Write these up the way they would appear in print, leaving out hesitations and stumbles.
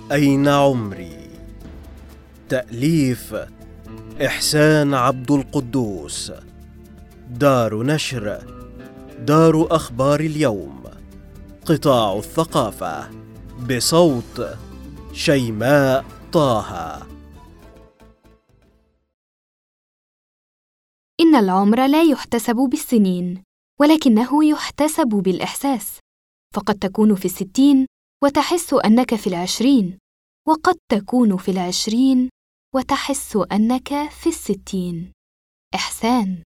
أين عمري؟ تأليف إحسان عبد القدوس. دار نشر دار أخبار اليوم. قطاع الثقافة. بصوت شيماء طه. إن العمر لا يحتسب بالسنين، ولكنه يحتسب بالإحساس. فقد تكون في 60 وتحس أنك في 20، وقد تكون في 20 وتحس أنك في 60. إحسان.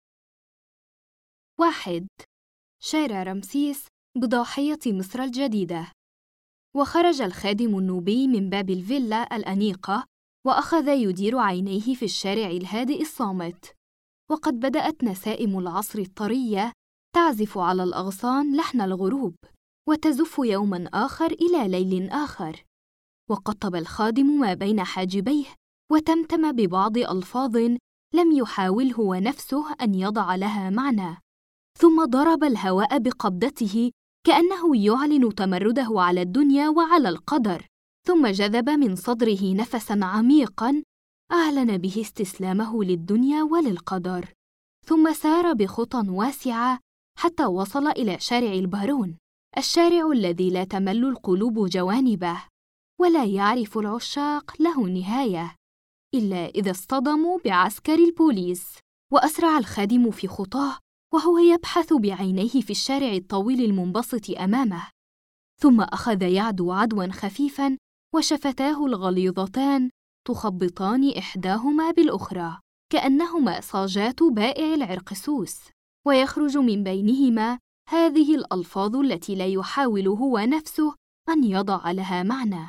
1. شارع رمسيس بضاحية مصر الجديدة. وخرج الخادم النوبي من باب الفيلا الأنيقة، وأخذ يدير عينيه في الشارع الهادئ الصامت. وقد بدأت نسائم العصر الطرية تعزف على الأغصان لحن الغروب، وتزف يوماً آخر إلى ليل آخر. وقطب الخادم ما بين حاجبيه، وتمتم ببعض ألفاظ لم يحاول هو نفسه أن يضع لها معنى، ثم ضرب الهواء بقبضته كأنه يعلن تمرده على الدنيا وعلى القدر، ثم جذب من صدره نفساً عميقاً أعلن به استسلامه للدنيا وللقدر، ثم سار بخطى واسعة حتى وصل إلى شارع البارون، الشارع الذي لا تمل القلوب جوانبه، ولا يعرف العشاق له نهاية إلا إذا اصطدموا بعسكر البوليس. وأسرع الخادم في خطاه وهو يبحث بعينيه في الشارع الطويل المنبسط أمامه، ثم أخذ يعدو عدواً خفيفاً، وشفتاه الغليظتان تخبطان إحداهما بالأخرى كأنهما صاجات بائع العرقسوس، ويخرج من بينهما هذه الألفاظ التي لا يحاول هو نفسه أن يضع لها معنى،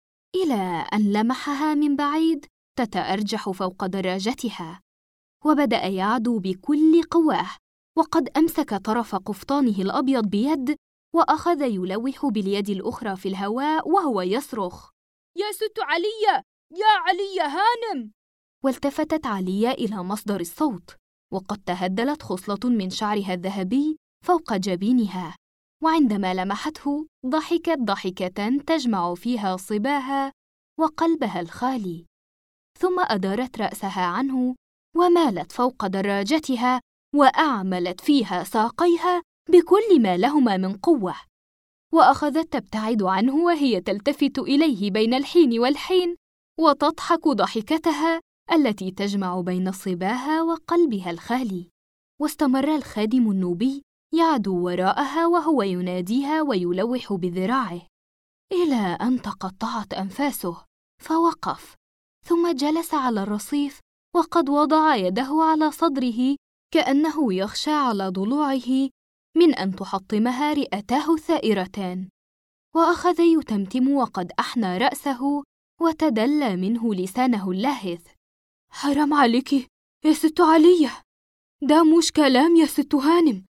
إلى أن لمحها من بعيد تتأرجح فوق دراجتها، وبدأ يعدو بكل قواه، وقد أمسك طرف قفطانه الأبيض بيد، وأخذ يلوح باليد الأخرى في الهواء وهو يصرخ: يا ست علية! يا علية هانم! والتفتت علية إلى مصدر الصوت، وقد تهدلت خصلة من شعرها الذهبي فوق جبينها، وعندما لمحته ضحكت ضحكة تجمع فيها صباها وقلبها الخالي، ثم أدارت رأسها عنه ومالت فوق دراجتها، وأعملت فيها ساقيها بكل ما لهما من قوة، وأخذت تبتعد عنه وهي تلتفت إليه بين الحين والحين، وتضحك ضحكتها التي تجمع بين صباها وقلبها الخالي. واستمر الخادم النوبي يعدو وراءها وهو يناديها ويلوح بذراعه، إلى أن تقطعت أنفاسه فوقف، ثم جلس على الرصيف، وقد وضع يده على صدره كأنه يخشى على ضلوعه من أن تحطمها رئتاه الثائرتان، وأخذ يتمتم وقد أحنى رأسه وتدلى منه لسانه اللاهث: حرام عليك يا ست علية، ده مش كلام يا ست هانم.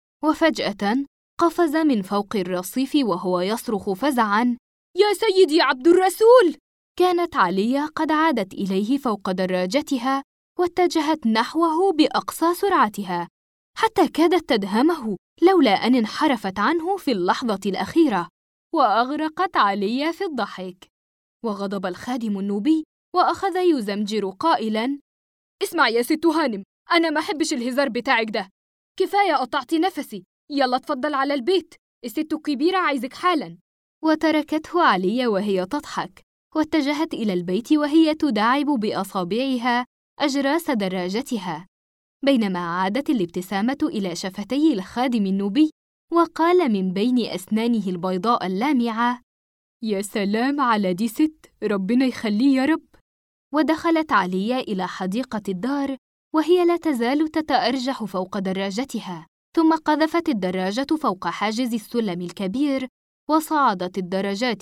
وفجأة قفز من فوق الرصيف وهو يصرخ فزعاً: يا سيدي عبد الرسول! كانت علية قد عادت إليه فوق دراجتها، واتجهت نحوه بأقصى سرعتها، حتى كادت تدهمه لولا أن انحرفت عنه في اللحظة الأخيرة، وأغرقت علية في الضحك. وغضب الخادم النوبي وأخذ يزمجر قائلاً: اسمع يا ست هانم، أنا ما أحبش الهزار بتاعك ده، كفاية قطعتي نفسي، يلا تفضل على البيت، الست الكبيرة عايزك حالاً. وتركته علية وهي تضحك، واتجهت إلى البيت وهي تداعب بأصابعها أجراس دراجتها، بينما عادت الابتسامة إلى شفتي الخادم النوبي، وقال من بين أسنانه البيضاء اللامعة: يا سلام على دي ست، ربنا يخليه يا رب. ودخلت علية إلى حديقة الدار وهي لا تزال تتأرجح فوق دراجتها، ثم قذفت الدراجة فوق حاجز السلم الكبير، وصعدت الدرجات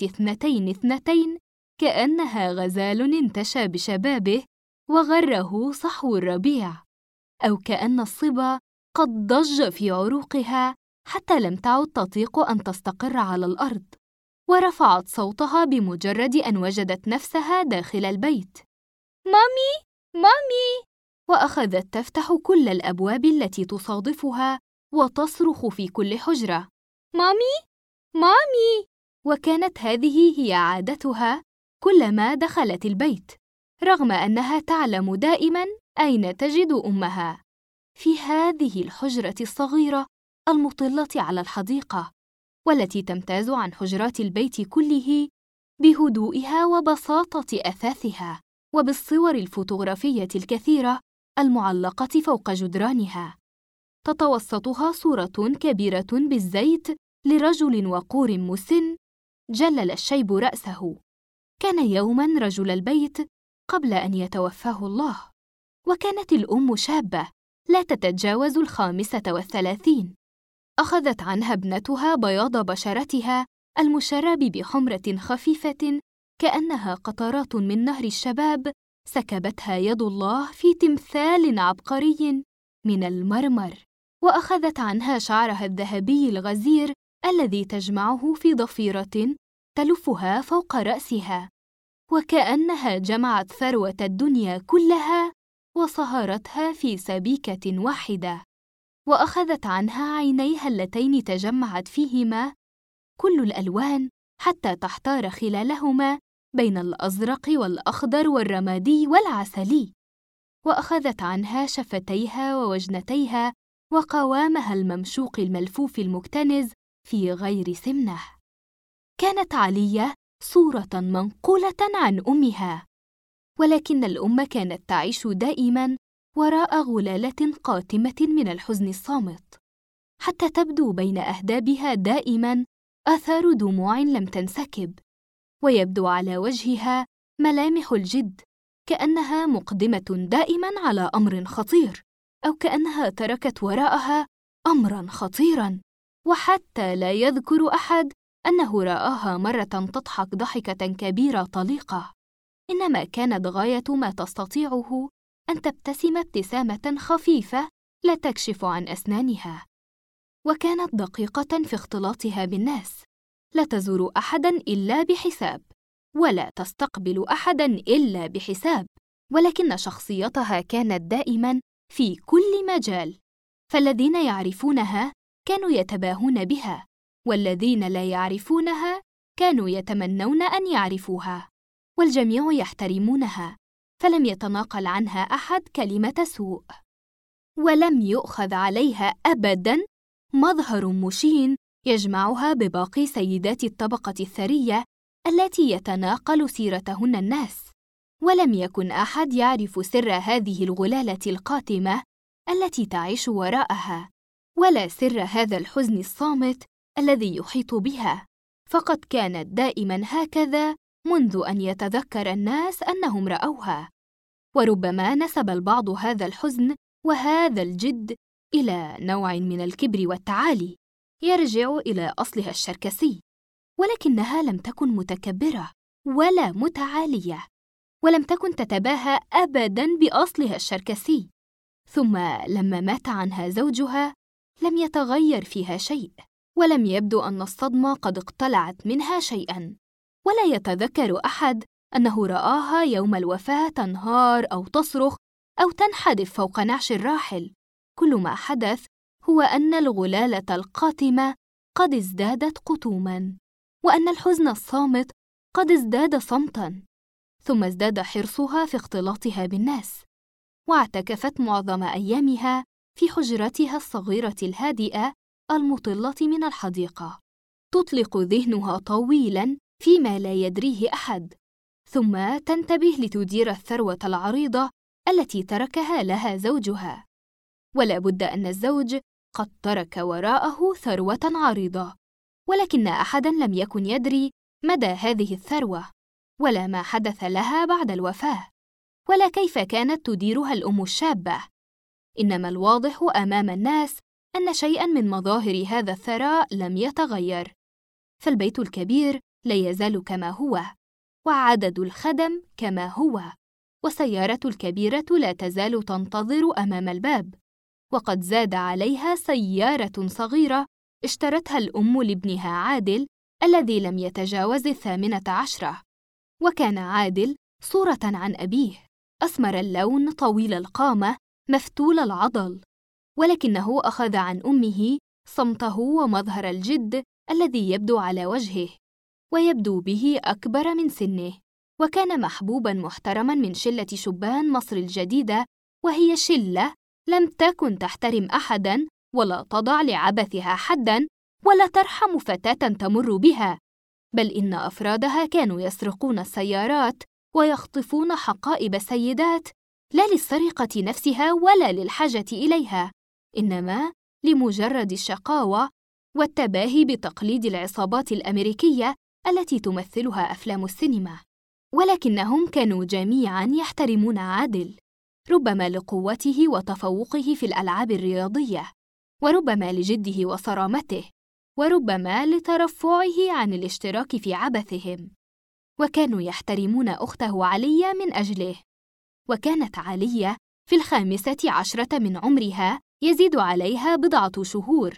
2 كأنها غزال انتشى بشبابه وغره صحو الربيع، أو كأن الصبا قد ضج في عروقها حتى لم تعد تطيق أن تستقر على الأرض، ورفعت صوتها بمجرد أن وجدت نفسها داخل البيت: مامي! مامي! وأخذت تفتح كل الأبواب التي تصادفها وتصرخ في كل حجرة: مامي! مامي! وكانت هذه هي عادتها كلما دخلت البيت، رغم أنها تعلم دائماً أين تجد أمها، في هذه الحجرة الصغيرة المطلة على الحديقة، والتي تمتاز عن حجرات البيت كله بهدوئها وبساطة أثاثها، وبالصور الفوتوغرافية الكثيرة المعلقة فوق جدرانها. تتوسطها صورة كبيرة بالزيت لرجل وقور مسن جلل الشيب رأسه. كان يوماً رجل البيت قبل أن يتوفاه الله، وكانت الأم شابة لا تتجاوز 35. أخذت عنها ابنتها بياض بشرتها المشرب بحمرة خفيفة كأنها قطرات من نهر الشباب سكبتها يد الله في تمثال عبقري من المرمر، وأخذت عنها شعرها الذهبي الغزير الذي تجمعه في ضفيرة تلفها فوق رأسها، وكأنها جمعت ثروة الدنيا كلها وصهرتها في سبيكة واحدة. وأخذت عنها عينيها اللتين تجمعت فيهما كل الألوان حتى تحتار خلالهما بين الأزرق والأخضر والرمادي والعسلي، وأخذت عنها شفتيها ووجنتيها وقوامها الممشوق الملفوف المكتنز في غير سمنة. كانت علية صورة منقولة عن أمها، ولكن الأم كانت تعيش دائماً وراء غلالة قاتمة من الحزن الصامت، حتى تبدو بين أهدابها دائماً آثار دموع لم تنسكب، ويبدو على وجهها ملامح الجد، كأنها مقدمة دائماً على أمر خطير، أو كأنها تركت وراءها أمراً خطيراً. وحتى لا يذكر أحد أنه رآها مرة تضحك ضحكة كبيرة طليقة، إنما كانت غاية ما تستطيعه أن تبتسم ابتسامة خفيفة لا تكشف عن أسنانها. وكانت دقيقة في اختلاطها بالناس، لا تزور أحداً إلا بحساب، ولا تستقبل أحداً إلا بحساب، ولكن شخصيتها كانت دائماً في كل مجال، فالذين يعرفونها كانوا يتباهون بها، والذين لا يعرفونها كانوا يتمنون أن يعرفوها، والجميع يحترمونها، فلم يتناقل عنها أحد كلمة سوء. ولم يؤخذ عليها أبداً مظهر مشين يجمعها بباقي سيدات الطبقة الثرية التي يتناقل سيرتهن الناس، ولم يكن أحد يعرف سر هذه الغلالة القاتمة التي تعيش وراءها، ولا سر هذا الحزن الصامت الذي يحيط بها، فقد كانت دائماً هكذا منذ أن يتذكر الناس أنهم رأوها. وربما نسب البعض هذا الحزن وهذا الجد إلى نوع من الكبر والتعالي يرجع إلى أصلها الشركسي، ولكنها لم تكن متكبرة ولا متعالية، ولم تكن تتباهى أبداً بأصلها الشركسي. ثم لما مات عنها زوجها لم يتغير فيها شيء، ولم يبدو أن الصدمة قد اقتلعت منها شيئاً، ولا يتذكر أحد أنه رآها يوم الوفاة تنهار أو تصرخ أو تنحدف فوق نعش الراحل. كل ما حدث هو أن الغلالة القاتمة قد ازدادت قتوماً، وأن الحزن الصامت قد ازداد صمتاً، ثم ازداد حرصها في اختلاطها بالناس، واعتكفت معظم أيامها في حجرتها الصغيرة الهادئة المطلة من الحديقة، تطلق ذهنها طويلاً فيما لا يدريه أحد، ثم تنتبه لتدير الثروة العريضة التي تركها لها زوجها. ولا بد أن الزوج قد ترك وراءه ثروة عريضة، ولكن أحداً لم يكن يدري مدى هذه الثروة، ولا ما حدث لها بعد الوفاة، ولا كيف كانت تديرها الأم الشابة. إنما الواضح أمام الناس أن شيئاً من مظاهر هذا الثراء لم يتغير، فالبيت الكبير لا يزال كما هو، وعدد الخدم كما هو، والسيارة الكبيرة لا تزال تنتظر أمام الباب، وقد زاد عليها سيارة صغيرة اشترتها الأم لابنها عادل الذي لم يتجاوز 18، وكان عادل صورة عن أبيه، أسمر اللون طويل القامة مفتول العضل، ولكنه أخذ عن أمه صمته ومظهر الجد الذي يبدو على وجهه، ويبدو به أكبر من سنه، وكان محبوباً محترماً من شلة شبان مصر الجديدة، وهي شلة لم تكن تحترم أحداً ولا تضع لعبثها حداً ولا ترحم فتاة تمر بها، بل إن أفرادها كانوا يسرقون السيارات ويخطفون حقائب السيدات، لا للسرقة نفسها ولا للحاجة إليها، إنما لمجرد الشقاوة والتباهي بتقليد العصابات الأمريكية التي تمثلها أفلام السينما. ولكنهم كانوا جميعاً يحترمون عادل، ربما لقوته وتفوقه في الألعاب الرياضية، وربما لجده وصرامته، وربما لترفعه عن الاشتراك في عبثهم. وكانوا يحترمون أخته علية من أجله. وكانت علية في 15 من عمرها، يزيد عليها بضعة شهور،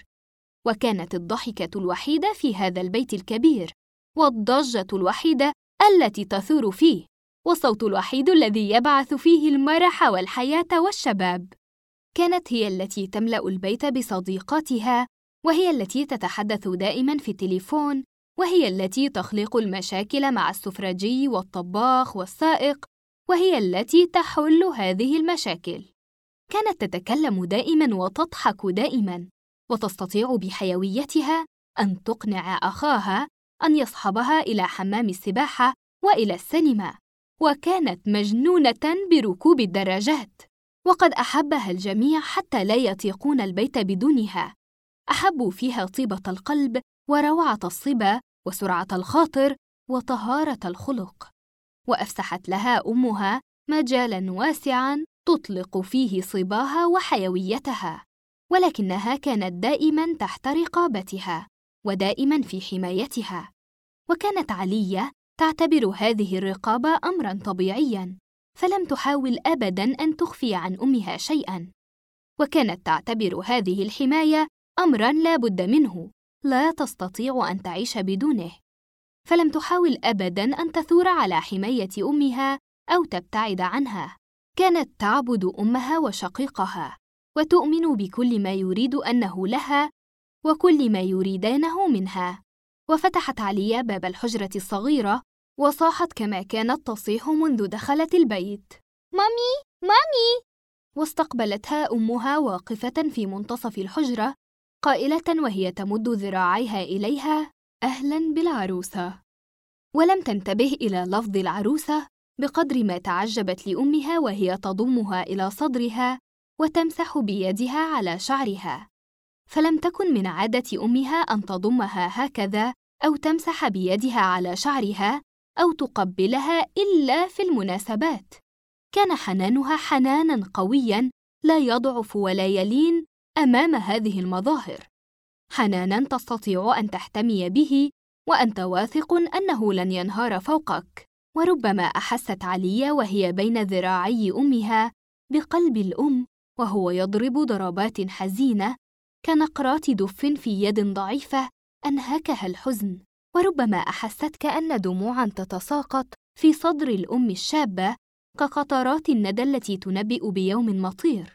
وكانت الضحكة الوحيدة في هذا البيت الكبير، والضجة الوحيدة التي تثور فيه، والصوت الوحيد الذي يبعث فيه المرح والحياة والشباب. كانت هي التي تملأ البيت بصديقاتها، وهي التي تتحدث دائماً في التليفون، وهي التي تخلق المشاكل مع السفرجي والطباخ والسائق، وهي التي تحل هذه المشاكل. كانت تتكلم دائماً وتضحك دائماً، وتستطيع بحيويتها أن تقنع أخاها أن يصحبها إلى حمام السباحة وإلى السينما، وكانت مجنونة بركوب الدراجات، وقد أحبها الجميع حتى لا يطيقون البيت بدونها. أحبوا فيها طيبة القلب وروعة الصبا وسرعة الخاطر وطهارة الخلق، وأفسحت لها أمها مجالاً واسعاً تطلق فيه صباها وحيويتها، ولكنها كانت دائماً تحت رقابتها ودائماً في حمايتها. وكانت علية تعتبر هذه الرقابة أمراً طبيعياً، فلم تحاول أبداً أن تخفي عن أمها شيئاً، وكانت تعتبر هذه الحماية أمراً لا بد منه، لا تستطيع أن تعيش بدونه، فلم تحاول أبداً أن تثور على حماية أمها أو تبتعد عنها. كانت تعبد أمها وشقيقها، وتؤمن بكل ما يريد أنه لها وكل ما يريدانه منها. وفتحت عليا باب الحجرة الصغيرة وصاحت كما كانت تصيح منذ دخلت البيت: مامي مامي! واستقبلتها أمها واقفة في منتصف الحجرة قائلة وهي تمد ذراعيها إليها: أهلاً بالعروسة. ولم تنتبه إلى لفظ العروسة بقدر ما تعجبت لأمها وهي تضمها إلى صدرها وتمسح بيدها على شعرها، فلم تكن من عادة أمها أن تضمها هكذا أو تمسح بيدها على شعرها أو تقبلها إلا في المناسبات. كان حنانها حناناً قوياً لا يضعف ولا يلين أمام هذه المظاهر، حناناً تستطيع أن تحتمي به وأنت واثق أنه لن ينهار فوقك. وربما أحست عليا وهي بين ذراعي أمها بقلب الأم وهو يضرب ضربات حزينة كنقرات دف في يد ضعيفة أنهكها الحزن. وربما أحست كأن دموعاً تتساقط في صدر الأم الشابة كقطرات الندى التي تنبئ بيوم مطير،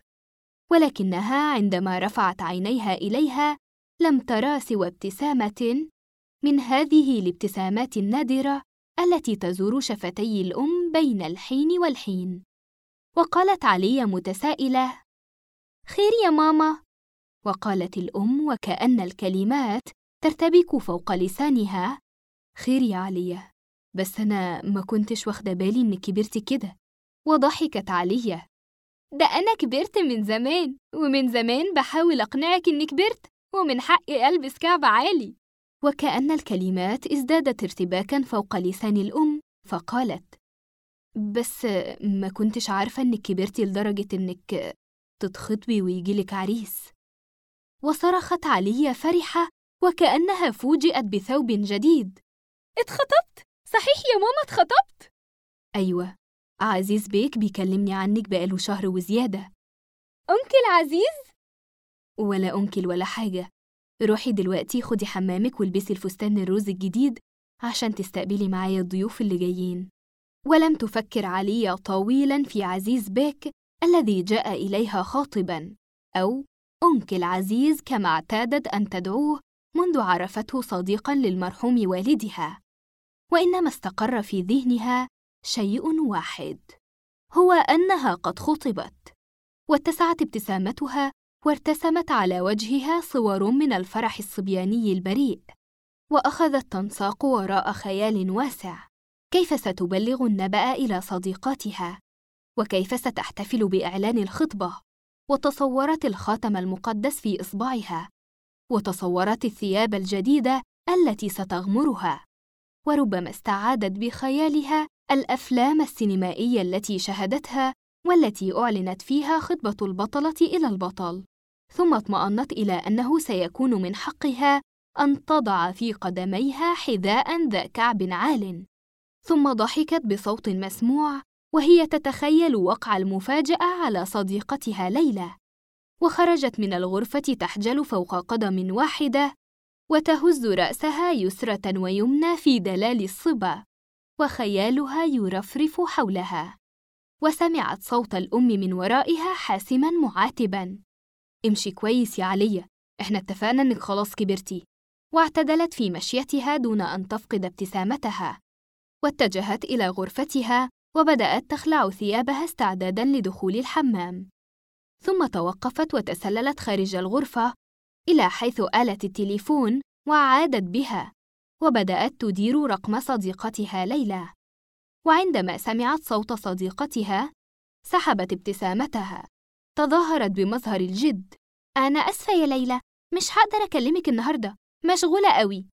ولكنها عندما رفعت عينيها إليها لم ترى سوى ابتسامة من هذه الابتسامات النادرة التي تزور شفتي الأم بين الحين والحين. وقالت عليا متسائلة: خير يا ماما؟ وقالت الأم وكأن الكلمات ترتبك فوق لسانها: خير يا عليا، بس أنا ما كنتش واخدة بالي إنك كبرتي كده. وضحكت عليا: ده أنا كبرت من زمان، ومن زمان بحاول أقنعك إني كبرت، ومن حقي ألبس كعب عالي. وكأن الكلمات ازدادت ارتباكاً فوق لسان الأم، فقالت: بس ما كنتش عارفة إنك كبرتي لدرجة إنك تتخطبي ويجيلك عريس. وصرخت عليا فرحة وكأنها فوجئت بثوب جديد: اتخطبت؟ صحيح يا ماما اتخطبت؟ أيوة، عزيز بيك بيكلمني عنك بقاله شهر وزيادة. أنكل عزيز؟ ولا أنكل ولا حاجة، روحي دلوقتي خدي حمامك والبسي الفستان الروز الجديد عشان تستقبلي معايا الضيوف اللي جايين. ولم تفكر عليا طويلاً في عزيز بيك الذي جاء إليها خاطباً، أو أنكل عزيز كما اعتادت أن تدعوه منذ عرفته صديقاً للمرحوم والدها. وإنما استقر في ذهنها شيء واحد، هو أنها قد خُطبت. واتسعت ابتسامتها وارتسمت على وجهها صور من الفرح الصبياني البريء، وأخذت تنساق وراء خيال واسع، كيف ستبلغ النبأ إلى صديقاتها، وكيف ستحتفل بإعلان الخطبة، وتصورت الخاتم المقدس في إصبعها، وتصورت الثياب الجديدة التي ستغمرها، وربما استعادت بخيالها الأفلام السينمائية التي شاهدتها والتي أعلنت فيها خطبة البطلة إلى البطل، ثم اطمأنت إلى أنه سيكون من حقها أن تضع في قدميها حذاء ذا كعب عال. ثم ضحكت بصوت مسموع وهي تتخيل وقع المفاجأة على صديقتها ليلى، وخرجت من الغرفة تحجل فوق قدم واحدة وتهز رأسها يسرة ويمنى في دلال الصبا، وخيالها يرفرف حولها. وسمعت صوت الأم من ورائها حاسماً معاتباً: امشي كويس يا عليا، إحنا اتفقنا إنك خلاص كبرتي. واعتدلت في مشيتها دون أن تفقد ابتسامتها، واتجهت إلى غرفتها وبدأت تخلع ثيابها استعداداً لدخول الحمام. ثم توقفت وتسللت خارج الغرفة إلى حيث آلت التليفون وعادت بها، وبدأت تدير رقم صديقتها ليلى. وعندما سمعت صوت صديقتها سحبت ابتسامتها، تظاهرت بمظهر الجد: أنا أسفة يا ليلى، مش هقدر أكلمك النهاردة، مشغولة قوي،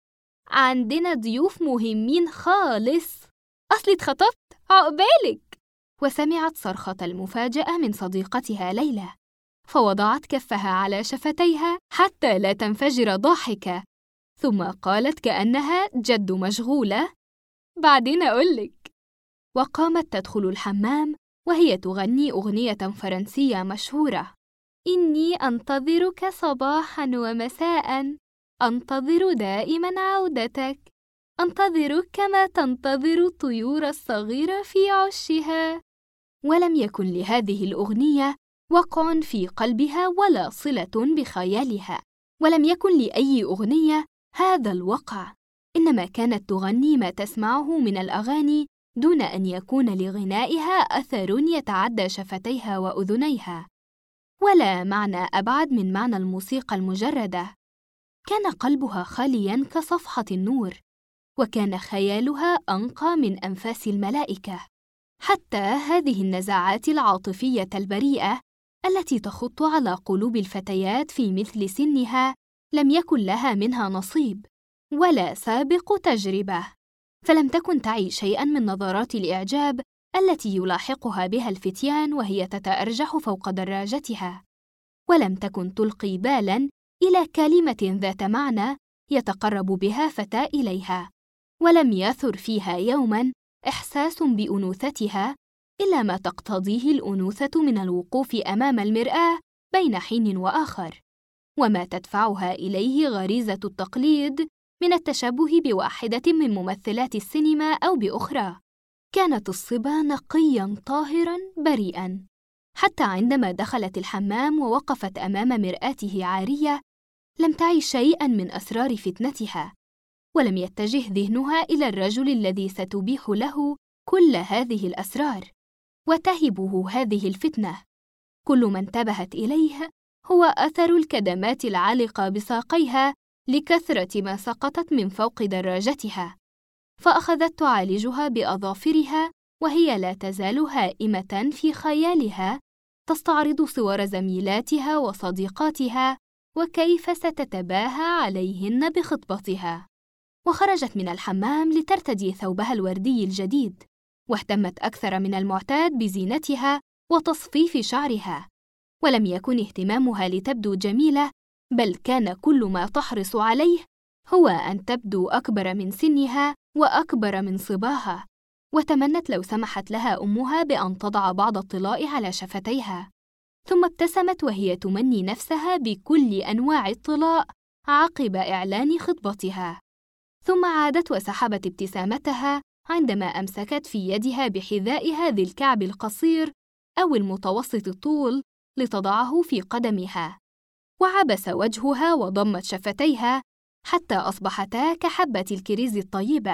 عندنا ضيوف مهمين خالص، أصلي اتخطبت، عقبالك. وسمعت صرخة المفاجأة من صديقتها ليلى، فوضعت كفها على شفتيها حتى لا تنفجر ضاحكة، ثم قالت كأنها جد مشغولة: بعدين أقولك. وقامت تدخل الحمام وهي تغني أغنية فرنسية مشهورة: إني أنتظرك صباحاً ومساءً، أنتظر دائماً عودتك، أنتظرك كما تنتظر الطيور الصغيرة في عشها. ولم يكن لهذه الأغنية وقع في قلبها ولا صلة بخيالها، ولم يكن لأي أغنية هذا الوقع، إنما كانت تغني ما تسمعه من الأغاني دون أن يكون لغنائها أثر يتعدى شفتيها وأذنيها، ولا معنى أبعد من معنى الموسيقى المجردة. كان قلبها خالياً كصفحة النور، وكان خيالها أنقى من أنفاس الملائكة. حتى هذه النزعات العاطفية البريئة التي تخط على قلوب الفتيات في مثل سنها لم يكن لها منها نصيب ولا سابق تجربة، فلم تكن تعي شيئاً من نظرات الإعجاب التي يلاحقها بها الفتيان وهي تتأرجح فوق دراجتها، ولم تكن تلقي بالاً إلى كلمة ذات معنى يتقرب بها فتى إليها، ولم يثر فيها يوماً إحساس بأنوثتها إلا ما تقتضيه الأنوثة من الوقوف أمام المرآة بين حين وآخر، وما تدفعها إليه غريزة التقليد من التشبه بواحدة من ممثلات السينما أو بأخرى. كانت الصبا نقياً طاهراً بريئاً، حتى عندما دخلت الحمام ووقفت أمام مرآته عارية لم تعي شيئاً من أسرار فتنتها، ولم يتجه ذهنها إلى الرجل الذي ستبيح له كل هذه الأسرار وتهبه هذه الفتنة. كل ما انتبهت إليه هو أثر الكدمات العالقة بساقيها لكثرة ما سقطت من فوق دراجتها، فأخذت تعالجها بأظافرها وهي لا تزال هائمة في خيالها تستعرض صور زميلاتها وصديقاتها وكيف ستتباهى عليهن بخطبتها. وخرجت من الحمام لترتدي ثوبها الوردي الجديد، واهتمت أكثر من المعتاد بزينتها وتصفيف شعرها، ولم يكن اهتمامها لتبدو جميلة، بل كان كل ما تحرص عليه هو أن تبدو أكبر من سنها وأكبر من صباها. وتمنت لو سمحت لها أمها بأن تضع بعض الطلاء على شفتيها، ثم ابتسمت وهي تمني نفسها بكل أنواع الطلاء عقب إعلان خطبتها. ثم عادت وسحبت ابتسامتها عندما أمسكت في يدها بحذائها ذي الكعب القصير أو المتوسط الطول لتضعه في قدمها، وعبس وجهها وضمت شفتيها حتى أصبحتا كحبة الكريز الطيبة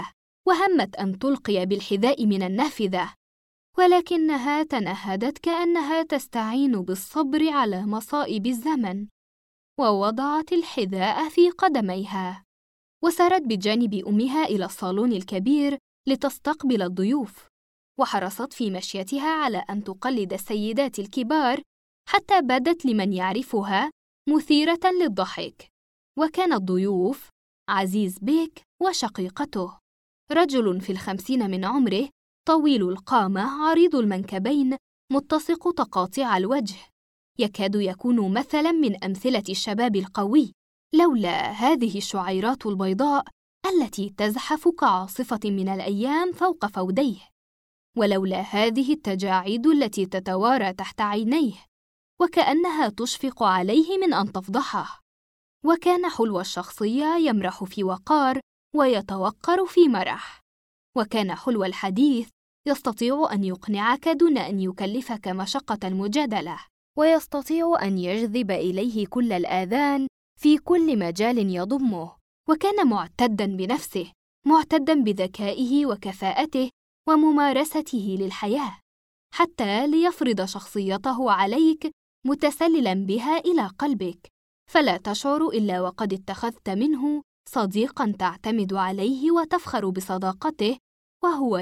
وهمت أن تلقي بالحذاء من النافذة، ولكنها تنهدت كأنها تستعين بالصبر على مصائب الزمن، ووضعت الحذاء في قدميها، وسارت بجانب أمها إلى الصالون الكبير لتستقبل الضيوف، وحرصت في مشيتها على أن تقلد السيدات الكبار حتى بدت لمن يعرفها مثيرة للضحك. وكان الضيوف عزيز بيك وشقيقته، رجل في 50 من عمره، طويل القامة، عريض المنكبين، متسق تقاطيع الوجه، يكاد يكون مثلاً من أمثلة الشباب القوي، لولا هذه الشعيرات البيضاء التي تزحف كعاصفة من الأيام فوق فوديه، ولولا هذه التجاعيد التي تتوارى تحت عينيه وكأنها تشفق عليه من أن تفضحه. وكان حلو الشخصية، يمرح في وقار ويتوقر في مرح، وكان حلو الحديث، يستطيع أن يقنعك دون أن يكلفك مشقة المجادلة، ويستطيع أن يجذب إليه كل الآذان في كل مجال يضمه. وكان معتداً بنفسه، معتداً بذكائه وكفاءته وممارسته للحياة، حتى ليفرض شخصيته عليك متسللاً بها إلى قلبك، فلا تشعر إلا وقد اتخذت منه صديقاً تعتمد عليه وتفخر بصداقته. وهو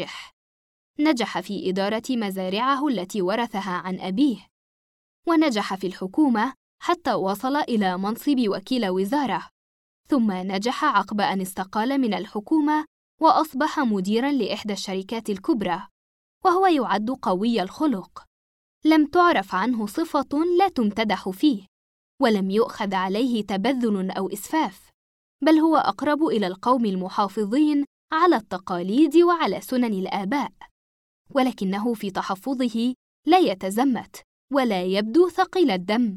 نجح في إدارة مزارعه التي ورثها عن أبيه، ونجح في الحكومة حتى وصل إلى منصب وكيل وزارة، ثم نجح عقب أن استقال من الحكومة وأصبح مديراً لإحدى الشركات الكبرى. وهو يعد قوي الخلق، لم تعرف عنه صفة لا تمتدح فيه، ولم يؤخذ عليه تبذل أو إسفاف، بل هو أقرب إلى القوم المحافظين على التقاليد وعلى سنن الآباء، ولكنه في تحفظه لا يتزمت ولا يبدو ثقيل الدم.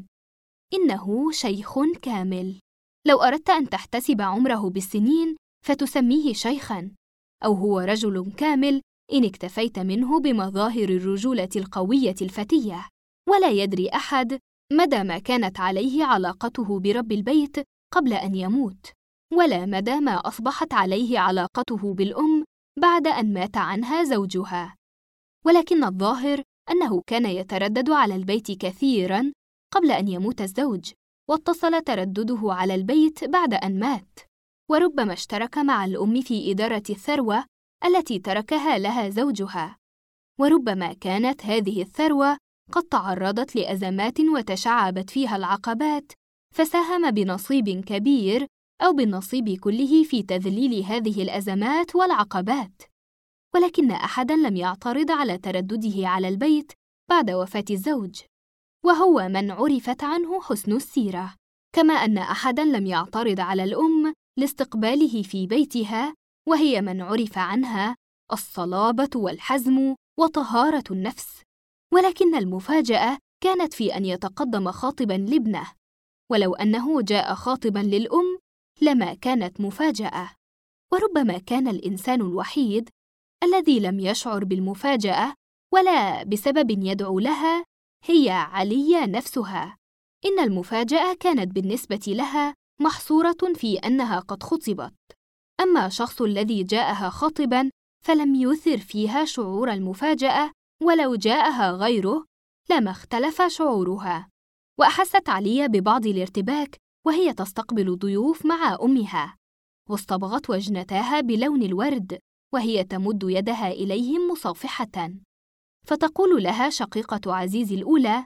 إنه شيخ كامل. لو أردت أن تحتسب عمره بالسنين فتسميه شيخاً، أو هو رجل كامل إن اكتفيت منه بمظاهر الرجولة القوية الفتية. ولا يدري أحد مدى ما كانت عليه علاقته برب البيت قبل أن يموت، ولا مدى ما أصبحت عليه علاقته بالأم بعد أن مات عنها زوجها. ولكن الظاهر أنه كان يتردد على البيت كثيراً قبل أن يموت الزوج، واتصل تردده على البيت بعد أن مات، وربما اشترك مع الأم في إدارة الثروة التي تركها لها زوجها، وربما كانت هذه الثروة قد تعرضت لأزمات وتشعبت فيها العقبات، فساهم بنصيب كبير أو بالنصيب كله في تذليل هذه الأزمات والعقبات. ولكن أحداً لم يعترض على تردده على البيت بعد وفاة الزوج، وهو من عرفت عنه حسن السيرة، كما أن أحداً لم يعترض على الأم لاستقباله في بيتها، وهي من عرف عنها الصلابة والحزم وطهارة النفس. ولكن المفاجأة كانت في أن يتقدم خاطباً لابنه، ولو أنه جاء خاطباً للأم لما كانت مفاجأة. وربما كان الإنسان الوحيد الذي لم يشعر بالمفاجأة ولا بسبب يدعو لها هي عليا نفسها. إن المفاجأة كانت بالنسبة لها محصورة في أنها قد خطبت، أما الشخص الذي جاءها خاطباً فلم يثر فيها شعور المفاجأة، ولو جاءها غيره لما اختلف شعورها. وأحست عليا ببعض الارتباك وهي تستقبل ضيوف مع أمها، واصطبغت وجنتاها بلون الورد وهي تمد يدها إليهم مصافحة، فتقول لها شقيقة عزيز الأولى: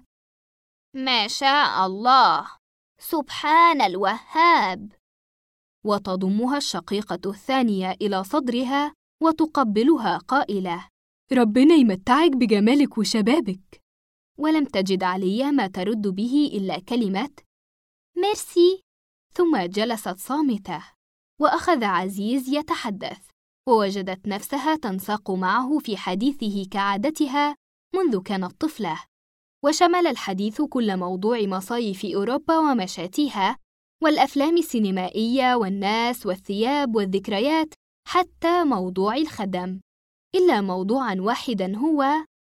ما شاء الله، سبحان الوهاب. وتضمها الشقيقة الثانية إلى صدرها وتقبلها قائلة: ربنا يمتعك بجمالك وشبابك. ولم تجد عليا ما ترد به إلا كلمة ميرسي، ثم جلست صامتة. وأخذ عزيز يتحدث، ووجدت نفسها تنساق معه في حديثه كعادتها منذ كانت طفلة، وشمل الحديث كل موضوع مصايف أوروبا ومشاتيها والأفلام السينمائية والناس والثياب والذكريات، حتى موضوع الخدم، إلا موضوعاً واحداً هو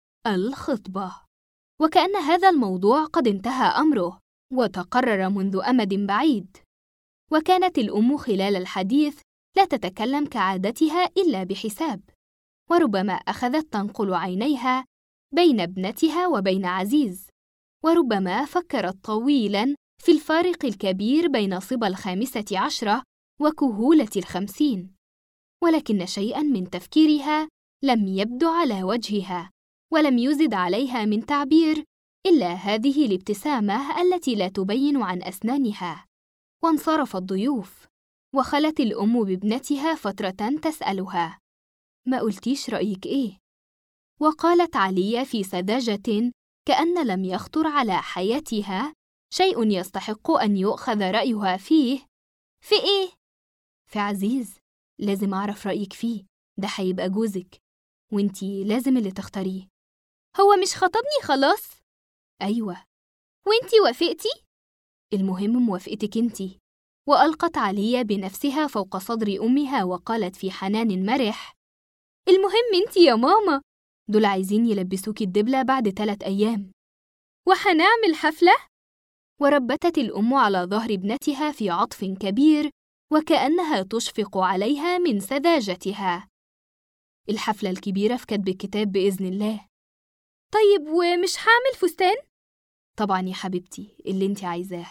الخطبة. وكأن هذا الموضوع قد انتهى أمره وتقرر منذ أمد بعيد. وكانت الأم خلال الحديث لا تتكلم كعادتها إلا بحساب، وربما أخذت تنقل عينيها بين ابنتها وبين عزيز، وربما فكرت طويلاً في الفارق الكبير بين صبا 15 وكهولة 50، ولكن شيئاً من تفكيرها لم يبدو على وجهها، ولم يزد عليها من تعبير إلا هذه الابتسامة التي لا تبين عن أسنانها. وانصرف الضيوف، وخلت الأم بابنتها فترة تسألها: ما قلتيش رأيك إيه؟ وقالت عليا في سذاجة كأن لم يخطر على حياتها شيء يستحق أن يؤخذ رأيها فيه: في إيه؟ في عزيز، لازم أعرف رأيك فيه، ده هيبقى جوزك، وإنتي لازم اللي تختاريه. هو مش خطبني خلاص؟ أيوة. وإنتي وافقتي؟ المهم موافقتك إنتي. وألقت عليا بنفسها فوق صدر أمها وقالت في حنان مرح: المهم إنتي يا ماما. دول عايزين يلبسوكي الدبلة بعد 3 أيام. وحنعمل حفلة؟ وربتت الأم على ظهر ابنتها في عطف كبير، وكأنها تشفق عليها من سذاجتها. الحفلة الكبيرة في كتب الكتاب بإذن الله. طيب ومش هعمل فستان؟ طبعاً يا حبيبتي، اللي انتي عايزاه.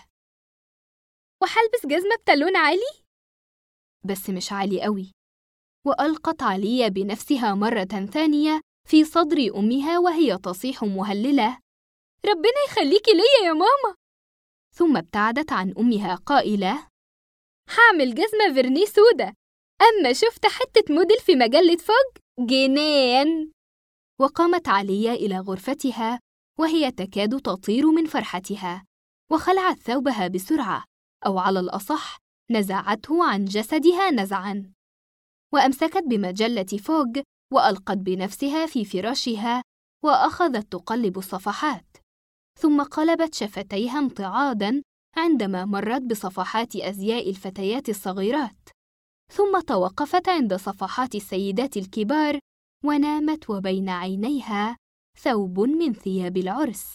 وحلبس جزمة بتالون عالي؟ بس مش عالي قوي. وألقت عليا بنفسها مرة ثانية في صدر أمها وهي تصيح مهللة: ربنا يخليكي ليا يا ماما. ثم ابتعدت عن أمها قائلة: هعمل جزمة فيرني سودا، أما شفت حتة موديل في مجلة فوج جنان. وقامت عليا إلى غرفتها وهي تكاد تطير من فرحتها، وخلعت ثوبها بسرعة، أو على الأصح نزعته عن جسدها نزعاً، وأمسكت بمجلة فوج وألقت بنفسها في فراشها وأخذت تقلب الصفحات، ثم قلبت شفتيها امتعاضاً عندما مرت بصفحات أزياء الفتيات الصغيرات، ثم توقفت عند صفحات السيدات الكبار ونامت وبين عينيها ثوب من ثياب العرس.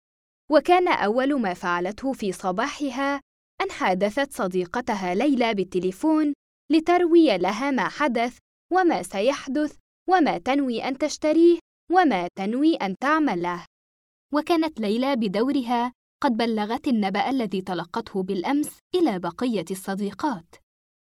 وكان أول ما فعلته في صباحها أن حادثت صديقتها ليلى بالتليفون لتروي لها ما حدث وما سيحدث وما تنوي أن تشتريه وما تنوي أن تعمله. وكانت ليلى بدورها قد بلغت النبأ الذي تلقته بالأمس إلى بقية الصديقات،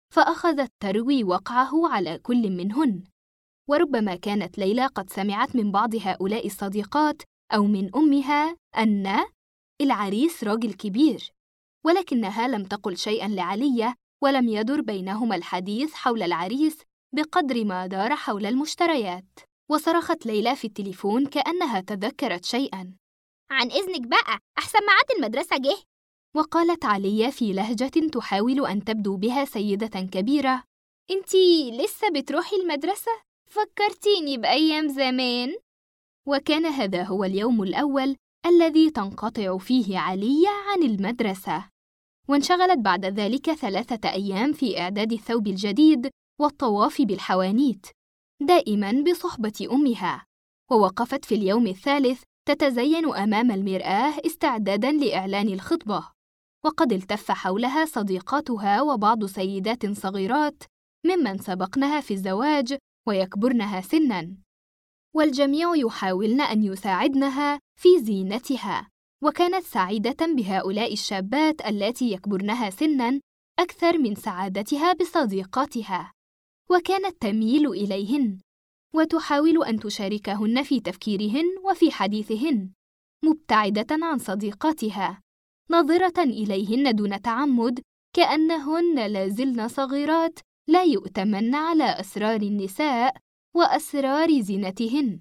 فأخذت تروي وقعه على كل منهن. وربما كانت ليلى قد سمعت من بعض هؤلاء الصديقات أو من أمها أن العريس راجل كبير، ولكنها لم تقل شيئاً لعلية، ولم يدر بينهما الحديث حول العريس بقدر ما دار حول المشتريات. وصرخت ليلى في التليفون كأنها تذكرت شيئاً: عن إذنك بقى، أحسن ميعاد المدرسة جه. وقالت علية في لهجة تحاول أن تبدو بها سيدة كبيرة: إنتي لسه بتروحي المدرسة؟ فكرتيني بأيام زمان. وكان هذا هو اليوم الأول الذي تنقطع فيه علية عن المدرسة، وانشغلت بعد ذلك 3 أيام في إعداد الثوب الجديد والطواف بالحوانيت، دائماً بصحبة أمها. ووقفت في اليوم الثالث تتزين أمام المرآة استعداداً لإعلان الخطبة، وقد التف حولها صديقاتها وبعض سيدات صغيرات ممن سبقنها في الزواج ويكبرنها سناً، والجميع يحاولن أن يساعدنها في زينتها. وكانت سعيدة بهؤلاء الشابات اللاتي يكبرنها سناً أكثر من سعادتها بصديقاتها، وكانت تميل إليهن وتحاول أن تشاركهن في تفكيرهن وفي حديثهن، مبتعدة عن صديقاتها، ناظرة إليهن دون تعمد كأنهن لازلن صغيرات لا يؤتمن على أسرار النساء وأسرار زينتهن.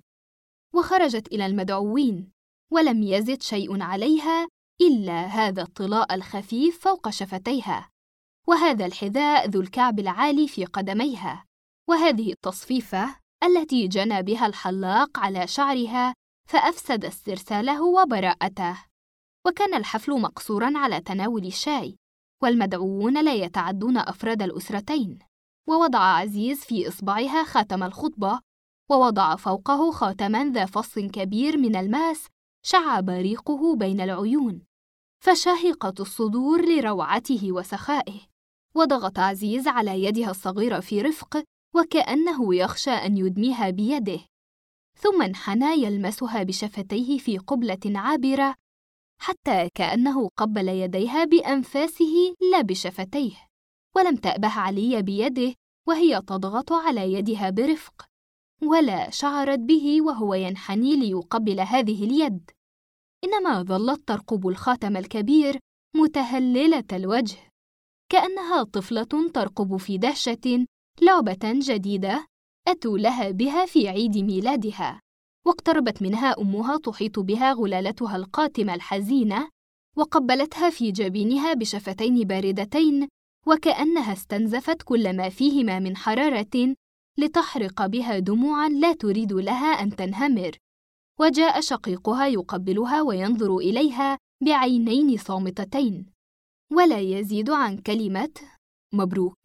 وخرجت إلى المدعوين، ولم يزد شيء عليها إلا هذا الطلاء الخفيف فوق شفتيها، وهذا الحذاء ذو الكعب العالي في قدميها، وهذه التصفيفة التي جنى بها الحلاق على شعرها فأفسد استرساله وبراءته. وكان الحفل مقصوراً على تناول الشاي، والمدعوون لا يتعدون أفراد الأسرتين. ووضع عزيز في إصبعها خاتم الخطبة، ووضع فوقه خاتماً ذا فص كبير من الماس شع بريقه بين العيون، فشاهقت الصدور لروعته وسخائه. وضغط عزيز على يدها الصغيرة في رفق وكأنه يخشى أن يدميها بيده، ثم انحنى يلمسها بشفتيه في قبلة عابرة حتى كأنه قبل يديها بأنفاسه لا بشفتيه، ولم تأبه علي بيده وهي تضغط على يدها برفق، ولا شعرت به وهو ينحني ليقبل هذه اليد، إنما ظلت ترقب الخاتم الكبير متهللة الوجه كأنها طفلة ترقب في دهشة لعبة جديدة أتوا لها بها في عيد ميلادها. واقتربت منها أمها تحيط بها غلالتها القاتمة الحزينة، وقبلتها في جبينها بشفتين باردتين وكأنها استنزفت كل ما فيهما من حرارة لتحرق بها دموعاً لا تريد لها أن تنهمر. وجاء شقيقها يقبلها وينظر إليها بعينين صامتتين ولا يزيد عن كلمة مبروك.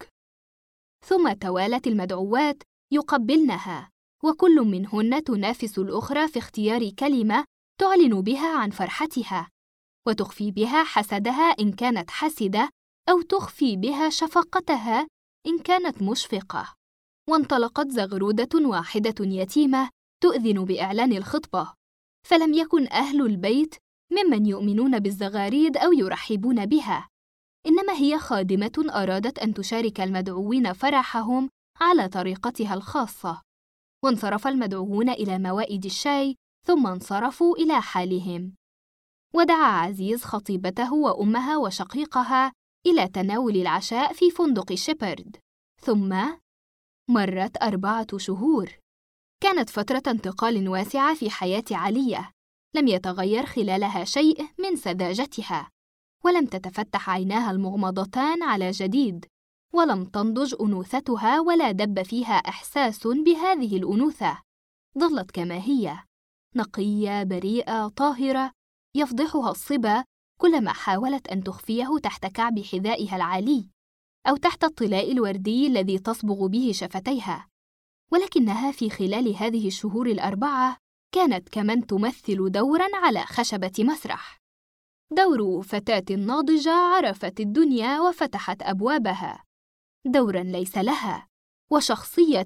ثم توالت المدعوات يقبلنها، وكل منهن تنافس الأخرى في اختيار كلمة تعلن بها عن فرحتها، وتخفي بها حسدها إن كانت حسدة، أو تخفي بها شفقتها إن كانت مشفقة. وانطلقت زغرودة واحدة يتيمة تؤذن بإعلان الخطبة، فلم يكن أهل البيت ممن يؤمنون بالزغاريد أو يرحبون بها، إنما هي خادمة أرادت أن تشارك المدعوين فرحهم على طريقتها الخاصة. وانصرف المدعوون إلى موائد الشاي ثم انصرفوا إلى حالهم. ودعا عزيز خطيبته وأمها وشقيقها إلى تناول العشاء في فندق شيبرد. ثم مرت 4 شهور. كانت فترة انتقال واسعة في حياة علية، لم يتغير خلالها شيء من سذاجتها، ولم تتفتح عيناها المغمضتان على جديد، ولم تنضج أنوثتها ولا دب فيها إحساس بهذه الأنوثة. ظلت كما هي، نقية بريئة طاهرة، يفضحها الصبا كلما حاولت أن تخفيه تحت كعب حذائها العالي أو تحت الطلاء الوردي الذي تصبغ به شفتيها. ولكنها في خلال هذه الشهور ال4 كانت كمن تمثل دورا على خشبة مسرح، دور فتاة ناضجة عرفت الدنيا وفتحت أبوابها، دورا ليس لها، وشخصية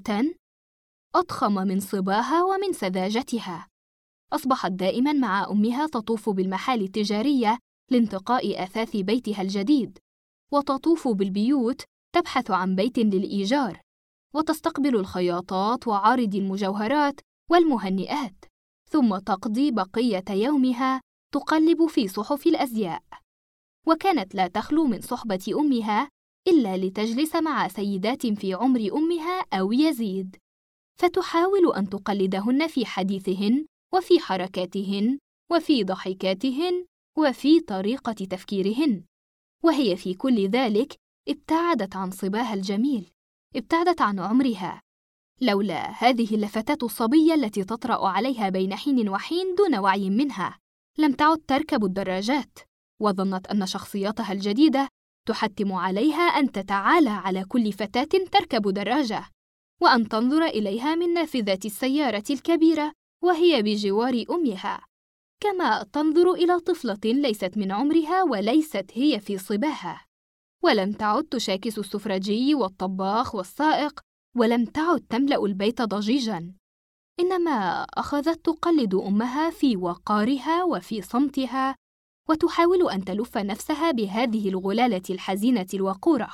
أضخم من صباها ومن سذاجتها. أصبحت دائما مع أمها تطوف بالمحال التجارية لانتقاء أثاث بيتها الجديد، وتطوف بالبيوت تبحث عن بيت للإيجار، وتستقبل الخياطات وعارضي المجوهرات والمهنئات، ثم تقضي بقية يومها تقلب في صحف الأزياء. وكانت لا تخلو من صحبة أمها إلا لتجلس مع سيدات في عمر أمها أو يزيد، فتحاول أن تقلدهن في حديثهن وفي حركاتهن وفي ضحكاتهن وفي طريقة تفكيرهن. وهي في كل ذلك ابتعدت عن صباها الجميل، ابتعدت عن عمرها، لولا هذه اللفتات الصبية التي تطرأ عليها بين حين وحين دون وعي منها. لم تعد تركب الدراجات، وظنت أن شخصيتها الجديدة تحتم عليها أن تتعالى على كل فتاة تركب دراجة، وأن تنظر إليها من نافذة السيارة الكبيرة وهي بجوار أمها، كما تنظر إلى طفلة ليست من عمرها وليست هي في صباها. ولم تعد تشاكس السفرجي والطباخ والسائق، ولم تعد تملأ البيت ضجيجاً، إنما أخذت تقلد أمها في وقارها وفي صمتها، وتحاول أن تلف نفسها بهذه الغلالة الحزينة الوقورة.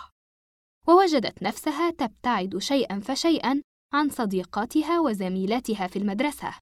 ووجدت نفسها تبتعد شيئاً فشيئاً عن صديقاتها وزميلاتها في المدرسة،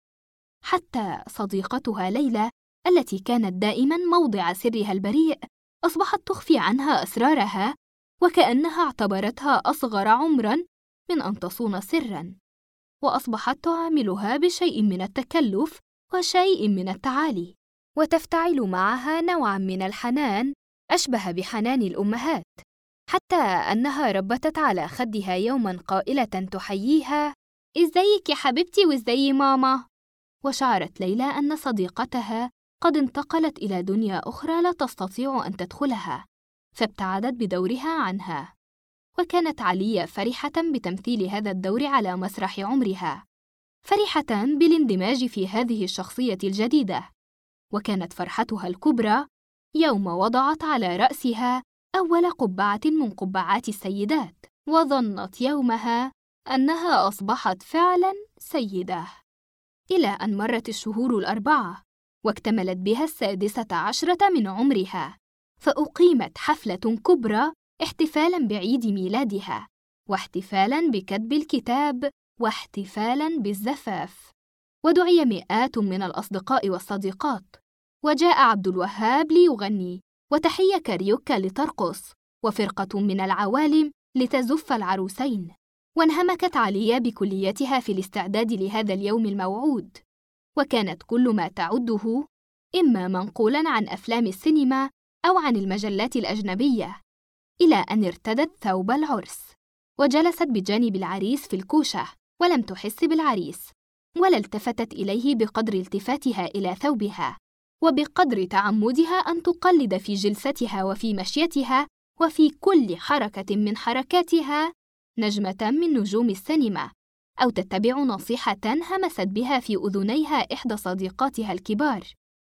حتى صديقتها ليلى التي كانت دائماً موضع سرها البريء أصبحت تخفي عنها أسرارها، وكأنها اعتبرتها أصغر عمراً من أن تصون سراً، وأصبحت تعاملها بشيء من التكلف وشيء من التعالي، وتفتعل معها نوعاً من الحنان أشبه بحنان الأمهات، حتى أنها ربتت على خدها يوماً قائلة تحييها: إزيك يا حبيبتي وإزاي ماما؟ وشعرت ليلى أن صديقتها قد انتقلت إلى دنيا أخرى لا تستطيع أن تدخلها، فابتعدت بدورها عنها. وكانت علية فرحة بتمثيل هذا الدور على مسرح عمرها، فرحة بالاندماج في هذه الشخصية الجديدة. وكانت فرحتها الكبرى يوم وضعت على رأسها أول قبعة من قبعات السيدات، وظنت يومها أنها أصبحت فعلاً سيدة. إلى أن مرت الشهور 4 واكتملت بها 16 من عمرها، فأقيمت حفلة كبرى احتفالاً بعيد ميلادها، واحتفالاً بكتب الكتاب، واحتفالاً بالزفاف. ودعي مئات من الأصدقاء والصديقات، وجاء عبد الوهاب ليغني، وتحية كاريوكا لترقص، وفرقة من العوالم لتزف العروسين. وانهمكت عليا بكليتها في الاستعداد لهذا اليوم الموعود، وكانت كل ما تعده إما منقولاً عن أفلام السينما أو عن المجلات الأجنبية، إلى أن ارتدت ثوب العرس، وجلست بجانب العريس في الكوشة، ولم تحس بالعريس، ولا التفتت إليه بقدر التفاتها إلى ثوبها، وبقدر تعمدها أن تقلد في جلستها وفي مشيتها وفي كل حركة من حركاتها نجمة من نجوم السينما، أو تتبع نصيحة همست بها في أذنيها إحدى صديقاتها الكبار،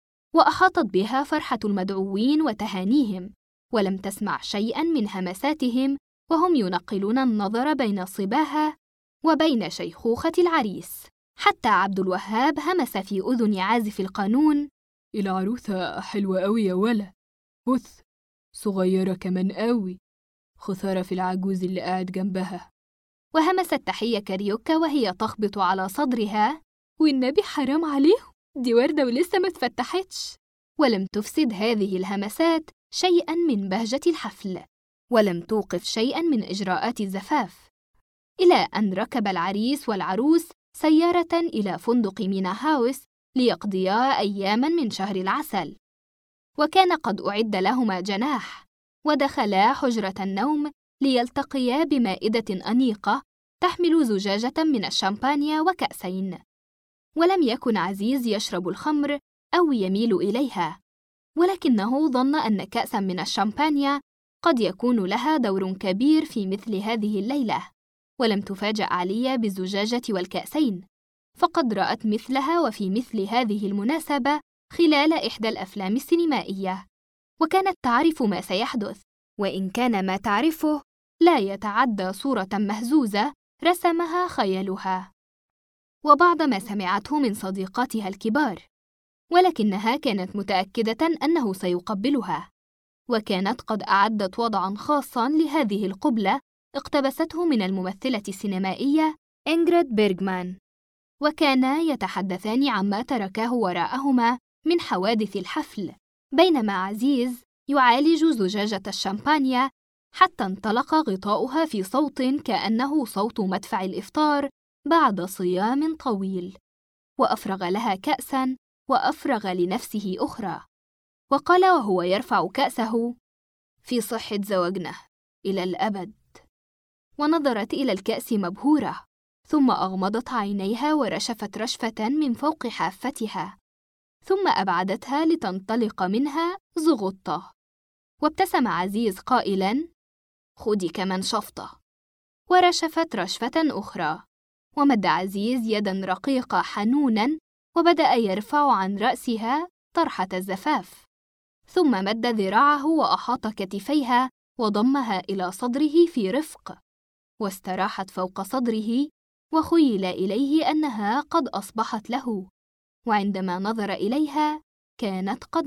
وأحاطت بها فرحة المدعوين وتهانيهم، ولم تسمع شيئاً من همساتهم وهم ينقلون النظر بين صباها وبين شيخوخة العريس. حتى عبد الوهاب همس في أذن عازف القانون: العروسة حلوة أوي يا ولا، بص صغيرة كمان أوي، خسارة في العجوز اللي قاعد جنبها. وهمست تحية كاريوكا وهي تخبط على صدرها: والنبي حرام عليهم، دي وردة ولسه ما اتفتحتش. ولم تفسد هذه الهمسات شيئاً من بهجة الحفل، ولم توقف شيئاً من إجراءات الزفاف، إلى أن ركب العريس والعروس سيارة إلى فندق مينا هاوس ليقضيا أياماً من شهر العسل. وكان قد أعد لهما جناح، ودخلا حجرة النوم ليلتقيا بمائدة أنيقة تحمل زجاجة من الشامبانيا وكأسين. ولم يكن عزيز يشرب الخمر أو يميل إليها، ولكنه ظن أن كأساً من الشامبانيا قد يكون لها دور كبير في مثل هذه الليلة. ولم تفاجأ عليا بالزجاجة والكأسين، فقد رأت مثلها وفي مثل هذه المناسبة خلال إحدى الأفلام السينمائية، وكانت تعرف ما سيحدث، وإن كان ما تعرفه لا يتعدى صورة مهزوزة رسمها خيالها وبعض ما سمعته من صديقاتها الكبار، ولكنها كانت متأكدة أنه سيقبلها، وكانت قد أعدت وضعاً خاصاً لهذه القبلة اقتبسته من الممثلة السينمائية إنغريد بيرغمان، وكانا يتحدثان عما تركاه وراءهما من حوادث الحفل، بينما عزيز يعالج زجاجة الشامبانيا حتى انطلق غطاؤها في صوت كأنه صوت مدفع الإفطار بعد صيام طويل، وأفرغ لها كأساً وأفرغ لنفسه أخرى، وقال وهو يرفع كأسه: في صحة زواجنا إلى الأبد. ونظرت إلى الكأس مبهورة، ثم أغمضت عينيها ورشفت رشفة من فوق حافتها، ثم أبعدتها لتنطلق منها زغطة. وابتسم عزيز قائلاً: خدي كمان شفطة. ورشفت رشفة أخرى، ومد عزيز يداً رقيقة حنوناً وبدأ يرفع عن رأسها طرحة الزفاف، ثم مد ذراعه وأحاط كتفيها وضمها إلى صدره في رفق، واستراحت فوق صدره، وخيل إليه أنها قد أصبحت له، وعندما نظر إليها كانت قد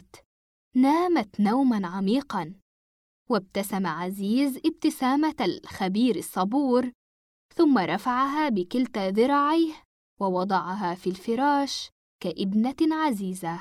نامت نوماً عميقاً. وابتسم عزيز ابتسامة الخبير الصبور، ثم رفعها بكلتا ذراعيه ووضعها في الفراش كابنة عزيزة.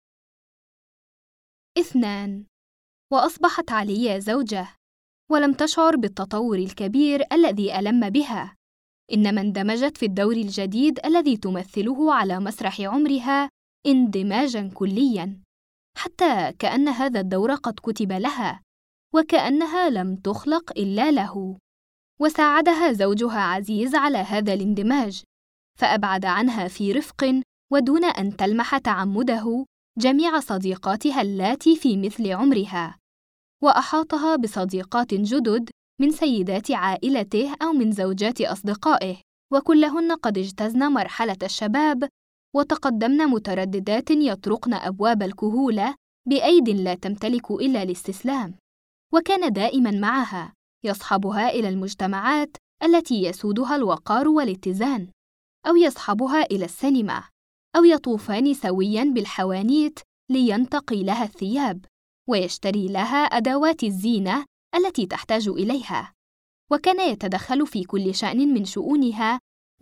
2. وأصبحت عليا زوجة، ولم تشعر بالتطور الكبير الذي ألم بها، إنما اندمجت في الدور الجديد الذي تمثله على مسرح عمرها اندماجاً كلياً، حتى كأن هذا الدور قد كتب لها، وكأنها لم تخلق إلا له. وساعدها زوجها عزيز على هذا الاندماج، فأبعد عنها في رفق ودون أن تلمح تعمده جميع صديقاتها اللاتي في مثل عمرها، وأحاطها بصديقات جدد من سيدات عائلته أو من زوجات أصدقائه، وكلهن قد اجتزن مرحلة الشباب وتقدمن مترددات يطرقن أبواب الكهولة بأيد لا تمتلك إلا الاستسلام. وكان دائماً معها، يصحبها إلى المجتمعات التي يسودها الوقار والاتزان، أو يصحبها إلى السينما، أو يطوفان سوياً بالحوانيت لينتقي لها الثياب ويشتري لها أدوات الزينة التي تحتاج إليها، وكان يتدخل في كل شأن من شؤونها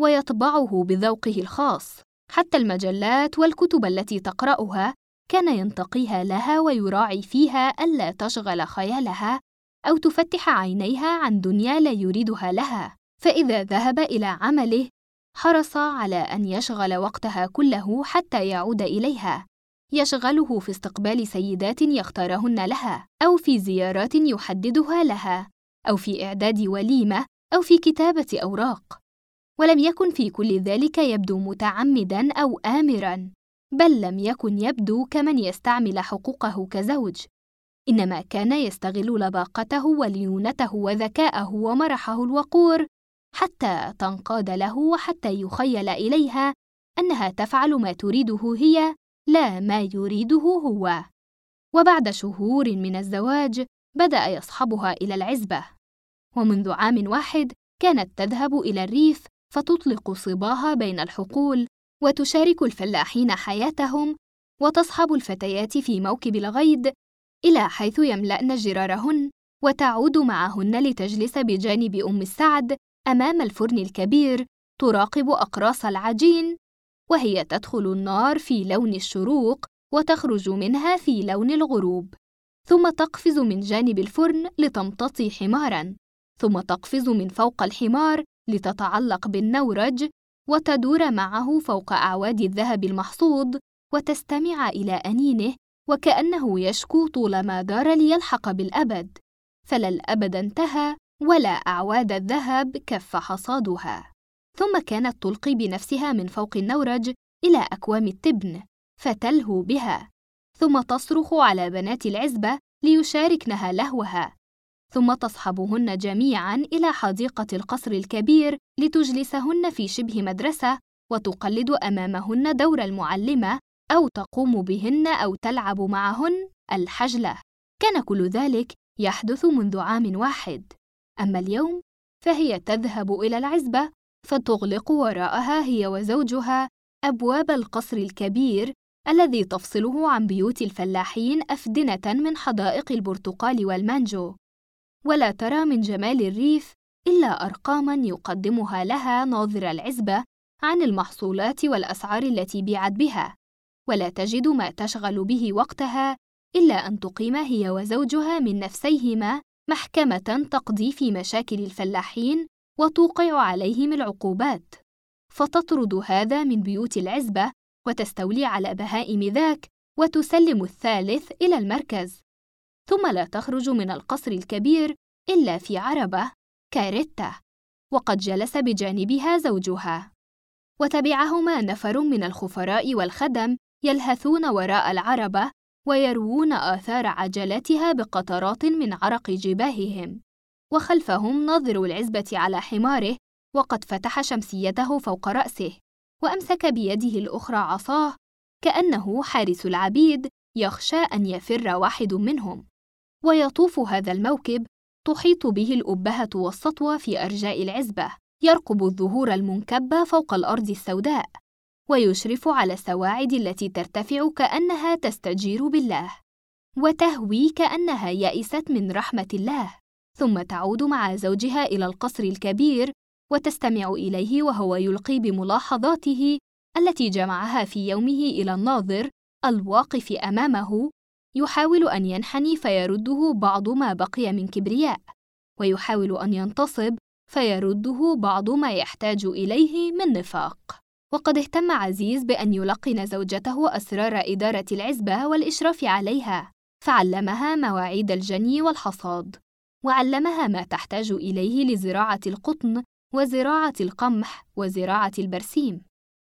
ويطبعه بذوقه الخاص، حتى المجلات والكتب التي تقرأها كان ينتقيها لها ويراعي فيها ألا تشغل خيالها أو تفتح عينيها عن دنيا لا يريدها لها. فإذا ذهب إلى عمله حرص على أن يشغل وقتها كله حتى يعود إليها، يشغله في استقبال سيدات يختارهن لها، أو في زيارات يحددها لها، أو في إعداد وليمة، أو في كتابة أوراق. ولم يكن في كل ذلك يبدو متعمداً أو آمراً، بل لم يكن يبدو كمن يستعمل حقوقه كزوج، إنما كان يستغل لباقته وليونته وذكاءه ومرحه الوقور حتى تنقاد له وحتى يخيل إليها أنها تفعل ما تريده هي لا ما يريده هو. وبعد شهور من الزواج بدأ يصحبها إلى العزبة، ومنذ عام واحد كانت تذهب إلى الريف فتطلق صباها بين الحقول وتشارك الفلاحين حياتهم، وتصحب الفتيات في موكب الغيد إلى حيث يملأن جرارهن، وتعود معهن لتجلس بجانب أم السعد أمام الفرن الكبير تراقب أقراص العجين، وهي تدخل النار في لون الشروق وتخرج منها في لون الغروب، ثم تقفز من جانب الفرن لتمتطي حماراً، ثم تقفز من فوق الحمار لتتعلق بالنورج وتدور معه فوق أعواد الذهب المحصود وتستمع إلى أنينه وكأنه يشكو طولما دار ليلحق بالأبد، فلا الأبد انتهى ولا أعواد الذهب كف حصادها. ثم كانت تلقي بنفسها من فوق النورج إلى أكوام التبن فتلهو بها، ثم تصرخ على بنات العزبة ليشاركنها لهوها، ثم تصحبهن جميعاً إلى حديقة القصر الكبير لتجلسهن في شبه مدرسة وتقلد أمامهن دور المعلمة أو تقوم بهن أو تلعب معهن الحجلة. كان كل ذلك يحدث منذ عام واحد، أما اليوم فهي تذهب إلى العزبة فتغلق وراءها هي وزوجها أبواب القصر الكبير الذي تفصله عن بيوت الفلاحين أفدنة من حدائق البرتقال والمانجو، ولا ترى من جمال الريف إلا أرقاماً يقدمها لها ناظر العزبة عن المحصولات والأسعار التي بيعت بها، ولا تجد ما تشغل به وقتها إلا أن تقيم هي وزوجها من نفسيهما محكمة تقضي في مشاكل الفلاحين وتوقع عليهم العقوبات، فتطرد هذا من بيوت العزبة وتستولي على بهائم ذاك وتسلم الثالث إلى المركز، ثم لا تخرج من القصر الكبير إلا في عربة كاريتا، وقد جلس بجانبها زوجها، وتبعهما نفر من الخفراء والخدم يلهثون وراء العربة ويروون آثار عجلاتها بقطرات من عرق جباههم، وخلفهم ناظر العزبة على حماره وقد فتح شمسيته فوق رأسه وأمسك بيده الأخرى عصاه كأنه حارس العبيد يخشى أن يفر واحد منهم. ويطوف هذا الموكب تحيط به الأبهة والسطوة في أرجاء العزبة، يرقب الظهور المنكبة فوق الأرض السوداء، ويشرف على السواعد التي ترتفع كأنها تستجير بالله، وتهوي كأنها يئست من رحمة الله، ثم تعود مع زوجها إلى القصر الكبير وتستمع إليه وهو يلقي بملاحظاته التي جمعها في يومه إلى الناظر الواقف أمامه، يحاول أن ينحني فيرده بعض ما بقي من كبرياء، ويحاول أن ينتصب فيرده بعض ما يحتاج إليه من نفاق. وقد اهتم عزيز بأن يلقن زوجته أسرار إدارة العزبة والإشراف عليها، فعلمها مواعيد الجني والحصاد، وعلمها ما تحتاج إليه لزراعة القطن وزراعة القمح وزراعة البرسيم،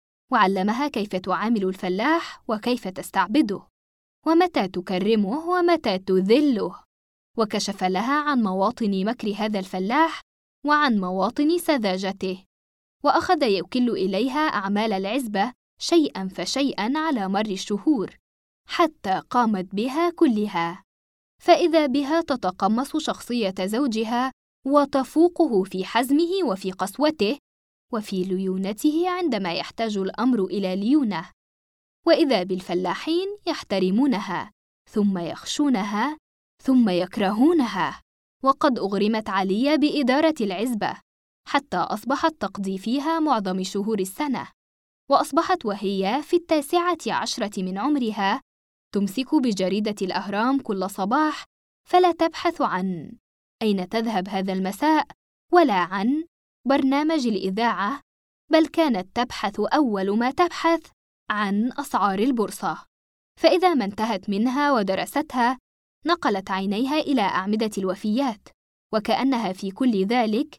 وعلمها كيف تعامل الفلاح وكيف تستعبده، ومتى تكرمه ومتى تذله، وكشف لها عن مواطن مكر هذا الفلاح وعن مواطن سذاجته، وأخذ يوكل إليها أعمال العزبة شيئاً فشيئاً على مر الشهور حتى قامت بها كلها، فإذا بها تتقمص شخصية زوجها وتفوقه في حزمه وفي قسوته وفي ليونته عندما يحتاج الأمر إلى ليونة. وإذا بالفلاحين يحترمونها ثم يخشونها ثم يكرهونها. وقد أغرمت عليا بإدارة العزبة حتى أصبحت تقضي فيها معظم شهور السنة، وأصبحت وهي في 19 من عمرها تمسك بجريدة الأهرام كل صباح، فلا تبحث عن أين تذهب هذا المساء ولا عن برنامج الإذاعة، بل كانت تبحث أول ما تبحث عن أسعار البورصة. فإذا ما انتهت منها ودرستها نقلت عينيها إلى أعمدة الوفيات، وكأنها في كل ذلك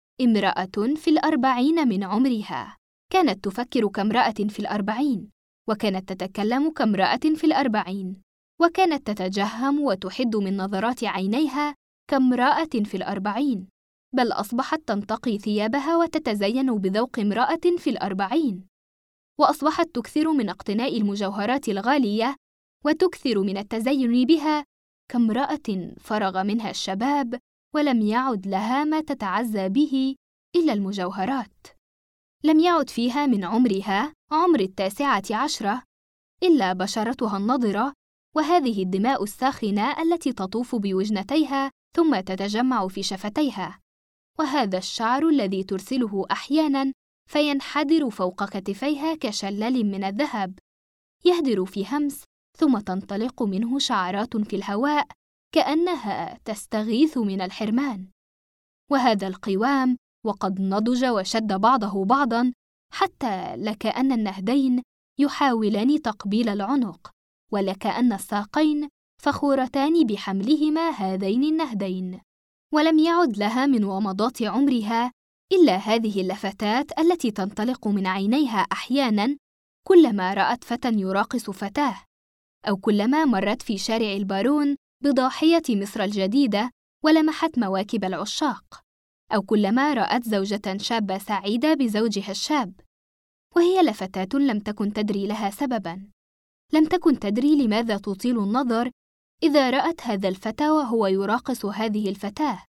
امرأة في 40 من عمرها. كانت تفكر كامرأة في 40، وكانت تتكلم كامرأة في 40، وكانت تتجهم وتحد من نظرات عينيها كامرأة في 40، بل أصبحت تنتقي ثيابها وتتزين بذوق امرأة في 40، وأصبحت تكثر من اقتناء المجوهرات الغالية وتكثر من التزين بها كامرأة فرغ منها الشباب ولم يعد لها ما تتعزى به إلا المجوهرات. لم يعد فيها من عمرها عمر 19 إلا بشرتها النضرة وهذه الدماء الساخنة التي تطوف بوجنتيها ثم تتجمع في شفتيها، وهذا الشعر الذي ترسله أحياناً فينحدر فوق كتفيها كشلال من الذهب، يهدر في همس ثم تنطلق منه شعرات في الهواء كأنها تستغيث من الحرمان. وهذا القوام وقد نضج وشد بعضه بعضاً حتى لكأن النهدين يحاولان تقبيل العنق، ولكأن الساقين فخورتان بحملهما هذين النهدين. ولم يعد لها من ومضات عمرها إلا هذه اللفتات التي تنطلق من عينيها أحياناً كلما رأت فتى يراقص فتاة، أو كلما مرت في شارع البارون بضاحية مصر الجديدة ولمحت مواكب العشاق، أو كلما رأت زوجة شابة سعيدة بزوجها الشاب. وهي لفتات لم تكن تدري لها سبباً، لم تكن تدري لماذا تطيل النظر إذا رأت هذا الفتى وهو يراقص هذه الفتاة،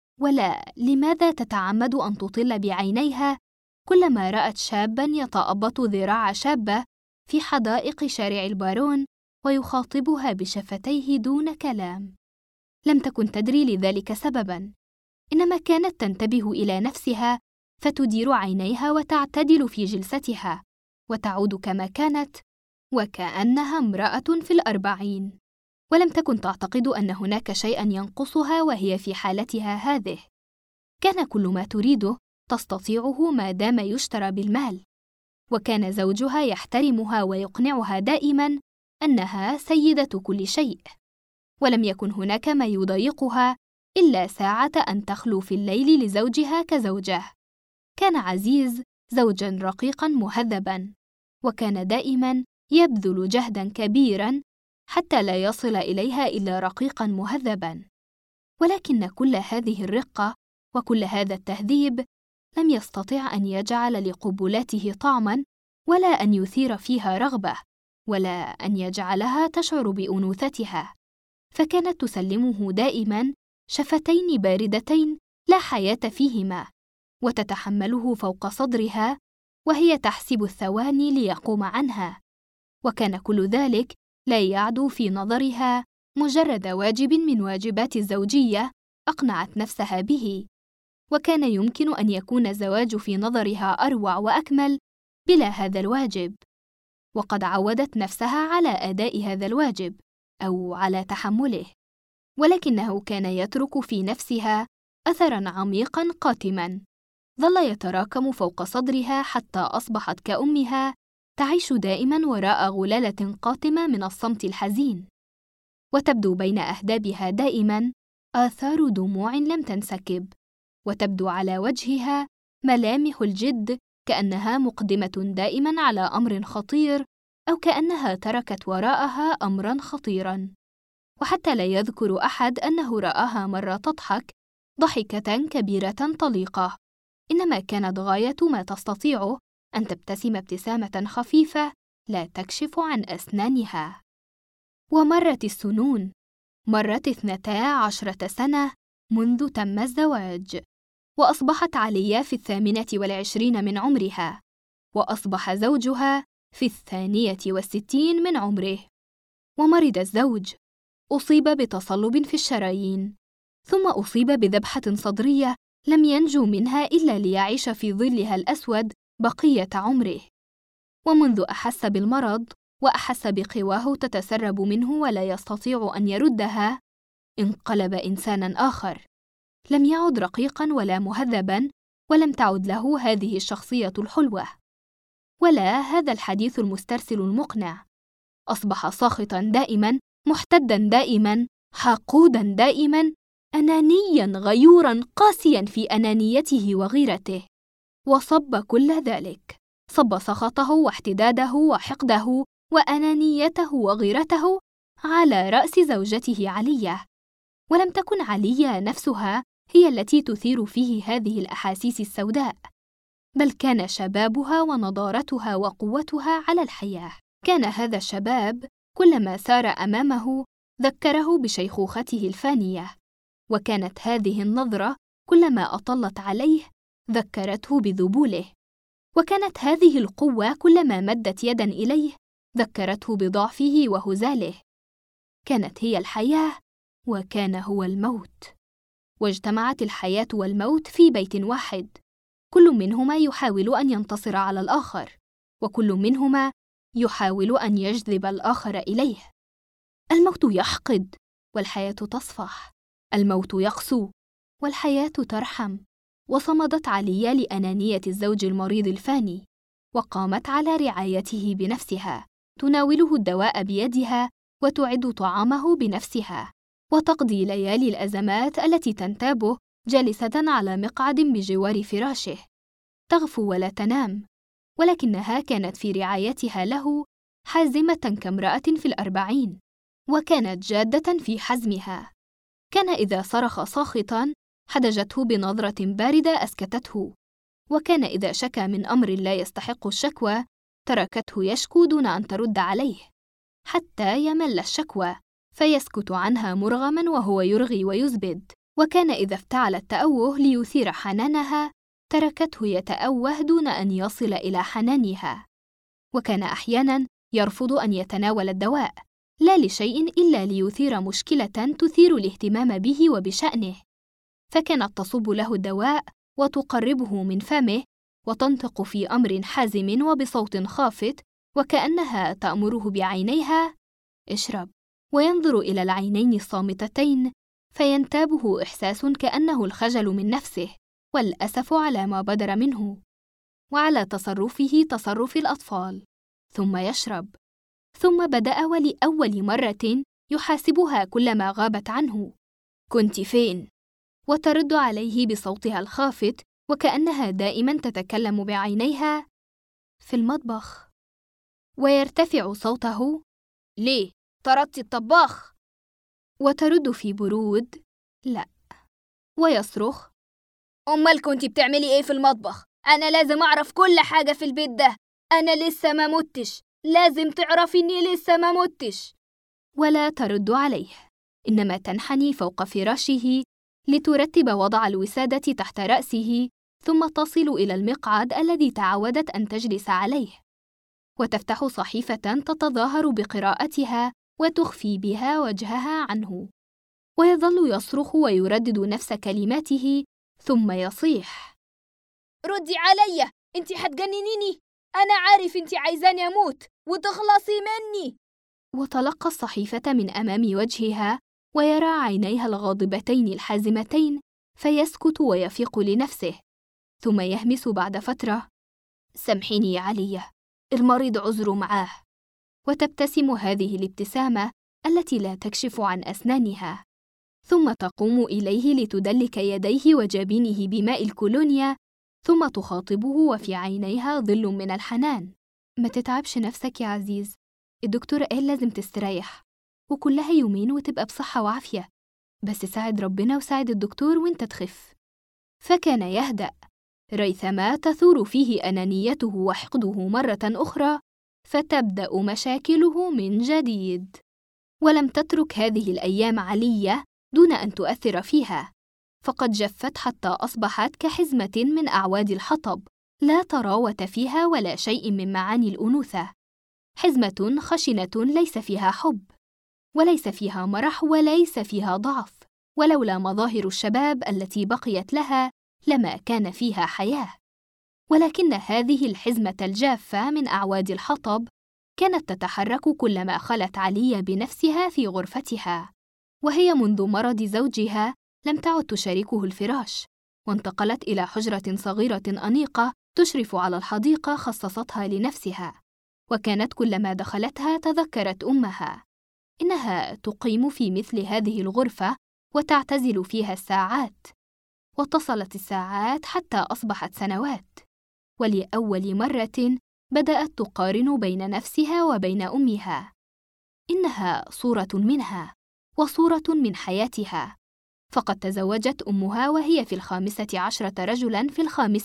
ولا لماذا تتعمد أن تطل بعينيها كلما رأت شاباً يتأبط ذراع شابة في حدائق شارع البارون ويخاطبها بشفتيه دون كلام. لم تكن تدري لذلك سبباً، إنما كانت تنتبه إلى نفسها فتدير عينيها وتعتدل في جلستها وتعود كما كانت وكأنها امرأة في 40، ولم تكن تعتقد أن هناك شيئاً ينقصها وهي في حالتها هذه. كان كل ما تريده تستطيعه ما دام يشترى بالمال، وكان زوجها يحترمها ويقنعها دائماً أنها سيدة كل شيء، ولم يكن هناك ما يضايقها إلا ساعة أن تخلو في الليل لزوجها كزوجه. كان عزيز زوجاً رقيقاً مهذباً، وكان دائماً يبذل جهداً كبيراً حتى لا يصل إليها إلا رقيقاً مهذباً. ولكن كل هذه الرقة وكل هذا التهذيب لم يستطع أن يجعل لقبلاته طعماً، ولا أن يثير فيها رغبة، ولا أن يجعلها تشعر بأنوثتها، فكانت تسلمه دائماً شفتين باردتين لا حياة فيهما، وتتحمله فوق صدرها وهي تحسب الثواني ليقوم عنها، وكان كل ذلك لا يعدو في نظرها مجرد واجب من واجبات الزوجية أقنعت نفسها به، وكان يمكن أن يكون الزواج في نظرها أروع وأكمل بلا هذا الواجب، وقد عودت نفسها على أداء هذا الواجب أو على تحمله، ولكنه كان يترك في نفسها أثراً عميقاً قاتماً ظل يتراكم فوق صدرها حتى أصبحت كأمها تعيش دائماً وراء غلالة قاتمة من الصمت الحزين، وتبدو بين أهدابها دائماً آثار دموع لم تنسكب، وتبدو على وجهها ملامح الجد كأنها مقدمة دائماً على أمر خطير، أو كأنها تركت وراءها أمراً خطيراً. وحتى لا يذكر أحد أنه رآها مرة تضحك ضحكة كبيرة طليقة، إنما كانت غاية ما تستطيعه أن تبتسم ابتسامة خفيفة لا تكشف عن أسنانها. ومرت السنون، مرت 12 سنة منذ تم الزواج، وأصبحت عليا في 28 من عمرها، وأصبح زوجها في 62 من عمره. ومرض الزوج، أصيب بتصلب في الشرايين، ثم أصيب بذبحة صدرية لم ينجو منها إلا ليعيش في ظلها الأسود بقية عمره. ومنذ أحس بالمرض وأحس بقواه تتسرب منه ولا يستطيع أن يردها، انقلب إنساناً آخر، لم يعد رقيقاً ولا مهذباً، ولم تعد له هذه الشخصية الحلوة ولا هذا الحديث المسترسل المقنع. أصبح ساخطاً دائماً، محتداً دائماً، حقوداً دائماً، أنانياً غيوراً قاسياً في أنانيته وغيرته. وصب كل ذلك، صب سخطه واحتداده وحقده وأنانيته وغيرته على رأس زوجته علية. ولم تكن علية نفسها هي التي تثير فيه هذه الأحاسيس السوداء، بل كان شبابها ونضارتها وقوتها على الحياة. كان هذا الشباب كلما سار أمامه ذكره بشيخوخته الفانية، وكانت هذه النظرة كلما أطلت عليه ذكرته بذبوله، وكانت هذه القوة كلما مدت يداً إليه ذكرته بضعفه وهزاله. كانت هي الحياة وكان هو الموت، واجتمعت الحياة والموت في بيت واحد، كل منهما يحاول أن ينتصر على الآخر، وكل منهما يحاول أن يجذب الآخر إليه. الموت يحقد والحياة تصفح، الموت يقسو والحياة ترحم. وصمدت عليا لأنانية الزوج المريض الفاني، وقامت على رعايته بنفسها، تناوله الدواء بيدها وتعد طعامه بنفسها، وتقضي ليالي الأزمات التي تنتابه جالسة على مقعد بجوار فراشه، تغفو ولا تنام، ولكنها كانت في رعايتها له حازمة كامرأة في 40، وكانت جادة في حزمها. كان إذا صرخ ساخطاً حدجته بنظرة باردة أسكتته، وكان إذا شكى من أمر لا يستحق الشكوى تركته يشكو دون أن ترد عليه، حتى يمل الشكوى فيسكت عنها مرغماً وهو يرغي ويزبد. وكان إذا افتعل التأوه ليثير حنانها تركته يتأوه دون أن يصل إلى حنانها. وكان أحياناً يرفض أن يتناول الدواء، لا لشيء إلا ليثير مشكلة تثير الاهتمام به وبشأنه، فكانت تصب له الدواء وتقربه من فمه وتنطق في أمر حازم وبصوت خافت وكأنها تأمره بعينيها: اشرب. وينظر إلى العينين الصامتتين فينتابه إحساس كأنه الخجل من نفسه والأسف على ما بدر منه وعلى تصرفه تصرف الأطفال. ثم يشرب، ثم بدأ ولأول مرة يحاسبها كلما غابت عنه: كنت فين؟ وترد عليه بصوتها الخافت وكأنها دائما تتكلم بعينيها: في المطبخ. ويرتفع صوته: ليه؟ طردت الطباخ؟ وترد في برود: لا. ويصرخ: أمال كنتي بتعملي إيه في المطبخ؟ أنا لازم أعرف كل حاجة في البيت ده، أنا لسه ما متش، لازم تعرفي إني لسه ما متش. ولا ترد عليه، إنما تنحني فوق فراشه لترتب وضع الوسادة تحت رأسه، ثم تصل إلى المقعد الذي تعودت أن تجلس عليه، وتفتح صحيفة تتظاهر بقراءتها وتخفي بها وجهها عنه، ويظل يصرخ ويردد نفس كلماته، ثم يصيح: ردي عليا، انتي حتجننيني، أنا عارف انتي عايزاني أموت وتخلصي مني. وتلقى الصحيفة من أمام وجهها ويرى عينيها الغاضبتين الحازمتين، فيسكت ويفيق لنفسه، ثم يهمس بعد فترة: سامحيني يا علية، المريض عذره معاه. وتبتسم هذه الابتسامة التي لا تكشف عن أسنانها، ثم تقوم إليه لتدلك يديه وجبينه بماء الكولونيا، ثم تخاطبه وفي عينيها ظل من الحنان: ما تتعبش نفسك يا عزيز، الدكتور قال لازم تستريح، وكلها يومين وتبقى بصحة وعافية، بس ساعد ربنا وساعد الدكتور وانت تخف. فكان يهدأ ريثما تثور فيه أنانيته وحقده مرة أخرى، فتبدأ مشاكله من جديد. ولم تترك هذه الأيام علية دون أن تؤثر فيها، فقد جفت حتى أصبحت كحزمة من أعواد الحطب، لا طراوة فيها ولا شيء من معاني الأنوثة، حزمة خشنة ليس فيها حب، وليس فيها مرح، وليس فيها ضعف، ولولا مظاهر الشباب التي بقيت لها لما كان فيها حياة. ولكن هذه الحزمة الجافة من أعواد الحطب كانت تتحرك كلما خلت علي بنفسها في غرفتها، وهي منذ مرض زوجها لم تعد تشاركه الفراش، وانتقلت إلى حجرة صغيرة أنيقة تشرف على الحديقة خصصتها لنفسها، وكانت كلما دخلتها تذكرت أمها. إنها تقيم في مثل هذه الغرفة وتعتزل فيها الساعات، واتصلت الساعات حتى أصبحت سنوات، ولأول مرة بدأت تقارن بين نفسها وبين أمها. إنها صورة منها وصورة من حياتها، فقد تزوجت أمها وهي في 15 رجلاً في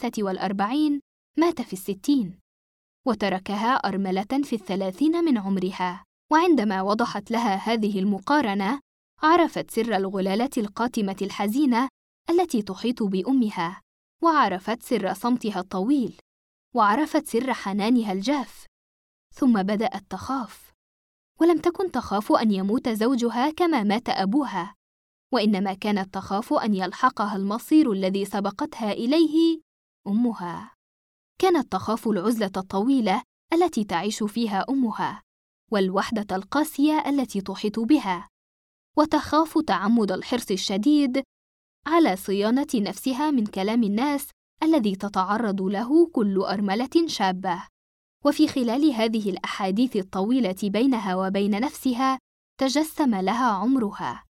45، مات في 60، وتركها أرملة في 30 من عمرها. وعندما وضحت لها هذه المقارنة، عرفت سر الغلالة القاتمة الحزينة التي تحيط بأمها، وعرفت سر صمتها الطويل، وعرفت سر حنانها الجاف. ثم بدأت تخاف، ولم تكن تخاف أن يموت زوجها كما مات أبوها، وإنما كانت تخاف أن يلحقها المصير الذي سبقتها إليه أمها. كانت تخاف العزلة الطويلة التي تعيش فيها أمها، والوحدة القاسية التي تحيط بها، وتخاف تعمد الحرص الشديد على صيانة نفسها من كلام الناس الذي تتعرض له كل أرملة شابة. وفي خلال هذه الأحاديث الطويلة بينها وبين نفسها تجسم لها عمرها.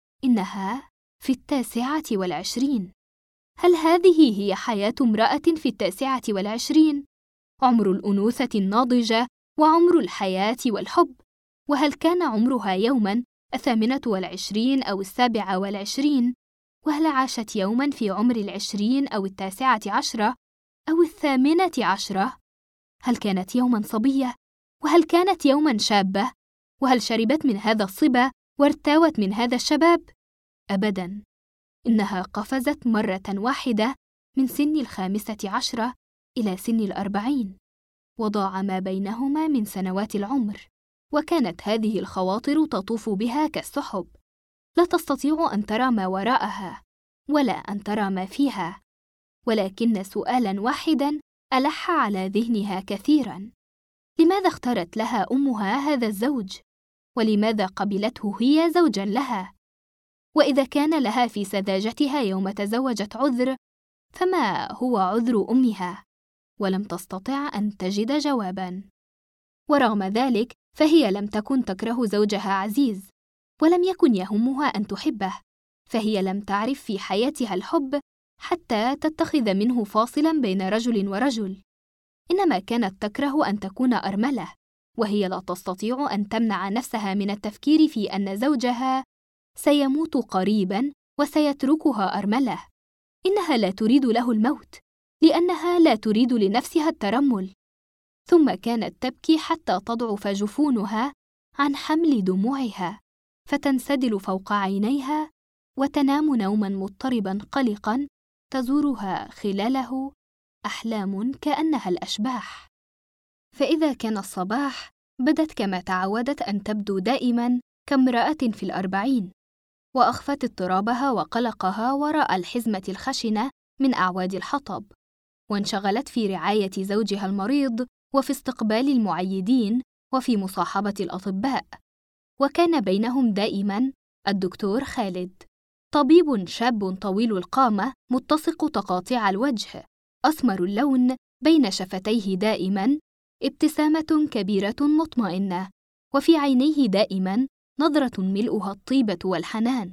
إنها في 29. هل هذه هي حياة امرأة في 29؟ عمر الأنوثة الناضجة وعمر الحياة والحب. وهل كان عمرها يوماً 28 أو 27؟ وهل عاشت يوماً في عمر 20 أو 19 أو 18؟ هل كانت يوماً صبية؟ وهل كانت يوماً شابة؟ وهل شربت من هذا الصبا وارتوت من هذا الشباب؟ أبداً. إنها قفزت مرة واحدة من سن 15 إلى سن 40، وضاع ما بينهما من سنوات العمر، وكانت هذه الخواطر تطوف بها كالسحب، لا تستطيع أن ترى ما وراءها ولا أن ترى ما فيها. ولكن سؤالاً واحداً ألح على ذهنها كثيراً: لماذا اختارت لها أمها هذا الزوج؟ ولماذا قبلته هي زوجاً لها؟ وإذا كان لها في سذاجتها يوم تزوجت عذر، فما هو عذر أمها؟ ولم تستطع أن تجد جواباً. ورغم ذلك فهي لم تكن تكره زوجها عزيز، ولم يكن يهمها أن تحبه، فهي لم تعرف في حياتها الحب حتى تتخذ منه فاصلاً بين رجل ورجل. إنما كانت تكره أن تكون أرملة، وهي لا تستطيع أن تمنع نفسها من التفكير في أن زوجها سيموت قريباً وسيتركها أرملة. إنها لا تريد له الموت، لأنها لا تريد لنفسها الترمل. ثم كانت تبكي حتى تضعف جفونها عن حمل دموعها، فتنسدل فوق عينيها، وتنام نوماً مضطرباً قلقاً تزورها خلاله أحلام كأنها الأشباح. فإذا كان الصباح بدت كما تعودت أن تبدو دائماً كامرأة في 40، وأخفت اضطرابها وقلقها وراء الحزمة الخشنة من أعواد الحطب، وانشغلت في رعاية زوجها المريض وفي استقبال المعيدين وفي مصاحبة الأطباء. وكان بينهم دائماً الدكتور خالد، طبيب شاب طويل القامة متسق تقاطيع الوجه، أسمر اللون، بين شفتيه دائماً ابتسامة كبيرة مطمئنة، وفي عينيه دائماً نظرة ملؤها الطيبة والحنان،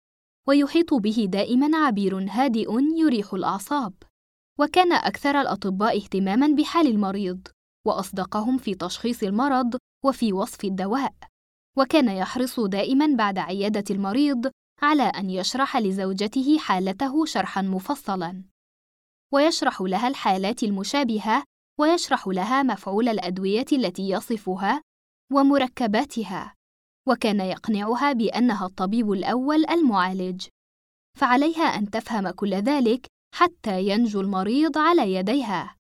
ويحيط به دائماً عبير هادئ يريح الأعصاب. وكان أكثر الأطباء اهتماماً بحال المريض، وأصدقهم في تشخيص المرض وفي وصف الدواء، وكان يحرص دائماً بعد عيادة المريض على أن يشرح لزوجته حالته شرحاً مفصلاً، ويشرح لها الحالات المشابهة، ويشرح لها مفعول الأدوية التي يصفها ومركباتها، وكان يقنعها بأنها الطبيب الأول المعالج، فعليها أن تفهم كل ذلك حتى ينجو المريض على يديها.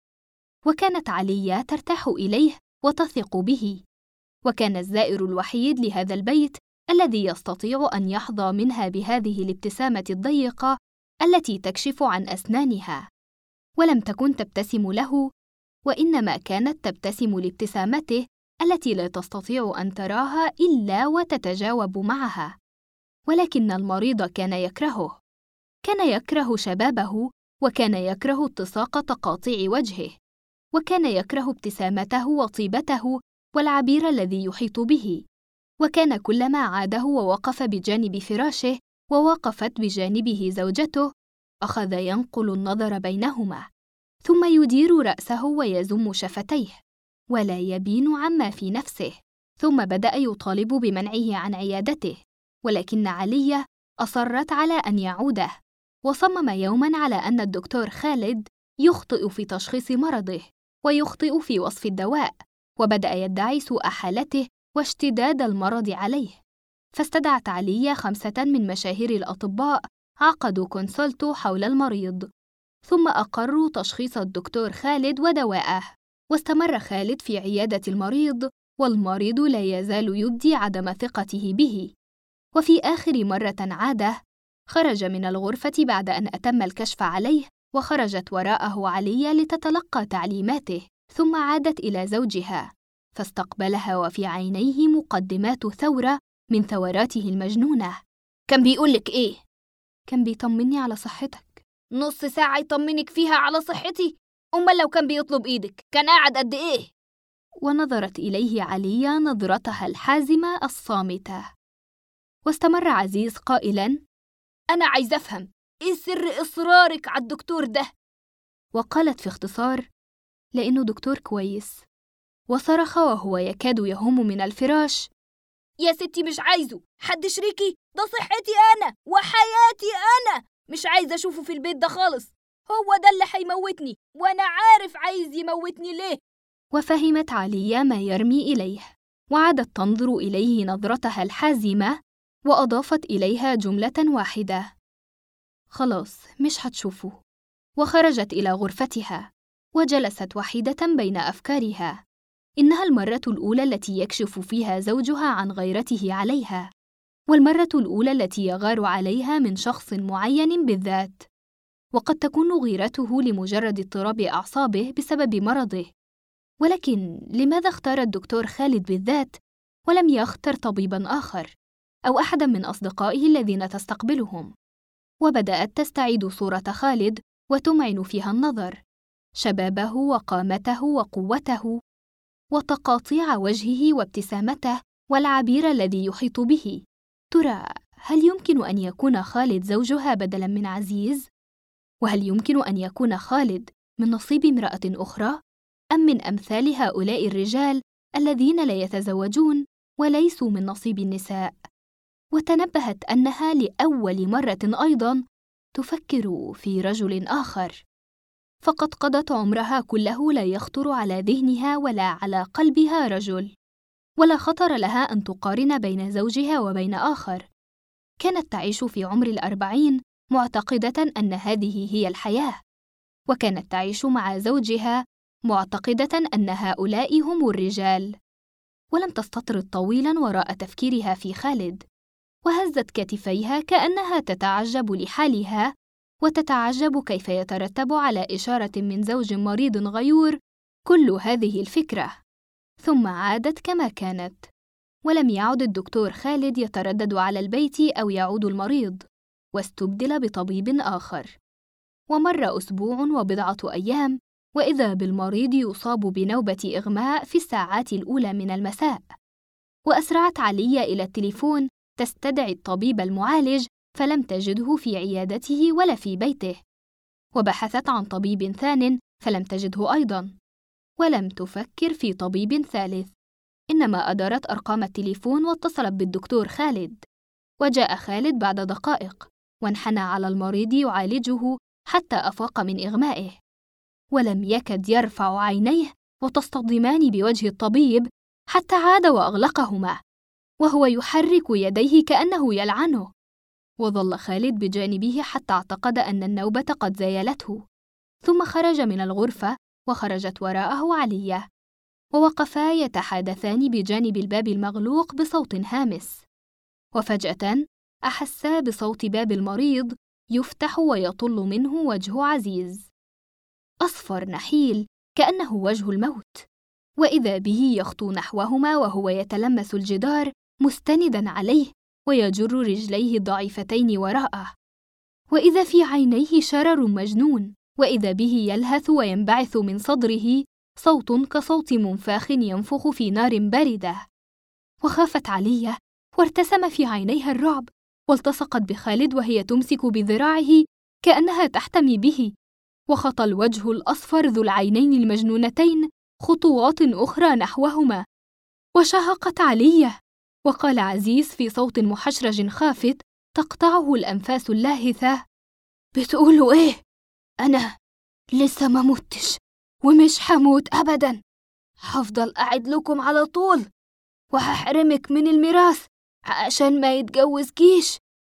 وكانت عليا ترتاح إليه وتثق به، وكان الزائر الوحيد لهذا البيت الذي يستطيع أن يحظى منها بهذه الابتسامة الضيقة التي تكشف عن أسنانها. ولم تكن تبتسم له، وإنما كانت تبتسم لابتسامته التي لا تستطيع أن تراها إلا وتتجاوب معها. ولكن المريض كان يكرهه، كان يكره شبابه، وكان يكره اتساق تقاطيع وجهه، وكان يكره ابتسامته وطيبته والعبير الذي يحيط به. وكان كلما عاده ووقف بجانب فراشه ووقفت بجانبه زوجته أخذ ينقل النظر بينهما، ثم يدير رأسه ويزم شفتيه ولا يبين عما في نفسه. ثم بدأ يطالب بمنعه عن عيادته، ولكن عليا أصرت على أن يعوده، وصمم يوماً على أن الدكتور خالد يخطئ في تشخيص مرضه ويخطئ في وصف الدواء، وبدأ يدعي سوء حالته واشتداد المرض عليه. فاستدعت عليا 5 من مشاهير الأطباء عقدوا كونسلتو حول المريض، ثم أقروا تشخيص الدكتور خالد ودواءه. واستمر خالد في عيادة المريض، والمريض لا يزال يبدي عدم ثقته به. وفي آخر مرة عاده، خرج من الغرفة بعد أن أتم الكشف عليه، وخرجت وراءه عليا لتتلقى تعليماته، ثم عادت إلى زوجها فاستقبلها وفي عينيه مقدمات ثورة من ثوراته المجنونة. كان بيقولك إيه؟ كان بيطمني على صحتك. نص ساعة يطمنك فيها على صحتي؟ أمال لو كان بيطلب إيدك كان قاعد قد إيه؟ ونظرت إليه عليا نظرتها الحازمة الصامتة. واستمر عزيز قائلاً: أنا عايز أفهم إيه سر إصرارك على الدكتور ده؟ وقالت في اختصار: لأنه دكتور كويس. وصرخ وهو يكاد يهم من الفراش: يا ستي مش عايزه حد شريكي، ده صحتي أنا وحياتي أنا، مش عايزة أشوفه في البيت ده خالص، هو ده اللي هيموتني، وأنا عارف عايز يموتني ليه. وفهمت عليا ما يرمي إليه، وعادت تنظر إليه نظرتها الحازمة، وأضافت إليها جملة واحدة: خلاص مش هتشوفه. وخرجت إلى غرفتها، وجلست وحيدة بين أفكارها. إنها المرة الأولى التي يكشف فيها زوجها عن غيرته عليها، والمرة الأولى التي يغار عليها من شخص معين بالذات. وقد تكون غيرته لمجرد اضطراب أعصابه بسبب مرضه، ولكن لماذا اختار الدكتور خالد بالذات ولم يختر طبيباً آخر أو أحداً من أصدقائه الذين تستقبلهم؟ وبدأت تستعيد صورة خالد وتمعن فيها النظر، شبابه وقامته وقوته وتقاطيع وجهه وابتسامته والعبير الذي يحيط به. ترى هل يمكن أن يكون خالد زوجها بدلاً من عزيز؟ وهل يمكن أن يكون خالد من نصيب امرأة أخرى؟ أم من أمثال هؤلاء الرجال الذين لا يتزوجون وليسوا من نصيب النساء؟ وتنبهت أنها لأول مرة أيضاً تفكر في رجل آخر، فقد قضت عمرها كله لا يخطر على ذهنها ولا على قلبها رجل، ولا خطر لها أن تقارن بين زوجها وبين آخر. كانت تعيش في عمر 40 معتقدة أن هذه هي الحياة، وكانت تعيش مع زوجها معتقدة أن هؤلاء هم الرجال. ولم تستطرد طويلاً وراء تفكيرها في خالد، وهزت كتفيها كأنها تتعجب لحالها، وتتعجب كيف يترتب على إشارة من زوج مريض غيور كل هذه الفكرة. ثم عادت كما كانت، ولم يعد الدكتور خالد يتردد على البيت أو يعود المريض، واستبدل بطبيب آخر. ومر أسبوع وبضعة أيام، وإذا بالمريض يصاب بنوبة إغماء في الساعات الأولى من المساء. وأسرعت عليا إلى التليفون تستدعي الطبيب المعالج، فلم تجده في عيادته ولا في بيته. وبحثت عن طبيب ثان فلم تجده أيضاً، ولم تفكر في طبيب ثالث، إنما أدارت أرقام التليفون واتصلت بالدكتور خالد. وجاء خالد بعد دقائق، وانحنى على المريض يعالجه حتى أفاق من إغمائه، ولم يكد يرفع عينيه وتصطدمان بوجه الطبيب حتى عاد وأغلقهما. وهو يحرك يديه كأنه يلعنه. وظل خالد بجانبه حتى اعتقد أن النوبة قد زايلته، ثم خرج من الغرفة وخرجت وراءه علية، ووقفا يتحادثان بجانب الباب المغلوق بصوت هامس. وفجأة أحسا بصوت باب المريض يفتح ويطل منه وجه عزيز، أصفر نحيل كأنه وجه الموت، وإذا به يخطو نحوهما وهو يتلمس الجدار مستنداً عليه ويجر رجليه الضعيفتين وراءه، وإذا في عينيه شرر مجنون، وإذا به يلهث وينبعث من صدره صوت كصوت منفاخ ينفخ في نار باردة. وخافت علية وارتسم في عينيها الرعب، والتصقت بخالد وهي تمسك بذراعه كأنها تحتمي به، وخطى الوجه الأصفر ذو العينين المجنونتين خطوات أخرى نحوهما، وشهقت علية، وقال عزيز في صوت محشرج خافت تقطعه الأنفاس اللاهثة: بتقولوا إيه؟ أنا لسه ما متش ومش حموت أبداً، هفضل قاعد لكم على طول وهحرمك من الميراث عشان ما يتجوزكيش.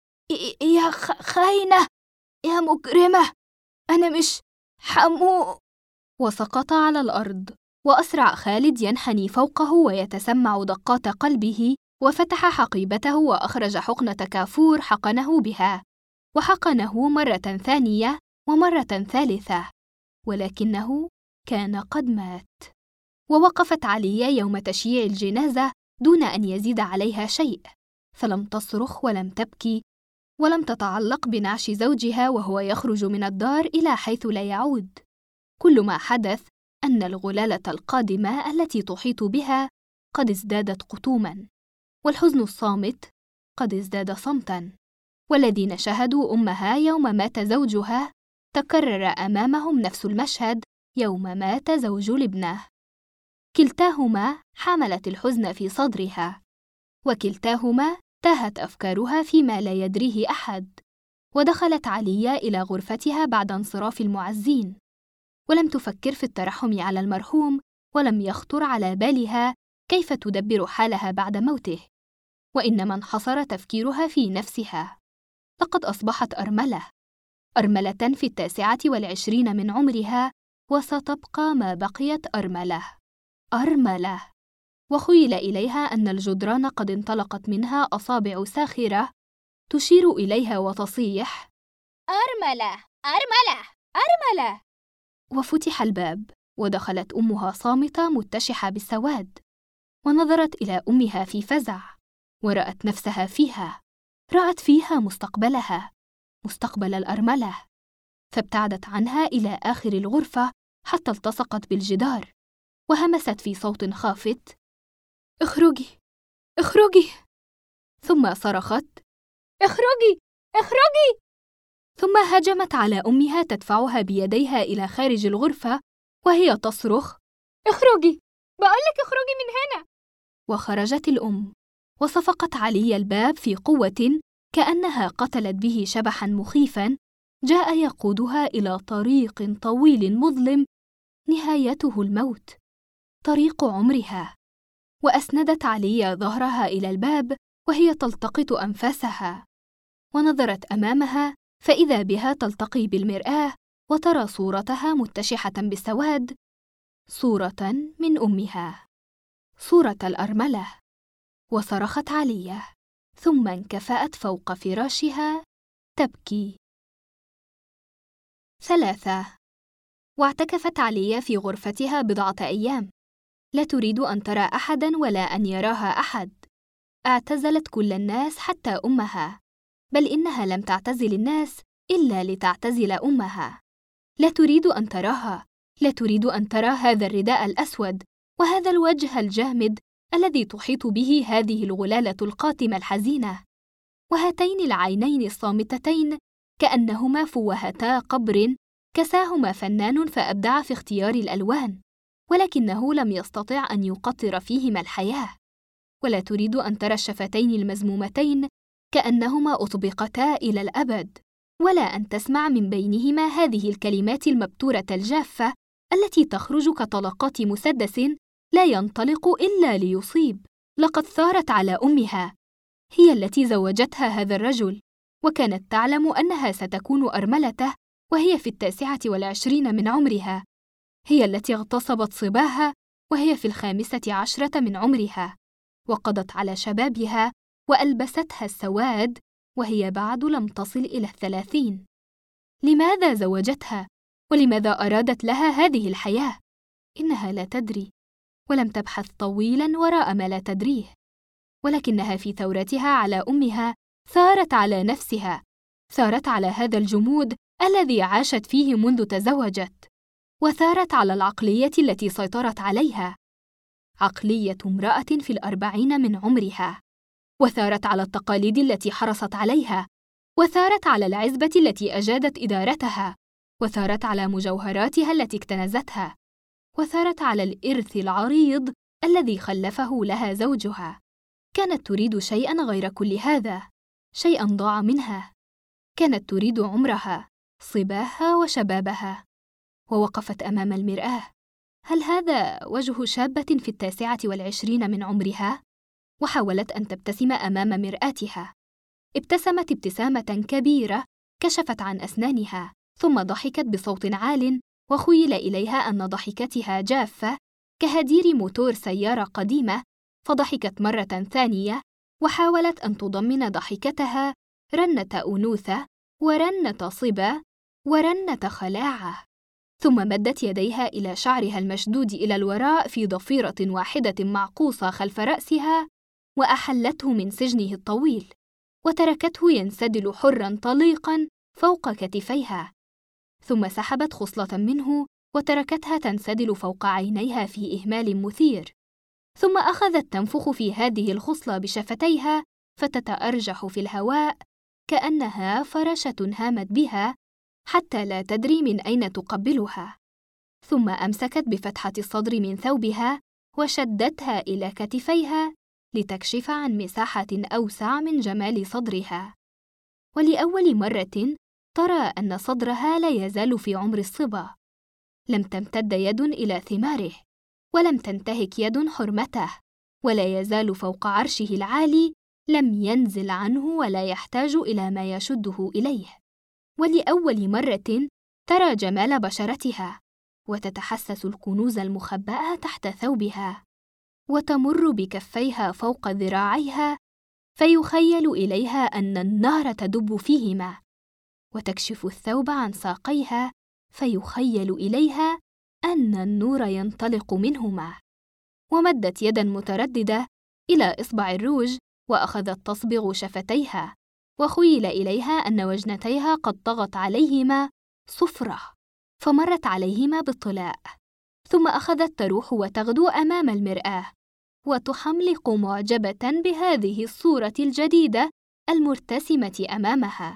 يا خاينة، يا مجرمة، أنا مش حمو. وسقط على الأرض، وأسرع خالد ينحني فوقه ويتسمع دقات قلبه، وفتح حقيبته وأخرج حقنة كافور حقنه بها، وحقنه مرة ثانية ومرة ثالثة، ولكنه كان قد مات. ووقفت علية يوم تشييع الجنازة دون أن يزيد عليها شيء، فلم تصرخ ولم تبكي ولم تتعلق بنعش زوجها وهو يخرج من الدار إلى حيث لا يعود. كل ما حدث أن الغلالة القادمة التي تحيط بها قد ازدادت قطوماً، والحزن الصامت قد ازداد صمتاً، والذين شهدوا أمها يوم مات زوجها تكرر أمامهم نفس المشهد يوم مات زوج لابنه. كلتاهما حملت الحزن في صدرها، وكلتاهما تاهت أفكارها فيما لا يدريه أحد. ودخلت علية إلى غرفتها بعد انصراف المعزين، ولم تفكر في الترحم على المرحوم، ولم يخطر على بالها كيف تدبر حالها بعد موته، وإنما انحصر تفكيرها في نفسها. لقد أصبحت أرملة في 29 من عمرها، وستبقى ما بقيت أرملة. وخيل إليها أن الجدران قد انطلقت منها أصابع ساخرة تشير إليها وتصيح: أرملة أرملة أرملة. وفتح الباب، ودخلت أمها صامتة متشحة بالسواد، ونظرت إلى أمها في فزع، ورأت نفسها فيها، رأت فيها مستقبلها، مستقبل الأرملة، فابتعدت عنها إلى آخر الغرفة حتى التصقت بالجدار، وهمست في صوت خافت: اخرجي اخرجي. ثم صرخت: اخرجي اخرجي. ثم هجمت على أمها تدفعها بيديها إلى خارج الغرفة وهي تصرخ: اخرجي، بقولك اخرجي من هنا. وخرجت الأم، وصفقت علي الباب في قوة كأنها قتلت به شبحاً مخيفاً جاء يقودها إلى طريق طويل مظلم نهايته الموت، طريق عمرها. وأسندت علي ظهرها إلى الباب وهي تلتقط أنفاسها، ونظرت أمامها فإذا بها تلتقي بالمرآة وترى صورتها متشحة بالسواد، صورة من أمها، صورة الأرملة. وصرخت علية، ثم انكفأت فوق فراشها تبكي. 3. واعتكفت علية في غرفتها بضعة أيام، لا تريد أن ترى أحداً ولا أن يراها أحد. اعتزلت كل الناس حتى أمها، بل إنها لم تعتزل الناس إلا لتعتزل أمها. لا تريد أن تراها، لا تريد أن ترى هذا الرداء الأسود وهذا الوجه الجامد الذي تحيط به هذه الغلالة القاتمة الحزينة، وهاتين العينين الصامتتين كأنهما فوهتا قبر كساهما فنان فأبدع في اختيار الألوان، ولكنه لم يستطع أن يقطر فيهما الحياة. ولا تريد أن ترى الشفتين المزمومتين كأنهما أطبقتا إلى الأبد، ولا أن تسمع من بينهما هذه الكلمات المبتورة الجافة التي تخرج كطلقات مسدس لا ينطلق إلا ليصيب. لقد ثارت على أمها، هي التي زوجتها هذا الرجل، وكانت تعلم أنها ستكون أرملته وهي في 29 من عمرها. هي التي اغتصبت صباها وهي في 15 من عمرها، وقضت على شبابها وألبستها السواد وهي بعد لم تصل إلى 30. لماذا زوجتها؟ ولماذا أرادت لها هذه الحياة؟ إنها لا تدري، ولم تبحث طويلاً وراء ما لا تدريه، ولكنها في ثورتها على أمها ثارت على نفسها، ثارت على هذا الجمود الذي عاشت فيه منذ تزوجت، وثارت على العقلية التي سيطرت عليها، عقلية امرأة في 40 من عمرها، وثارت على التقاليد التي حرصت عليها، وثارت على العزبة التي أجادت إدارتها، وثارت على مجوهراتها التي اكتنزتها، وثارت على الإرث العريض الذي خلفه لها زوجها. كانت تريد شيئاً غير كل هذا، شيئاً ضاع منها. كانت تريد عمرها، صباها وشبابها، ووقفت أمام المرآة. هل هذا وجه شابة في 29 من عمرها؟ وحاولت أن تبتسم أمام مرآتها. ابتسمت ابتسامة كبيرة كشفت عن أسنانها، ثم ضحكت بصوت عال، وخيل إليها أن ضحكتها جافة كهدير موتور سيارة قديمة، فضحكت مرة ثانية وحاولت أن تضمن ضحكتها رنة أنوثة ورنة صبا ورنة خلاعة. ثم مدت يديها إلى شعرها المشدود إلى الوراء في ضفيرة واحدة معقوصة خلف رأسها، وأحلته من سجنه الطويل، وتركته ينسدل حراً طليقاً فوق كتفيها. ثم سحبت خصلة منه وتركتها تنسدل فوق عينيها في إهمال مثير. ثم أخذت تنفخ في هذه الخصلة بشفتيها فتتأرجح في الهواء كأنها فراشة هامت بها حتى لا تدري من أين تقبلها. ثم أمسكت بفتحة الصدر من ثوبها وشدتها إلى كتفيها لتكشف عن مساحة أوسع من جمال صدرها. ولأول مرة ترى أن صدرها لا يزال في عمر الصبا. لم تمتد يد إلى ثماره، ولم تنتهك يد حرمته، ولا يزال فوق عرشه العالي، لم ينزل عنه ولا يحتاج إلى ما يشده إليه. ولأول مرة ترى جمال بشرتها، وتتحسس الكنوز المخبأة تحت ثوبها، وتمر بكفيها فوق ذراعيها فيخيل إليها أن النار تدب فيهما، وتكشف الثوب عن ساقيها فيخيل إليها أن النور ينطلق منهما. ومدت يداً مترددة إلى إصبع الروج وأخذت تصبغ شفتيها، وخيل إليها أن وجنتيها قد طغت عليهما صفرة، فمرت عليهما بالطلاء. ثم أخذت تروح وتغدو أمام المرآة وتحملق معجبة بهذه الصورة الجديدة المرتسمة أمامها.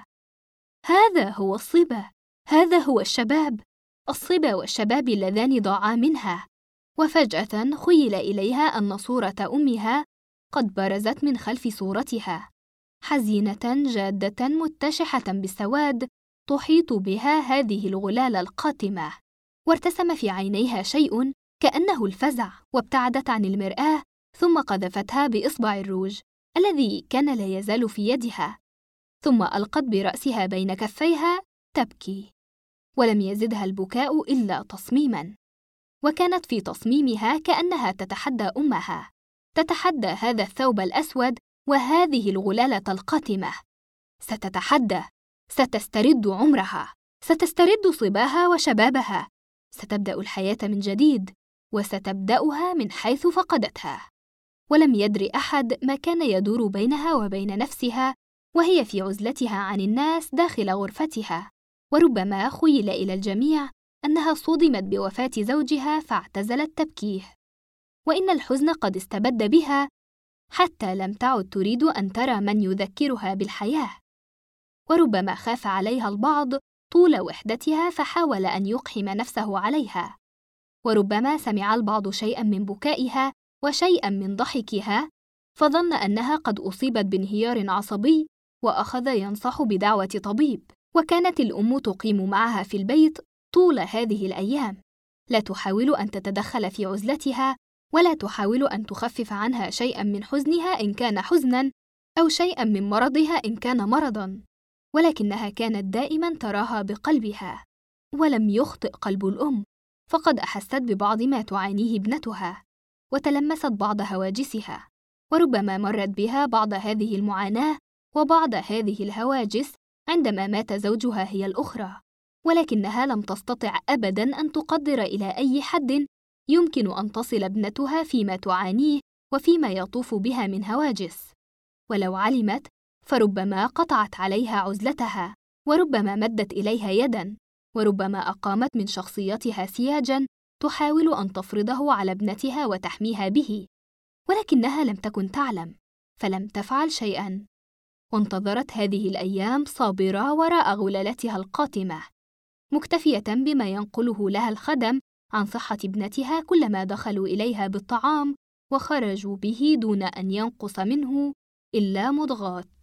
هذا هو الصبا، هذا هو الشباب، الصبا والشباب اللذان ضاعا منها. وفجأة خيل إليها أن صورة أمها قد برزت من خلف صورتها، حزينة جادة متشحة بالسواد تحيط بها هذه الغلالة القاتمة. وارتسم في عينيها شيء كأنه الفزع، وابتعدت عن المرآة ثم قذفتها بإصبع الروج الذي كان لا يزال في يدها، ثم ألقت برأسها بين كفيها تبكي، ولم يزدها البكاء إلا تصميماً. وكانت في تصميمها كأنها تتحدى أمها، تتحدى هذا الثوب الأسود وهذه الغلالة القاتمة. ستتحدى، ستسترد عمرها، ستسترد صباها وشبابها، ستبدأ الحياة من جديد، وستبدأها من حيث فقدتها. ولم يدري أحد ما كان يدور بينها وبين نفسها وهي في عزلتها عن الناس داخل غرفتها. وربما خيل إلى الجميع أنها صدمت بوفاة زوجها فاعتزلت تبكيه، وإن الحزن قد استبد بها حتى لم تعد تريد أن ترى من يذكرها بالحياة. وربما خاف عليها البعض طول وحدتها فحاول أن يقحم نفسه عليها. وربما سمع البعض شيئاً من بكائها وشيئاً من ضحكها فظن أنها قد أصيبت بانهيار عصبي وأخذ ينصح بدعوة طبيب. وكانت الأم تقيم معها في البيت طول هذه الأيام، لا تحاول أن تتدخل في عزلتها ولا تحاول أن تخفف عنها شيئاً من حزنها إن كان حزناً أو شيئاً من مرضها إن كان مرضاً، ولكنها كانت دائماً تراها بقلبها. ولم يخطئ قلب الأم، فقد أحست ببعض ما تعانيه ابنتها وتلمست بعض هواجسها، وربما مرت بها بعض هذه المعاناة وبعض هذه الهواجس عندما مات زوجها هي الأخرى، ولكنها لم تستطع أبداً أن تقدر إلى أي حد يمكن أن تصل ابنتها فيما تعانيه وفيما يطوف بها من هواجس. ولو علمت فربما قطعت عليها عزلتها، وربما مدت إليها يداً، وربما أقامت من شخصيتها سياجاً تحاول أن تفرضه على ابنتها وتحميها به، ولكنها لم تكن تعلم، فلم تفعل شيئاً. وانتظرت هذه الأيام صابرة وراء غلالتها القاتمة، مكتفية بما ينقله لها الخدم عن صحة ابنتها كلما دخلوا إليها بالطعام وخرجوا به دون أن ينقص منه إلا مضغات.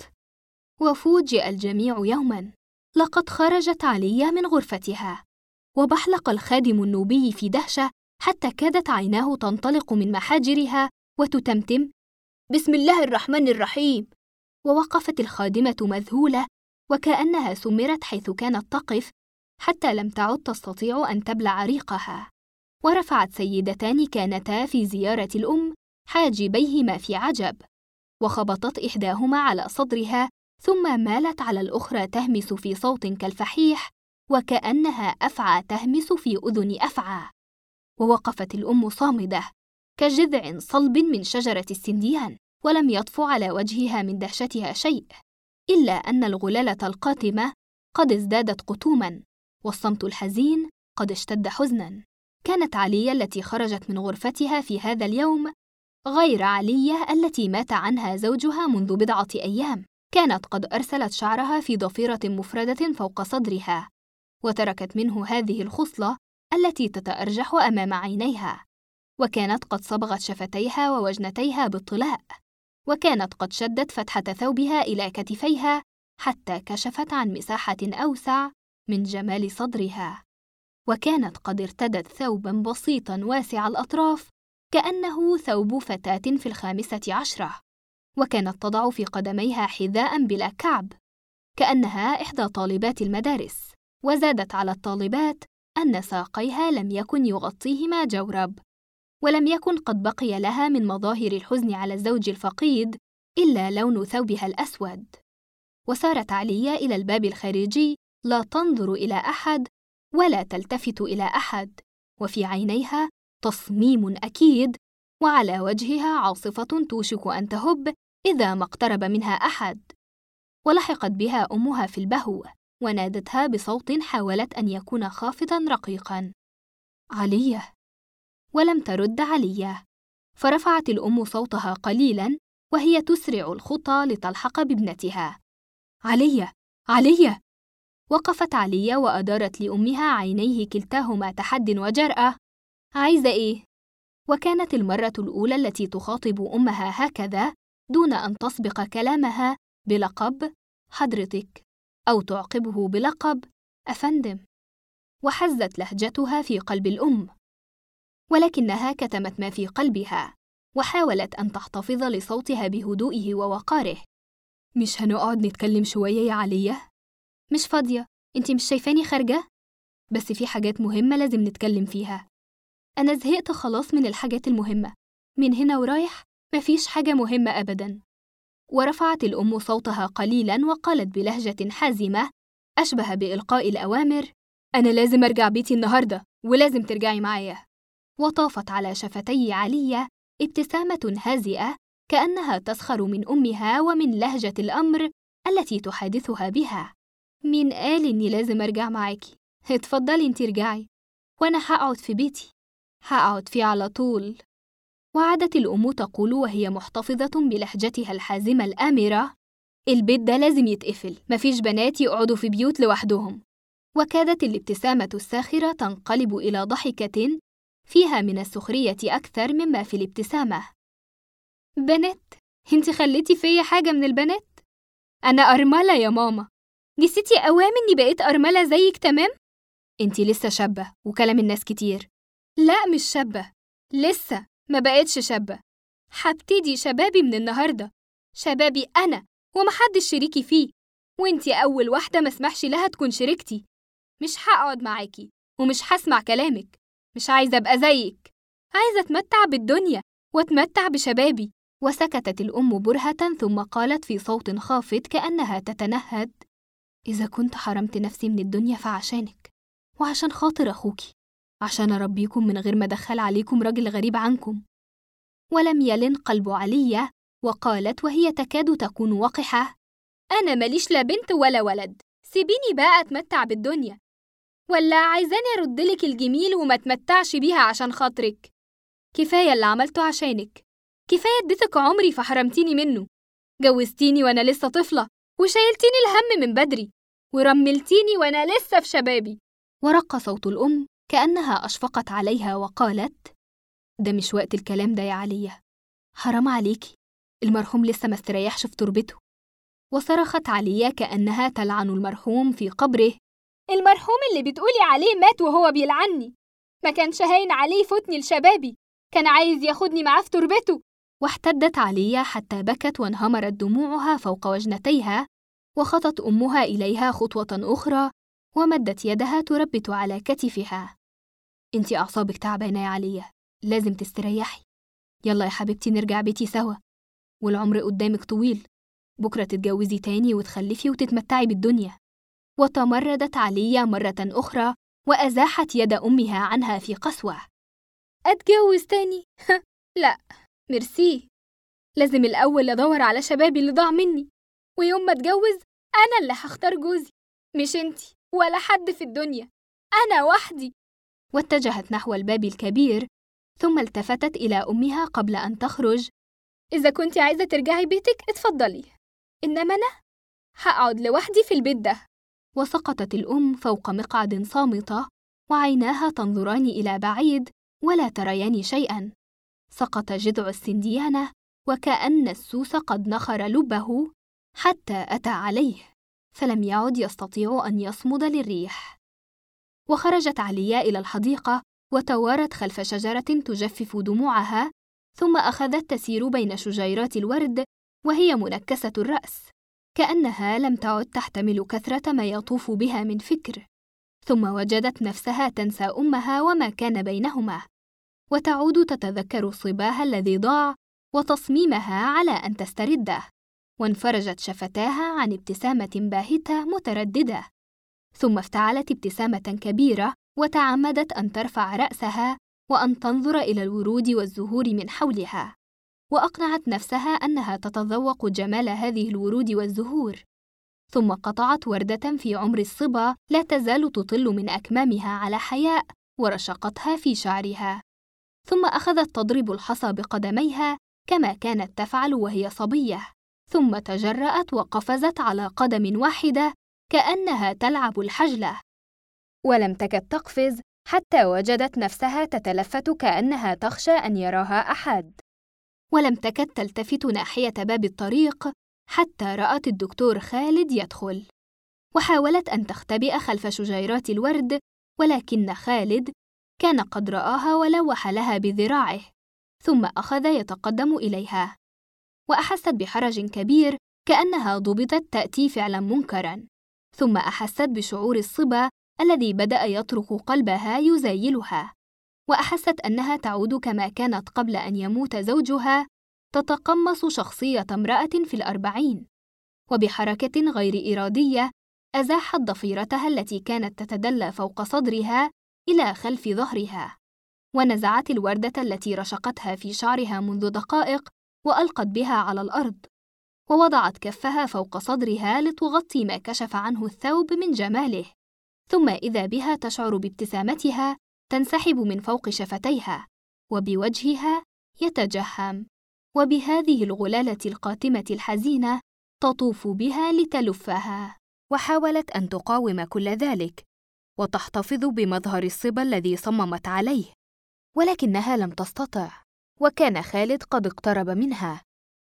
وفوجئ الجميع يوماً، لقد خرجت عليا من غرفتها، وبحلق الخادم النوبي في دهشة حتى كادت عيناه تنطلق من محاجرها وتتمتم: بسم الله الرحمن الرحيم. ووقفت الخادمة مذهولة وكأنها سمرت حيث كانت تقف، حتى لم تعد تستطيع أن تبلع ريقها. ورفعت سيدتان كانتا في زيارة الأم حاجبيهما في عجب، وخبطت إحداهما على صدرها ثم مالت على الأخرى تهمس في صوت كالفحيح وكأنها أفعى تهمس في أذن أفعى. ووقفت الأم صامدة كجذع صلب من شجرة السنديان، ولم يطفو على وجهها من دهشتها شيء، إلا أن الغلالة القاتمة قد ازدادت قتوماً، والصمت الحزين قد اشتد حزناً. كانت علية التي خرجت من غرفتها في هذا اليوم غير علية التي مات عنها زوجها منذ بضعة أيام. كانت قد أرسلت شعرها في ضفيرة مفردة فوق صدرها، وتركت منه هذه الخصلة التي تتأرجح أمام عينيها، وكانت قد صبغت شفتيها ووجنتيها بالطلاء، وكانت قد شدت فتحة ثوبها إلى كتفيها حتى كشفت عن مساحة أوسع من جمال صدرها، وكانت قد ارتدت ثوباً بسيطاً واسع الأطراف كأنه ثوب فتاة في 15، وكانت تضع في قدميها حذاء بلا كعب كأنها إحدى طالبات المدارس. وزادت على الطالبات أن ساقيها لم يكن يغطيهما جورب، ولم يكن قد بقي لها من مظاهر الحزن على الزوج الفقيد إلا لون ثوبها الأسود. وسارت عليا إلى الباب الخارجي لا تنظر إلى أحد ولا تلتفت إلى أحد، وفي عينيها تصميم أكيد، وعلى وجهها عاصفة توشك أن تهب إذا ما اقترب منها أحد. ولحقت بها أمها في البهو ونادتها بصوت حاولت أن يكون خافضاً رقيقاً: علية. ولم ترد علية، فرفعت الأم صوتها قليلاً وهي تسرع الخطى لتلحق بابنتها: علية، علية. وقفت علية وأدارت لأمها عينيه كلتاهما تحد وجرأة: عايزة إيه؟ وكانت المرة الأولى التي تخاطب أمها هكذا دون أن تسبق كلامها بلقب حضرتك أو تعقبه بلقب أفندم. وحزت لهجتها في قلب الأم، ولكنها كتمت ما في قلبها وحاولت أن تحتفظ لصوتها بهدوئه ووقاره: مش هنقعد نتكلم شوية يا علية؟ مش فاضية، انتي مش شايفاني خارجة؟ بس في حاجات مهمة لازم نتكلم فيها. أنا زهقت خلاص من الحاجات المهمة، من هنا ورايح مفيش حاجة مهمة أبداً. ورفعت الأم صوتها قليلاً وقالت بلهجة حازمة أشبه بإلقاء الأوامر: أنا لازم أرجع بيتي النهاردة ولازم ترجعي معايا. وطافت على شفتي علية ابتسامة هازئة كأنها تسخر من أمها ومن لهجة الأمر التي تحادثها بها. مين قال إني لازم أرجع معاكي؟ اتفضلي انتي ارجعي، وأنا هقعد في بيتي، هقعد فيه على طول. وعادت الأم تقول وهي محتفظة بلهجتها الحازمة الآمرة: البيت ده لازم يتقفل، مفيش بنات يقعدوا في بيوت لوحدهم. وكادت الابتسامة الساخرة تنقلب إلى ضحكة فيها من السخرية أكثر مما في الابتسامة. بنات؟ انتي خليتي فيا حاجة من البنات؟ أنا أرملة يا ماما، نسيتي أوام إني بقيت أرملة زيك تمام؟ انتي لسه شابة وكلام الناس كتير. لا مش شابة، لسه ما بقتش شابة، هبتدي شبابي من النهاردة، شبابي أنا ومحدش شريكي فيه، وانتي أول واحدة مسمحش لها تكون شريكتي. مش هقعد معاكي ومش هسمع كلامك، مش عايزة أبقى زيك، عايزة أتمتع بالدنيا وأتمتع بشبابي. وسكتت الأم برهة ثم قالت في صوت خافت كأنها تتنهد: إذا كنت حرمت نفسي من الدنيا فعشانك وعشان خاطر أخوكي، عشان أربيكم من غير ما أدخل عليكم راجل غريب عنكم. ولم يلن قلب علية وقالت وهي تكاد تكون وقحة: أنا ماليش لا بنت ولا ولد، سيبيني بقى أتمتع بالدنيا، ولا عايزاني أردلك الجميل وما تمتعش بيها عشان خاطرك؟ كفاية اللي عملته عشانك، كفاية اديتك عمري فحرمتيني منه، جوزتيني وأنا لسه طفلة وشايلتيني الهم من بدري ورملتيني وأنا لسه في شبابي. ورق صوت الأم كأنها أشفقت عليها وقالت: ده مش وقت الكلام ده يا علية، حرام عليكي، المرحوم لسه ما استريحش في تربته. وصرخت علية كأنها تلعن المرحوم في قبره: المرحوم اللي بتقولي عليه مات وهو بيلعني، ما كانش هاين عليه يفوتني لشبابي، كان عايز ياخدني معاه في تربته. واحتدت علية حتى بكت وانهمرت دموعها فوق وجنتيها، وخطت أمها إليها خطوة أخرى ومدت يدها تربت على كتفها: انتي أعصابك تعبانة يا علية، لازم تستريحي، يلا يا حبيبتي نرجع بيتي سوا، والعمر قدامك طويل، بكرة تتجوزي تاني وتخلفي وتتمتعي بالدنيا. وتمردت علية مرة أخرى وأزاحت يد أمها عنها في قسوة: أتجوز تاني؟ لا ميرسي، لازم الأول أدور على شبابي اللي ضاع مني، ويوم ما أتجوز أنا اللي هختار جوزي، مش انتي ولا حد في الدنيا، أنا وحدي. واتجهت نحو الباب الكبير ثم التفتت إلى أمها قبل أن تخرج: إذا كنتي عايزة ترجعي بيتك اتفضلي، إنما أنا هقعد لوحدي في البيت ده. وسقطت الأم فوق مقعد صامتة وعيناها تنظران إلى بعيد ولا تريان شيئا. سقط جذع السنديانة وكأن السوس قد نخر لبه حتى أتى عليه، فلم يعد يستطيع أن يصمد للريح. وخرجت عليا إلى الحديقة وتوارت خلف شجرة تجفف دموعها، ثم أخذت تسير بين شجيرات الورد وهي منكسة الرأس كأنها لم تعد تحتمل كثرة ما يطوف بها من فكر. ثم وجدت نفسها تنسى أمها وما كان بينهما، وتعود تتذكر صباها الذي ضاع وتصميمها على أن تسترده، وانفرجت شفتاها عن ابتسامة باهتة مترددة، ثم افتعلت ابتسامة كبيرة وتعمدت أن ترفع رأسها وأن تنظر إلى الورود والزهور من حولها، وأقنعت نفسها أنها تتذوق جمال هذه الورود والزهور. ثم قطعت وردة في عمر الصبا لا تزال تطل من أكمامها على حياء ورشقتها في شعرها، ثم أخذت تضرب الحصى بقدميها كما كانت تفعل وهي صبية، ثم تجرأت وقفزت على قدم واحدة كأنها تلعب الحجلة، ولم تكد تقفز حتى وجدت نفسها تتلفت كأنها تخشى أن يراها أحد، ولم تكد تلتفت ناحية باب الطريق حتى رأت الدكتور خالد يدخل، وحاولت أن تختبئ خلف شجيرات الورد، ولكن خالد كان قد رآها ولوح لها بذراعه، ثم أخذ يتقدم إليها، وأحست بحرج كبير كأنها ضبطت تأتي فعلا منكرا، ثم أحست بشعور الصبا الذي بدأ يطرق قلبها يزايلها، وأحست أنها تعود كما كانت قبل أن يموت زوجها، تتقمص شخصية امرأة في 40، وبحركة غير إرادية أزاحت ضفيرتها التي كانت تتدلى فوق صدرها إلى خلف ظهرها، ونزعت الوردة التي رشقتها في شعرها منذ دقائق وألقت بها على الأرض، ووضعت كفها فوق صدرها لتغطي ما كشف عنه الثوب من جماله، ثم إذا بها تشعر بابتسامتها تنسحب من فوق شفتيها، وبوجهها يتجهم، وبهذه الغلالة القاتمة الحزينة تطوف بها لتلفها. وحاولت أن تقاوم كل ذلك وتحتفظ بمظهر الصبا الذي صممت عليه، ولكنها لم تستطع، وكان خالد قد اقترب منها،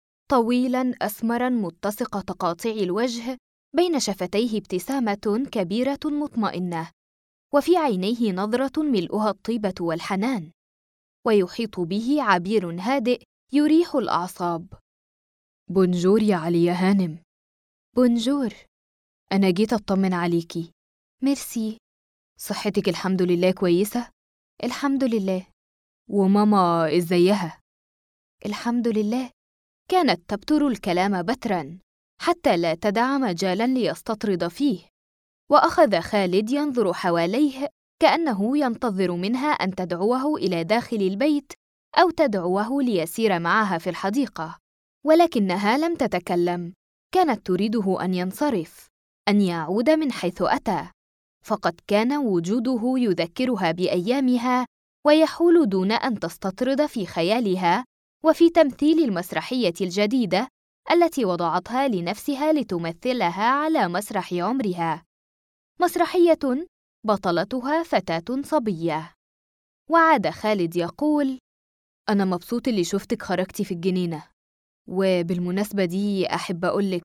طويلاً أسمراً متسق تقاطيع الوجه، بين شفتيه ابتسامة كبيرة مطمئنة، وفي عينيه نظرة ملؤها الطيبة والحنان. ويحيط به عبير هادئ يريح الأعصاب. بونجور يا علي يا هانم. بونجور. أنا جيت أطمن عليكي. ميرسي. صحتك الحمد لله كويسة؟ الحمد لله. وماما إزيها؟ الحمد لله. كانت تبتر الكلام بتراً حتى لا تدع مجالاً ليستطرد فيه، وأخذ خالد ينظر حواليه كأنه ينتظر منها أن تدعوه إلى داخل البيت أو تدعوه ليسير معها في الحديقة، ولكنها لم تتكلم. كانت تريده أن ينصرف، أن يعود من حيث أتى، فقد كان وجوده يذكرها بأيامها ويحول دون أن تستطرد في خيالها وفي تمثيل المسرحية الجديدة التي وضعتها لنفسها لتمثلها على مسرح عمرها، مسرحية بطلتها فتاة صبية. وعاد خالد يقول: أنا مبسوط اللي شفتك خرجتي في الجنينة، وبالمناسبة دي أحب أقولك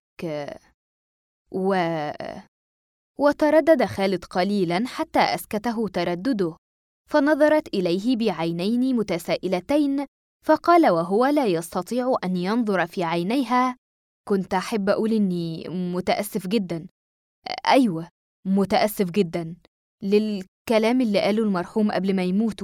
وتردد خالد قليلاً حتى أسكته تردده، فنظرت إليه بعينين متسائلتين، فقال وهو لا يستطيع أن ينظر في عينيها: كنت أحب أقول إني متأسف جداً. أيوة، متأسف جداً للكلام اللي قاله المرحوم قبل ما يموت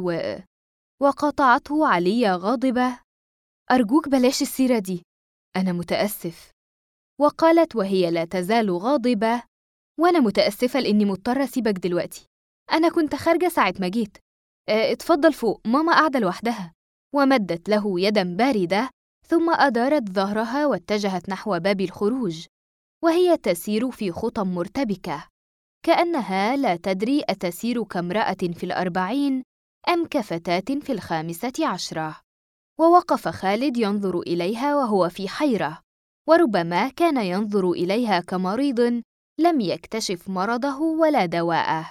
وقاطعته علي غاضبة: أرجوك بلاش السيرة دي، أنا متأسف. وقالت وهي لا تزال غاضبة: وأنا متأسفة لإني مضطرة أسيبك دلوقتي، أنا كنت خارجة ساعة ما جيت. اتفضل فوق، ماما قاعدة لوحدها. ومدت له يداً باردة، ثم أدارت ظهرها واتجهت نحو باب الخروج، وهي تسير في خطى مرتبكة، كأنها لا تدري أتسير كامرأة في 40 أم كفتاة في 15. ووقف خالد ينظر إليها وهو في حيرة، وربما كان ينظر إليها كمريض لم يكتشف مرضه ولا دواءه.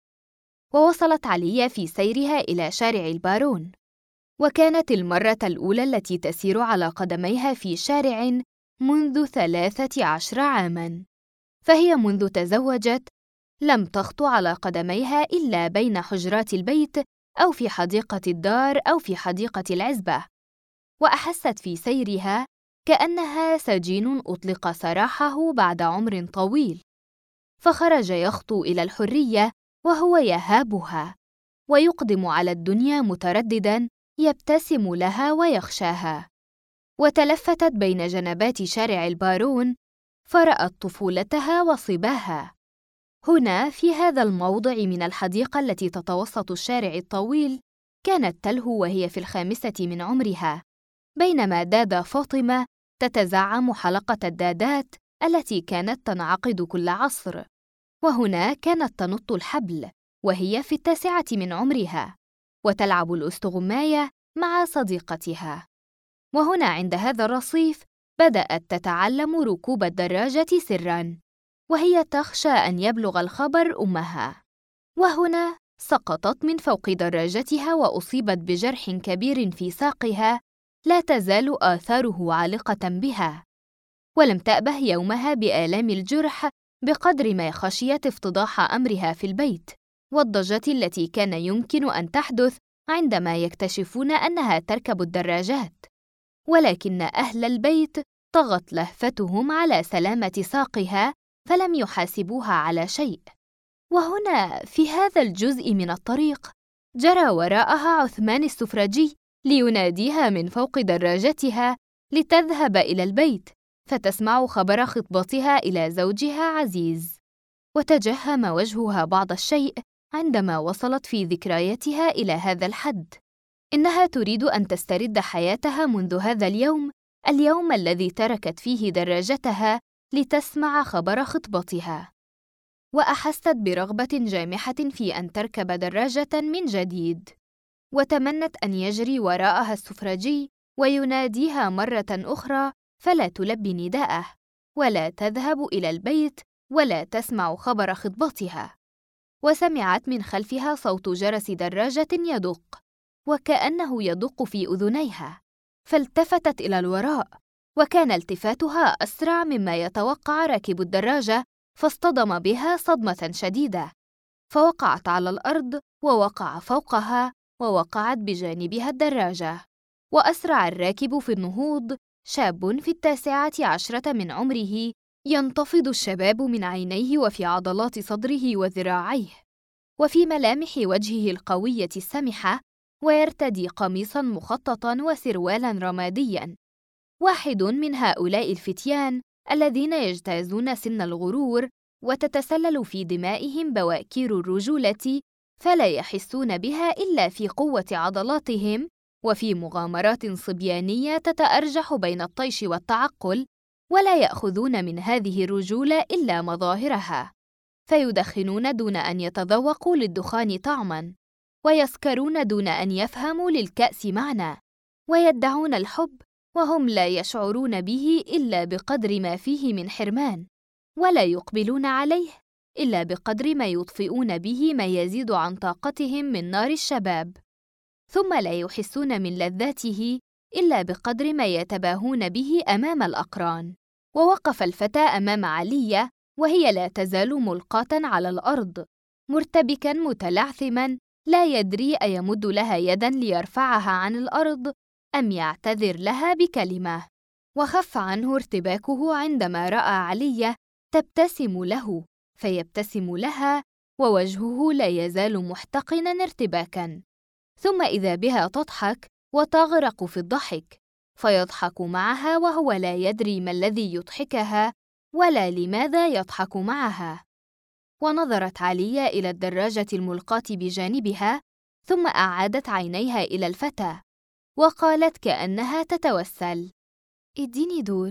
ووصلت عليا في سيرها إلى شارع البارون، وكانت المرة الأولى التي تسير على قدميها في شارع منذ 13 عاماً، فهي منذ تزوجت لم تخطو على قدميها إلا بين حجرات البيت أو في حديقة الدار أو في حديقة العزبة، وأحست في سيرها كأنها سجين أطلق سراحه بعد عمر طويل، فخرج يخطو إلى الحرية وهو يهابها ويقدم على الدنيا متردداً يبتسم لها ويخشاها. وتلفتت بين جنبات شارع البارون فرأت طفولتها وصباها. هنا في هذا الموضع من الحديقة التي تتوسط الشارع الطويل كانت تلهو وهي في 5 من عمرها، بينما دادا فاطمة تتزعم حلقة الدادات التي كانت تنعقد كل عصر، وهنا كانت تنط الحبل وهي في 9 من عمرها وتلعب الأستغماية مع صديقتها. وهنا عند هذا الرصيف بدأت تتعلم ركوب الدراجة سراً، وهي تخشى أن يبلغ الخبر أمها. وهنا سقطت من فوق دراجتها وأصيبت بجرح كبير في ساقها لا تزال آثاره عالقة بها، ولم تأبه يومها بآلام الجرح بقدر ما خشيت افتضاح أمرها في البيت والضجة التي كان يمكن أن تحدث عندما يكتشفون أنها تركب الدراجات. ولكن أهل البيت طغت لهفتهم على سلامة ساقها فلم يحاسبوها على شيء. وهنا في هذا الجزء من الطريق جرى وراءها عثمان السفرجي ليناديها من فوق دراجتها لتذهب إلى البيت فتسمع خبر خطبتها إلى زوجها عزيز، وتجهم وجهها بعض الشيء عندما وصلت في ذكرياتها إلى هذا الحد. إنها تريد أن تسترد حياتها منذ هذا اليوم الذي تركت فيه دراجتها لتسمع خبر خطبتها، وأحست برغبة جامحة في أن تركب دراجة من جديد، وتمنت أن يجري وراءها السفرجي ويناديها مرة أخرى فلا تلبي نداءه ولا تذهب إلى البيت ولا تسمع خبر خطبتها. وسمعت من خلفها صوت جرس دراجة يدق وكأنه يدق في أذنيها، فالتفتت إلى الوراء، وكان التفاتها أسرع مما يتوقع راكب الدراجة، فاصطدم بها صدمة شديدة، فوقعت على الأرض ووقع فوقها ووقعت بجانبها الدراجة. وأسرع الراكب في النهوض شاب في 19 من عمره، ينتفض الشباب من عينيه وفي عضلات صدره وذراعيه وفي ملامح وجهه القوية السمحة، ويرتدي قميصاً مخططاً وسروالاً رمادياً. واحد من هؤلاء الفتيان الذين يجتازون سن الغرور وتتسلل في دمائهم بواكير الرجولة، فلا يحسون بها إلا في قوة عضلاتهم وفي مغامرات صبيانية تتأرجح بين الطيش والتعقل، ولا يأخذون من هذه الرجولة إلا مظاهرها، فيدخنون دون أن يتذوقوا للدخان طعماً، ويسكرون دون أن يفهموا للكأس معنى، ويدعون الحب وهم لا يشعرون به إلا بقدر ما فيه من حرمان، ولا يقبلون عليه إلا بقدر ما يطفئون به ما يزيد عن طاقتهم من نار الشباب، ثم لا يحسون من لذاته إلا بقدر ما يتباهون به أمام الأقران. ووقف الفتى أمام علية وهي لا تزال ملقاة على الأرض، مرتبكاً متلعثماً، لا يدري أيمد لها يداً ليرفعها عن الأرض أم يعتذر لها بكلمة. وخف عنه ارتباكه عندما رأى علية تبتسم له، فيبتسم لها ووجهه لا يزال محتقناً ارتباكاً، ثم إذا بها تضحك وتغرق في الضحك، فيضحك معها وهو لا يدري ما الذي يضحكها ولا لماذا يضحك معها. ونظرت علية إلى الدراجة الملقاة بجانبها، ثم أعادت عينيها إلى الفتى وقالت كأنها تتوسل: اديني دور.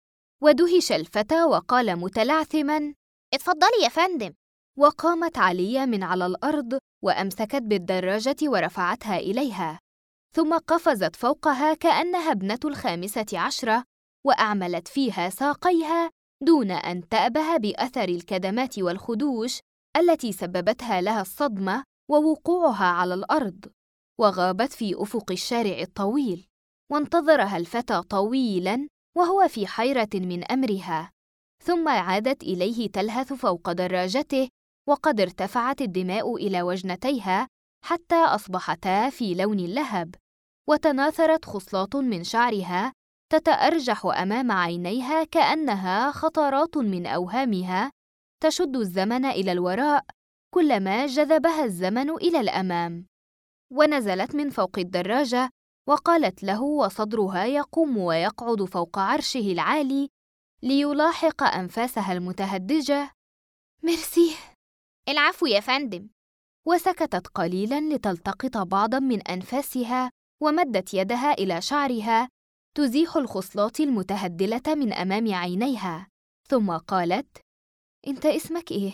ودهش الفتى وقال متلعثماً: اتفضلي يا فندم. وقامت علية من على الأرض وأمسكت بالدراجة ورفعتها إليها، ثم قفزت فوقها كأنها ابنة 15، وأعملت فيها ساقيها دون أن تأبه بأثر الكدمات والخدوش التي سببتها لها الصدمة ووقوعها على الأرض، وغابت في أفق الشارع الطويل. وانتظرها الفتى طويلاً وهو في حيرة من أمرها، ثم عادت إليه تلهث فوق دراجته، وقد ارتفعت الدماء إلى وجنتيها حتى أصبحتا في لون اللهب، وتناثرت خصلات من شعرها تتأرجح أمام عينيها كأنها خطرات من أوهامها تشد الزمن إلى الوراء كلما جذبها الزمن إلى الأمام. ونزلت من فوق الدراجة وقالت له وصدرها يقوم ويقعد فوق عرشه العالي ليلاحق أنفاسها المتهدجة: ميرسي. العفو يا فندم. وسكتت قليلاً لتلتقط بعضاً من أنفاسها، ومدت يدها إلى شعرها تزيح الخصلات المتهدلة من أمام عينيها، ثم قالت: أنت اسمك إيه؟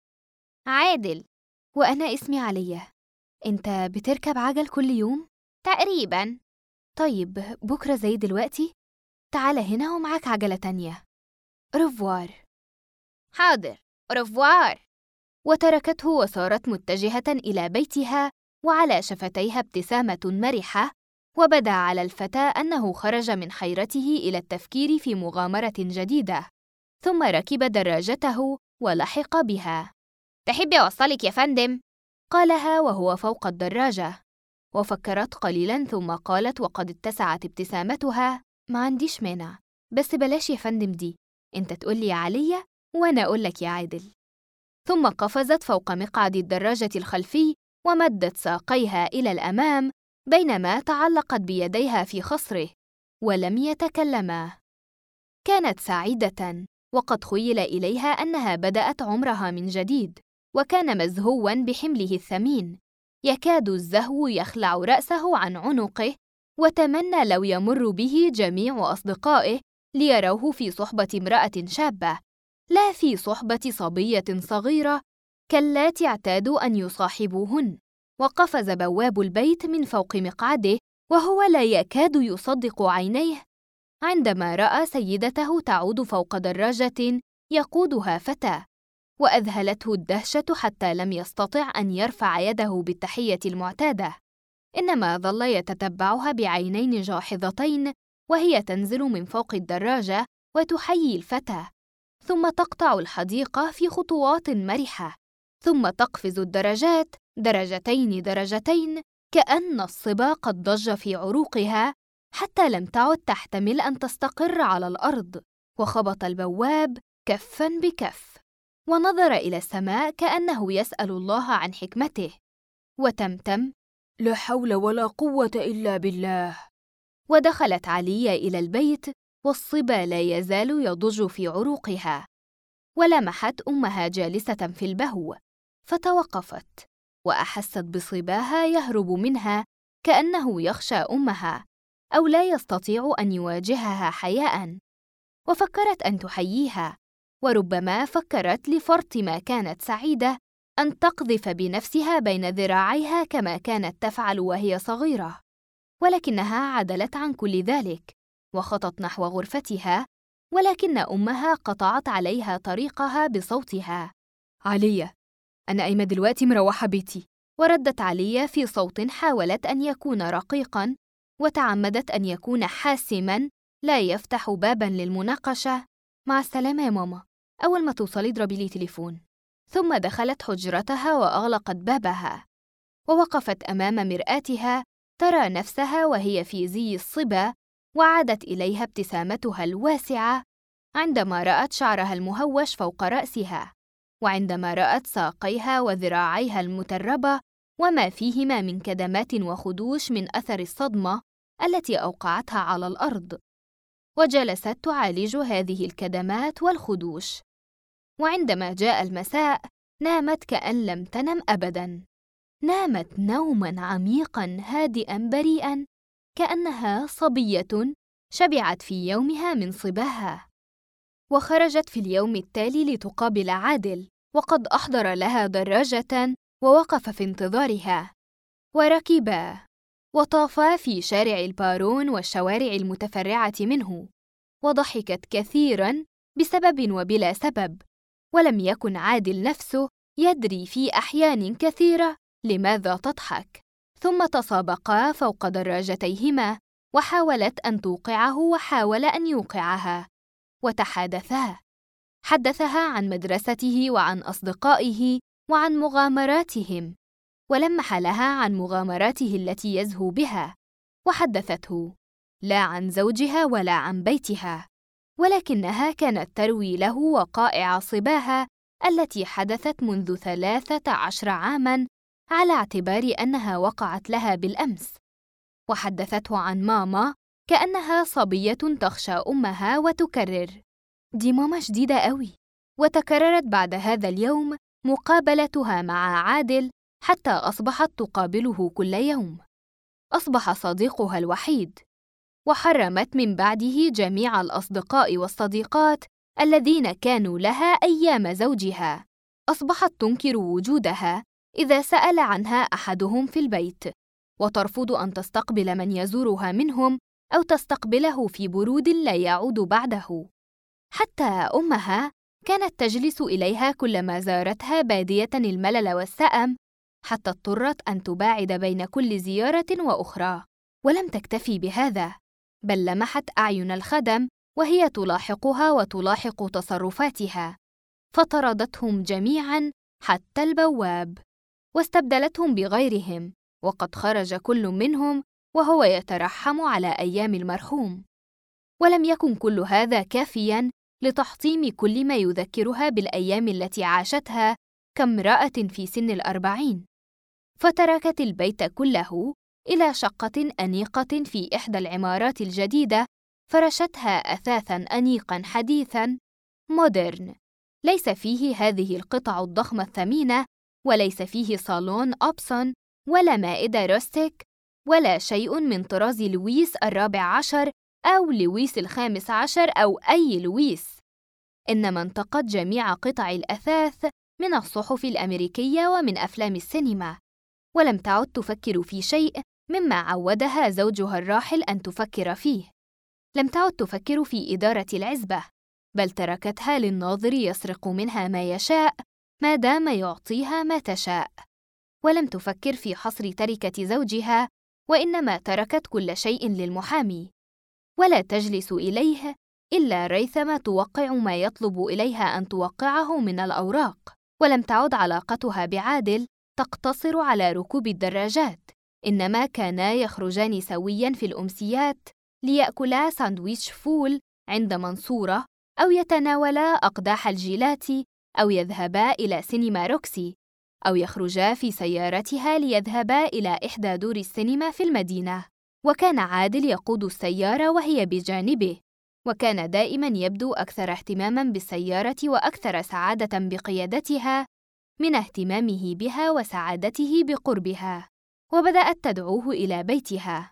عادل. وأنا اسمي علية. أنت بتركب عجل كل يوم؟ تقريباً. طيب بكرة زي دلوقتي تعال هنا ومعاك عجلة تانية. رفوار. حاضر، رفوار. وتركته وصارت متجهة إلى بيتها، وعلى شفتيها ابتسامة مرحة، وبدا على الفتى أنه خرج من حيرته إلى التفكير في مغامرة جديدة، ثم ركب دراجته ولحق بها. تحبي أوصلك يا فندم؟ قالها وهو فوق الدراجة، وفكرت قليلاً ثم قالت وقد اتسعت ابتسامتها: ما عنديش مانع، بس بلاش يا فندم دي، انت تقولي يا علية وأنا أقولك يا عادل. ثم قفزت فوق مقعد الدراجة الخلفي ومدت ساقيها إلى الأمام بينما تعلقت بيديها في خصره، ولم يتكلما. كانت سعيدة، وقد خيل إليها أنها بدأت عمرها من جديد، وكان مزهواً بحمله الثمين، يكاد الزهو يخلع رأسه عن عنقه، وتمنى لو يمر به جميع أصدقائه ليروه في صحبة امرأة شابة، لا في صحبة صبية صغيرة كاللاتي اعتادوا أن يصاحبوهن. وقفز بواب البيت من فوق مقعده وهو لا يكاد يصدق عينيه عندما رأى سيدته تعود فوق دراجة يقودها فتى، وأذهلته الدهشة حتى لم يستطع أن يرفع يده بالتحية المعتادة، إنما ظل يتتبعها بعينين جاحظتين وهي تنزل من فوق الدراجة وتحيي الفتى، ثم تقطع الحديقة في خطوات مرحة، ثم تقفز الدرجات درجتين درجتين كأن الصبا قد ضج في عروقها حتى لم تعد تحتمل أن تستقر على الأرض. وخبط البواب كفاً بكف، ونظر إلى السماء كأنه يسأل الله عن حكمته، وتمتم: لا حول ولا قوة إلا بالله. ودخلت عليا إلى البيت والصبا لا يزال يضج في عروقها، ولمحت أمها جالسة في البهو، فتوقفت وأحست بصباها يهرب منها كأنه يخشى أمها أو لا يستطيع أن يواجهها حياءً. وفكرت أن تحييها، وربما فكرت لفرط ما كانت سعيدة أن تقذف بنفسها بين ذراعيها كما كانت تفعل وهي صغيرة. ولكنها عدلت عن كل ذلك وخطت نحو غرفتها، ولكن أمها قطعت عليها طريقها بصوتها: عليا، أنا قايمة دلوقتي مروحة بيتي. وردت عليا في صوت حاولت أن يكون رقيقاً، وتعمدت أن يكون حاسماً لا يفتح باباً للمناقشة: مع السلامة يا ماما، أول ما توصلي اضربي لي تليفون. ثم دخلت حجرتها وأغلقت بابها، ووقفت أمام مرآتها ترى نفسها وهي في زي الصبا، وعادت إليها ابتسامتها الواسعة عندما رأت شعرها المهوش فوق رأسها، وعندما رأت ساقيها وذراعيها المتربة وما فيهما من كدمات وخدوش من أثر الصدمة التي أوقعتها على الأرض، وجلست تعالج هذه الكدمات والخدوش. وعندما جاء المساء نامت كأن لم تنم أبداً، نامت نوماً عميقاً هادئاً بريئاً، كأنها صبية شبعت في يومها من صباها. وخرجت في اليوم التالي لتقابل عادل، وقد أحضر لها دراجة ووقف في انتظارها، وركبا وطافا في شارع البارون والشوارع المتفرعة منه، وضحكت كثيراً بسبب وبلا سبب، ولم يكن عادل نفسه يدري في أحيان كثيرة لماذا تضحك. ثم تسابقا فوق دراجتيهما، وحاولت أن توقعه وحاول أن يوقعها، وتحادثا. حدثها عن مدرسته وعن أصدقائه وعن مغامراتهم، ولمح لها عن مغامراته التي يزهو بها، وحدثته لا عن زوجها ولا عن بيتها، ولكنها كانت تروي له وقائع صباها التي حدثت منذ 13 عاماً على اعتبار أنها وقعت لها بالأمس. وحدثته عن ماما كأنها صبية تخشى أمها وتكرر: دي ماما شديدة قوي. وتكررت بعد هذا اليوم مقابلتها مع عادل حتى أصبحت تقابله كل يوم. أصبح صديقها الوحيد، وحرمت من بعده جميع الأصدقاء والصديقات الذين كانوا لها أيام زوجها. أصبحت تنكر وجودها إذا سأل عنها أحدهم في البيت، وترفض أن تستقبل من يزورها منهم أو تستقبله في برود لا يعود بعده. حتى أمها كانت تجلس إليها كلما زارتها بادية الملل والسأم، حتى اضطرت أن تباعد بين كل زيارة وأخرى. ولم تكتفي بهذا، بل لمحت أعين الخدم وهي تلاحقها وتلاحق تصرفاتها، فطردتهم جميعاً حتى البواب، واستبدلتهم بغيرهم، وقد خرج كل منهم وهو يترحم على أيام المرحوم. ولم يكن كل هذا كافياً لتحطيم كل ما يذكرها بالأيام التي عاشتها كامرأة في سن 40، فتركت البيت كله إلى شقة أنيقة في إحدى العمارات الجديدة، فرشتها أثاثاً أنيقاً حديثاً مودرن، ليس فيه هذه القطع الضخمة الثمينة، وليس فيه صالون أبسون ولا مائدة روستيك ولا شيء من طراز لويس 14 أو لويس 15 أو أي لويس، إنما انتقت جميع قطع الأثاث من الصحف الأمريكية ومن أفلام السينما، ولم تعد تفكر في شيء مما عودها زوجها الراحل أن تفكر فيه. لم تعد تفكر في إدارة العزبة، بل تركتها للناظر يسرق منها ما يشاء ما دام يعطيها ما تشاء. ولم تفكر في حصر تركة زوجها، وإنما تركت كل شيء للمحامي، ولا تجلس إليه إلا ريثما توقع ما يطلب إليها أن توقعه من الأوراق. ولم تعد علاقتها بعادل تقتصر على ركوب الدراجات، إنما كانا يخرجان سوياً في الأمسيات ليأكلا ساندويتش فول عند منصورة، أو يتناولا أقداح الجيلاتي، أو يذهبا إلى سينما روكسي، أو يخرجا في سيارتها ليذهبا إلى إحدى دور السينما في المدينة. وكان عادل يقود السيارة وهي بجانبه، وكان دائماً يبدو أكثر اهتماماً بالسيارة وأكثر سعادة بقيادتها من اهتمامه بها وسعادته بقربها. وبدأت تدعوه إلى بيتها،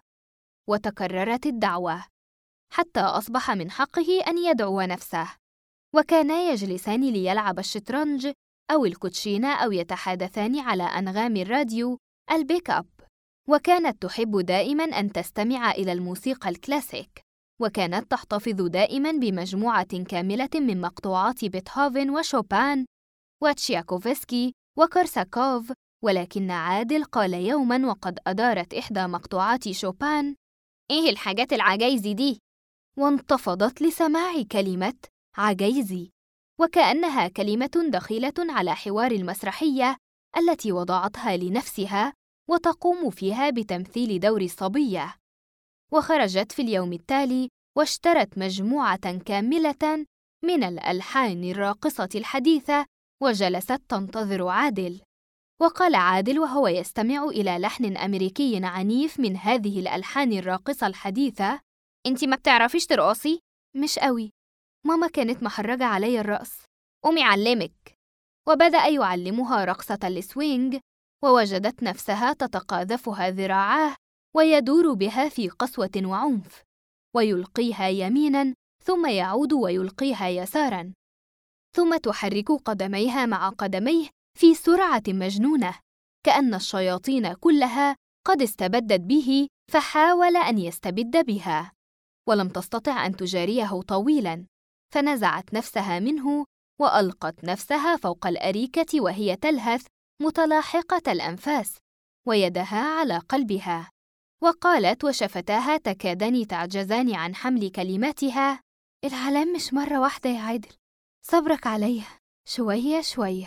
وتكررت الدعوة حتى أصبح من حقه أن يدعو نفسه. وكانا يجلسان ليلعبا الشطرنج أو الكوتشينة أو يتحادثان على أنغام الراديو البيك أب. وكانت تحب دائماً أن تستمع إلى الموسيقى الكلاسيك، وكانت تحتفظ دائماً بمجموعة كاملة من مقطوعات بيتهوفن وشوبان وتشياكوفسكي وكورساكوف. ولكن عادل قال يوماً وقد أدارت إحدى مقطوعات شوبان: إيه الحاجات العجايزي دي؟ وانتفضت لسماع كلمة عجيزي، وكأنها كلمة دخيلة على حوار المسرحية التي وضعتها لنفسها وتقوم فيها بتمثيل دور الصبية. وخرجت في اليوم التالي واشترت مجموعة كاملة من الألحان الراقصة الحديثة، وجلست تنتظر عادل. وقال عادل وهو يستمع إلى لحن أمريكي عنيف من هذه الألحان الراقصة الحديثة: أنتِ ما بتعرفيش ترقصي؟ مش قوي، ماما كانت محرجة علي الرقص. قومي علمك. وبدأ يعلمها رقصة السوينج، ووجدت نفسها تتقاذفها ذراعاه ويدور بها في قسوة وعنف، ويلقيها يميناً ثم يعود ويلقيها يساراً، ثم تحرك قدميها مع قدميه في سرعة مجنونة، كأن الشياطين كلها قد استبدت به فحاول أن يستبد بها، ولم تستطع أن تجاريه طويلاً، فنزعت نفسها منه وألقت نفسها فوق الأريكة وهي تلهث متلاحقة الأنفاس ويدها على قلبها، وقالت وشفتاها تكادان تعجزان عن حمل كلماتها: العلام مش مرة واحدة يا عادل، صبرك عليا شوية شوية.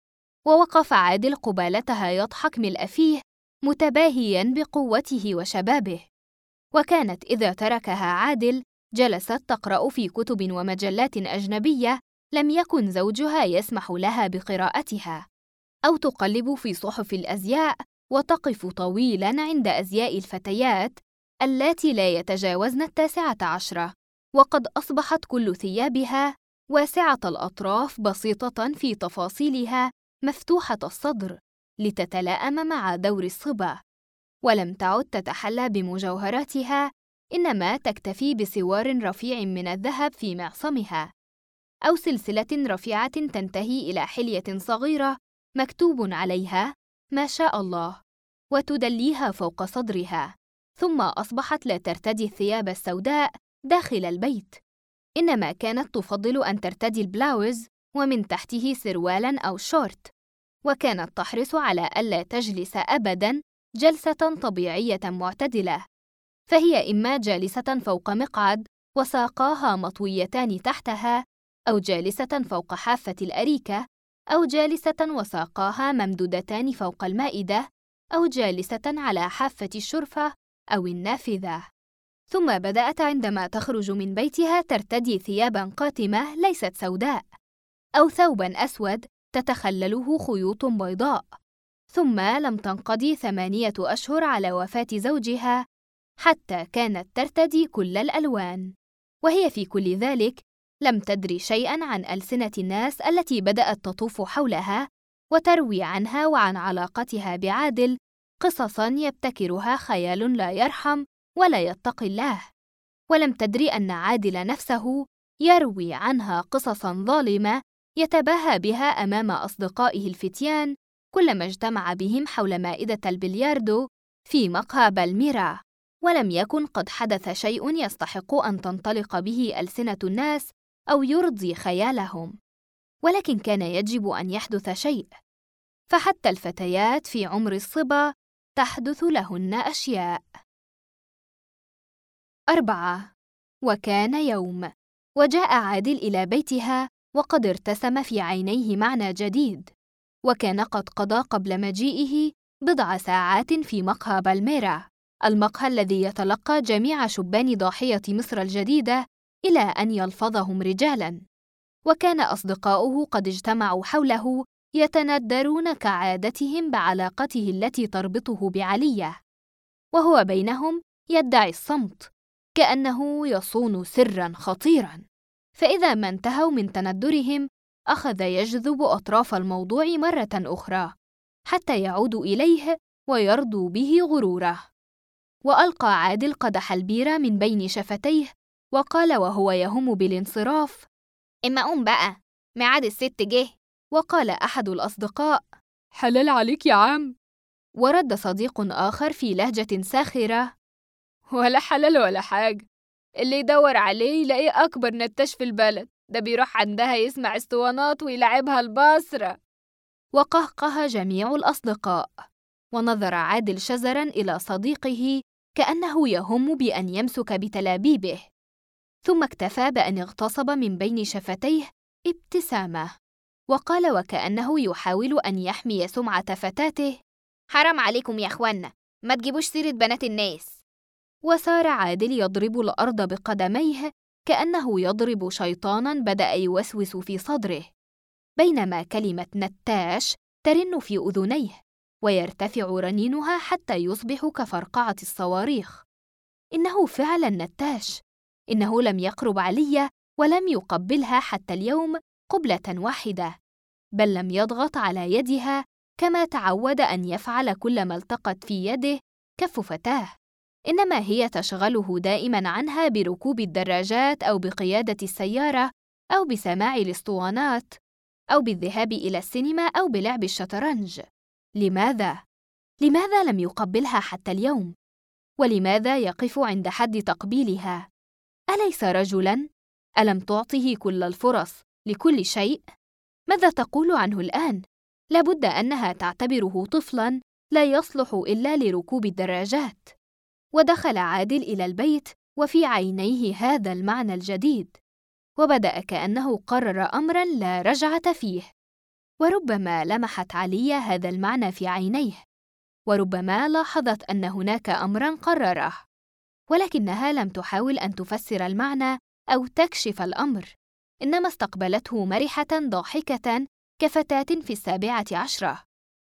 ووقف عادل قبالتها يضحك ملء فيه متباهياً بقوته وشبابه. وكانت إذا تركها عادل جلست تقرأ في كتب ومجلات أجنبية لم يكن زوجها يسمح لها بقراءتها، أو تقلب في صحف الأزياء وتقف طويلاً عند أزياء الفتيات اللاتي لا يتجاوزن 19، وقد أصبحت كل ثيابها واسعة الأطراف بسيطة في تفاصيلها مفتوحة الصدر لتتلائم مع دور الصبا، ولم تعد تتحلى بمجوهراتها، إنما تكتفي بسوار رفيع من الذهب في معصمها، أو سلسلة رفيعة تنتهي إلى حلية صغيرة مكتوب عليها ما شاء الله، وتدليها فوق صدرها. ثم أصبحت لا ترتدي الثياب السوداء داخل البيت، إنما كانت تفضل أن ترتدي البلاوز ومن تحته سروالاً أو شورت، وكانت تحرص على ألا تجلس أبداً جلسة طبيعية معتدلة، فهي إما جالسة فوق مقعد وساقاها مطويتان تحتها، أو جالسة فوق حافة الأريكة، أو جالسة وساقاها ممدودتان فوق المائدة، أو جالسة على حافة الشرفة أو النافذة. ثم بدأت عندما تخرج من بيتها ترتدي ثياباً قاتمة ليست سوداء، أو ثوباً أسود تتخلله خيوط بيضاء. ثم لم تنقضي 8 أشهر على وفاة زوجها حتى كانت ترتدي كل الألوان، وهي في كل ذلك لم تدري شيئاً عن ألسنة الناس التي بدأت تطوف حولها وتروي عنها وعن علاقتها بعادل قصصاً يبتكرها خيال لا يرحم ولا يتقي الله، ولم تدري أن عادل نفسه يروي عنها قصصاً ظالمة يتباهى بها أمام أصدقائه الفتيان كلما اجتمع بهم حول مائدة البلياردو في مقهى بالميرا، ولم يكن قد حدث شيء يستحق أن تنطلق به ألسنة الناس أو يرضي خيالهم، ولكن كان يجب أن يحدث شيء، فحتى الفتيات في عمر الصبا تحدث لهن أشياء. 4. وكان يوم، وجاء عادل إلى بيتها وقد ارتسم في عينيه معنى جديد، وكان قد قضى قبل مجيئه بضع ساعات في مقهى بالميرا، المقهى الذي يتلقى جميع شبان ضاحية مصر الجديدة إلى أن يلفظهم رجالاً. وكان أصدقاؤه قد اجتمعوا حوله يتندرون كعادتهم بعلاقته التي تربطه بعلية، وهو بينهم يدعي الصمت كأنه يصون سراً خطيراً. فإذا ما انتهوا من تندرهم أخذ يجذب أطراف الموضوع مرة أخرى حتى يعودوا إليه ويرضوا به غروره. وألقى عادل قدح البيرة من بين شفتيه وقال وهو يهم بالانصراف: إما قوم بقى، ميعاد الست جه. وقال أحد الأصدقاء: حلال عليك يا عم. ورد صديق آخر في لهجة ساخرة: ولا حلال ولا حاجة، اللي يدور عليه يلاقيه أكبر نتاش في البلد، ده بيروح عندها يسمع اسطوانات ويلعبها البصرة. وقهقه جميع الأصدقاء، ونظر عادل شزراً إلى صديقه كأنه يهم بأن يمسك بتلابيبه، ثم اكتفى بأن اغتصب من بين شفتيه ابتسامة، وقال وكأنه يحاول أن يحمي سمعة فتاته: حرام عليكم يا أخوانا، ما تجيبوش سيرة بنات الناس. وصار عادل يضرب الأرض بقدميه كأنه يضرب شيطاناً بدأ يوسوس في صدره، بينما كلمة نتاش ترن في أذنيه ويرتفع رنينها حتى يصبح كفرقعة الصواريخ. إنه فعلاً نتاش، إنه لم يقرب علية ولم يقبلها حتى اليوم قبلة واحدة، بل لم يضغط على يدها كما تعود أن يفعل كلما التقت في يده كف فتاة، إنما هي تشغله دائماً عنها بركوب الدراجات أو بقيادة السيارة أو بسماع الاسطوانات أو بالذهاب إلى السينما أو بلعب الشطرنج. لماذا؟ لماذا لم يقبلها حتى اليوم؟ ولماذا يقف عند حد تقبيلها؟ أليس رجلاً؟ ألم تعطه كل الفرص لكل شيء؟ ماذا تقول عنه الآن؟ لابد أنها تعتبره طفلاً لا يصلح إلا لركوب الدراجات. ودخل عادل إلى البيت وفي عينيه هذا المعنى الجديد، وبدأ كأنه قرر أمراً لا رجعة فيه. وربما لمحت علية هذا المعنى في عينيه، وربما لاحظت أن هناك أمراً قرره، ولكنها لم تحاول أن تفسر المعنى أو تكشف الأمر، إنما استقبلته مرحة ضاحكة كفتاة في 17،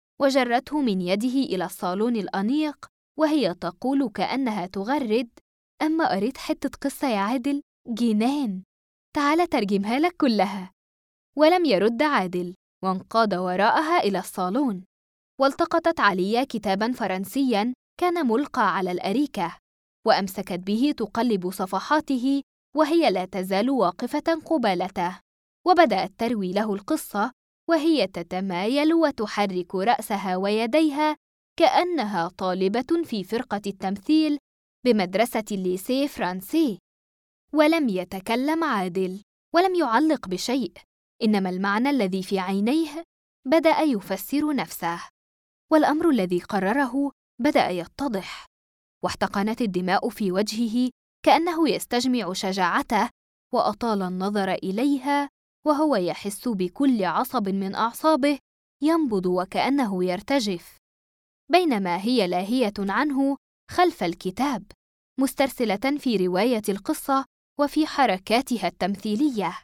وجرته من يده إلى الصالون الأنيق وهي تقول كأنها تغرد: أما قريت حتة قصة يا عادل؟ جنان، تعال ترجمها لك كلها. ولم يرد عادل، وانقاد وراءها إلى الصالون. والتقطت عليا كتاباً فرنسياً كان ملقى على الأريكة، وأمسكت به تقلب صفحاته وهي لا تزال واقفة قبالته، وبدأت تروي له القصة وهي تتمايل وتحرك رأسها ويديها كأنها طالبة في فرقة التمثيل بمدرسة الليسيه فرانسي. ولم يتكلم عادل، ولم يعلق بشيء، إنما المعنى الذي في عينيه بدأ يفسر نفسه، والأمر الذي قرره بدأ يتضح. واحتقنت الدماء في وجهه كأنه يستجمع شجاعته، وأطال النظر إليها وهو يحس بكل عصب من أعصابه ينبض وكأنه يرتجف، بينما هي لاهية عنه خلف الكتاب، مسترسلة في رواية القصة وفي حركاتها التمثيلية.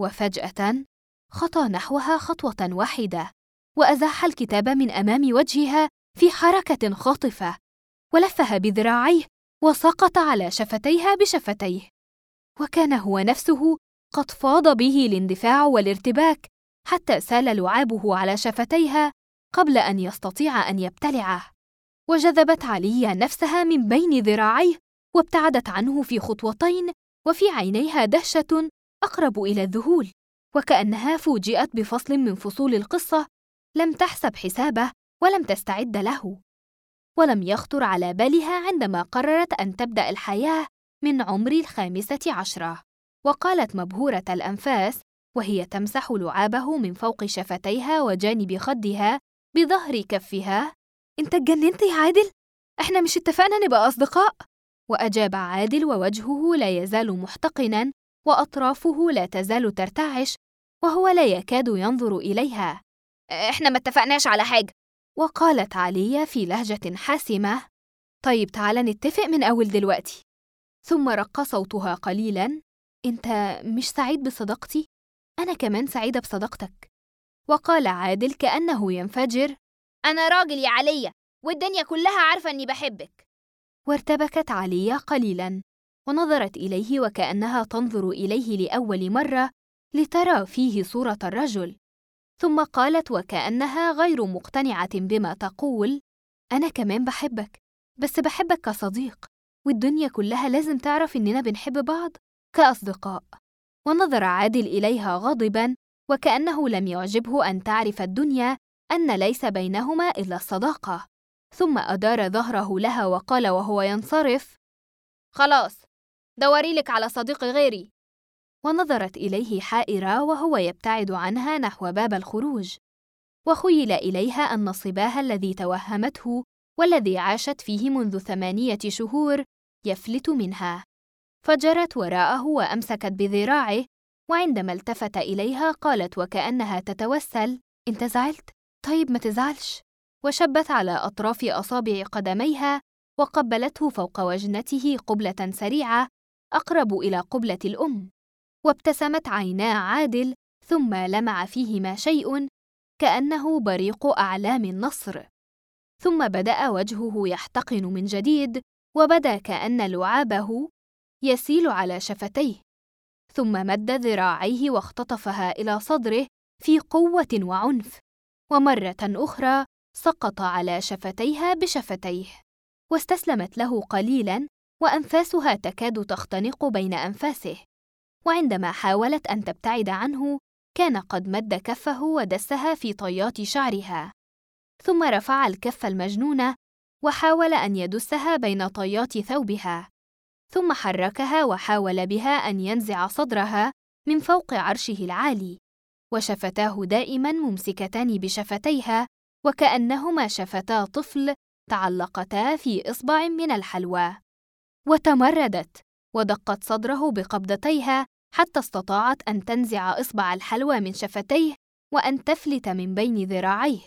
وفجأة خطى نحوها خطوة واحدة، وأزاح الكتاب من أمام وجهها في حركة خاطفة، ولفها بذراعيه وسقط على شفتيها بشفتيه، وكان هو نفسه قد فاض به الاندفاع والارتباك حتى سال لعابه على شفتيها قبل أن يستطيع أن يبتلعه. وجذبت عليا نفسها من بين ذراعيه وابتعدت عنه في خطوتين، وفي عينيها دهشة أقرب إلى الذهول، وكأنها فوجئت بفصل من فصول القصة لم تحسب حسابه ولم تستعد له، ولم يخطر على بالها عندما قررت أن تبدأ الحياة من عمر 15. وقالت مبهورة الأنفاس وهي تمسح لعابه من فوق شفتيها وجانب خدها بظهر كفها: أنت اتجننت يا عادل؟ إحنا مش اتفقنا نبقى أصدقاء؟ وأجاب عادل ووجهه لا يزال محتقناً وأطرافه لا تزال ترتعش، وهو لا يكاد ينظر إليها. إحنا ما اتفقناش على حاجة، وقالت عليا في لهجة حاسمة: طيب تعال نتفق من أول دلوقتي. ثم رق صوتها قليلاً: أنت مش سعيد بصداقتي؟ أنا كمان سعيدة بصداقتك. وقال عادل كأنه ينفجر: أنا راجل يا عليا، والدنيا كلها عارفة إني بحبك. وارتبكت عليا قليلاً ونظرت إليه وكأنها تنظر إليه لأول مرة لترى فيه صورة الرجل، ثم قالت وكأنها غير مقتنعة بما تقول: أنا كمان بحبك، بس بحبك كصديق، والدنيا كلها لازم تعرف إننا بنحب بعض كأصدقاء. ونظر عادل إليها غاضباً وكأنه لم يعجبه أن تعرف الدنيا أن ليس بينهما إلا الصداقة، ثم أدار ظهره لها وقال وهو ينصرف: خلاص، دوري لك على صديق غيري. ونظرت إليه حائرة وهو يبتعد عنها نحو باب الخروج، وخيل إليها أن صباها الذي توهمته والذي عاشت فيه منذ 8 شهور يفلت منها، فجرت وراءه وأمسكت بذراعه، وعندما التفت إليها قالت وكأنها تتوسل: أنت زعلت؟ طيب ما تزعلش. وشبت على أطراف أصابع قدميها وقبلته فوق وجنته قبلة سريعة أقرب إلى قبلة الأم، وابتسمت عينا عادل ثم لمع فيهما شيء كأنه بريق أعلام النصر، ثم بدأ وجهه يحتقن من جديد وبدا كأن لعابه يسيل على شفتيه، ثم مد ذراعيه واختطفها إلى صدره في قوة وعنف، ومرة أخرى سقط على شفتيها بشفتيه، واستسلمت له قليلاً وأنفاسها تكاد تختنق بين أنفاسه، وعندما حاولت أن تبتعد عنه كان قد مد كفه ودسها في طيات شعرها، ثم رفع الكف المجنونة وحاول أن يدسها بين طيات ثوبها، ثم حركها وحاول بها أن ينزع صدرها من فوق عرشه العالي، وشفتاه دائما ممسكتان بشفتيها وكأنهما شفتا طفل تعلقتا في إصبع من الحلوى، وتمردت ودقت صدره بقبضتيها حتى استطاعت أن تنزع إصبع الحلوى من شفتيه وأن تفلت من بين ذراعيه،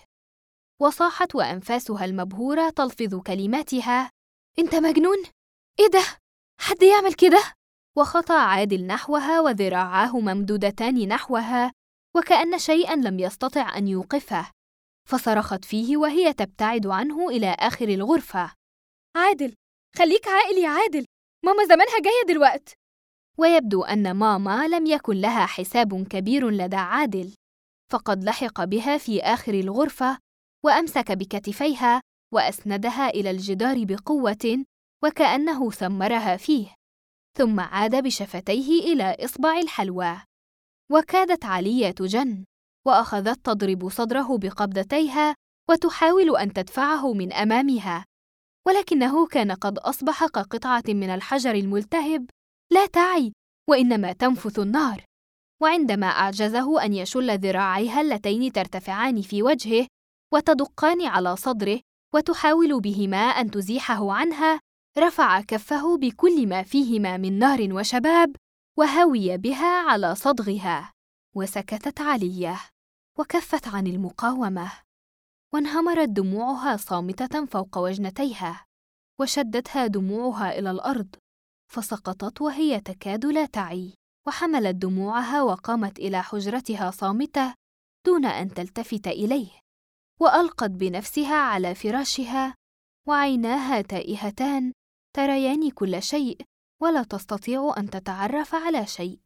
وصاحت وأنفاسها المبهورة تلفظ كلماتها: أنت مجنون؟ إيه ده؟ حد يعمل كده؟ وخطى عادل نحوها وذراعاه ممدودتان نحوها وكأن شيئاً لم يستطع أن يوقفه، فصرخت فيه وهي تبتعد عنه إلى آخر الغرفة: عادل، خليك عاقل يا عادل، ماما زمانها جاية دلوقت. ويبدو أن ماما لم يكن لها حساب كبير لدى عادل، فقد لحق بها في آخر الغرفة وأمسك بكتفيها وأسندها إلى الجدار بقوة وكأنه ثمرها فيه، ثم عاد بشفتيه إلى إصبع الحلوى، وكادت عليا تجن، وأخذت تضرب صدره بقبضتيها وتحاول أن تدفعه من أمامها، ولكنه كان قد أصبح كقطعة من الحجر الملتهب لا تعي وإنما تنفث النار، وعندما أعجزه أن يشل ذراعيها اللتين ترتفعان في وجهه وتدقان على صدره وتحاول بهما أن تزيحه عنها، رفع كفه بكل ما فيهما من نار وشباب وهوي بها على صدغها، وسكتت عليا وكفت عن المقاومة، وانهمرت دموعها صامتة فوق وجنتيها، وشدتها دموعها إلى الأرض فسقطت وهي تكاد لا تعي، وحملت دموعها وقامت إلى حجرتها صامتة دون أن تلتفت إليه، وألقت بنفسها على فراشها وعيناها تائهتان تريان كل شيء ولا تستطيع أن تتعرف على شيء،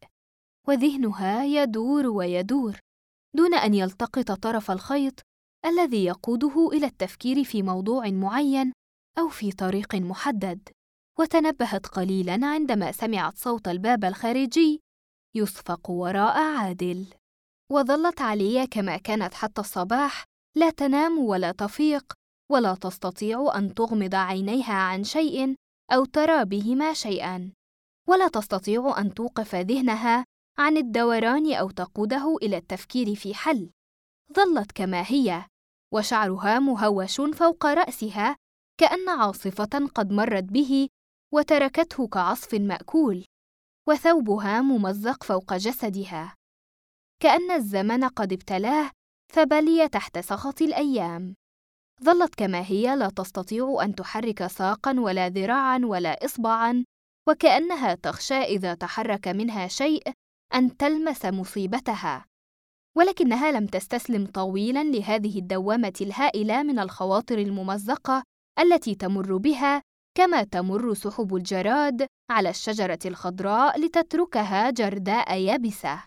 وذهنها يدور ويدور دون أن يلتقط طرف الخيط الذي يقوده إلى التفكير في موضوع معين أو في طريق محدد. وتنبهت قليلاً عندما سمعت صوت الباب الخارجي يصفق وراء عادل، وظلت عليا كما كانت حتى الصباح لا تنام ولا تفيق ولا تستطيع أن تغمض عينيها عن شيء أو ترى بهما شيئاً، ولا تستطيع أن توقف ذهنها عن الدوران أو تقوده إلى التفكير في حل. ظلت كما هي، وشعرها مهوش فوق رأسها كأن عاصفة قد مرت به وتركته كعصف مأكول، وثوبها ممزق فوق جسدها كأن الزمن قد ابتلاه فبلي تحت سخط الأيام. ظلت كما هي، لا تستطيع أن تحرك ساقاً ولا ذراعاً ولا إصبعاً، وكأنها تخشى إذا تحرك منها شيء أن تلمس مصيبتها. ولكنها لم تستسلم طويلاً لهذه الدوامة الهائلة من الخواطر الممزقة التي تمر بها، كما تمر سحب الجراد على الشجرة الخضراء لتتركها جرداء يابسة.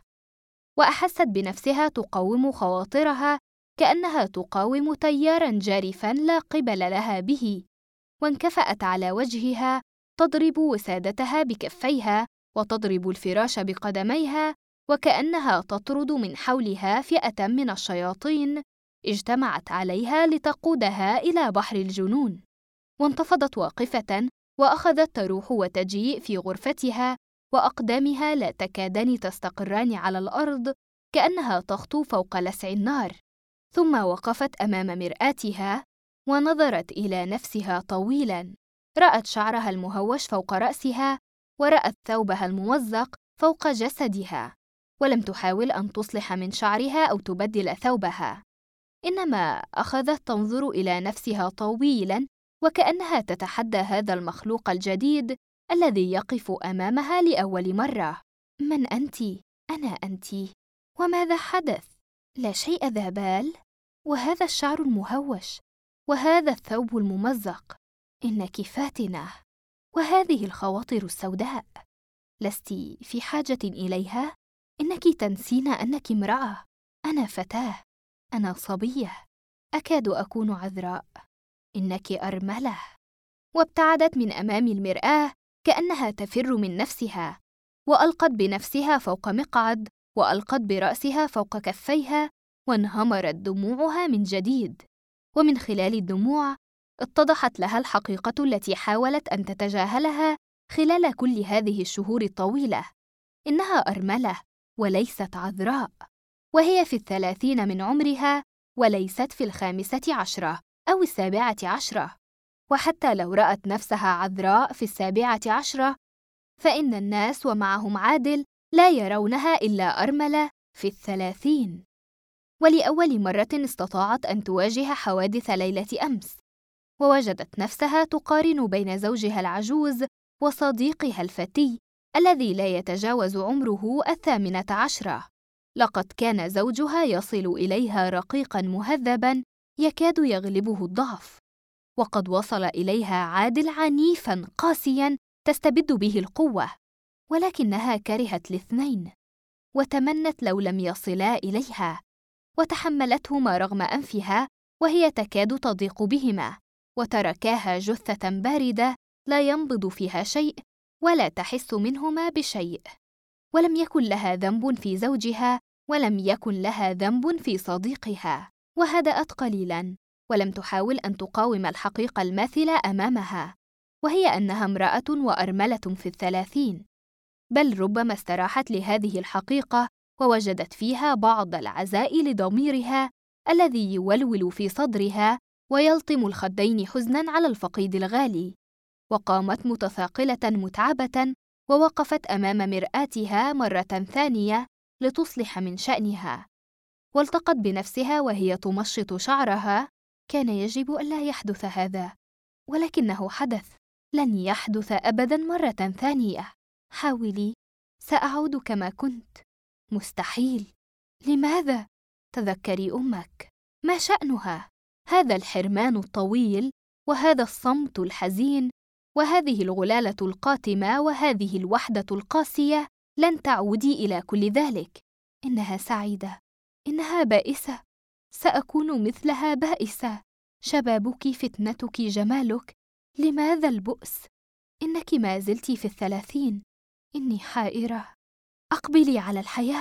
وأحست بنفسها تقاوم خواطرها كأنها تقاوم تياراً جارفاً لا قبل لها به، وانكفأت على وجهها تضرب وسادتها بكفيها وتضرب الفراش بقدميها، وكأنها تطرد من حولها فئة من الشياطين اجتمعت عليها لتقودها إلى بحر الجنون. وانتفضت واقفة وأخذت تروح وتجيء في غرفتها، وأقدامها لا تكادان تستقران على الأرض، كأنها تخطو فوق لسع النار. ثم وقفت أمام مرآتها ونظرت إلى نفسها طويلاً. رأت شعرها المهوش فوق رأسها، ورأت ثوبها الممزق فوق جسدها، ولم تحاول أن تصلح من شعرها أو تبدل ثوبها، إنما أخذت تنظر إلى نفسها طويلاً، وكأنها تتحدى هذا المخلوق الجديد الذي يقف أمامها لأول مرة. من أنتِ؟ أنا أنتِ. وماذا حدث؟ لا شيء ذا بال، وهذا الشعر المهوش، وهذا الثوب الممزق. إنك فاتنة، وهذه الخواطر السوداء لست في حاجة إليها. إنك تنسين أنك امرأة. أنا فتاة، أنا صبية، أكاد أكون عذراء. إنك أرملة. وابتعدت من أمام المرآة كأنها تفر من نفسها، وألقت بنفسها فوق مقعد، وألقت برأسها فوق كفيها، وانهمرت دموعها من جديد. ومن خلال الدموع اتضحت لها الحقيقة التي حاولت أن تتجاهلها خلال كل هذه الشهور الطويلة. إنها أرملة وليست عذراء، وهي في 30 من عمرها، وليست في 15 أو 17. وحتى لو رأت نفسها عذراء في 17، فإن الناس ومعهم عادل لا يرونها إلا أرملة في 30. ولأول مرة استطاعت أن تواجه حوادث ليلة أمس، ووجدت نفسها تقارن بين زوجها العجوز وصديقها الفتي الذي لا يتجاوز عمره 18. لقد كان زوجها يصل إليها رقيقاً مهذباً يكاد يغلبه الضعف، وقد وصل إليها عادل عنيفاً قاسياً تستبد به القوة. ولكنها كرهت الاثنين، وتمنت لو لم يصلا إليها، وتحملتهما رغم أنفها وهي تكاد تضيق بهما، وتركاها جثة باردة لا ينبض فيها شيء ولا تحس منهما بشيء. ولم يكن لها ذنب في زوجها، ولم يكن لها ذنب في صديقها. وهدأت قليلاً، ولم تحاول أن تقاوم الحقيقة الماثلة أمامها، وهي أنها امرأة وأرملة في 30. بل ربما استراحت لهذه الحقيقة ووجدت فيها بعض العزاء لضميرها الذي يولول في صدرها ويلطم الخدين حزناً على الفقيد الغالي. وقامت متثاقلة متعبة، ووقفت أمام مرآتها مرة ثانية لتصلح من شأنها، والتقت بنفسها وهي تمشط شعرها. كان يجب ألا يحدث هذا، ولكنه حدث. لن يحدث أبداً مرة ثانية. حاولي، سأعود كما كنت. مستحيل. لماذا؟ تذكري أمك. ما شأنها؟ هذا الحرمان الطويل، وهذا الصمت الحزين، وهذه الغلالة القاتمة، وهذه الوحدة القاسية. لن تعودي إلى كل ذلك. إنها سعيدة، إنها بائسة، سأكون مثلها بائسة. شبابك، فتنتك، جمالك، لماذا البؤس؟ إنك ما زلت في 30. إني حائرة. أقبلي على الحياة.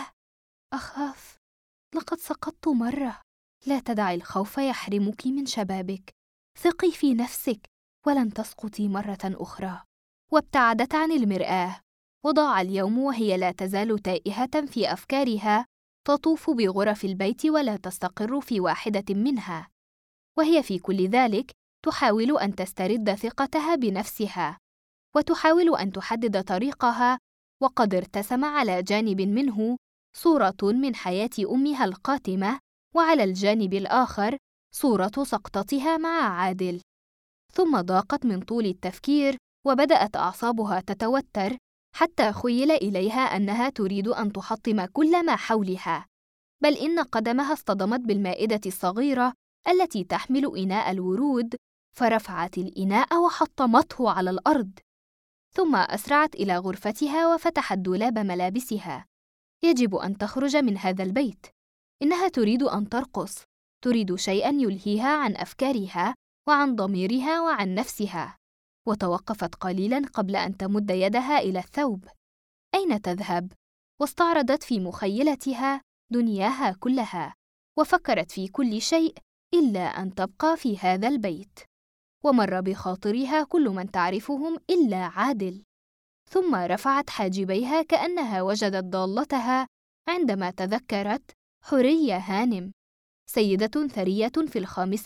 أخاف، لقد سقطت مرة. لا تدعي الخوف يحرمك من شبابك. ثقي في نفسك، ولن تسقطي مرة أخرى. وابتعدت عن المرآة، وضاع اليوم وهي لا تزال تائهة في أفكارها، تطوف بغرف البيت ولا تستقر في واحدة منها، وهي في كل ذلك تحاول أن تسترد ثقتها بنفسها، وتحاول أن تحدد طريقها. وقد ارتسم على جانب منه صورة من حياة أمها القاتمة، وعلى الجانب الآخر صورة سقطتها مع عادل. ثم ضاقت من طول التفكير وبدأت أعصابها تتوتر، حتى خيل إليها أنها تريد أن تحطم كل ما حولها، بل إن قدمها اصطدمت بالمائدة الصغيرة التي تحمل إناء الورود، فرفعت الإناء وحطمته على الأرض. ثم أسرعت إلى غرفتها وفتحت دولاب ملابسها. يجب أن تخرج من هذا البيت. إنها تريد أن ترقص، تريد شيئاً يلهيها عن أفكارها وعن ضميرها وعن نفسها. وتوقفت قليلاً قبل أن تمد يدها إلى الثوب. أين تذهب؟ واستعرضت في مخيلتها دنياها كلها، وفكرت في كل شيء إلا أن تبقى في هذا البيت. ومر بخاطرها كل من تعرفهم إلا عادل. ثم رفعت حاجبيها كأنها وجدت ضالتها عندما تذكرت حورية هانم، سيدة ثرية في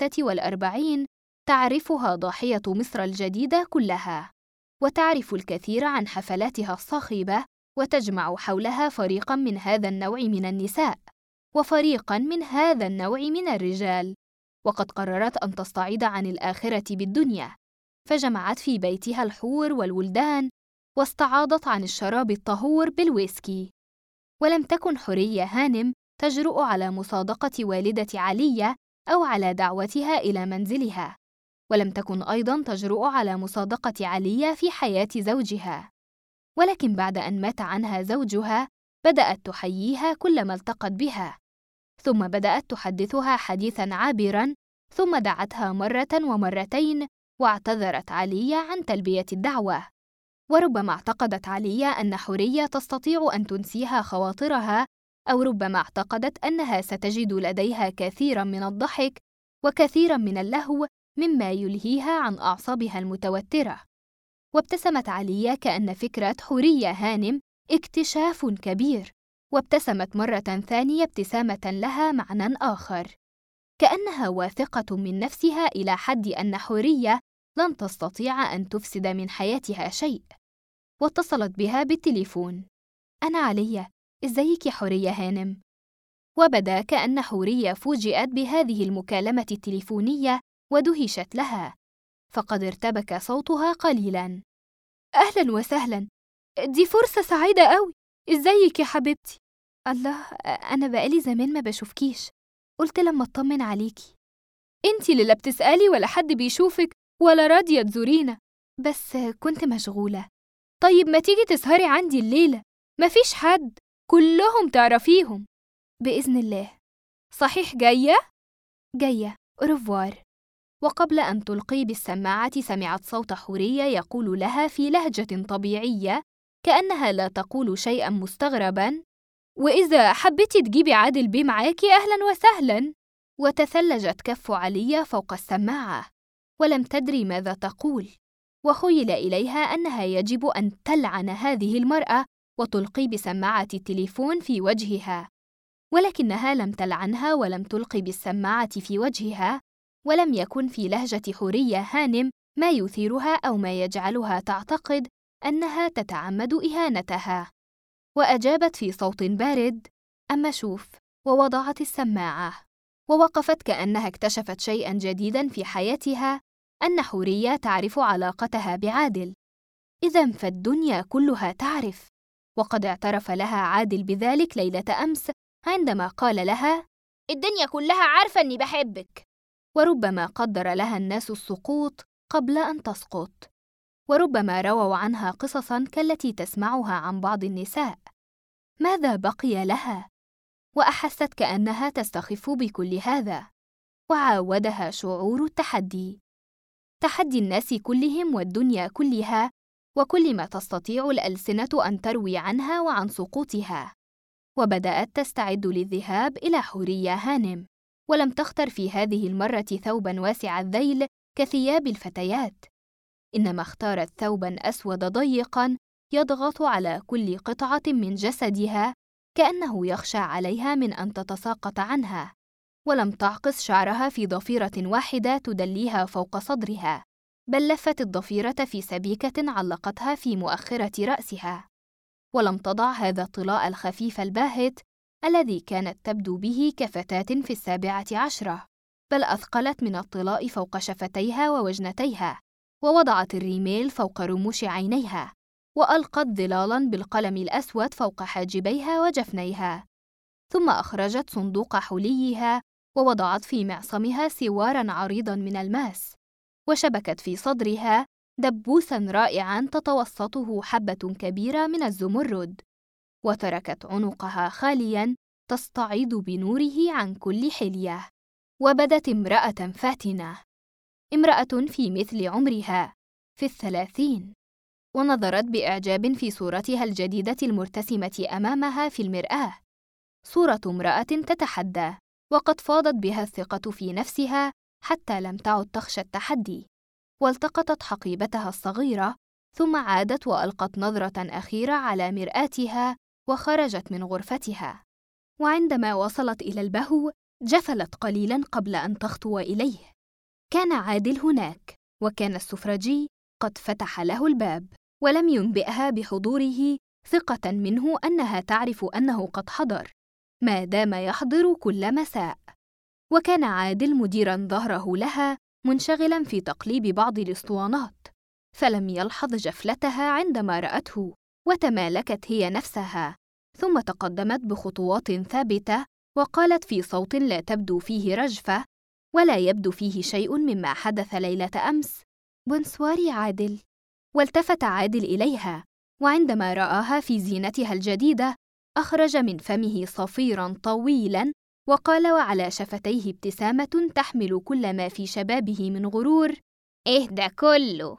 45، تعرفها ضاحية مصر الجديدة كلها، وتعرف الكثير عن حفلاتها الصاخبة، وتجمع حولها فريقاً من هذا النوع من النساء، وفريقاً من هذا النوع من الرجال. وقد قررت أن تصطعد عن الآخرة بالدنيا، فجمعت في بيتها الحور والولدان، واستعاضت عن الشراب الطهور بالويسكي. ولم تكن حورية هانم تجرؤ على مصادقة والدة علية أو على دعوتها إلى منزلها، ولم تكن أيضاً تجرؤ على مصادقة علية في حياة زوجها. ولكن بعد أن مات عنها زوجها بدأت تحييها كلما التقت بها، ثم بدأت تحدثها حديثاً عابراً، ثم دعتها مرة ومرتين واعتذرت علية عن تلبية الدعوة. وربما اعتقدت علية أن حورية تستطيع أن تنسيها خواطرها، أو ربما اعتقدت أنها ستجد لديها كثيراً من الضحك وكثيراً من اللهو مما يلهيها عن أعصابها المتوترة. وابتسمت علية كأن فكرة حورية هانم اكتشاف كبير، وابتسمت مرة ثانية ابتسامة لها معنى آخر، كأنها واثقة من نفسها إلى حد أن حورية لن تستطيع أن تفسد من حياتها شيء. واتصلت بها بالتليفون. أنا علية، إزيك يا حورية هانم؟ وبدا كأن حورية فوجئت بهذه المكالمة التليفونية ودهشت لها، فقد ارتبك صوتها قليلاً. أهلاً وسهلاً، دي فرصة سعيدة أوي، إزيك يا حبيبتي؟ الله، أنا بقالي زمان ما بشوفكيش، قلت لما أطمن عليكي. إنتي اللي لا بتسألي ولا حد بيشوفك ولا راضية تزورينا، بس كنت مشغولة. طيب ما تيجي تسهري عندي الليلة، مفيش حد، كلهم تعرفيهم. بإذن الله. صحيح جاية؟ جاية، أوروفوار. وقبل أن تلقي بالسماعة سمعت صوت حورية يقول لها في لهجة طبيعية كأنها لا تقول شيئاً مستغرباً: وإذا حبيتي تجيبي عادل بيه معاكي أهلاً وسهلاً. وتثلجت كف علية فوق السماعة، ولم تدري ماذا تقول، وخيل إليها أنها يجب أن تلعن هذه المرأة وتلقي بسماعة التليفون في وجهها، ولكنها لم تلعنها ولم تلقي بالسماعة في وجهها، ولم يكن في لهجة حورية هانم ما يثيرها أو ما يجعلها تعتقد أنها تتعمد إهانتها. وأجابت في صوت بارد: أما شوف. ووضعت السماعة، ووقفت كأنها اكتشفت شيئاً جديداً في حياتها، أن حورية تعرف علاقتها بعادل. إذن فالدنيا كلها تعرف، وقد اعترف لها عادل بذلك ليلة أمس عندما قال لها: الدنيا كلها عارفة إني بحبك. وربما قدر لها الناس السقوط قبل أن تسقط، وربما رووا عنها قصصاً كالتي تسمعها عن بعض النساء. ماذا بقي لها؟ وأحست كأنها تستخف بكل هذا، وعاودها شعور التحدي، تحدي الناس كلهم والدنيا كلها وكل ما تستطيع الألسنة أن تروي عنها وعن سقوطها. وبدأت تستعد للذهاب إلى حورية هانم، ولم تختر في هذه المرة ثوباً واسع الذيل كثياب الفتيات، إنما اختارت ثوباً أسود ضيقاً يضغط على كل قطعة من جسدها كأنه يخشى عليها من أن تتساقط عنها. ولم تعقص شعرها في ضفيرة واحدة تدليها فوق صدرها، بل لفت الضفيرة في سبيكة علقتها في مؤخرة رأسها. ولم تضع هذا الطلاء الخفيف الباهت الذي كانت تبدو به كفتاة في 17، بل أثقلت من الطلاء فوق شفتيها ووجنتيها، ووضعت الريميل فوق رموش عينيها، وألقت ظلالاً بالقلم الأسود فوق حاجبيها وجفنيها، ثم أخرجت صندوق حليها ووضعت في معصمها سواراً عريضاً من الماس، وشبكت في صدرها دبوساً رائعاً تتوسطه حبة كبيرة من الزمرد، وتركت عنقها خالياً تستعيض بنوره عن كل حلية. وبدت امرأة فاتنة، امرأة في مثل عمرها، في 30، ونظرت بإعجاب في صورتها الجديدة المرتسمة أمامها في المرآة، صورة امرأة تتحدى، وقد فاضت بها الثقة في نفسها حتى لم تعد تخشى التحدي. والتقطت حقيبتها الصغيرة، ثم عادت وألقت نظرة أخيرة على مرآتها وخرجت من غرفتها. وعندما وصلت إلى البهو جفلت قليلاً قبل أن تخطو إليه. كان عادل هناك، وكان السفرجي قد فتح له الباب، ولم ينبئها بحضوره ثقة منه أنها تعرف أنه قد حضر، ما دام يحضر كل مساء. وكان عادل مديراً ظهره لها منشغلاً في تقليب بعض الأسطوانات، فلم يلحظ جفلتها عندما رأته، وتمالكت هي نفسها، ثم تقدمت بخطوات ثابتة وقالت في صوت لا تبدو فيه رجفة ولا يبدو فيه شيء مما حدث ليلة أمس: بونسوار يا عادل. والتفت عادل إليها، وعندما رآها في زينتها الجديدة أخرج من فمه صفيراً طويلاً وقال وعلى شفتيه ابتسامة تحمل كل ما في شبابه من غرور: إهدى كله.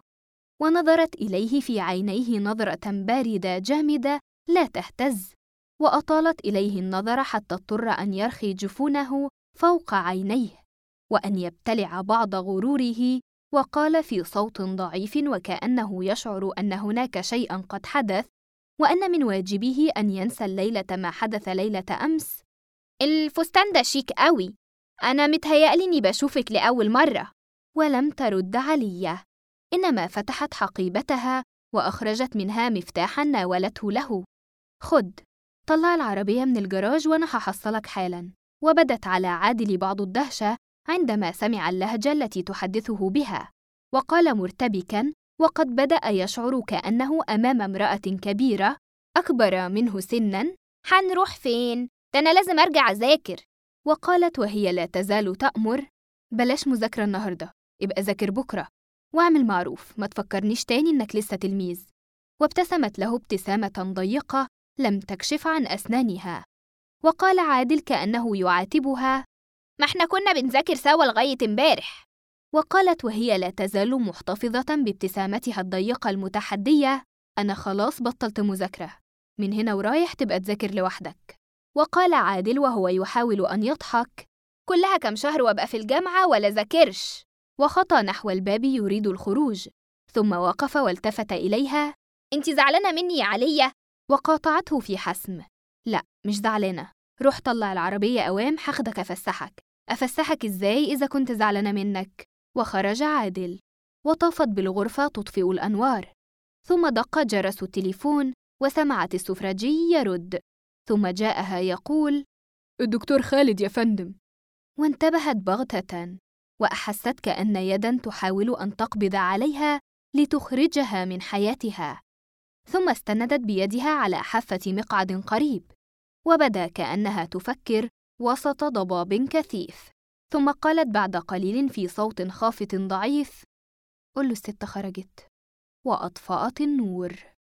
ونظرت إليه في عينيه نظرة باردة جامدة لا تهتز، وأطالت إليه النظر حتى اضطر أن يرخي جفونه فوق عينيه وأن يبتلع بعض غروره، وقال في صوت ضعيف وكأنه يشعر أن هناك شيئاً قد حدث وأن من واجبه أن ينسى الليلة ما حدث ليلة أمس: الفستان ده شيك قوي، أنا متهيألي إني بشوفك لأول مرة. ولم ترد عليه، إنما فتحت حقيبتها وأخرجت منها مفتاحاً ناولته له: خد، طلع العربية من الجراج وأنا هحصلك حالاً. وبدت على عادل بعض الدهشة عندما سمع اللهجة التي تحدثه بها، وقال مرتبكاً وقد بدأ يشعر كأنه أمام امرأة كبيرة أكبر منه سناً: هنروح فين؟ ده أنا لازم أرجع أذاكر. وقالت وهي لا تزال تأمر: بلاش مذاكرة النهاردة، ابقى ذاكر بكرة، واعمل معروف ما تفكرنيش تاني إنك لسه تلميذ. وابتسمت له ابتسامة ضيقة لم تكشف عن أسنانها، وقال عادل كأنه يعاتبها: ما احنا كنا بنذاكر سوا لغاية امبارح. وقالت وهي لا تزال محتفظة بابتسامتها الضيقة المتحدية: أنا خلاص بطلت مذاكرة، من هنا ورايح تبقى تذاكر لوحدك. وقال عادل وهو يحاول أن يضحك: كلها كم شهر وابقى في الجامعة ولا ذاكرش. وخطى نحو الباب يريد الخروج، ثم وقف والتفت إليها: انتي زعلانة مني يا علية؟ وقاطعته في حسم: لا مش زعلانة، روح طلع العربية أوام هاخدك أفسحك إزاي إذا كنت زعلانة منك. وخرج عادل، وطافت بالغرفة تطفئ الأنوار، ثم دق جرس التليفون وسمعت السفرجي يرد، ثم جاءها يقول: الدكتور خالد يا فندم. وانتبهت بغتة، وأحست كأن يداً تحاول أن تقبض عليها لتخرجها من حياتها، ثم استندت بيدها على حافة مقعد قريب، وبدا كأنها تفكر وسط ضباب كثيف، ثم قالت بعد قليل في صوت خافت ضعيف: قل له الست خرجت. وأطفأت النور.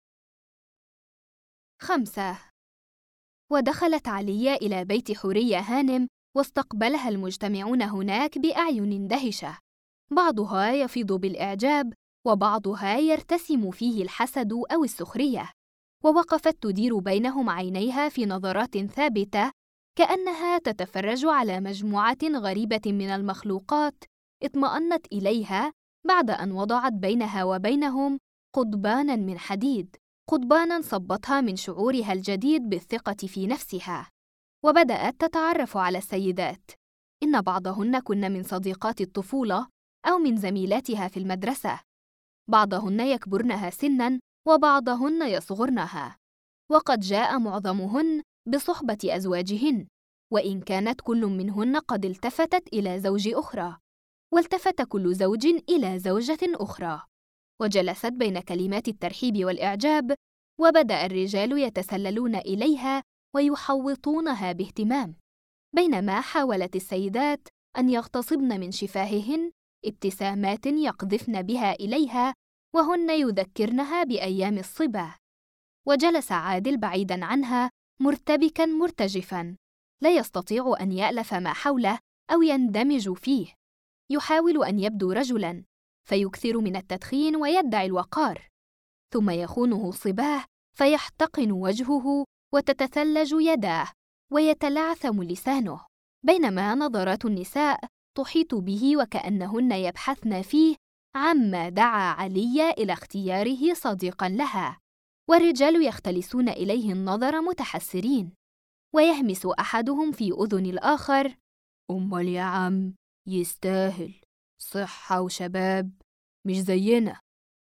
5. ودخلت عليا إلى بيت حورية هانم، واستقبلها المجتمعون هناك بأعين دهشة، بعضها يفيض بالإعجاب وبعضها يرتسم فيه الحسد أو السخرية، ووقفت تدير بينهم عينيها في نظرات ثابتة كأنها تتفرج على مجموعة غريبة من المخلوقات اطمأنت إليها بعد أن وضعت بينها وبينهم قضباناً من حديد، قضباناً صبتها من شعورها الجديد بالثقة في نفسها. وبدأت تتعرف على السيدات، إن بعضهن كن من صديقات الطفولة أو من زميلاتها في المدرسة، بعضهن يكبرنها سناً وبعضهن يصغرنها، وقد جاء معظمهن بصحبة أزواجهن، وإن كانت كل منهن قد التفتت إلى زوج أخرى، والتفت كل زوج إلى زوجة أخرى، وجلست بين كلمات الترحيب والإعجاب، وبدأ الرجال يتسللون إليها ويحوطونها باهتمام، بينما حاولت السيدات أن يغتصبن من شفاههن ابتسامات يقذفن بها إليها وهن يذكرنها بأيام الصبا. وجلس عادل بعيداً عنها مرتبكاً مرتجفاً، لا يستطيع أن يألف ما حوله أو يندمج فيه. يحاول أن يبدو رجلاً، فيكثر من التدخين ويدعي الوقار، ثم يخونه صباه فيحتقن وجهه وتتثلج يداه ويتلعثم لسانه، بينما نظرات النساء تحيط به وكأنهن يبحثن فيه عما دعا علي إلى اختياره صديقاً لها، والرجال يختلسون إليه النظر متحسرين، ويهمس أحدهم في أذن الآخر: أمال يا عم، يستاهل، صحة وشباب، مش زينا،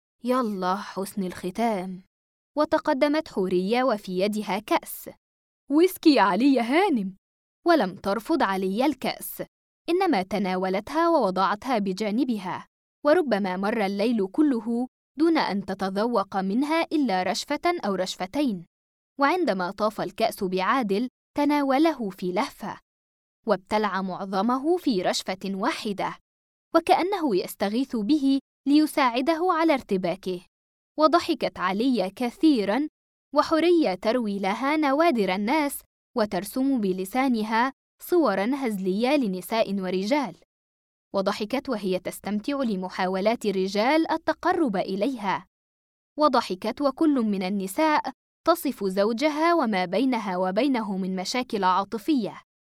يلا حسن الختام. وتقدمت حورية وفي يدها كأس. ويسكي يا علي هانم. ولم ترفض علي الكأس، إنما تناولتها ووضعتها بجانبها، وربما مر الليل كله دون أن تتذوق منها إلا رشفة أو رشفتين، وعندما طاف الكأس بعادل تناوله في لهفة، وابتلع معظمه في رشفة واحدة، وكأنه يستغيث به ليساعده على ارتباكه. وضحكت علي كثيراً، وحورية تروي لها نوادر الناس وترسم بلسانها صوراً هزلية لنساء ورجال، وضحكت وهي تستمتع لمحاولات الرجال التقرب إليها، وضحكت وكل من النساء تصف زوجها وما بينها وبينه من مشاكل عاطفية،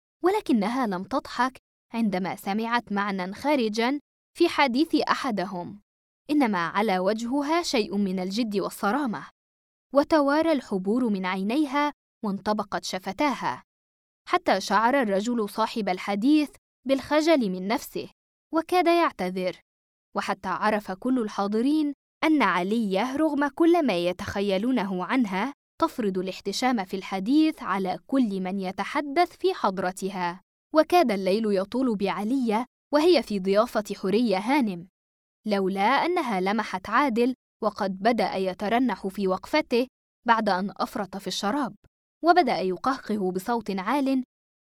ولكنها لم تضحك عندما سمعت معنى خارجاً في حديث أحدهم، إنما على وجهها شيء من الجد والصرامة، وتوارى الحبور من عينيها وانطبقت شفتاها، حتى شعر الرجل صاحب الحديث بالخجل من نفسه وكاد يعتذر، وحتى عرف كل الحاضرين أن علية رغم كل ما يتخيلونه عنها تفرض الاحتشام في الحديث على كل من يتحدث في حضرتها. وكاد الليل يطول بعلية وهي في ضيافة حورية هانم، لولا أنها لمحت عادل وقد بدأ يترنح في وقفته بعد أن أفرط في الشراب، وبدأ يقهقه بصوت عال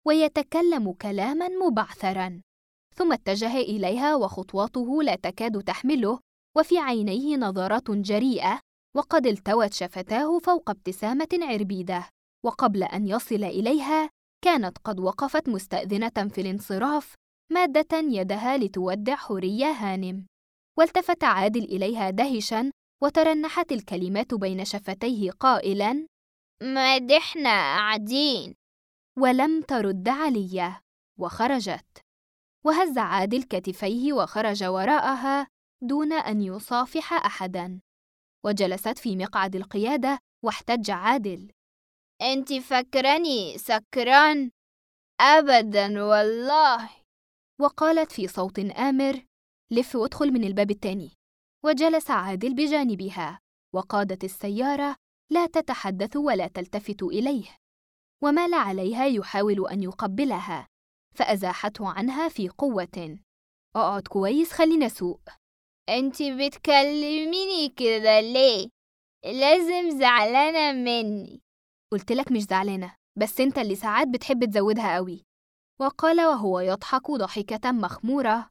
ويتكلم كلاماً مبعثراً، ثم اتجه إليها وخطواته لا تكاد تحمله، وفي عينيه نظرات جريئة، وقد التوت شفتاه فوق ابتسامة عربيدة، وقبل أن يصل إليها كانت قد وقفت مستأذنة في الانصراف مادة يدها لتودع حورية هانم. والتفت عادل إليها دهشاً وترنحت الكلمات بين شفتيه قائلاً: ما دحنا قاعدين. ولم ترد علية، وخرجت، وهز عادل كتفيه وخرج وراءها دون أن يصافح أحداً، وجلست في مقعد القيادة واحتج عادل: انت فاكراني سكران؟ أبداً والله. وقالت في صوت آمر: لف وادخل من الباب التاني. وجلس عادل بجانبها، وقادت السيارة لا تتحدث ولا تلتفت إليه، ومال عليها يحاول أن يقبلها، فأزاحته عنها في قوة: اقعد كويس، خلينا أسوق. انت بتكلميني كده ليه؟ لازم زعلانة مني. قلتلك مش زعلانة، بس انت اللي ساعات بتحب تزودها قوي. وقال وهو يضحك ضحكة مخمورة: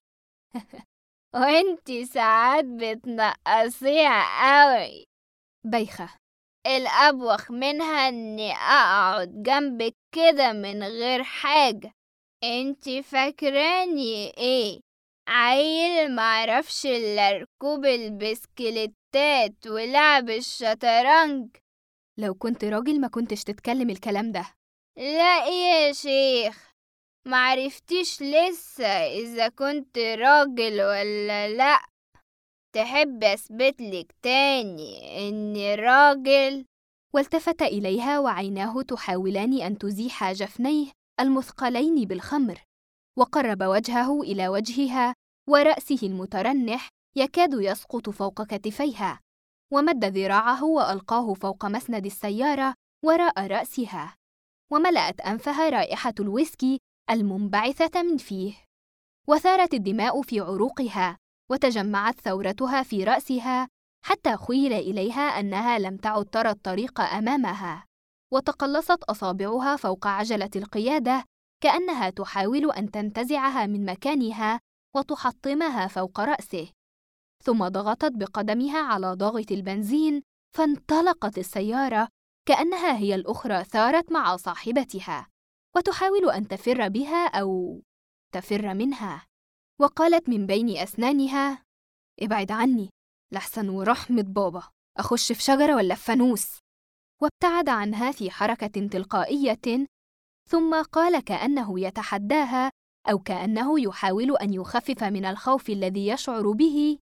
وانتي ساعات بتنقصيها قوي. بايخة. الأبوخ منها اني اقعد جنبك كده من غير حاجة. انتي فاكراني ايه؟ عيل معرفش الا ركوب البسكليتات ولعب الشطرنج. لو كنت راجل ما كنتش تتكلم الكلام ده. لا يا شيخ، معرفتيش لسه إذا كنت راجل ولا لأ. تحب أثبتلك تاني إني راجل؟ والتفت إليها وعيناه تحاولان أن تزيحا جفنيه المثقلين بالخمر، وقرب وجهه إلى وجهها ورأسه المترنح يكاد يسقط فوق كتفيها، ومد ذراعه وألقاه فوق مسند السيارة وراء رأسها. وملأت أنفها رائحة الويسكي المنبعثة من فيه، وثارت الدماء في عروقها، وتجمعت ثورتها في رأسها، حتى خيل إليها أنها لم تعد ترى الطريق أمامها، وتقلصت أصابعها فوق عجلة القيادة كأنها تحاول أن تنتزعها من مكانها وتحطمها فوق رأسه. ثم ضغطت بقدمها على ضاغط البنزين، فانطلقت السيارة كأنها هي الأخرى ثارت مع صاحبتها، وتحاول أن تفر بها أو تفر منها، وقالت من بين أسنانها: ابعد عني لحسن ورحمة بابا أخش في شجرة ولا في فانوس. وابتعد عنها في حركة تلقائية، ثم قال كأنه يتحداها أو كأنه يحاول أن يخفف من الخوف الذي يشعر به: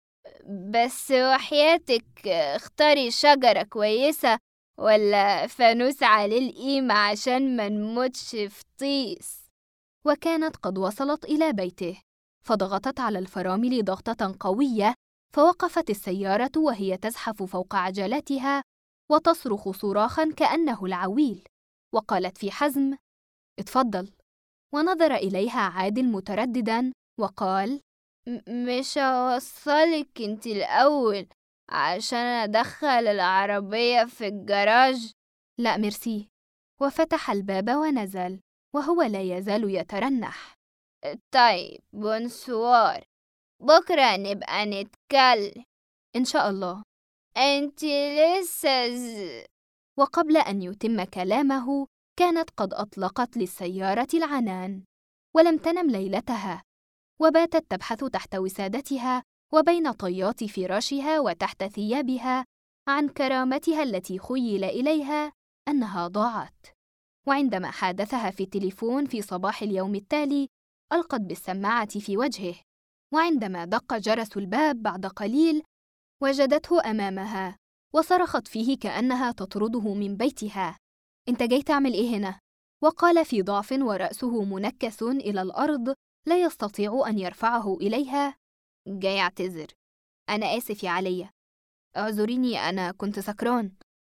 بس وحياتك اختاري شجرة كويسة ولا فانوس عليه القيمة عشان ما نموتش في طيس. وكانت قد وصلت إلى بيته، فضغطت على الفرامل ضغطة قوية، فوقفت السيارة وهي تزحف فوق عجلتها وتصرخ صراخاً كأنه العويل، وقالت في حزم: اتفضل. ونظر إليها عادل متردداً وقال: مش هوصلك انت الأول عشان أدخل العربية في الجراج؟ لا ميرسي. وفتح الباب ونزل وهو لا يزال يترنح: طيب بونسوار، بكرة نبقى نتكلم إن شاء الله. انت لسه وقبل أن يتم كلامه كانت قد أطلقت للسيارة العنان، ولم تنم ليلتها، وباتت تبحث تحت وسادتها وبين طيات فراشها وتحت ثيابها عن كرامتها التي خيل إليها أنها ضاعت. وعندما حادثها في التليفون في صباح اليوم التالي ألقت بالسماعة في وجهه، وعندما دق جرس الباب بعد قليل وجدته أمامها، وصرخت فيه كأنها تطرده من بيتها: أنت جاي تعمل إيه هنا؟ وقال في ضعف ورأسه منكس إلى الأرض لا يستطيع أن يرفعه إليها: جاي أعتذر. أنا آسف يا عليا، اعذريني، أنا كنت سكران،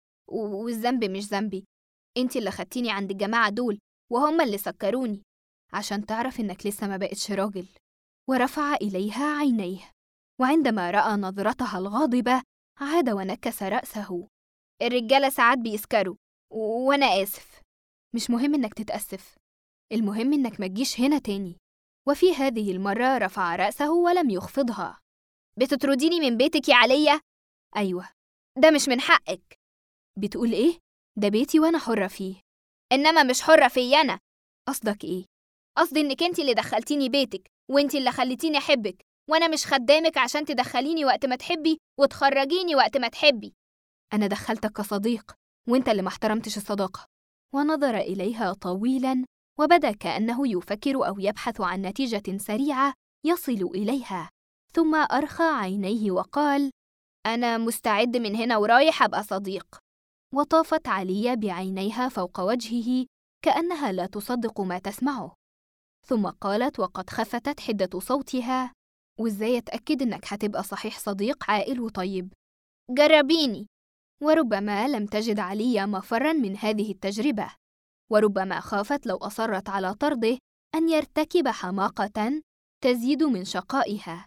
والذنب مش ذنبي، أنت اللي خدتيني عند الجماعة دول وهم اللي سكروني، عشان تعرف إنك لسه ما بقتش راجل. ورفع إليها عينيه، وعندما رأى نظرتها الغاضبة عاد ونكس رأسه: الرجالة ساعات بيسكروا وأنا آسف. مش مهم إنك تتأسف، المهم إنك ما تجيش هنا تاني. وفي هذه المرة رفع رأسه ولم يخفضها. بتطرديني من بيتك يا عليا؟ أيوة. ده مش من حقك. بتقول إيه؟ ده بيتي وأنا حرة فيه. إنما مش حرة فيا أنا. قصدك إيه؟ قصدي إنك أنت اللي دخلتيني بيتك، وأنت اللي خليتيني أحبك، وأنا مش خدامك عشان تدخليني وقت ما تحبي وتخرجيني وقت ما تحبي. أنا دخلتك كصديق، وأنت اللي ما احترمتش الصداقة. ونظر إليها طويلاً، وبدا كأنه يفكر أو يبحث عن نتيجة سريعة يصل إليها، ثم أرخى عينيه وقال: أنا مستعد من هنا ورايح أبقى صديق. وطافت عليا بعينيها فوق وجهه كأنها لا تصدق ما تسمعه، ثم قالت وقد خفتت حدة صوتها: وإزاي أتأكد إنك هتبقى صحيح صديق عاقل وطيب؟ جربيني. وربما لم تجد عليا مفراً من هذه التجربة، وربما خافت لو أصرت على طرده أن يرتكب حماقة تزيد من شقائها،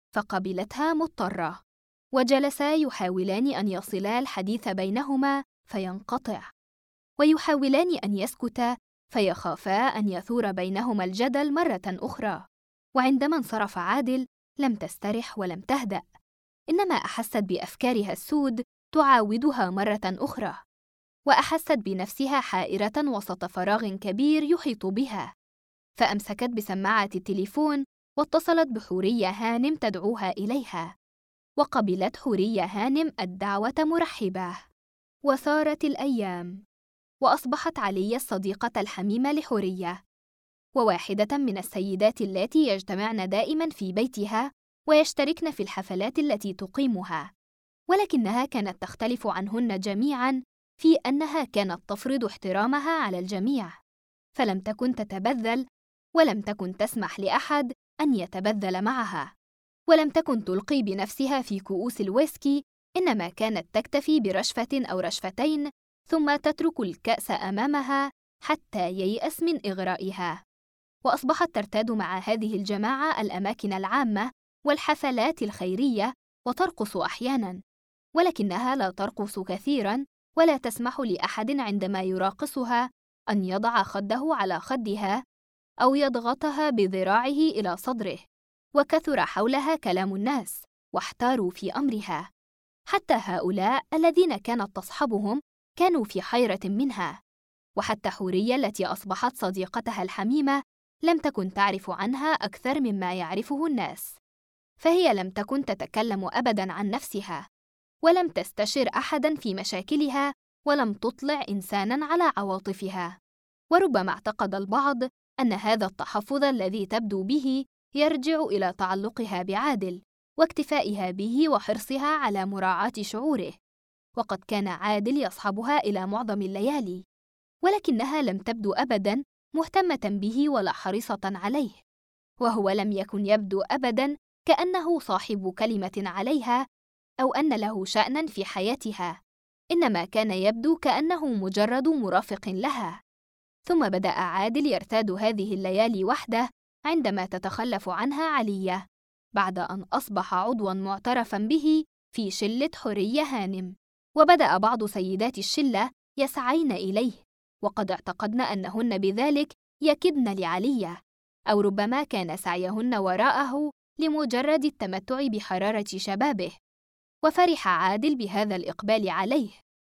فقبلتها مضطرة، وجلسا يحاولان أن يصلا الحديث بينهما فينقطع، ويحاولان أن يسكتا فيخافا أن يثور بينهما الجدل مرة أخرى. وعندما انصرف عادل لم تسترح ولم تهدأ، إنما أحست بأفكارها السود تعاودها مرة أخرى، وأحست بنفسها حائرة وسط فراغ كبير يحيط بها، فأمسكت بسماعة التليفون واتصلت بحورية هانم تدعوها إليها، وقبلت حورية هانم الدعوة مرحبة. وسارت الأيام، وأصبحت علي الصديقة الحميمة لحورية، وواحدة من السيدات اللاتي يجتمعن دائماً في بيتها ويشتركن في الحفلات التي تقيمها، ولكنها كانت تختلف عنهن جميعاً في أنها كانت تفرض احترامها على الجميع، فلم تكن تتبذل، ولم تكن تسمح لأحد أن يتبذل معها، ولم تكن تلقي بنفسها في كؤوس الويسكي، إنما كانت تكتفي برشفة أو رشفتين ثم تترك الكأس أمامها حتى ييأس من إغرائها، وأصبحت ترتاد مع هذه الجماعة الأماكن العامة والحفلات الخيرية وترقص أحياناً، ولكنها لا ترقص كثيراً ولا تسمح لأحد عندما يراقصها أن يضع خده على خدها أو يضغطها بذراعه إلى صدره. وكثر حولها كلام الناس واحتاروا في أمرها، حتى هؤلاء الذين كانت تصحبهم كانوا في حيرة منها، وحتى حورية التي أصبحت صديقتها الحميمة لم تكن تعرف عنها أكثر مما يعرفه الناس، فهي لم تكن تتكلم أبداً عن نفسها، ولم تستشر أحداً في مشاكلها، ولم تطلع إنساناً على عواطفها. وربما اعتقد البعض أن هذا التحفظ الذي تبدو به يرجع إلى تعلقها بعادل واكتفائها به وحرصها على مراعاة شعوره، وقد كان عادل يصحبها إلى معظم الليالي، ولكنها لم تبدو أبداً مهتمة به ولا حريصة عليه، وهو لم يكن يبدو أبداً كأنه صاحب كلمة عليها أو أن له شأناً في حياتها، إنما كان يبدو كأنه مجرد مرافق لها. ثم بدأ عادل يرتاد هذه الليالي وحده عندما تتخلف عنها علية، بعد أن أصبح عضواً معترفاً به في شلة حورية هانم. وبدأ بعض سيدات الشلة يسعين إليه، وقد اعتقدن أنهن بذلك يكدن لعلية، أو ربما كان سعيهن وراءه لمجرد التمتع بحرارة شبابه. وفرح عادل بهذا الإقبال عليه،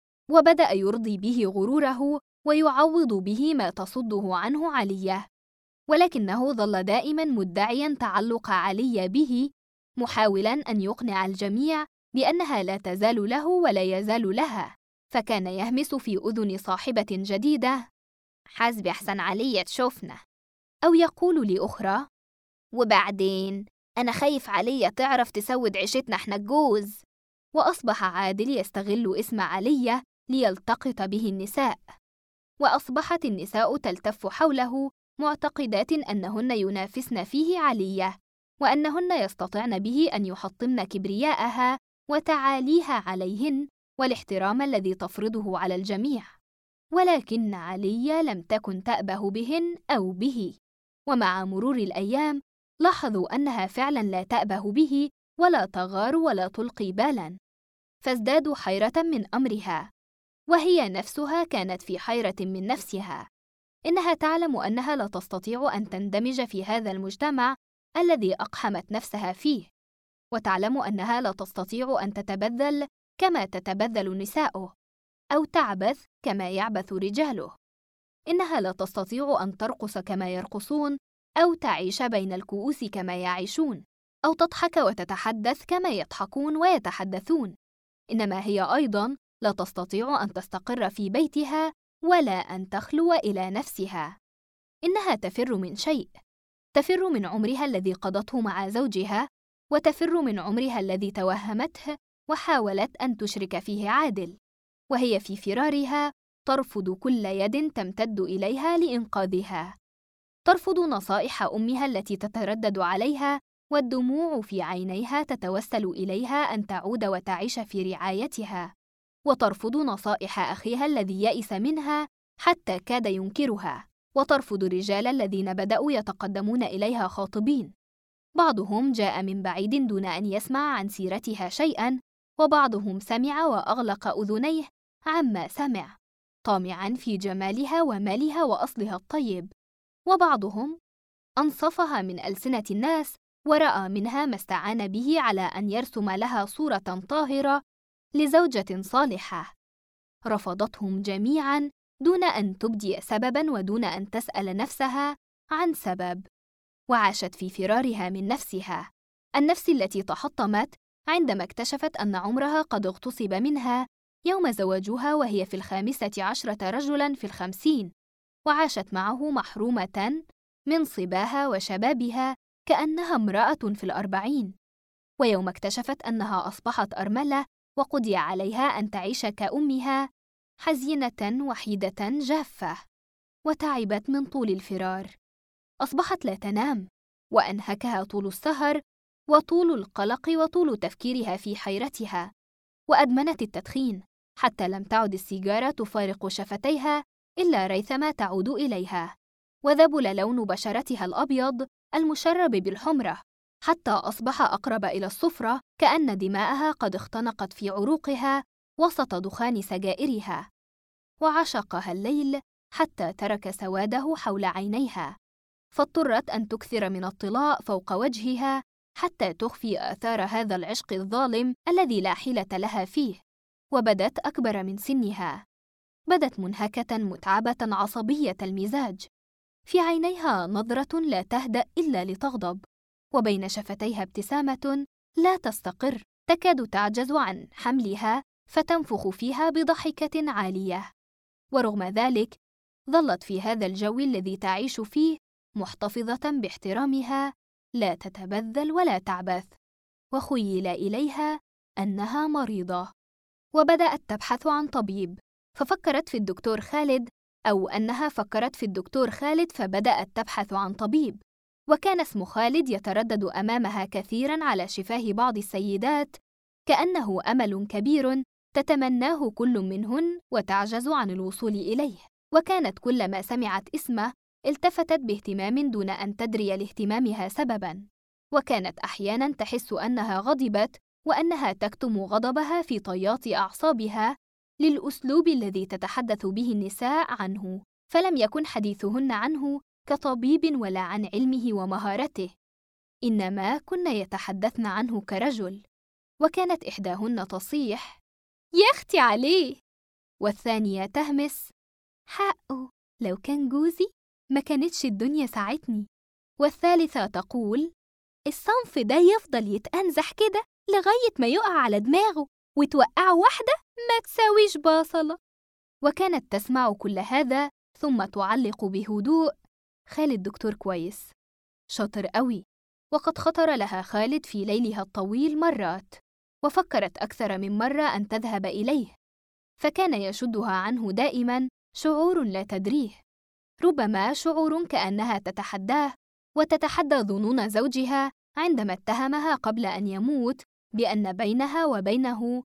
وبدأ يرضي به غروره ويعوض به ما تصده عنه علية، ولكنه ظل دائماً مدعياً تعلق علية به، محاولاً أن يقنع الجميع بأنها لا تزال له ولا يزال لها. فكان يهمس في أذن صاحبة جديدة: حسب أحسن علية تشوفنا، أو يقول لأخرى: وبعدين أنا خايف علية تعرف تسود عيشتنا إحنا الجوز. وأصبح عادل يستغل اسم علية ليلتقط به النساء، وأصبحت النساء تلتف حوله معتقدات أنهن ينافسن فيه علية، وأنهن يستطعن به أن يحطمن كبرياءها وتعاليها عليهن والاحترام الذي تفرضه على الجميع. ولكن علية لم تكن تأبه بهن أو به، ومع مرور الأيام لاحظوا أنها فعلاً لا تأبه به ولا تغار ولا تلقي بالاً، فازدادوا حيرة من أمرها، وهي نفسها كانت في حيرة من نفسها. إنها تعلم أنها لا تستطيع أن تندمج في هذا المجتمع الذي أقحمت نفسها فيه، وتعلم أنها لا تستطيع أن تتبذل كما تتبذل نساؤه، أو تعبث كما يعبث رجاله. إنها لا تستطيع أن ترقص كما يرقصون، أو تعيش بين الكؤوس كما يعيشون، أو تضحك وتتحدث كما يضحكون ويتحدثون. إنما هي أيضاً لا تستطيع أن تستقر في بيتها ولا أن تخلو إلى نفسها. إنها تفر من شيء، تفر من عمرها الذي قضته مع زوجها، وتفر من عمرها الذي توهمته وحاولت أن تشرك فيه عادل، وهي في فرارها ترفض كل يد تمتد إليها لإنقاذها، ترفض نصائح أمها التي تتردد عليها والدموع في عينيها تتوسل إليها أن تعود وتعيش في رعايتها، وترفض نصائح أخيها الذي يئس منها حتى كاد ينكرها، وترفض الرجال الذين بدأوا يتقدمون إليها خاطبين. بعضهم جاء من بعيد دون أن يسمع عن سيرتها شيئاً، وبعضهم سمع وأغلق أذنيه عما سمع، طامعاً في جمالها ومالها وأصلها الطيب، وبعضهم أنصفها من ألسنة الناس ورأى منها ما استعان به على أن يرسم لها صورة طاهرة لزوجة صالحة. رفضتهم جميعاً دون أن تبدي سبباً ودون أن تسأل نفسها عن سبب، وعاشت في فرارها من نفسها، النفس التي تحطمت عندما اكتشفت أن عمرها قد اغتصب منها يوم زواجها وهي في 15 رجلاً في 50، وعاشت معه محرومة من صباها وشبابها كأنها امرأة في 40. ويوم اكتشفت أنها أصبحت أرملة وقضي عليها أن تعيش كأمها، حزينة وحيدة جافة، وتعبت من طول الفرار، أصبحت لا تنام، وأنهكها طول السهر وطول القلق وطول تفكيرها في حيرتها، وأدمنت التدخين حتى لم تعد السيجارة تفارق شفتيها إلا ريثما تعود إليها، وذبل لون بشرتها الأبيض المشرب بالحمرة، حتى أصبح أقرب إلى الصفرة، كأن دماءها قد اختنقت في عروقها وسط دخان سجائرها. وعشقها الليل حتى ترك سواده حول عينيها، فاضطرت أن تكثر من الطلاء فوق وجهها حتى تخفي آثار هذا العشق الظالم الذي لا حيلة لها فيه. وبدت أكبر من سنها، بدت منهكة متعبة عصبية المزاج، في عينيها نظرة لا تهدأ إلا لتغضب، وبين شفتيها ابتسامة لا تستقر، تكاد تعجز عن حملها فتنفخ فيها بضحكة عالية. ورغم ذلك ظلت في هذا الجو الذي تعيش فيه محتفظة باحترامها، لا تتبذل ولا تعبث، وخيل إليها أنها مريضة. وبدأت تبحث عن طبيب، ففكرت في الدكتور خالد، أو أنها فكرت في الدكتور خالد فبدأت تبحث عن طبيب. وكان اسم خالد يتردد أمامها كثيراً على شفاه بعض السيدات، كأنه أمل كبير تتمناه كل منهن وتعجز عن الوصول إليه. وكانت كلما سمعت اسمه التفتت باهتمام دون أن تدري لاهتمامها سبباً، وكانت أحياناً تحس أنها غضبت وأنها تكتم غضبها في طيات أعصابها للأسلوب الذي تتحدث به النساء عنه، فلم يكن حديثهن عنه كطبيب ولا عن علمه ومهارته، إنما كن يتحدثن عنه كرجل. وكانت إحداهن تصيح: يا أختي عليه، والثانية تهمس: حقه، لو كان جوزي ما كانتش الدنيا ساعتني، والثالثة تقول: الصنف ده يفضل يتأنزح كده لغاية ما يقع على دماغه وتوقعه واحدة ما تساويش باصلة. وكانت تسمع كل هذا ثم تعلق بهدوء: خالد دكتور كويس، شاطر قوي. وقد خطر لها خالد في ليلها الطويل مرات، وفكرت أكثر من مرة أن تذهب إليه، فكان يشدها عنه دائماً شعور لا تدريه، ربما شعور كأنها تتحداه وتتحدى ظنون زوجها عندما اتهمها قبل أن يموت بأن بينها وبينه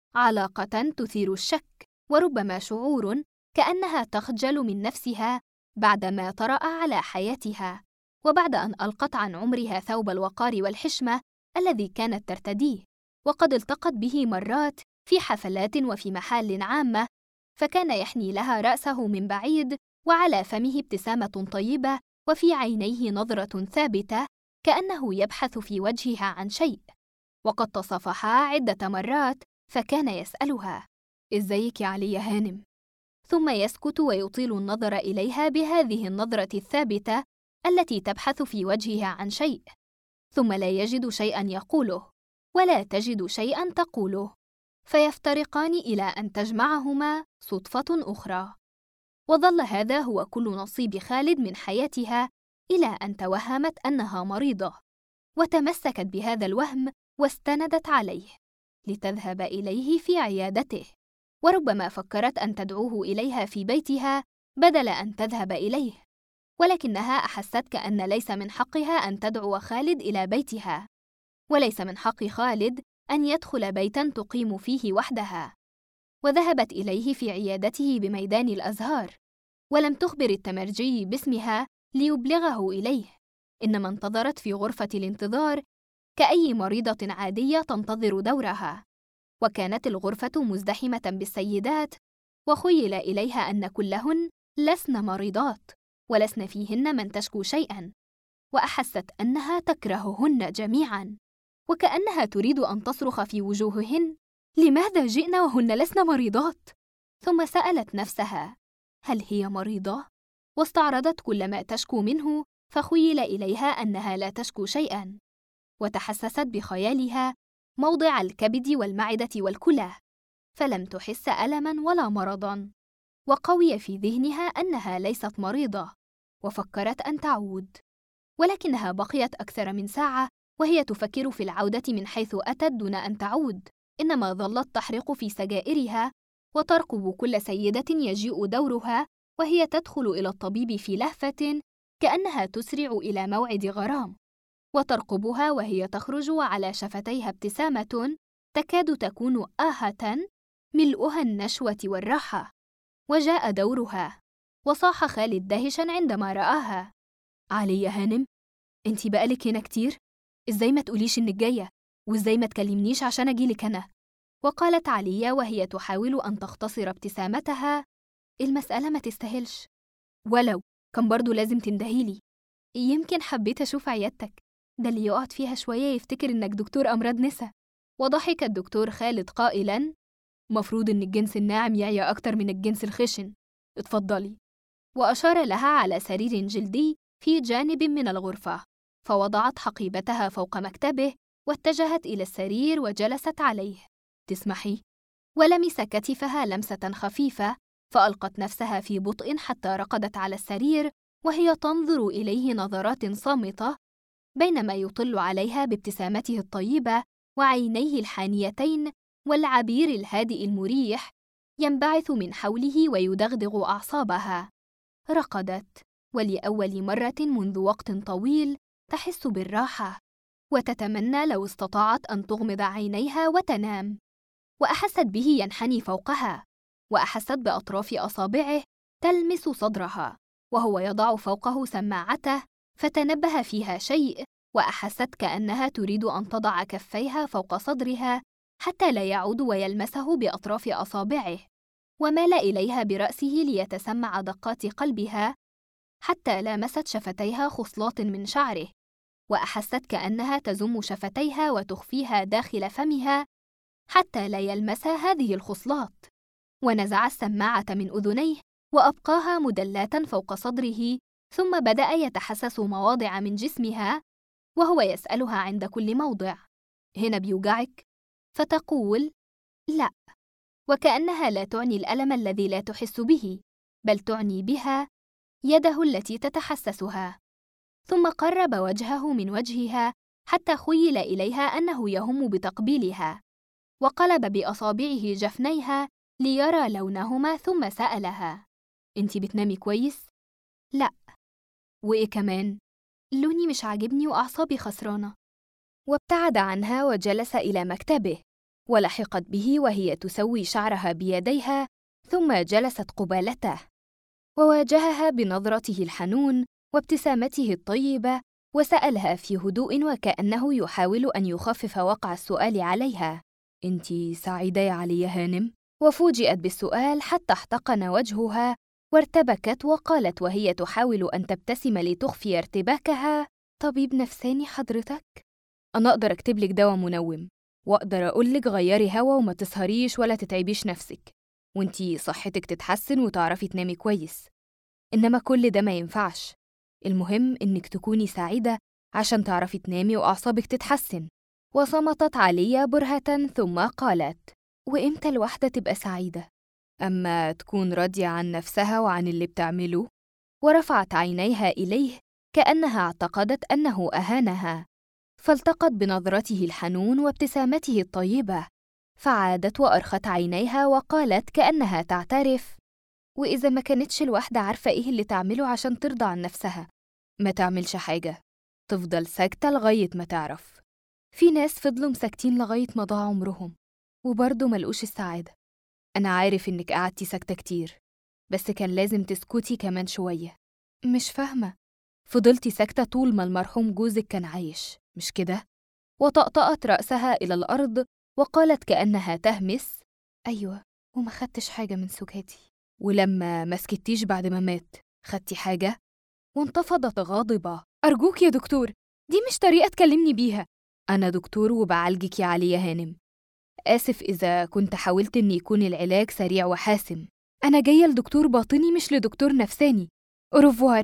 علاقة تثير الشك، وربما شعور كأنها تخجل من نفسها بعدما طرأ على حياتها، وبعد أن ألقت عن عمرها ثوب الوقار والحشمة الذي كانت ترتديه. وقد التقت به مرات في حفلات وفي محال عامة، فكان يحني لها رأسه من بعيد، وعلى فمه ابتسامة طيبة، وفي عينيه نظرة ثابتة كأنه يبحث في وجهها عن شيء. وقد تصافحا عدة مرات، فكان يسألها: إزيك يا علي يا هانم؟ ثم يسكت ويطيل النظر إليها بهذه النظرة الثابتة التي تبحث في وجهها عن شيء، ثم لا يجد شيئاً يقوله ولا تجد شيئاً تقوله، فيفترقان إلى أن تجمعهما صدفة أخرى. وظل هذا هو كل نصيب خالد من حياتها إلى أن توهمت أنها مريضة، وتمسكت بهذا الوهم واستندت عليه لتذهب إليه في عيادته، وربما فكرت أن تدعوه إليها في بيتها بدل أن تذهب إليه، ولكنها أحست كأن ليس من حقها أن تدعو خالد إلى بيتها، وليس من حق خالد أن يدخل بيتاً تقيم فيه وحدها. وذهبت إليه في عيادته بميدان الأزهار، ولم تخبر التمرجي باسمها ليبلغه إليه، إنما انتظرت في غرفة الانتظار كأي مريضة عادية تنتظر دورها. وكانت الغرفة مزدحمة بالسيدات، وخيل إليها أن كلهن لسن مريضات، ولسن فيهن من تشكو شيئاً، وأحست أنها تكرههن جميعاً، وكأنها تريد أن تصرخ في وجوههن: لماذا جئن وهن لسن مريضات؟ ثم سألت نفسها: هل هي مريضة؟ واستعرضت كل ما تشكو منه، فخيل إليها أنها لا تشكو شيئاً، وتحسست بخيالها موضع الكبد والمعدة والكلى، فلم تحس ألماً ولا مرضاً، وقوي في ذهنها أنها ليست مريضة، وفكرت أن تعود، ولكنها بقيت أكثر من ساعة وهي تفكر في العودة من حيث أتت دون أن تعود، إنما ظلت تحرق في سجائرها وترقب كل سيدة يجيء دورها وهي تدخل إلى الطبيب في لهفة كأنها تسرع إلى موعد غرام، وترقبها وهي تخرج وعلى شفتيها ابتسامة تكاد تكون آهة ملؤها النشوة والراحة. وجاء دورها، وصاح خالد دهشاً عندما رآها: عليا هانم، انتي بقالك هنا كتير؟ ازاي ما تقوليش انك جاية؟ وازاي ما تكلمنيش عشان اجيلك أنا؟ وقالت عليا وهي تحاول أن تختصر ابتسامتها: المسألة ما تستاهلش، ولو كان برضو لازم تندهيلي. يمكن حبيت أشوف عيادتك، ده اللي يقعد فيها شوية يفتكر إنك دكتور أمراض نسا. وضحك الدكتور خالد قائلاً: مفروض إن الجنس الناعم يعيا أكتر من الجنس الخشن، اتفضلي. وأشار لها على سرير جلدي في جانب من الغرفة، فوضعت حقيبتها فوق مكتبه واتجهت إلى السرير وجلست عليه. تسمحي؟ ولمس كتفها لمسة خفيفة، فألقت نفسها في بطء حتى رقدت على السرير وهي تنظر إليه نظرات صامتة، بينما يطل عليها بابتسامته الطيبة وعينيه الحانيتين والعبير الهادئ المريح ينبعث من حوله ويدغدغ أعصابها. رقدت، ولأول مرة منذ وقت طويل تحس بالراحة، وتتمنى لو استطاعت أن تغمض عينيها وتنام. وأحست به ينحني فوقها، وأحست بأطراف أصابعه تلمس صدرها وهو يضع فوقه سماعته، فتنبه فيها شيء، وأحست كأنها تريد أن تضع كفيها فوق صدرها حتى لا يعود ويلمسه بأطراف أصابعه، ومال إليها برأسه ليتسمع دقات قلبها حتى لامست شفتيها خصلات من شعره، وأحست كأنها تزم شفتيها وتخفيها داخل فمها حتى لا يلمسها هذه الخصلات. ونزع السماعة من أذنيه وأبقاها مدلاة فوق صدره، ثم بدأ يتحسس مواضع من جسمها وهو يسألها عند كل موضع: هنا بيوجعك؟ فتقول: لا، وكأنها لا تعني الألم الذي لا تحس به، بل تعني بها يده التي تتحسسها. ثم قرب وجهه من وجهها حتى خيل إليها أنه يهم بتقبيلها، وقلب بأصابعه جفنيها ليرى لونهما، ثم سألها: انتي بتنامي كويس؟ لا. وإيه كمان؟ لوني مش عاجبني وأعصابي خسرانة. وابتعد عنها وجلس إلى مكتبه، ولحقت به وهي تسوي شعرها بيديها، ثم جلست قبالته وواجهها بنظرته الحنون وابتسامته الطيبة، وسألها في هدوء وكأنه يحاول أن يخفف وقع السؤال عليها: انتي سعيدة يا عليا هانم؟ وفوجئت بالسؤال حتى احتقن وجهها وارتبكت، وقالت وهي تحاول أن تبتسم لتخفي ارتباكها: طبيب نفساني حضرتك؟ أنا أقدر أكتبلك دواء منوم، وأقدر أقولك غيري هوا وما تسهريش ولا تتعبيش نفسك، وانتي صحتك تتحسن وتعرفي تنامي كويس. إنما كل ده ما ينفعش، المهم إنك تكوني سعيدة عشان تعرفي تنامي وأعصابك تتحسن. وصمتت عليا برهة ثم قالت: وإمتى الواحدة تبقى سعيدة؟ أما تكون راضية عن نفسها وعن اللي بتعمله. ورفعت عينيها إليه كأنها اعتقدت أنه أهانها، فالتقت بنظرته الحنون وابتسامته الطيبة، فعادت وأرخت عينيها وقالت كأنها تعترف: وإذا ما كانتش الواحدة عارفة إيه اللي تعمله عشان ترضى عن نفسها، ما تعملش حاجة، تفضل ساكتة لغاية ما تعرف. في ناس فضلوا مساكتين لغاية ما ضاع عمرهم وبرضه ملقوش السعادة. أنا عارف إنك قعدتي ساكتة كتير، بس كان لازم تسكتي كمان شوية. مش فاهمة، فضلتي ساكتة طول ما المرحوم جوزك كان عايش، مش كده؟ وطأطأت رأسها إلى الأرض وقالت كأنها تهمس: أيوة، وما خدتش حاجة من سكاتي. ولما ما سكتيش بعد ما مات، خدتي حاجة؟ وانتفضت غاضبة: أرجوك يا دكتور، دي مش طريقة تكلمني بيها. أنا دكتور وبعالجك يا عليا هانم. آسف إذا كنت حاولت إن يكون العلاج سريع وحاسم. أنا جاية لدكتور باطني مش لدكتور نفساني. أوروفوار.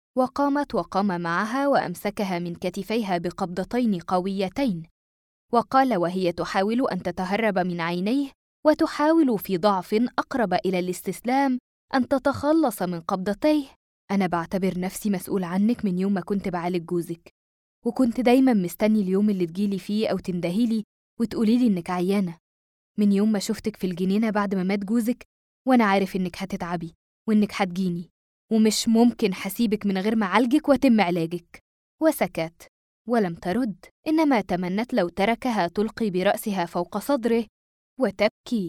وقامت وقام معها وأمسكها من كتفيها بقبضتين قويتين، وقال وهي تحاول أن تتهرب من عينيه وتحاول في ضعف أقرب إلى الاستسلام أن تتخلص من قبضتيه: أنا بعتبر نفسي مسؤول عنك من يوم ما كنت بعالج جوزك، وكنت دايما مستني اليوم اللي تجيلي فيه أو تندهيلي وتقوليلي إنك عيانة. من يوم ما شفتك في الجنينة بعد ما مات جوزك وأنا عارف إنك هتتعبي وإنك هتجيني، ومش ممكن حسيبك من غير ما أعالجك وأتم علاجك. وسكت ولم ترد، إنما تمنت لو تركها تلقي برأسها فوق صدره وتبكي.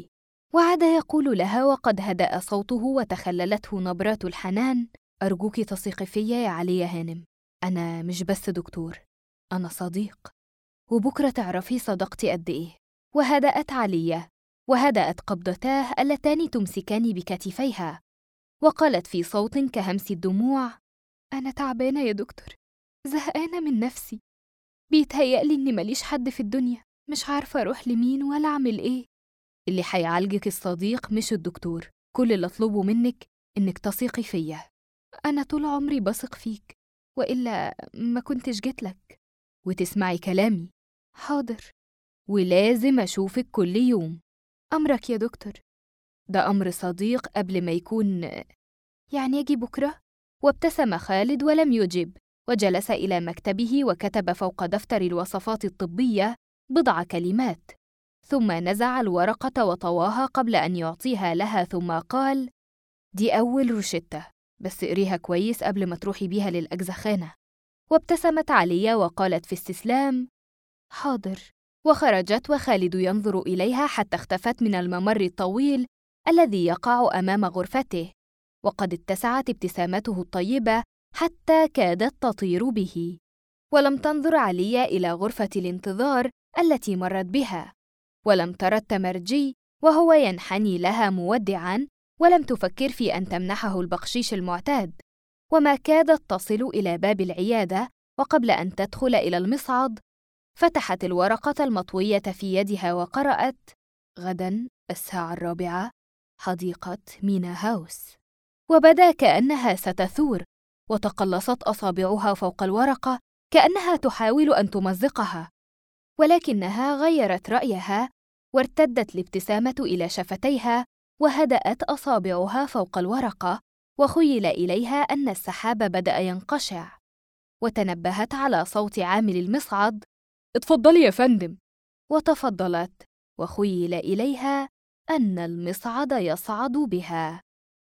وعاد يقول لها وقد هدأ صوته وتخللته نبرات الحنان: أرجوك تثقي فيا يا عليا هانم، أنا مش بس دكتور، أنا صديق، وبكرة تعرفي صداقتي قد إيه. وهدأت عليا، وهدأت قبضتاه اللتان تمسكان بكتفيها، وقالت في صوت كهمس الدموع: أنا تعبانة يا دكتور، زهقانة من نفسي، بيتهيألي إني ماليش حد في الدنيا، مش عارفة أروح لمين ولا أعمل إيه. اللي هيعالجك الصديق مش الدكتور، كل اللي أطلبه منك إنك تثقي فيا. أنا طول عمري بثق فيك، وإلا ما كنتش جيتلك. وتسمعي كلامي. حاضر، ولازم أشوفك كل يوم. أمرك يا دكتور. ده أمر صديق قبل ما يكون يعني يجي بكرة. وابتسم خالد ولم يجب، وجلس إلى مكتبه وكتب فوق دفتر الوصفات الطبية بضع كلمات، ثم نزع الورقة وطواها قبل أن يعطيها لها، ثم قال: دي أول روشتة، بس اقريها كويس قبل ما تروحي بيها للأجزخانة. وابتسمت عليا وقالت في استسلام: حاضر. وخرجت وخالد ينظر إليها حتى اختفت من الممر الطويل الذي يقع أمام غرفته، وقد اتسعت ابتسامته الطيبة حتى كادت تطير به. ولم تنظر عليا إلى غرفة الانتظار التي مرت بها، ولم ترى التمرجي وهو ينحني لها مودعاً، ولم تفكر في أن تمنحه البقشيش المعتاد. وما كادت تصل إلى باب العيادة، وقبل أن تدخل إلى المصعد فتحت الورقة المطوية في يدها وقرأت: غداً 4:00 حديقة مينا هاوس. وبدا كأنها ستثور، وتقلصت أصابعها فوق الورقة كأنها تحاول أن تمزقها، ولكنها غيرت رأيها، وارتدت الابتسامة إلى شفتيها، وهدأت أصابعها فوق الورقة، وخيل إليها أن السحاب بدأ ينقشع، وتنبهت على صوت عامل المصعد: اتفضلي يا فندم. وتفضلت، وخيل إليها أن المصعد يصعد بها.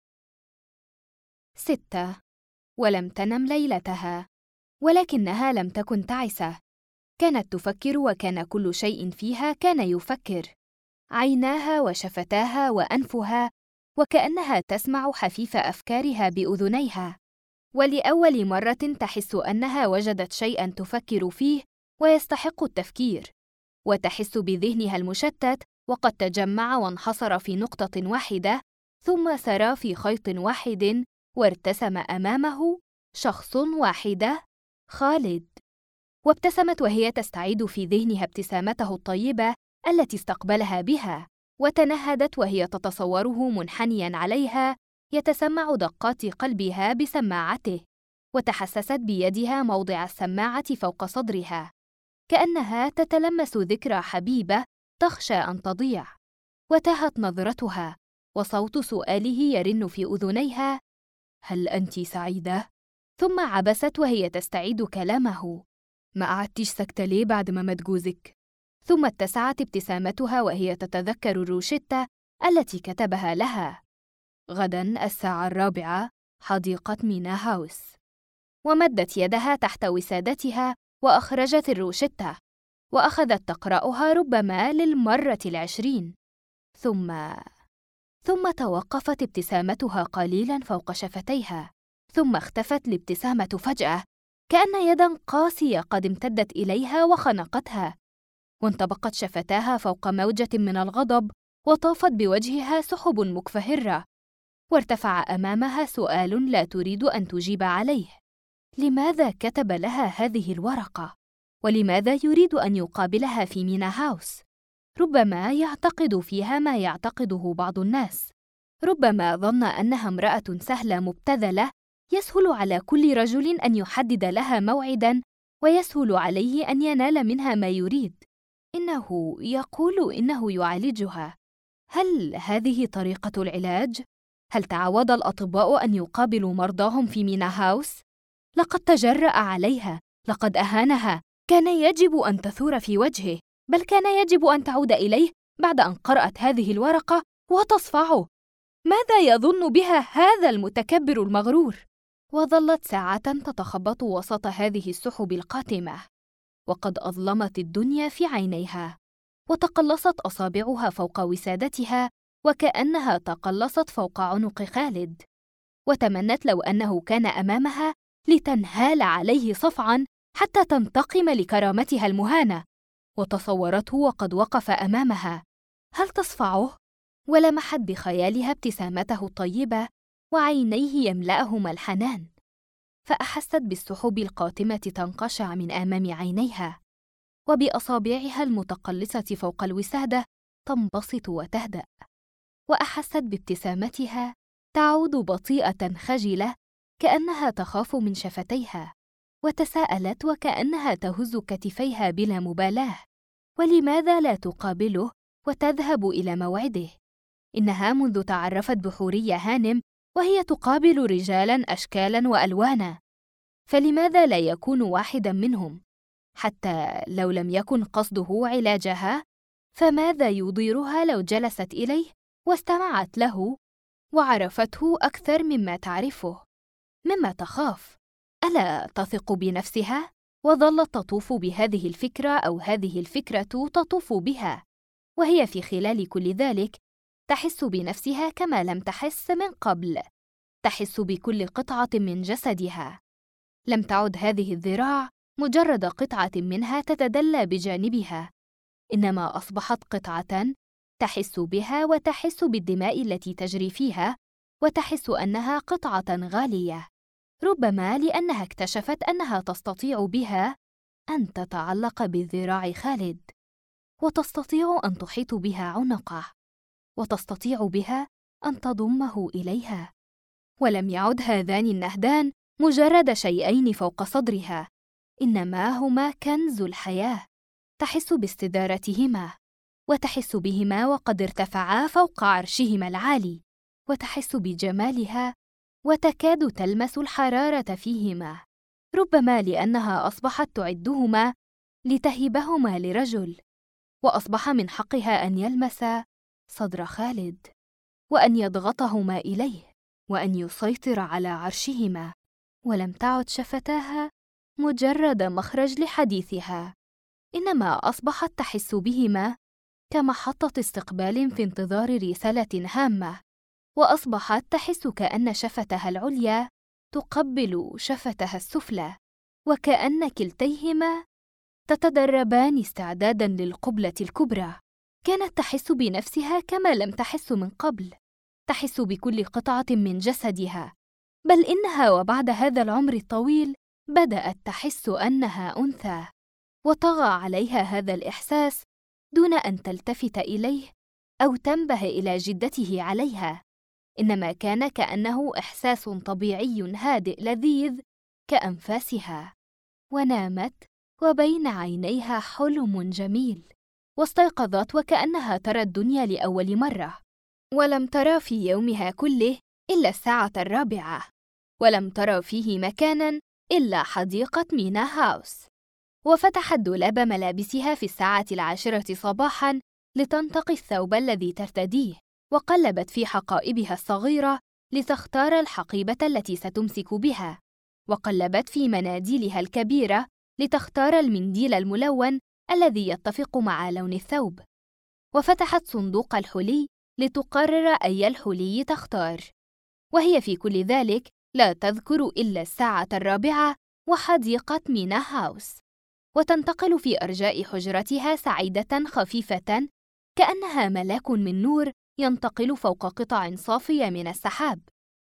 6. ولم تنم ليلتها، ولكنها لم تكن تعسة، كانت تفكر، وكان كل شيء فيها كان يفكر، عيناها وشفتاها وأنفها، وكأنها تسمع حفيف أفكارها بأذنيها، ولأول مرة تحس أنها وجدت شيئاً تفكر فيه ويستحق التفكير، وتحس بذهنها المشتت وقد تجمع وانحصر في نقطة واحدة، ثم سرى في خيط واحد، وارتسم أمامه شخص واحدة: خالد. وابتسمت وهي تستعيد في ذهنها ابتسامته الطيبة التي استقبلها بها، وتنهدت وهي تتصوره منحنياً عليها يتسمع دقات قلبها بسماعته، وتحسست بيدها موضع السماعة فوق صدرها، كأنها تتلمس ذكرى حبيبة تخشى أن تضيع. وتاهت نظرتها، وصوت سؤاله يرن في أذنيها: هل أنت سعيدة؟ ثم عبست وهي تستعيد كلامه: ما قعدتيش ساكتة ليه بعد ما مات جوزك؟ ثم اتسعت ابتسامتها وهي تتذكر الروشتة التي كتبها لها: غداً 4:00 حديقة مينا هاوس. ومدت يدها تحت وسادتها وأخرجت الروشتة، وأخذت تقرأها ربما للمرة 20. ثم توقفت ابتسامتها قليلاً فوق شفتيها، ثم اختفت الابتسامة فجأة، كأن يداً قاسية قد امتدت إليها وخنقتها، وانطبقت شفتاها فوق موجة من الغضب، وطافت بوجهها سحب مكفهرة، وارتفع أمامها سؤال لا تريد أن تجيب عليه: لماذا كتب لها هذه الورقة؟ ولماذا يريد أن يقابلها في مينا هاوس؟ ربما يعتقد فيها ما يعتقده بعض الناس، ربما ظن أنها امرأة سهلة مبتذلة، يسهل على كل رجل أن يحدد لها موعداً، ويسهل عليه أن ينال منها ما يريد. إنه يقول إنه يعالجها. هل هذه طريقة العلاج؟ هل تعود الأطباء أن يقابلوا مرضاهم في مينا هاوس؟ لقد تجرأ عليها، لقد أهانها، كان يجب أن تثور في وجهه، بل كان يجب أن تعود إليه بعد أن قرأت هذه الورقة وتصفعه. ماذا يظن بها هذا المتكبر المغرور؟ وظلت ساعة تتخبط وسط هذه السحب القاتمة، وقد أظلمت الدنيا في عينيها، وتقلصت أصابعها فوق وسادتها، وكأنها تقلصت فوق عنق خالد، وتمنت لو أنه كان أمامها لتنهال عليه صفعاً حتى تنتقم لكرامتها المهانة، وتصورته وقد وقف أمامها. هل تصفعه؟ ولمحت بخيالها ابتسامته الطيبة وعينيه يملأهما الحنان، فأحست بالسحب القاتمة تنقشع من أمام عينيها، وبأصابعها المتقلصة فوق الوسادة تنبسط وتهدأ، وأحست بابتسامتها تعود بطيئة خجلة كأنها تخاف من شفتيها، وتساءلت وكأنها تهز كتفيها بلا مبالاة: ولماذا لا تقابله وتذهب إلى موعده؟ إنها منذ تعرفت بحورية هانم وهي تقابل رجالاً أشكالاً وألوانا، فلماذا لا يكون واحداً منهم؟ حتى لو لم يكن قصده علاجها، فماذا يضيرها لو جلست إليه واستمعت له وعرفته أكثر مما تعرفه؟ مما تخاف؟ ألا تثق بنفسها؟ وظلت تطوف بهذه الفكرة أو هذه الفكرة تطوف بها، وهي في خلال كل ذلك تحس بنفسها كما لم تحس من قبل، تحس بكل قطعة من جسدها. لم تعد هذه الذراع مجرد قطعة منها تتدلى بجانبها، إنما أصبحت قطعة تحس بها وتحس بالدماء التي تجري فيها، وتحس أنها قطعة غالية، ربما لأنها اكتشفت أنها تستطيع بها أن تتعلق بذراع خالد، وتستطيع أن تحيط بها عنقه، وتستطيع بها أن تضمه إليها. ولم يعد هذان النهدان مجرد شيئين فوق صدرها، إنما هما كنز الحياة، تحس باستدارتهما، وتحس بهما وقد ارتفعا فوق عرشهما العالي، وتحس بجمالها وتكاد تلمس الحرارة فيهما، ربما لأنها أصبحت تعدهما لتهبهما لرجل، وأصبح من حقها أن يلمس صدر خالد، وأن يضغطهما إليه، وأن يسيطر على عرشهما. ولم تعد شفتاها مجرد مخرج لحديثها، إنما أصبحت تحس بهما كمحطة استقبال في انتظار رسالة هامة، وأصبحت تحس كأن شفتها العليا تقبل شفتها السفلى، وكأن كلتيهما تتدربان استعداداً للقبلة الكبرى. كانت تحس بنفسها كما لم تحس من قبل، تحس بكل قطعة من جسدها، بل إنها وبعد هذا العمر الطويل بدأت تحس أنها أنثى، وطغى عليها هذا الإحساس دون أن تلتفت إليه أو تنبه إلى جدته عليها، إنما كان كأنه إحساس طبيعي هادئ لذيذ كأنفاسها. ونامت وبين عينيها حلم جميل، واستيقظت وكأنها ترى الدنيا لأول مرة، ولم ترى في يومها كله إلا الساعة 4، ولم ترى فيه مكاناً إلا حديقة مينا هاوس. وفتحت دولاب ملابسها في الساعة 10 صباحاً لتنتقي الثوب الذي ترتديه، وقلبت في حقائبها الصغيرة لتختار الحقيبة التي ستمسك بها، وقلبت في مناديلها الكبيرة لتختار المنديل الملون الذي يتفق مع لون الثوب، وفتحت صندوق الحلي لتقرر أي الحلي تختار، وهي في كل ذلك لا تذكر إلا الساعة 4 وحديقة مينا هاوس، وتنتقل في أرجاء حجرتها سعيدة خفيفة كأنها ملاك من نور ينتقل فوق قطع صافية من السحاب،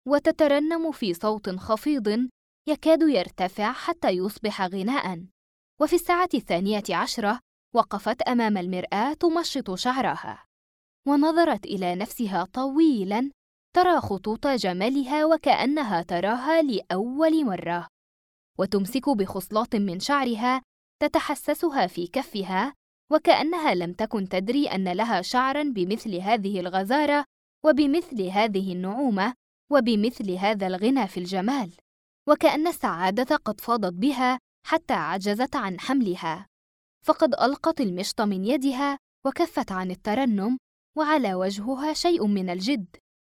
وتترنم في صوت خفيض يكاد يرتفع حتى يصبح غناءً. وفي الساعة 12 وقفت أمام المرآة تمشط شعرها، ونظرت إلى نفسها طويلاً ترى خطوط جمالها وكأنها تراها لأول مرة، وتمسك بخصلات من شعرها تتحسسها في كفها، وكأنها لم تكن تدري أن لها شعراً بمثل هذه الغزارة وبمثل هذه النعومة وبمثل هذا الغنى في الجمال، وكأن السعادة قد فاضت بها حتى عجزت عن حملها، فقد ألقت المشط من يدها وكفت عن الترنم، وعلى وجهها شيء من الجد،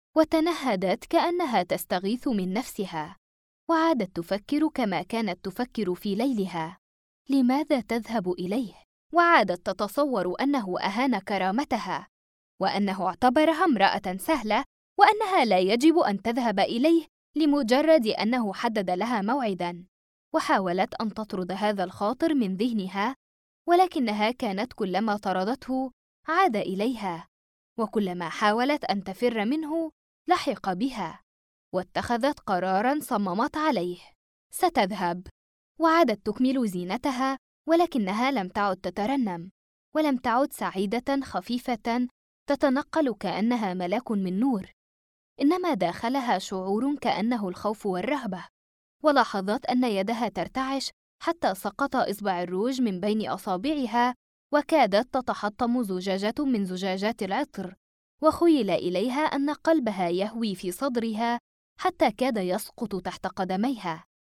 وتنهدت كأنها تستغيث من نفسها، وعادت تفكر كما كانت تفكر في ليلها: لماذا تذهب إليه؟ وعادت تتصور أنه أهان كرامتها، وأنه اعتبرها امرأة سهلة وأنها لا يجب أن تذهب إليه لمجرد أنه حدد لها موعداً. وحاولت أن تطرد هذا الخاطر من ذهنها، ولكنها كانت كلما طردته عاد إليها، وكلما حاولت أن تفر منه لحق بها، واتخذت قراراً صممت عليه: ستذهب. وعادت تكمل زينتها، ولكنها لم تعد تترنم، ولم تعد سعيدة خفيفة تتنقل كأنها ملاك من نور، إنما داخلها شعور كأنه الخوف والرهبة. ولاحظت أن يدها ترتعش حتى سقط إصبع الروج من بين أصابعها، وكادت تتحطم زجاجة من زجاجات العطر، وخيل إليها أن قلبها يهوي في صدرها حتى كاد يسقط تحت قدميها،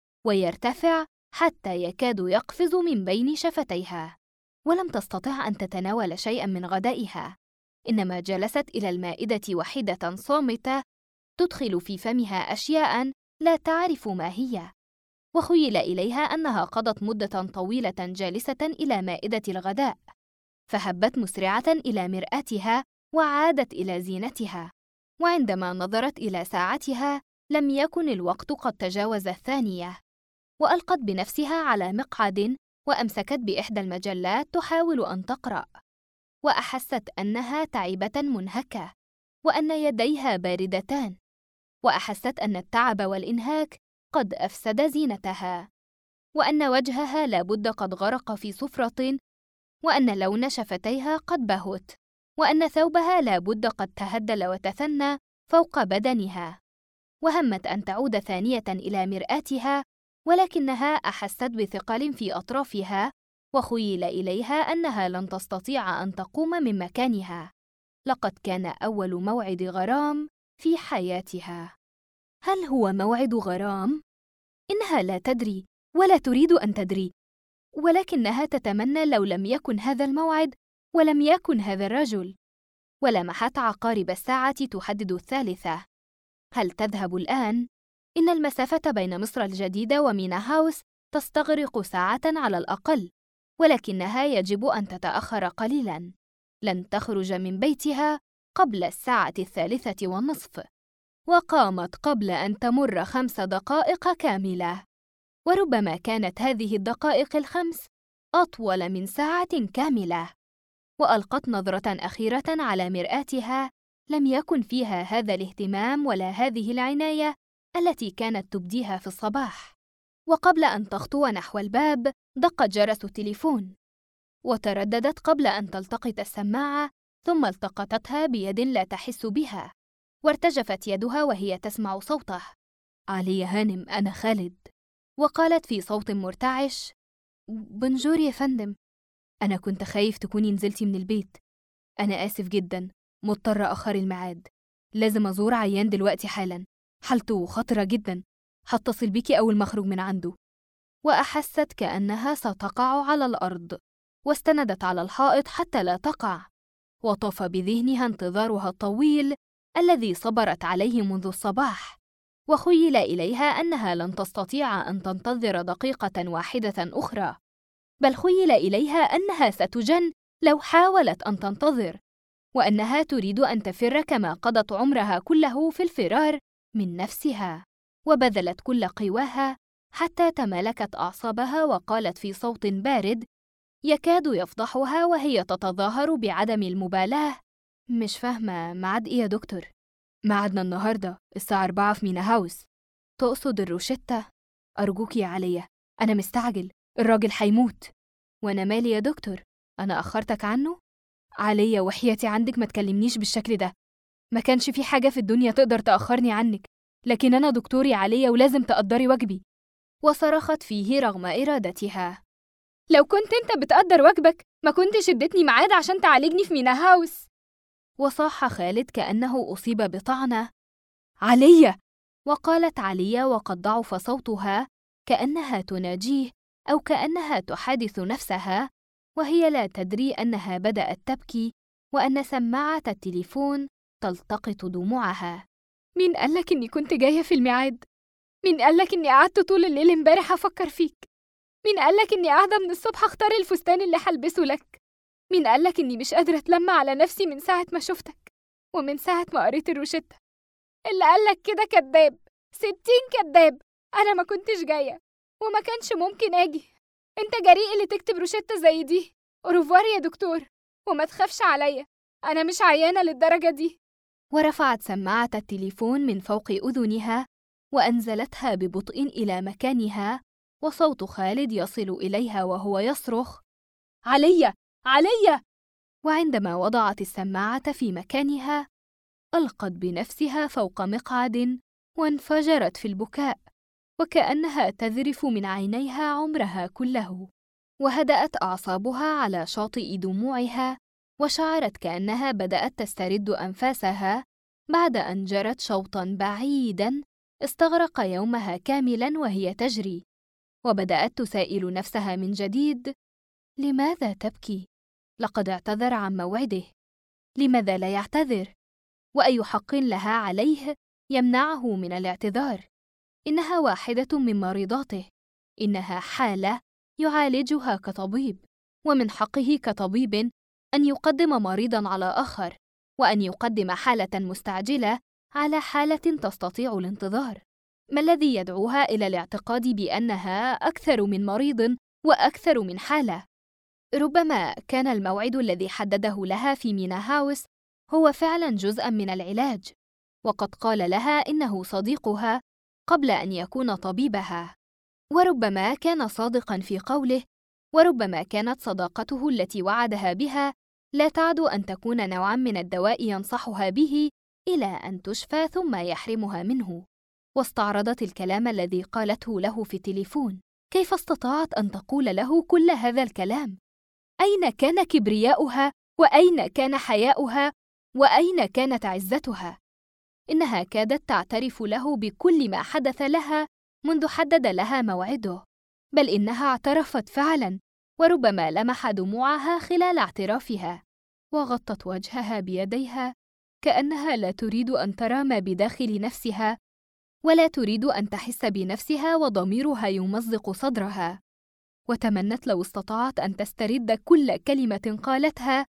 ويرتفع حتى يكاد يقفز من بين شفتيها. ولم تستطع أن تتناول شيئاً من غدائها، إنما جلست إلى المائدة وحيدة صامتة تدخل في فمها أشياء لا تعرف ما هي. وخيل إليها أنها قضت مدة طويلة جالسة إلى مائدة الغداء، فهبت مسرعة إلى مرآتها وعادت إلى زينتها. وعندما نظرت إلى ساعتها لم يكن الوقت قد تجاوز 2، وألقت بنفسها على مقعد وأمسكت بإحدى المجلات تحاول أن تقرأ، وأحست أنها تعبة منهكة، وأن يديها باردتان، وأحست أن التعب والإنهاك قد أفسد زينتها، وأن وجهها لابد قد غرق في صفرة، وأن لون شفتيها قد بهت، وأن ثوبها لابد قد تهدل وتثنى فوق بدنها. وهمت أن تعود ثانية إلى مرآتها، ولكنها أحست بثقل في أطرافها، وخيل إليها أنها لن تستطيع أن تقوم من مكانها. لقد كان أول موعد غرام في حياتها. هل هو موعد غرام؟ إنها لا تدري ولا تريد أن تدري، ولكنها تتمنى لو لم يكن هذا الموعد ولم يكن هذا الرجل. ولمحت عقارب الساعة تحدد 3. هل تذهب الآن؟ إن المسافة بين مصر الجديدة ومينا هاوس تستغرق ساعة على الأقل، ولكنها يجب أن تتأخر قليلاً. لن تخرج من بيتها قبل 3:30. وقامت قبل أن تمر 5 دقائق كاملة، وربما كانت هذه الدقائق ال5 أطول من ساعة كاملة. وألقت نظرة أخيرة على مرآتها لم يكن فيها هذا الاهتمام ولا هذه العناية التي كانت تبديها في الصباح. وقبل أن تخطو نحو الباب دق جرس التليفون، وترددت قبل أن تلتقط السماعة، ثم التقطتها بيد لا تحس بها، وارتجفت يدها وهي تسمع صوته: علي هانم، أنا خالد. وقالت في صوت مرتعش: بونجور يا فندم، أنا كنت خايف تكوني نزلتي من البيت. أنا آسف جدا، مضطرة أخر الميعاد، لازم أزور عيان دلوقتي حالا، حالته خطرة جدا، هتصل بيكي أول ما أخرج من عنده. وأحست كأنها ستقع على الأرض، واستندت على الحائط حتى لا تقع، وطاف بذهنها انتظارها الطويل الذي صبرت عليه منذ الصباح. وخيل إليها أنها لن تستطيع أن تنتظر دقيقة واحدة أخرى، بل خيل إليها أنها ستجن لو حاولت أن تنتظر، وأنها تريد أن تفر كما قضت عمرها كله في الفرار من نفسها. وبذلت كل قواها حتى تمالكت أعصابها، وقالت في صوت بارد يكاد يفضحها وهي تتظاهر بعدم المبالاة: مش فاهمة، ميعاد إيه يا دكتور؟ ميعادنا النهاردة الساعة 4 في مينا هاوس. تقصد الروشتة؟ أرجوك يا عليا، أنا مستعجل، الراجل هيموت. وأنا مالي يا دكتور، أنا أخرتك عنه؟ عليا وحياتي عندك ما تكلمنيش بالشكل ده، ما كانش في حاجة في الدنيا تقدر تأخرني عنك، لكن أنا دكتوري عليا ولازم تقدري واجبي. وصرخت فيه رغم إرادتها: لو كنت أنت بتقدر واجبك ما كنتش اديتني ميعاد عشان تعالجني في مينا هاوس. وصاح خالد كأنه أصيب بطعنة: عليا! وقالت عليا وقد ضعف صوتها كأنها تناجيه أو كأنها تحادث نفسها، وهي لا تدري أنها بدأت تبكي وأن سماعة التليفون تلتقط دموعها. مين قالك إني كنت جاية في الميعاد؟ مين قالك إني قعدت طول الليل امبارح أفكر فيك؟ مين قالك إني قاعدة من الصبح أختار الفستان اللي هلبسه لك؟ مين قالك إني مش قادرة أتلم على نفسي من ساعة ما شفتك ومن ساعة ما قريت الروشتة؟ اللي قالك كده كداب، 60 كداب. أنا ما كنتش جاية وما كانش ممكن أجي. أنت جريء اللي تكتب روشتة زي دي. أوروفوار يا دكتور، وما تخافش عليا، أنا مش عيانة للدرجة دي. ورفعت سماعة التليفون من فوق أذنها وأنزلتها ببطء إلى مكانها، وصوت خالد يصل إليها وهو يصرخ: عليا عليا! وعندما وضعت السماعة في مكانها ألقت بنفسها فوق مقعد وانفجرت في البكاء، وكأنها تذرف من عينيها عمرها كله. وهدأت أعصابها على شاطئ دموعها، وشعرت كأنها بدأت تسترد أنفاسها بعد أن جرت شوطاً بعيداً استغرق يومها كاملاً وهي تجري. وبدأت تسائل نفسها من جديد: لماذا تبكي؟ لقد اعتذر عن موعده، لماذا لا يعتذر؟ وأي حق لها عليه يمنعه من الاعتذار؟ إنها واحدة من مريضاته، إنها حالة يعالجها كطبيب، ومن حقه كطبيب أن يقدم مريضاً على آخر، وأن يقدم حالة مستعجلة على حالة تستطيع الانتظار. ما الذي يدعوها إلى الاعتقاد بأنها أكثر من مريض وأكثر من حالة؟ ربما كان الموعد الذي حدده لها في مينا هاوس هو فعلاً جزءاً من العلاج، وقد قال لها إنه صديقها قبل أن يكون طبيبها. وربما كان صادقاً في قوله، وربما كانت صداقته التي وعدها بها لا تعد أن تكون نوعاً من الدواء ينصحها به إلى أن تشفى ثم يحرمها منه. واستعرضت الكلام الذي قالته له في التليفون. كيف استطاعت أن تقول له كل هذا الكلام؟ أين كان كبرياؤها؟ وأين كان حياؤها؟ وأين كانت عزتها؟ إنها كادت تعترف له بكل ما حدث لها منذ حدد لها موعده، بل إنها اعترفت فعلاً، وربما لمح دموعها خلال اعترافها، وغطت وجهها بيديها كأنها لا تريد أن ترى ما بداخل نفسها، ولا تريد أن تحس بنفسها وضميرها يمزق صدرها. وتمنت لو استطاعت أن تسترد كل كلمة قالتها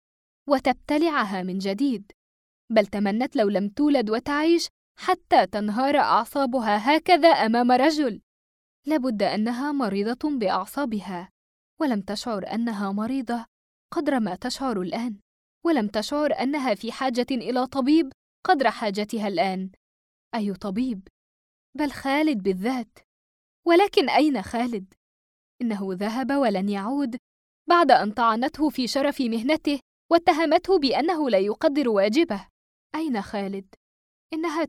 وتبتلعها من جديد، بل تمنت لو لم تولد وتعيش حتى تنهار أعصابها هكذا أمام رجل. لابد أنها مريضة بأعصابها، ولم تشعر أنها مريضة قدر ما تشعر الآن، ولم تشعر أنها في حاجة إلى طبيب قدر حاجتها الآن. أي طبيب؟ بل خالد بالذات. ولكن أين خالد؟ إنه ذهب ولن يعود بعد أن طعنته في شرف مهنته واتهمته بأنه لا يقدر واجبه. أين خالد؟ إنها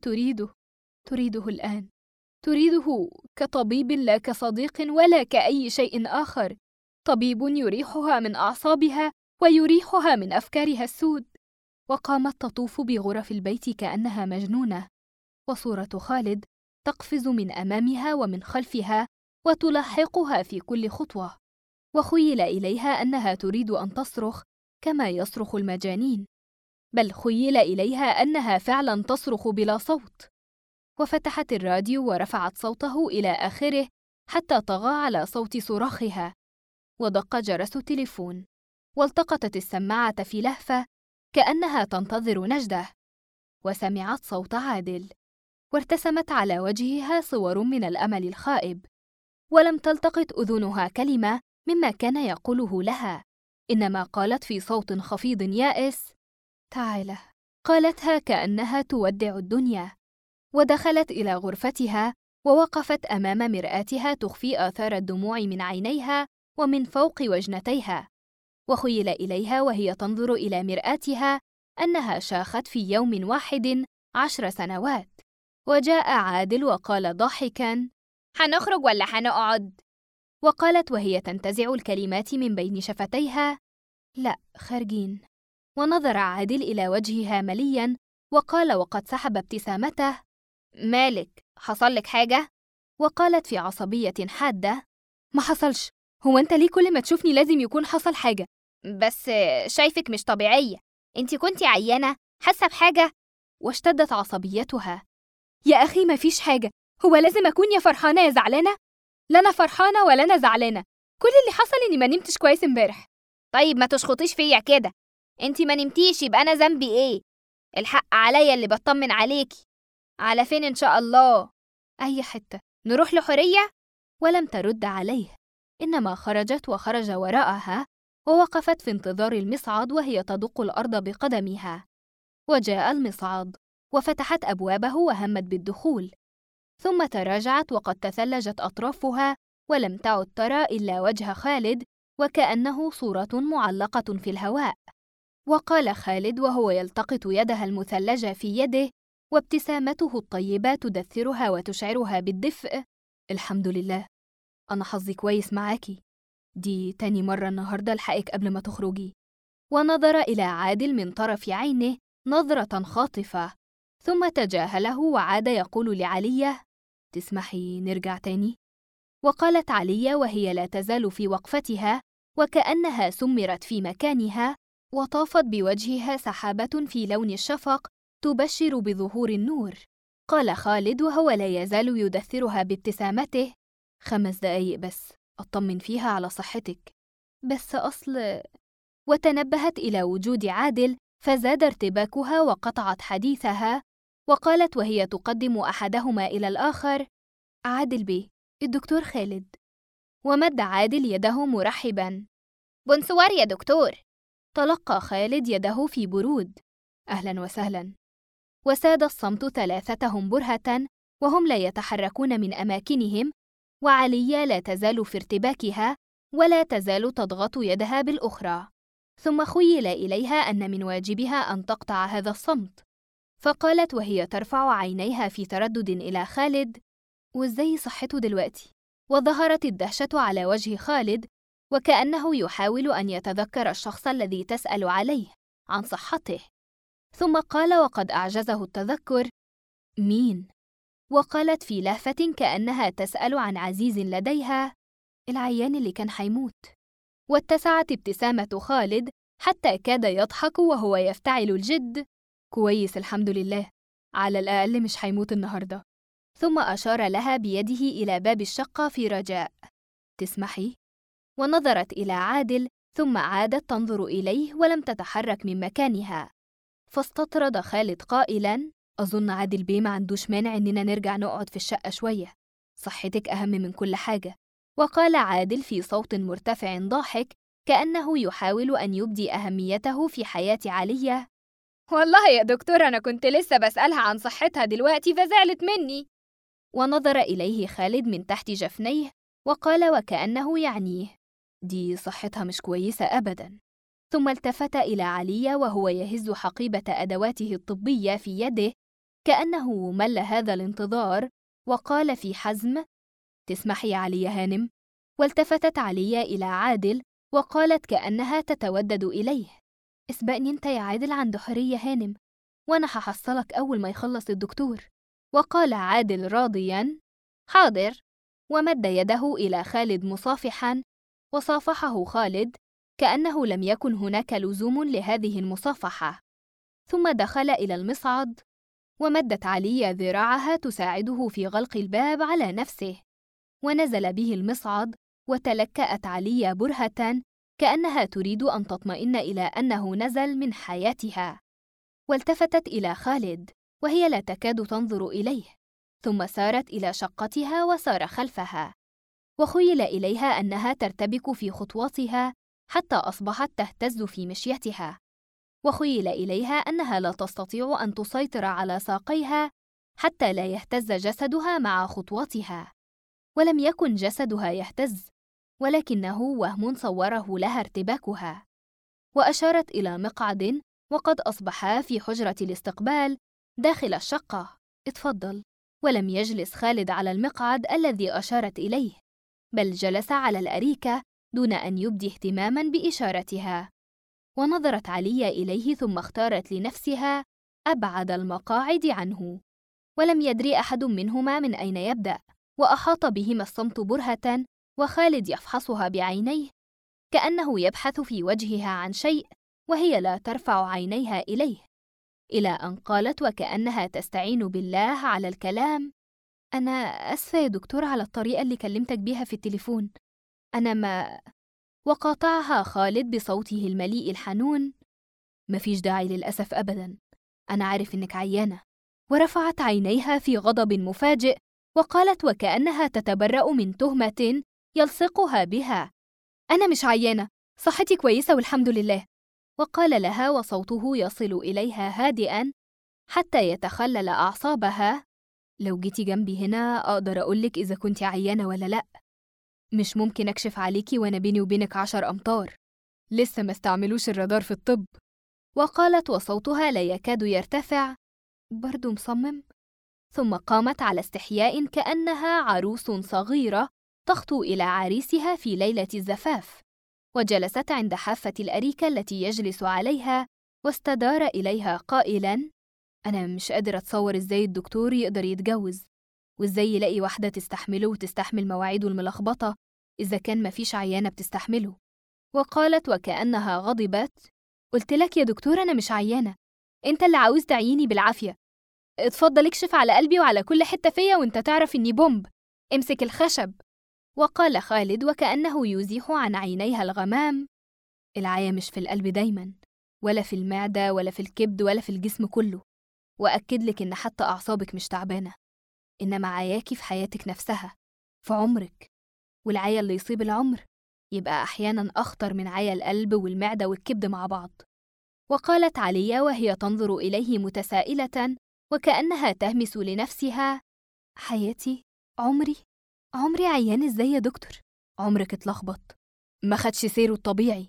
تريده الآن، تريده كطبيب لا كصديق ولا كأي شيء آخر، طبيب يريحها من أعصابها ويريحها من أفكارها السود. وقامت تطوف بغرف البيت كأنها مجنونة، وصورة خالد تقفز من أمامها ومن خلفها وتلاحقها في كل خطوة، وخيل إليها أنها تريد أن تصرخ كما يصرخ المجانين، بل خيل إليها أنها فعلاً تصرخ بلا صوت. وفتحت الراديو ورفعت صوته إلى آخره حتى طغى على صوت صراخها، ودق جرس التليفون، والتقطت السماعة في لهفة كأنها تنتظر نجدة، وسمعت صوت عادل، وارتسمت على وجهها صور من الأمل الخائب، ولم تلتقط أذنها كلمة مما كان يقوله لها، إنما قالت في صوت خفيض يائس: تعالى. قالتها كأنها تودع الدنيا، ودخلت إلى غرفتها ووقفت أمام مرآتها تخفي آثار الدموع من عينيها ومن فوق وجنتيها، وخيل إليها وهي تنظر إلى مرآتها أنها شاخت في يوم واحد 10 سنوات. وجاء عادل وقال ضاحكاً: هنخرج ولا هنقعد؟ وقالت وهي تنتزع الكلمات من بين شفتيها: لا، خارجين. ونظر عادل إلى وجهها ملياً وقال وقد سحب ابتسامته: مالك؟ حصلك حاجة؟ وقالت في عصبية حادة: ما حصلش. هو أنت ليه كل ما تشوفني لازم يكون حصل حاجة؟ بس شايفك مش طبيعية، أنت كنتي عيانة حاسة بحاجة؟ واشتدت عصبيتها: يا أخي ما فيش حاجة، هو لازم أكون يا فرحانة يا زعلانة؟ لا أنا فرحانة ولا أنا زعلانة، كل اللي حصل إني ما نمتش كويس امبارح. طيب ما تشخطيش فيا كده، انتي ما نمتيش، يبقى أنا ذنبي إيه؟ الحق عليا اللي بطمن عليكي. على فين إن شاء الله؟ أي حتة، نروح لحورية؟ ولم ترد عليه، إنما خرجت وخرج وراءها، ووقفت في انتظار المصعد وهي تدق الأرض بقدمها. وجاء المصعد وفتحت أبوابه وهمت بالدخول، ثم تراجعت وقد تثلجت أطرافها، ولم تعد ترى إلا وجه خالد وكأنه صورة معلقة في الهواء. وقال خالد وهو يلتقط يدها المثلجة في يده، وابتسامته الطيبة تدثرها وتشعرها بالدفء: الحمد لله، أنا حظي كويس معاكي، دي تاني مرة النهاردة ألحقك قبل ما تخرجي. ونظر إلى عادل من طرف عينه نظرة خاطفة، ثم تجاهله وعاد يقول لعلية: تسمحي نرجع تاني؟ وقالت علية وهي لا تزال في وقفتها وكأنها سمرت في مكانها، وطافت بوجهها سحابة في لون الشفق تبشر بظهور النور. قال خالد وهو لا يزال يدثرها بابتسامته: 5 دقايق بس أطمن فيها على صحتك. بس وتنبهت إلى وجود عادل فزاد ارتباكها وقطعت حديثها، وقالت وهي تقدم أحدهما إلى الآخر: عادل بيه، الدكتور خالد. ومد عادل يده مرحباً: بونسوار يا دكتور. تلقى خالد يده في برود: أهلاً وسهلاً. وساد الصمت ثلاثتهم برهة وهم لا يتحركون من أماكنهم، وعليا لا تزال في ارتباكها ولا تزال تضغط يدها بالأخرى. ثم خيل إليها أن من واجبها أن تقطع هذا الصمت، فقالت وهي ترفع عينيها في تردد إلى خالد: وإزاي صحته دلوقتي؟ وظهرت الدهشة على وجه خالد وكأنه يحاول أن يتذكر الشخص الذي تسأل عليه عن صحته، ثم قال وقد أعجزه التذكر: مين؟ وقالت في لهفة كأنها تسأل عن عزيز لديها: العيان اللي كان حيموت. واتسعت ابتسامة خالد حتى كاد يضحك وهو يفتعل الجد: كويس الحمد لله، على الأقل مش حيموت النهاردة. ثم أشار لها بيده إلى باب الشقة في رجاء: تسمحي؟ ونظرت إلى عادل ثم عادت تنظر إليه ولم تتحرك من مكانها. فاستطرد خالد قائلاً: أظن عادل بيه ما عندوش مانع إننا نرجع نقعد في الشقة شوية، صحتك أهم من كل حاجة. وقال عادل في صوت مرتفع ضاحك كأنه يحاول أن يبدي أهميته في حياة علية: والله يا دكتور أنا كنت لسه بسألها عن صحتها دلوقتي فزعلت مني. ونظر إليه خالد من تحت جفنيه وقال وكأنه يعنيه: دي صحتها مش كويسة أبداً. ثم التفت إلى عليا وهو يهز حقيبة أدواته الطبية في يده كأنه مل هذا الانتظار، وقال في حزم: تسمحي يا عليا هانم؟ والتفتت عليا إلى عادل وقالت كأنها تتودد إليه: اسبقني انت يا عادل عند حورية هانم، وأنا هحصلك أول ما يخلص الدكتور. وقال عادل راضياً: حاضر. ومد يده إلى خالد مصافحاً، وصافحه خالد كأنه لم يكن هناك لزوم لهذه المصافحة. ثم دخل إلى المصعد، ومدت عليا ذراعها تساعده في غلق الباب على نفسه، ونزل به المصعد، وتلكأت عليا برهة كأنها تريد أن تطمئن إلى أنه نزل من حياتها. والتفتت إلى خالد وهي لا تكاد تنظر إليه، ثم سارت إلى شقتها وسار خلفها، وخيل إليها أنها ترتبك في خطواتها حتى أصبحت تهتز في مشيتها، وخيل إليها أنها لا تستطيع أن تسيطر على ساقيها حتى لا يهتز جسدها مع خطواتها. ولم يكن جسدها يهتز، ولكنه وهم صوره لها ارتباكها. وأشارت إلى مقعد وقد أصبحا في حجرة الاستقبال داخل الشقة. اتفضل. ولم يجلس خالد على المقعد الذي أشارت إليه، بل جلس على الأريكة دون أن يبدي اهتماماً بإشارتها. ونظرت عليا إليه ثم اختارت لنفسها أبعد المقاعد عنه، ولم يدري أحد منهما من أين يبدأ، وأحاط بهما الصمت برهة، وخالد يفحصها بعينيه كأنه يبحث في وجهها عن شيء وهي لا ترفع عينيها إليه، إلى أن قالت وكأنها تستعين بالله على الكلام: أنا أسفة يا دكتور على الطريقة اللي كلمتك بيها في التليفون. أنا وقاطعها خالد بصوته المليء الحنون: مفيش داعي للأسف أبداً، أنا عارف إنك عيانة. ورفعت عينيها في غضب مفاجئ وقالت وكأنها تتبرأ من تهمة يلصقها بها: أنا مش عيانة، صحتي كويسة والحمد لله. وقال لها وصوته يصل إليها هادئاً حتى يتخلل أعصابها: لو جيتي جنبي هنا أقدر أقولك إذا كنتي عيانة ولا لأ. مش ممكن أكشف عليكي وأنا بيني وبينك 10 أمتار، لسه ما استعملوش الرادار في الطب. وقالت وصوتها لا يكاد يرتفع: برضو مصمم؟ ثم قامت على استحياء كأنها عروس صغيرة تخطو إلى عريسها في ليلة الزفاف، وجلست عند حافة الأريكة التي يجلس عليها، واستدار إليها قائلاً: أنا مش قادر أتصور إزاي الدكتور يقدر يتجوز، وإزاي يلاقي واحدة تستحمله وتستحمل مواعيده الملخبطة إذا كان مفيش عيانة بتستحمله. وقالت وكأنها غضبت: قلت لك يا دكتور أنا مش عيانة، أنت اللي عاوز تعييني بالعافية. اتفضل اكشف على قلبي وعلى كل حتة فيا وانت تعرف إني بومب، امسك الخشب. وقال خالد وكأنه يزيح عن عينيها الغمام: العيا مش في القلب دايماً، ولا في المعدة ولا في الكبد ولا في الجسم كله، وأكد لك إن حتى أعصابك مش تعبانة، إنما عياكي في حياتك نفسها، في عمرك. والعيا اللي يصيب العمر يبقى أحياناً أخطر من عيا القلب والمعدة والكبد مع بعض. وقالت عليا وهي تنظر إليه متسائلة وكأنها تهمس لنفسها: حياتي؟ عمري عيان إزاي يا دكتور؟ عمرك اتلخبط، ما خدش سيره الطبيعي.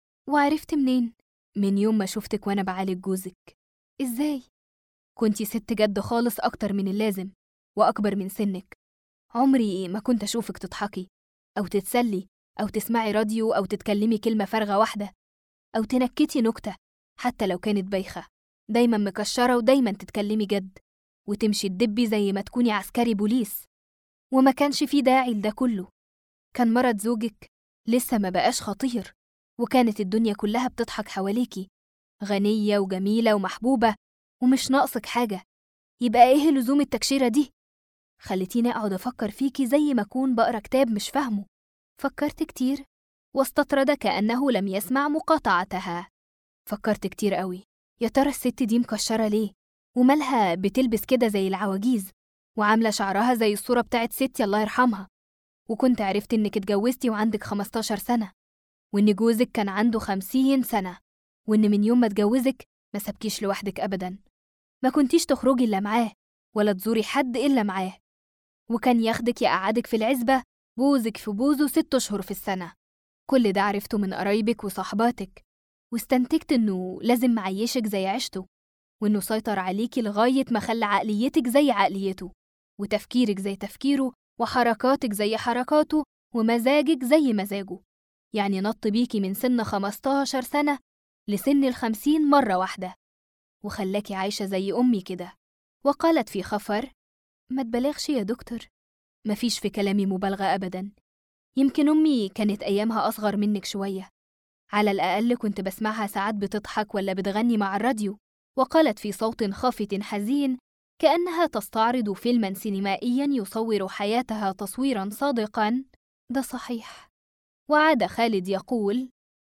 وعرفت منين؟ من يوم ما شفتك وأنا بعالج جوزك. إزاي؟ كنتي ست جد خالص أكتر من اللازم وأكبر من سنك. عمري ما كنت أشوفك تضحكي أو تتسلي أو تسمعي راديو أو تتكلمي كلمة فارغة واحدة أو تنكتي نكتة حتى لو كانت بايخة. دايما مكشرة ودايما تتكلمي جد وتمشي تدبي زي ما تكوني عسكري بوليس. وما كانش فيه داعي لده كله، كان مرض زوجك لسه ما بقاش خطير، وكانت الدنيا كلها بتضحك حواليكي، غنية وجميلة ومحبوبة ومش ناقصك حاجة. يبقى إيه لزوم التكشيرة دي؟ خليتيني أقعد أفكر فيكي زي ما أكون بقرا كتاب مش فاهمه. فكرت كتير؟ واستطرد كأنه لم يسمع مقاطعتها. فكرت كتير قوي. يا ترى الست دي مكشرة ليه؟ ومالها بتلبس كده زي العواجيز وعاملة شعرها زي الصورة بتاعت ستي الله يرحمها؟ وكنت عرفت إنك اتجوزتي وعندك 15 سنة، وإن جوزك كان عنده 50 سنة، وإن من يوم ما اتجوزك ما سابكيش لوحدك أبداً، ما كنتيش تخرجي إلا معاه ولا تزوري حد إلا معاه، وكان ياخدك يقعدك في العزبة بوزك في بوزه 6 أشهر في السنة. كل ده عرفته من قرايبك وصحباتك، واستنتجت إنه لازم معيشك زي عيشته، وإنه سيطر عليكي لغاية ما خلى عقليتك زي عقليته، وتفكيرك زي تفكيره، وحركاتك زي حركاته، ومزاجك زي مزاجه. يعني نط بيكي من سن 15 سنة لسن 50 مرة واحدة، وخلاكي عايشة زي أمي كده. وقالت في خفر: ما تبالغش يا دكتور، مفيش في كلامي مبالغة أبداً. يمكن أمي كانت أيامها أصغر منك شوية، على الأقل كنت بسمعها ساعات بتضحك ولا بتغني مع الراديو. وقالت في صوت خافت حزين كأنها تستعرض فيلماً سينمائياً يصور حياتها تصويراً صادقاً: ده صحيح. وعاد خالد يقول: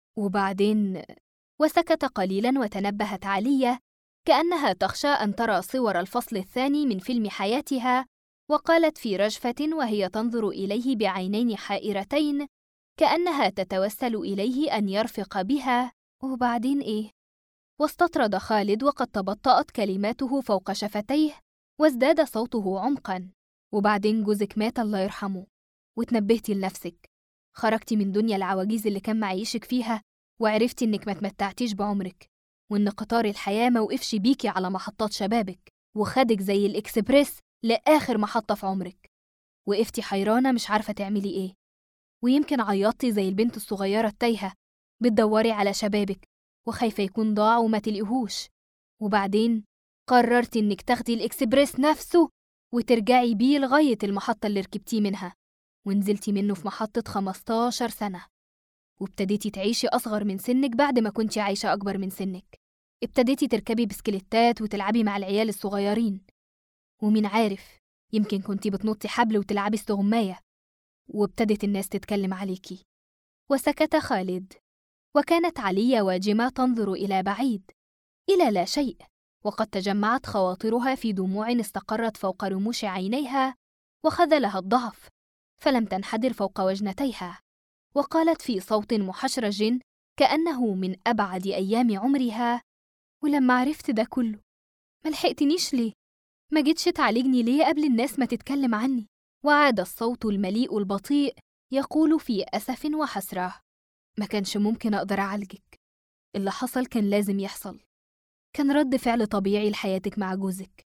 وبعدين؟ وسكت قليلاً وتنبهت عليا كأنها تخشى أن ترى صور الفصل الثاني من فيلم حياتها، وقالت في رجفة وهي تنظر إليه بعينين حائرتين كأنها تتوسل إليه أن يرفق بها: وبعدين إيه؟ واستطرد خالد وقد تبطأت كلماته فوق شفتيه وازداد صوته عمقاً: وبعدين جوزك مات الله يرحمه، وتنبهتي لنفسك، خرجتي من دنيا العواجيز اللي كان معيشك فيها، وعرفتي إنك ما تمتعتيش بعمرك، وإن قطار الحياة موقفش بيكي على محطات شبابك وخدك زي الإكسبريس لآخر محطة في عمرك. وقفتي حيرانة مش عارفة تعملي إيه، ويمكن عيطتي زي البنت الصغيرة التايهة بتدوري على شبابك وخايفة يكون ضاع وما تلقيهوش. وبعدين قررتي إنك تاخدي الإكسبريس نفسه وترجعي بيه لغاية المحطة اللي ركبتيه منها، ونزلتي منه في محطة 15 سنة، وابتديتي تعيشي أصغر من سنك بعد ما كنتي عايشة أكبر من سنك. ابتديتي تركبي بسكليتات وتلعبي مع العيال الصغيرين، ومين عارف يمكن كنتي بتنطي حبل وتلعبي استغماية، وابتدت الناس تتكلم عليكي. وسكت خالد، وكانت علية واجمة تنظر إلى بعيد، إلى لا شيء، وقد تجمعت خواطرها في دموع استقرت فوق رموش عينيها، وخذلها الضعف، فلم تنحدر فوق وجنتيها، وقالت في صوت محشرج كأنه من أبعد أيام عمرها: ولما عرفت ده كله ملحقتنيش ليه؟ ما جيتش تعالجني ليه قبل الناس ما تتكلم عني؟ وعاد الصوت المليء البطيء يقول في أسف وحسرة: ما كانش ممكن أقدر أعالجك، اللي حصل كان لازم يحصل، كان رد فعل طبيعي لحياتك مع جوزك،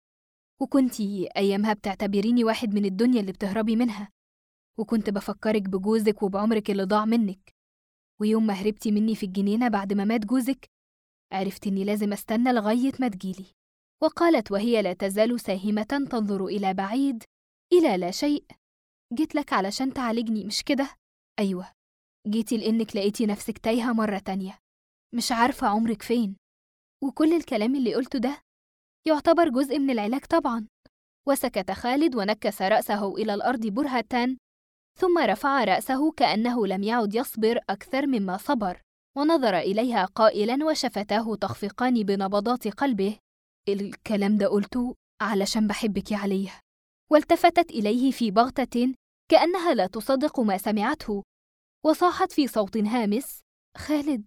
وكنتي أيامها بتعتبريني واحد من الدنيا اللي بتهربي منها، وكنت بفكرك بجوزك وبعمرك اللي ضاع منك، ويوم ما هربتي مني في الجنينة بعد ما مات جوزك عرفت إني لازم أستنى لغاية ما تجيلي. وقالت وهي لا تزال ساهمة تنظر إلى بعيد، إلى لا شيء: جيت لك علشان تعالجني مش كده؟ أيوة، جيتي لأنك لقيتي نفسك تايهة مرة تانية، مش عارفة عمرك فين، وكل الكلام اللي قلته ده يعتبر جزء من العلاج طبعاً. وسكت خالد ونكس رأسه إلى الأرض برهة، ثم رفع رأسه كأنه لم يعد يصبر أكثر مما صبر، ونظر إليها قائلاً وشفتاه تخفقان بنبضات قلبه: الكلام ده قلته علشان بحبك يا علية. والتفتت إليه في بغتة كأنها لا تصدق ما سمعته، وصاحت في صوت هامس: خالد.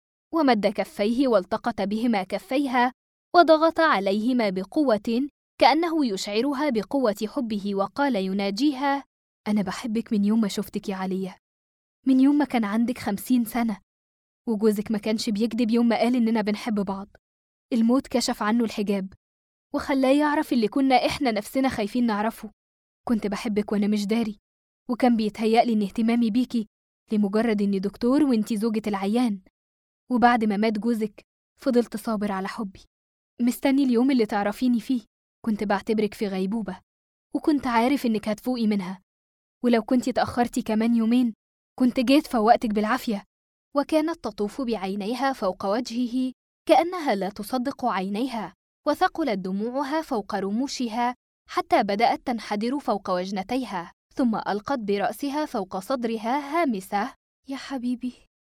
ومد كفيه والتقط بهما كفيها وضغط عليهما بقوة كأنه يشعرها بقوة حبه، وقال يناجيها: أنا بحبك من يوم ما شفتك يا علية، من يوم ما كان عندك 50 سنة، وجوزك ما كانش بيكذب يوم ما قال إننا بنحب بعض. الموت كشف عنه الحجاب وخلاه يعرف اللي كنا إحنا نفسنا خايفين نعرفه. كنت بحبك وأنا مش داري، وكان بيتهيألي إن اهتمامي بيكي لمجرد إني دكتور وإنتي زوجة العيان. وبعد ما مات جوزك فضلت صابر على حبي، مستني اليوم اللي تعرفيني فيه. كنت بعتبرك في غيبوبة، وكنت عارف إنك هتفوقي منها، ولو كنتي تأخرتي كمان يومين كنت جيت فوقتك بالعافية. وكانت تطوف بعينيها فوق وجهه كأنها لا تصدق عينيها، وثقلت دموعها فوق رموشها حتى بدأت تنحدر فوق وجنتيها، ثم ألقت برأسها فوق صدرها هامسة: يا حبيبي.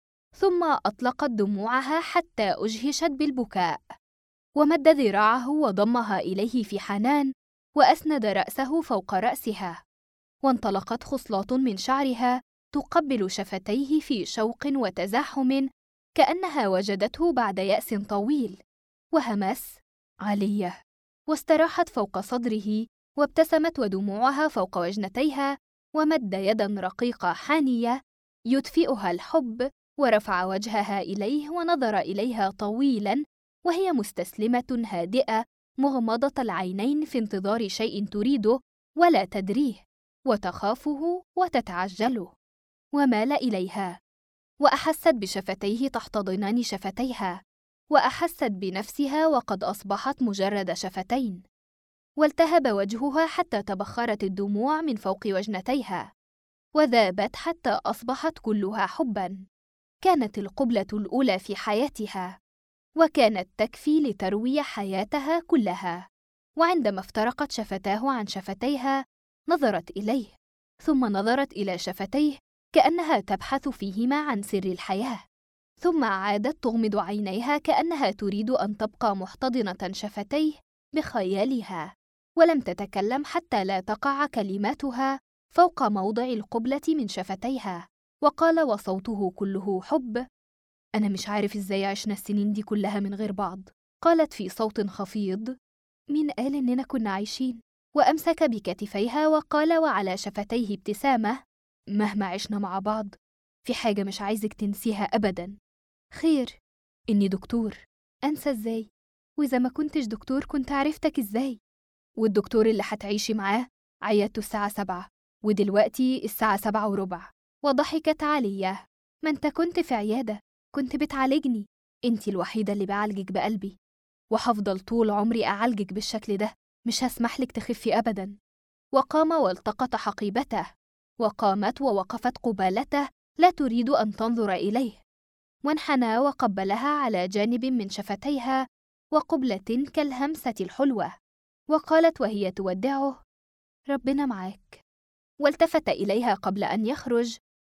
ثم أطلقت دموعها حتى أجهشت بالبكاء، ومد ذراعه وضمها إليه في حنان، وأسند رأسه فوق رأسها، وانطلقت خصلات من شعرها تقبل شفتيه في شوق وتزاحم كأنها وجدته بعد يأس طويل، وهمس: علية. واستراحت فوق صدره وابتسمت ودموعها فوق وجنتيها، ومد يداً رقيقة حانية يدفئها الحب، ورفع وجهها إليه ونظر إليها طويلاً وهي مستسلمة هادئة مغمضة العينين في انتظار شيء تريده ولا تدريه، وتخافه وتتعجله. ومال إليها، وأحست بشفتيه تحتضنان شفتيها، وأحست بنفسها وقد أصبحت مجرد شفتين. والتهب وجهها حتى تبخرت الدموع من فوق وجنتيها، وذابت حتى أصبحت كلها حباً. كانت القبلة الأولى في حياتها، وكانت تكفي لتروي حياتها كلها. وعندما افترقت شفتاه عن شفتيها نظرت إليه، ثم نظرت إلى شفتيه كأنها تبحث فيهما عن سر الحياة، ثم عادت تغمض عينيها كأنها تريد أن تبقى محتضنة شفتيه بخيالها، ولم تتكلم حتى لا تقع كلماتها فوق موضع القبلة من شفتيها. وقال وصوته كله حب: أنا مش عارف إزاي عشنا السنين دي كلها من غير بعض. قالت في صوت خفيض: مين قال إننا كنا عايشين؟ وأمسك بكتفيها وقال وعلى شفتيه ابتسامة: مهما عشنا مع بعض في حاجة مش عايزك تنسيها أبداً. خير، إني دكتور. أنسى إزاي؟ وإذا ما كنتش دكتور كنت عرفتك إزاي؟ والدكتور اللي هتعيشي معاه عيادته الساعة 7، ودلوقتي الساعة 7:15. وضحكت علية: ما أنت كنت في عيادة، كنت بتعالجني. أنت الوحيدة اللي بعالجك بقلبي، وهفضل طول عمري أعالجك بالشكل ده، مش هسمح لك تخفي أبداً. وقام والتقط حقيبته، وقامت ووقفت قبالته لا تريد أن تنظر إليه، وانحنى وقبلها على جانب من شفتيها وقبلة كالهمسة الحلوة، وقالت وهي تودعه: ربنا معاك. والتفت إليها قبل أن يخرج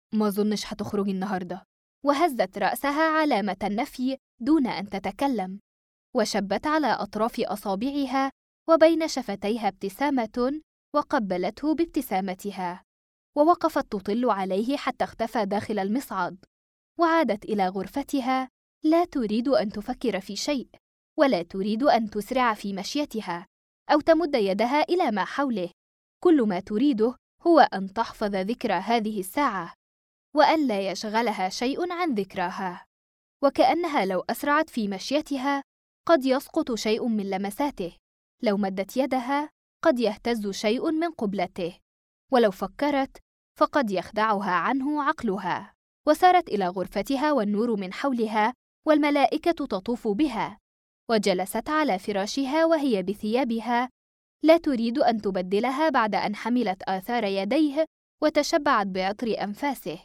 ما ظنش هتخرجي النهاردة. وهزت رأسها علامة النفي دون أن تتكلم، وشبت على أطراف أصابعها وبين شفتيها ابتسامة، وقبلته بابتسامتها، ووقفت تطل عليه حتى اختفى داخل المصعد، وعادت إلى غرفتها لا تريد أن تفكر في شيء، ولا تريد أن تسرع في مشيتها أو تمد يدها إلى ما حوله. كل ما تريده هو أن تحفظ ذكرى هذه الساعة، وأن لا يشغلها شيء عن ذكراها، وكأنها لو أسرعت في مشيتها قد يسقط شيء من لمساته، لو مدت يدها قد يهتز شيء من قبلته، ولو فكرت فقد يخدعها عنه عقلها. وسارت إلى غرفتها والنور من حولها والملائكة تطوف بها، وجلست على فراشها وهي بثيابها لا تريد أن تبدلها بعد أن حملت آثار يديه وتشبعت بعطر أنفاسه.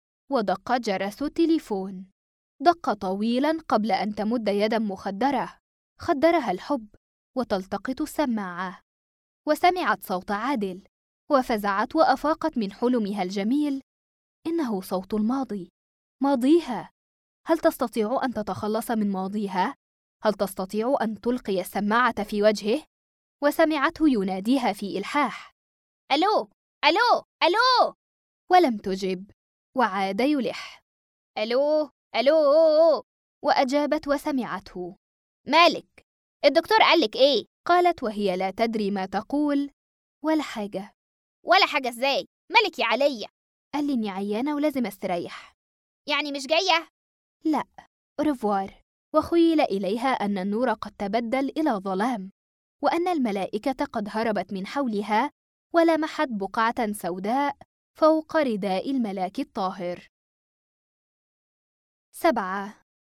ودق جرس التليفون، دق طويلاً قبل أن تمد يداً مخدرة، خدرها الحب، وتلتقط السماعة، وسمعت صوت عادل، وفزعت وأفاقت من حلمها الجميل. إنه صوت الماضي، ماضيها. هل تستطيع أن تتخلص من ماضيها؟ هل تستطيع أن تلقي السماعة في وجهه؟ وسمعته يناديها في إلحاح: ألو ألو ألو، ولم تجب، وعاد يلح: ألو ألو. وأجابت وسمعته: مالك؟ الدكتور قالك إيه؟ قالت وهي لا تدري ما تقول: ولا حاجة. ولا حاجة إزاي؟ مالك يا عليا؟ قال لي إني عيانة ولازم أستريح. يعني مش جاية؟ لا، أورفوار. وخيل إليها أن النور قد تبدل إلى ظلام، وأن الملائكة قد هربت من حولها، ولمحت بقعة سوداء فوق رداء الملاك الطاهر. 7.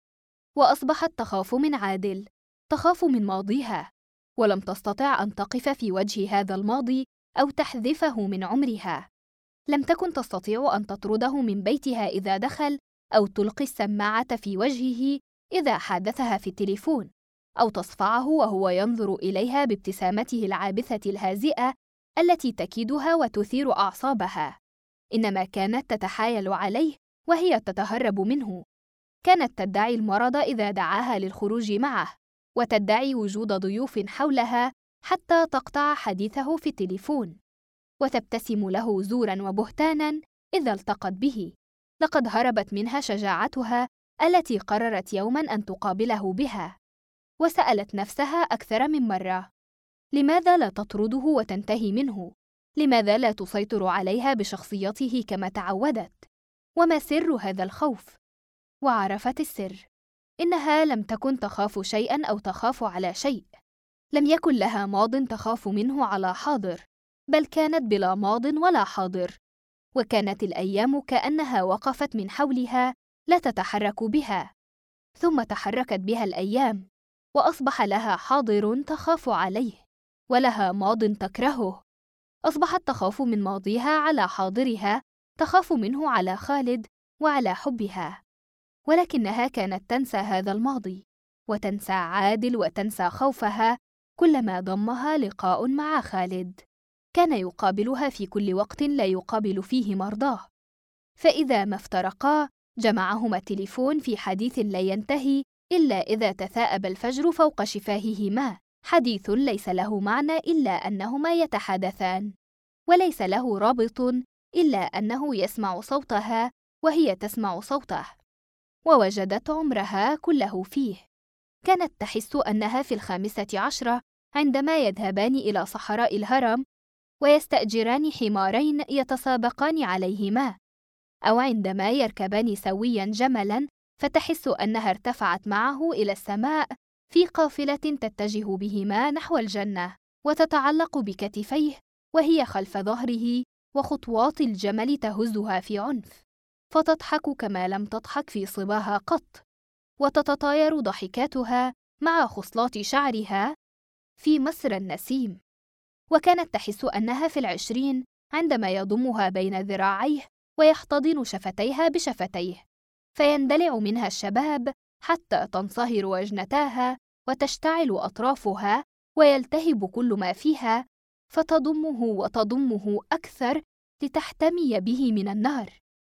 وأصبحت تخاف من عادل، تخاف من ماضيها، ولم تستطع أن تقف في وجه هذا الماضي أو تحذفه من عمرها. لم تكن تستطيع أن تطرده من بيتها إذا دخل، أو تلقي السماعة في وجهه إذا حادثها في التليفون، أو تصفعه وهو ينظر إليها بابتسامته العابثة الهازئة التي تكيدها وتثير أعصابها. إنما كانت تتحايل عليه وهي تتهرب منه. كانت تدعي المرض إذا دعاها للخروج معه، وتدعي وجود ضيوف حولها حتى تقطع حديثه في التليفون، وتبتسم له زوراً وبهتاناً إذا التقت به. لقد هربت منها شجاعتها التي قررت يوماً أن تقابله بها، وسألت نفسها أكثر من مرة: لماذا لا تطرده وتنتهي منه؟ لماذا لا تسيطر عليها بشخصيته كما تعودت؟ وما سر هذا الخوف؟ وعرفت السر. إنها لم تكن تخاف شيئاً أو تخاف على شيء. لم يكن لها ماضٍ تخاف منه على حاضر، بل كانت بلا ماضٍ ولا حاضر، وكانت الأيام كأنها وقفت من حولها لا تتحرك بها، ثم تحركت بها الأيام، وأصبح لها حاضر تخاف عليه، ولها ماضٍ تكرهه. أصبحت تخاف من ماضيها على حاضرها، تخاف منه على خالد وعلى حبها. ولكنها كانت تنسى هذا الماضي، وتنسى عادل، وتنسى خوفها كلما ضمها لقاء مع خالد. كان يقابلها في كل وقت لا يقابل فيه مرضاه، فإذا ما افترقا جمعهما التليفون في حديث لا ينتهي إلا إذا تثاءب الفجر فوق شفاههما، حديث ليس له معنى إلا أنهما يتحدثان، وليس له رابط إلا أنه يسمع صوتها وهي تسمع صوته. ووجدت عمرها كله فيه. كانت تحس أنها في 15 عندما يذهبان إلى صحراء الهرم ويستأجران حمارين يتسابقان عليهما، أو عندما يركبان سوياً جملاً فتحس أنها ارتفعت معه إلى السماء في قافلة تتجه بهما نحو الجنة، وتتعلق بكتفيه وهي خلف ظهره، وخطوات الجمل تهزها في عنف، فتضحك كما لم تضحك في صباها قط، وتتطاير ضحكاتها مع خصلات شعرها في مسرى النسيم. وكانت تحس أنها في 20 عندما يضمها بين ذراعيه ويحتضن شفتيها بشفتيه، فيندلع منها الشباب حتى تنصهر وجنتاها وتشتعل أطرافها ويلتهب كل ما فيها، فتضمه وتضمه أكثر لتحتمي به من النار.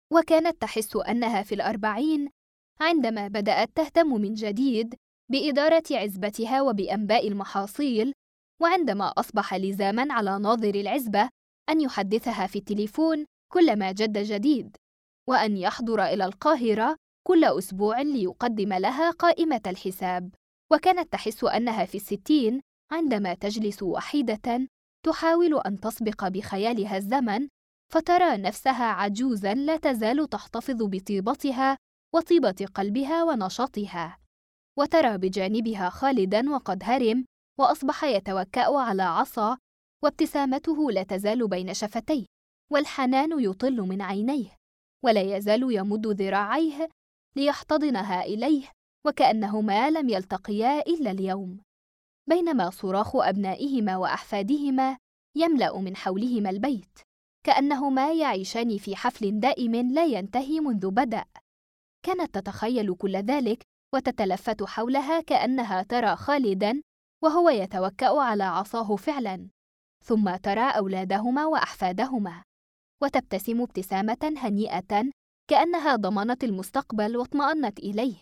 وكانت تحس أنها في 40 عندما بدأت تهتم من جديد بإدارة عزبتها وبأنباء المحاصيل، وعندما أصبح لزاماً على ناظر العزبة أن يحدثها في التليفون كلما جد جديد، وأن يحضر إلى القاهرة كل أسبوع ليقدم لها قائمة الحساب. وكانت تحس أنها في 60 عندما تجلس وحيدة تحاول أن تسبق بخيالها الزمن، فترى نفسها عجوزاً لا تزال تحتفظ بطيبتها وطيبة قلبها ونشاطها، وترى بجانبها خالداً وقد هرم وأصبح يتوكأ على عصا، وابتسامته لا تزال بين شفتيه، والحنان يطل من عينيه، ولا يزال يمد ذراعيه ليحتضنها إليه، وكأنهما لم يلتقيا إلا اليوم، بينما صراخ أبنائهما وأحفادهما يملأ من حولهما البيت، كأنهما يعيشان في حفل دائم لا ينتهي منذ بدأ. كانت تتخيل كل ذلك وتتلفت حولها كأنها ترى خالداً وهو يتوكأ على عصاه فعلاً، ثم ترى أولادهما وأحفادهما، وتبتسم ابتسامة هنيئة كأنها ضمنت المستقبل واطمأنت إليه،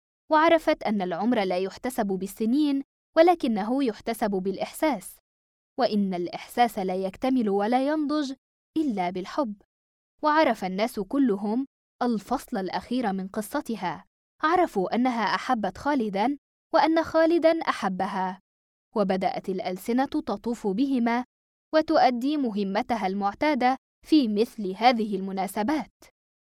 وعرفت أن العمر لا يحتسب بالسنين ولكنه يحتسب بالإحساس، وإن الإحساس لا يكتمل ولا ينضج إلا بالحب. وعرف الناس كلهم الفصل الأخير من قصتها، عرفوا أنها أحبت خالداً وأن خالداً أحبها، وبدأت الألسنة تطوف بهما وتؤدي مهمتها المعتادة في مثل هذه المناسبات.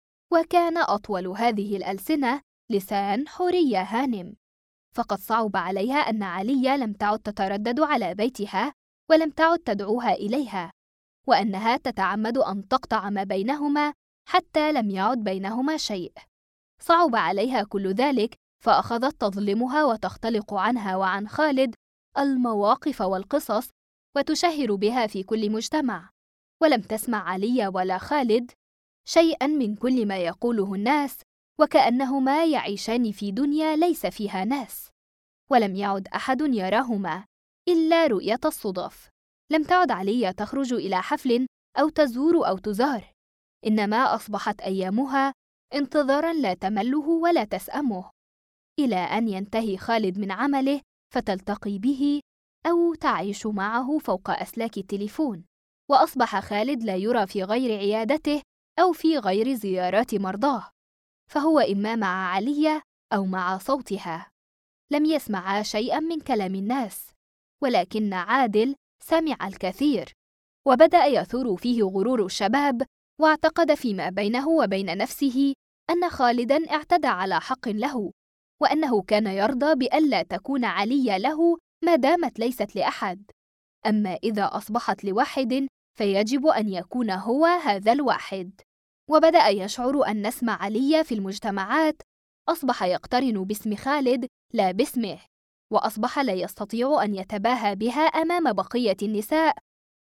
وكان أطول هذه الألسنة لسان حورية هانم، فقد صعب عليها أن علية لم تعد تتردد على بيتها ولم تعد تدعوها إليها، وأنها تتعمد أن تقطع ما بينهما حتى لم يعد بينهما شيء. صعب عليها كل ذلك، فأخذت تظلمها وتختلق عنها وعن خالد المواقف والقصص وتشهر بها في كل مجتمع، ولم تسمع علية ولا خالد شيئاً من كل ما يقوله الناس، وكأنهما يعيشان في دنيا ليس فيها ناس، ولم يعد أحد يراهما إلا رؤية الصدف. لم تعد علية تخرج إلى حفل أو تزور أو تزار، إنما أصبحت أيامها انتظاراً لا تمله ولا تسأمه، إلى أن ينتهي خالد من عمله فتلتقي به أو تعيش معه فوق أسلاك التليفون، وأصبح خالد لا يرى في غير عيادته أو في غير زيارات مرضاه، فهو إما مع علية أو مع صوتها. لم يسمع شيئاً من كلام الناس، ولكن عادل سمع الكثير، وبدأ يثور فيه غرور الشباب، واعتقد فيما بينه وبين نفسه أن خالداً اعتدى على حق له، وأنه كان يرضى بألا تكون علية له ما دامت ليست لأحد، أما إذا أصبحت لواحد فيجب أن يكون هو هذا الواحد. وبدأ يشعر أن اسم علية في المجتمعات أصبح يقترن باسم خالد لا باسمه، وأصبح لا يستطيع أن يتباهى بها أمام بقية النساء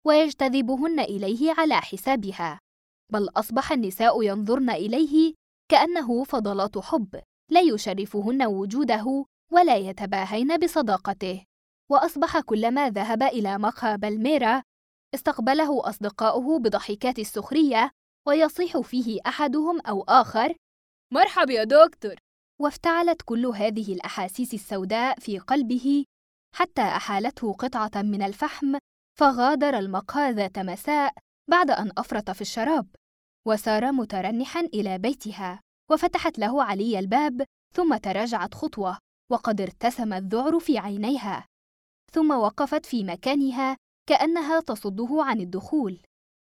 ويجتذبهن إليه على حسابها، بل أصبح النساء ينظرن إليه كأنه فضلات حب لا يشرفهن وجوده ولا يتباهين بصداقته. وأصبح كلما ذهب إلى مقهى بالميرا استقبله أصدقاؤه بضحكات السخرية، ويصيح فيه أحدهم أو آخر: مرحبا يا دكتور. وافتعلت كل هذه الأحاسيس السوداء في قلبه حتى أحالته قطعة من الفحم، فغادر المقهى ذات مساء بعد أن أفرط في الشراب، وسار مترنحاً إلى بيتها، وفتحت له علي الباب، ثم تراجعت خطوة وقد ارتسم الذعر في عينيها، ثم وقفت في مكانها كأنها تصده عن الدخول.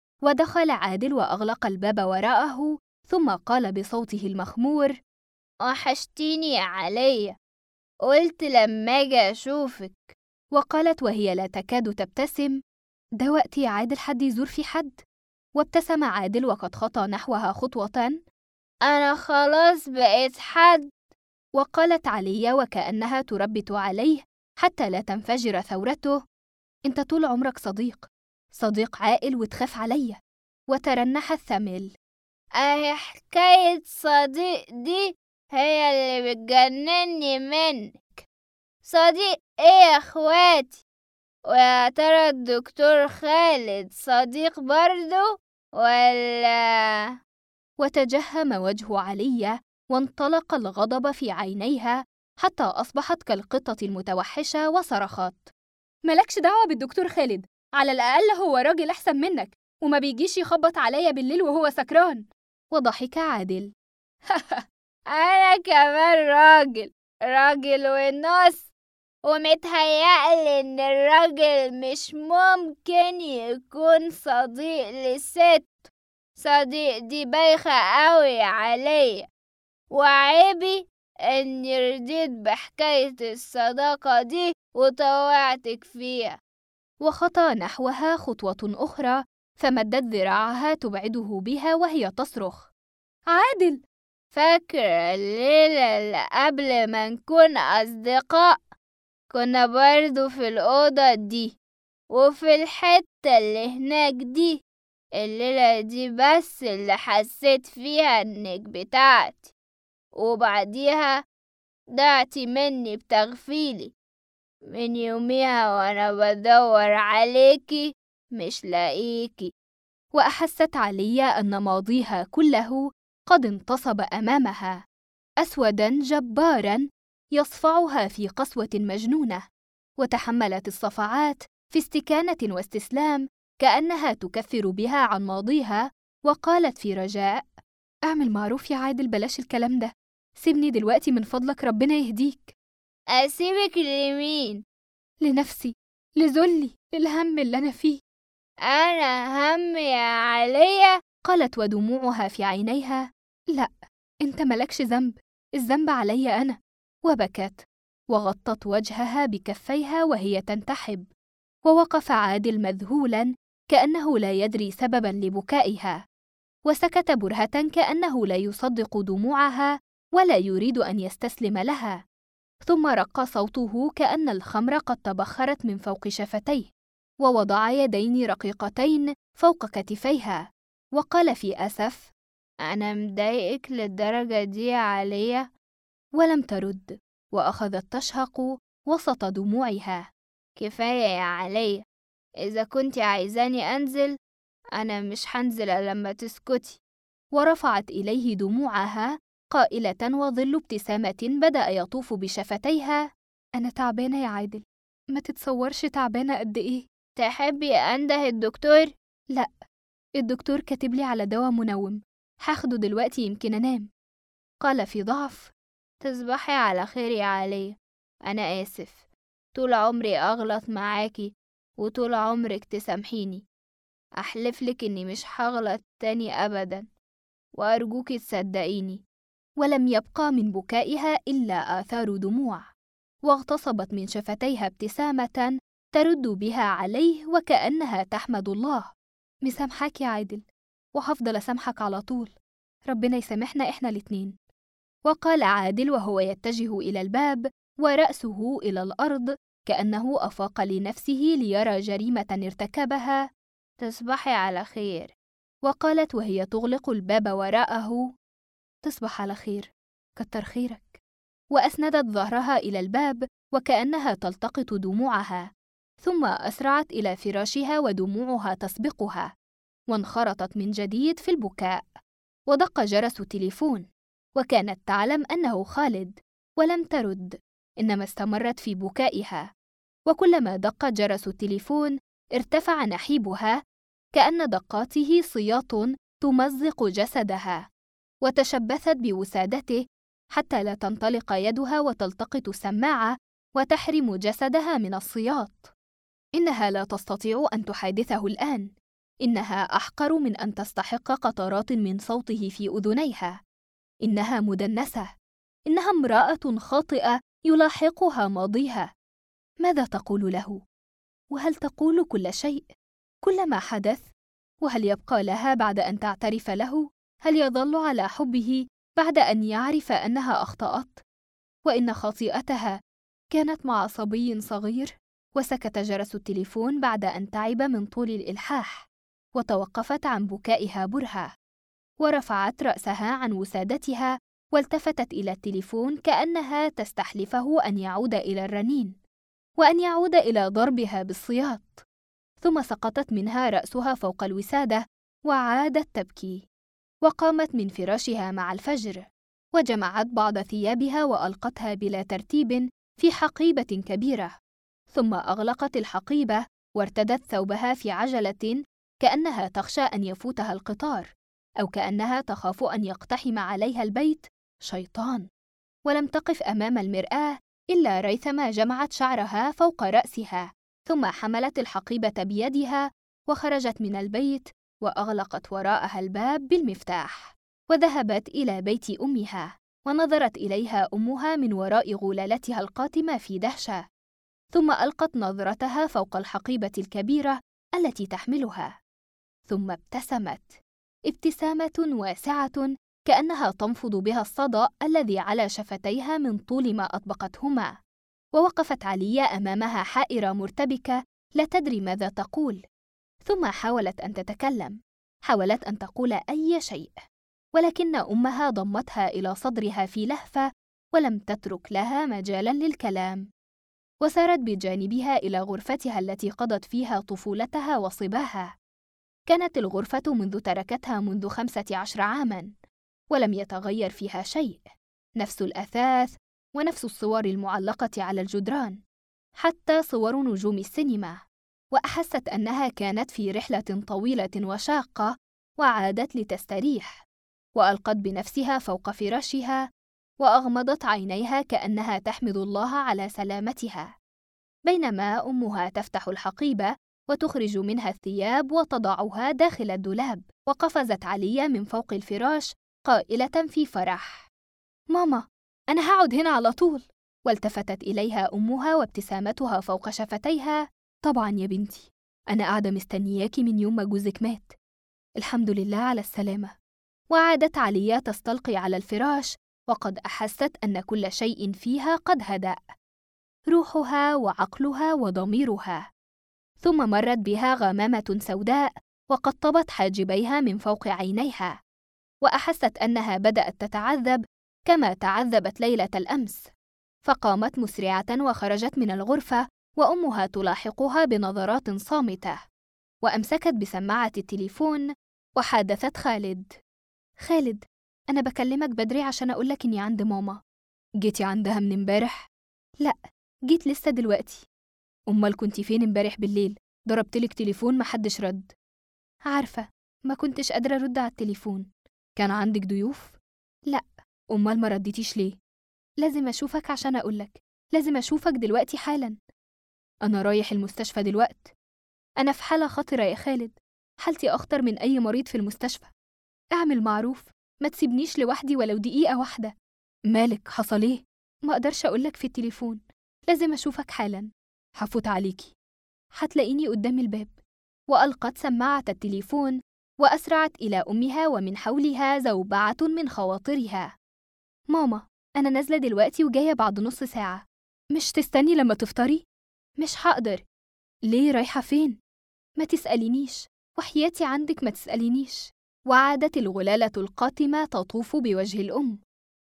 ودخل عادل وأغلق الباب وراءه، ثم قال بصوته المخمور: وحشتيني يا علية، قلت لما أجي أشوفك. وقالت وهي لا تكاد تبتسم: ده وقت يا عادل حد يزور في حد؟ وابتسم عادل وقد خطى نحوها خطوة: أنا خلاص بقيت حد. وقالت علية وكأنها تربت عليه حتى لا تنفجر ثورته: انت طول عمرك صديق عاقل وتخاف عليا. وترنح الثمل: أهي حكاية صديق دي هي اللي بتجنني منك. صديق ايه يا اخواتي؟ ويا ترى الدكتور خالد صديق برضو ولا؟ وتجهم وجه علية وانطلق الغضب في عينيها حتى أصبحت كالقطة المتوحشة وصرخت: ملكش دعوة بالدكتور خالد، على الأقل هو راجل أحسن منك وما بيجيش يخبط عليا بالليل وهو سكران. وضحك عادل: أنا كمان راجل ونص، ومتهيألي إن الراجل مش ممكن يكون صديق للست. صديق دي بايخة قوي عليا، وعيبي إني رضيت بحكاية الصداقة دي وطوعتك فيها. وخطى نحوها خطوة أخرى، فمدت ذراعها تبعده بها وهي تصرخ: عادل، فاكر الليلة اللي قبل ما نكون أصدقاء كنا برضو في الأوضة دي وفي الحتة اللي هناك دي؟ الليلة دي بس اللي حسيت فيها إنك بتاعتي، وبعديها ضعتي مني بتغفيلي. من يوميها وأنا بدور عليكي مش لاقيكي. وأحست عليا أن ماضيها كله قد انتصب أمامها، أسوداً جباراً يصفعها في قسوة مجنونة، وتحملت الصفعات في استكانة واستسلام كأنها تكفر بها عن ماضيها، وقالت في رجاء: اعمل معروف يا عادل، بلاش الكلام ده، سيبني دلوقتي من فضلك، ربنا يهديك. أسيبك لمين؟ لنفسي، لذلي، للهم اللي أنا فيه. أنا هم يا عليا؟ قالت ودموعها في عينيها: لا، انت ملكش ذنب، الذنب علي أنا. وبكت وغطت وجهها بكفيها وهي تنتحب، ووقف عادل مذهولاً كأنه لا يدري سبباً لبكائها، وسكت برهة كأنه لا يصدق دموعها ولا يريد أن يستسلم لها. ثم رق صوته كأن الخمر قد تبخرت من فوق شفتيه، ووضع يدين رقيقتين فوق كتفيها، وقال في أسف: أنا مضايقك للدرجة دي يا عليا؟ ولم ترد، وأخذت تشهق وسط دموعها. كفاية يا عليا، إذا كنت عايزاني أنزل أنا مش هنزل لما تسكتي. ورفعت إليه دموعها قائلة وظل ابتسامة بدأ يطوف بشفتيها: أنا تعبانة يا عادل، ما تتصورش تعبانة قد إيه. تحبي أنده الدكتور؟ لا، الدكتور كاتب لي على دواء منوم، هاخده دلوقتي يمكن أنام. قال في ضعف: تصبحي على خير يا عليا، أنا آسف، طول عمري أغلط معاكي وطول عمرك تسامحيني. أحلفلك إني مش هغلط تاني أبدا، وأرجوكي تصدقيني. ولم يبقى من بكائها إلا آثار دموع، واغتصبت من شفتيها ابتسامة ترد بها عليه وكأنها تحمد الله: مسامحاك يا عادل، وهفضل أسامحك على طول، ربنا يسامحنا إحنا الاتنين. وقال عادل وهو يتجه إلى الباب ورأسه إلى الأرض كأنه أفاق لنفسه ليرى جريمة ارتكبها: تصبحي على خير. وقالت وهي تغلق الباب وراءه: تصبح على خير، كتر خيرك. وأسندت ظهرها إلى الباب وكأنها تلتقط دموعها، ثم أسرعت إلى فراشها ودموعها تسبقها، وانخرطت من جديد في البكاء. ودق جرس التليفون، وكانت تعلم أنه خالد، ولم ترد، إنما استمرت في بكائها. وكلما دق جرس التليفون ارتفع نحيبها كأن دقاته صياط تمزق جسدها، وتشبثت بوسادته حتى لا تنطلق يدها وتلتقط السماعة وتحرم جسدها من الصياط. إنها لا تستطيع أن تحادثه الآن، إنها أحقر من أن تستحق قطرات من صوته في أذنيها. إنها مدنسة، إنها امرأة خاطئة يلاحقها ماضيها. ماذا تقول له؟ وهل تقول كل شيء، كل ما حدث؟ وهل يبقى لها بعد أن تعترف له؟ هل يظل على حبه بعد أن يعرف أنها أخطأت؟ وإن خطيئتها كانت مع صبي صغير؟ وسكت جرس التليفون بعد أن تعب من طول الإلحاح، وتوقفت عن بكائها برهة، ورفعت رأسها عن وسادتها والتفتت إلى التليفون كأنها تستحلفه أن يعود إلى الرنين، وأن يعود إلى ضربها بالسياط. ثم سقطت منها رأسها فوق الوسادة وعادت تبكي. وقامت من فراشها مع الفجر، وجمعت بعض ثيابها وألقتها بلا ترتيب في حقيبة كبيرة، ثم أغلقت الحقيبة وارتدت ثوبها في عجلة، كأنها تخشى أن يفوتها القطار، أو كأنها تخاف أن يقتحم عليها البيت شيطان. ولم تقف أمام المرآة إلا ريثما جمعت شعرها فوق رأسها، ثم حملت الحقيبة بيدها وخرجت من البيت، وأغلقت وراءها الباب بالمفتاح، وذهبت إلى بيت أمها، ونظرت إليها أمها من وراء غلالتها القاتمة في دهشة، ثم ألقت نظرتها فوق الحقيبة الكبيرة التي تحملها، ثم ابتسمت ابتسامة واسعة كأنها تنفض بها الصدأ الذي على شفتيها من طول ما أطبقتهما. ووقفت عليا أمامها حائرة مرتبكة لا تدري ماذا تقول، ثم حاولت أن تتكلم، حاولت أن تقول أي شيء، ولكن أمها ضمتها إلى صدرها في لهفة ولم تترك لها مجالا للكلام، وسارت بجانبها إلى غرفتها التي قضت فيها طفولتها وصباها. كانت الغرفة منذ تركتها منذ 15 عاماً، ولم يتغير فيها شيء، نفس الأثاث ونفس الصور المعلقة على الجدران، حتى صور نجوم السينما. وأحست أنها كانت في رحلة طويلة وشاقة، وعادت لتستريح، وألقت بنفسها فوق فراشها، وأغمضت عينيها كأنها تحمد الله على سلامتها، بينما أمها تفتح الحقيبة وتخرج منها الثياب وتضعها داخل الدولاب. وقفزت عليا من فوق الفراش قائلة في فرح: ماما، أنا هقعد هنا على طول. والتفتت إليها أمها وابتسامتها فوق شفتيها: طبعا يا بنتي، أنا قاعدة مستنياكي من يوم ما جوزك مات، الحمد لله على السلامة. وعادت عليا تستلقي على الفراش، وقد أحست أن كل شيء فيها قد هدأ، روحها وعقلها وضميرها. ثم مرت بها غمامة سوداء وقطبت حاجبيها من فوق عينيها، وأحست أنها بدأت تتعذب كما تعذبت ليلة الأمس، فقامت مسرعة وخرجت من الغرفة، وأمها تلاحقها بنظرات صامتة، وأمسكت بسماعة التليفون وحادثت خالد: خالد، أنا بكلمك بدري عشان أقولك إني عند ماما. جيتي عندها من امبارح؟ لأ، جيت لسه دلوقتي. أمال كنتي فين امبارح بالليل؟ ضربتلك تليفون محدش رد. عارفة، ما كنتش قادرة أرد على التليفون. كان عندك ضيوف؟ لأ. أمال ما رديتيش ليه؟ لازم أشوفك عشان أقولك، لازم أشوفك دلوقتي حالا. أنا رايح المستشفى دلوقت. أنا في حالة خطرة يا خالد، حالتي أخطر من أي مريض في المستشفى. اعمل معروف، ما تسيبنيش لوحدي ولو دقيقة واحدة. مالك، حصل إيه؟ ما أقدرش أقولك في التليفون، لازم أشوفك حالا. هفوت عليكي، هتلاقيني قدام الباب. وألقت سماعة التليفون وأسرعت إلى أمها، ومن حولها زوبعة من خواطرها: ماما، أنا نازلة دلوقتي وجاية بعد نص ساعة. مش تستني لما تفطري؟ مش هقدر. ليه، رايحة فين؟ ما تسألينيش، وحياتي عندك ما تسألينيش. وعادت الغلالة القاتمة تطوف بوجه الأم،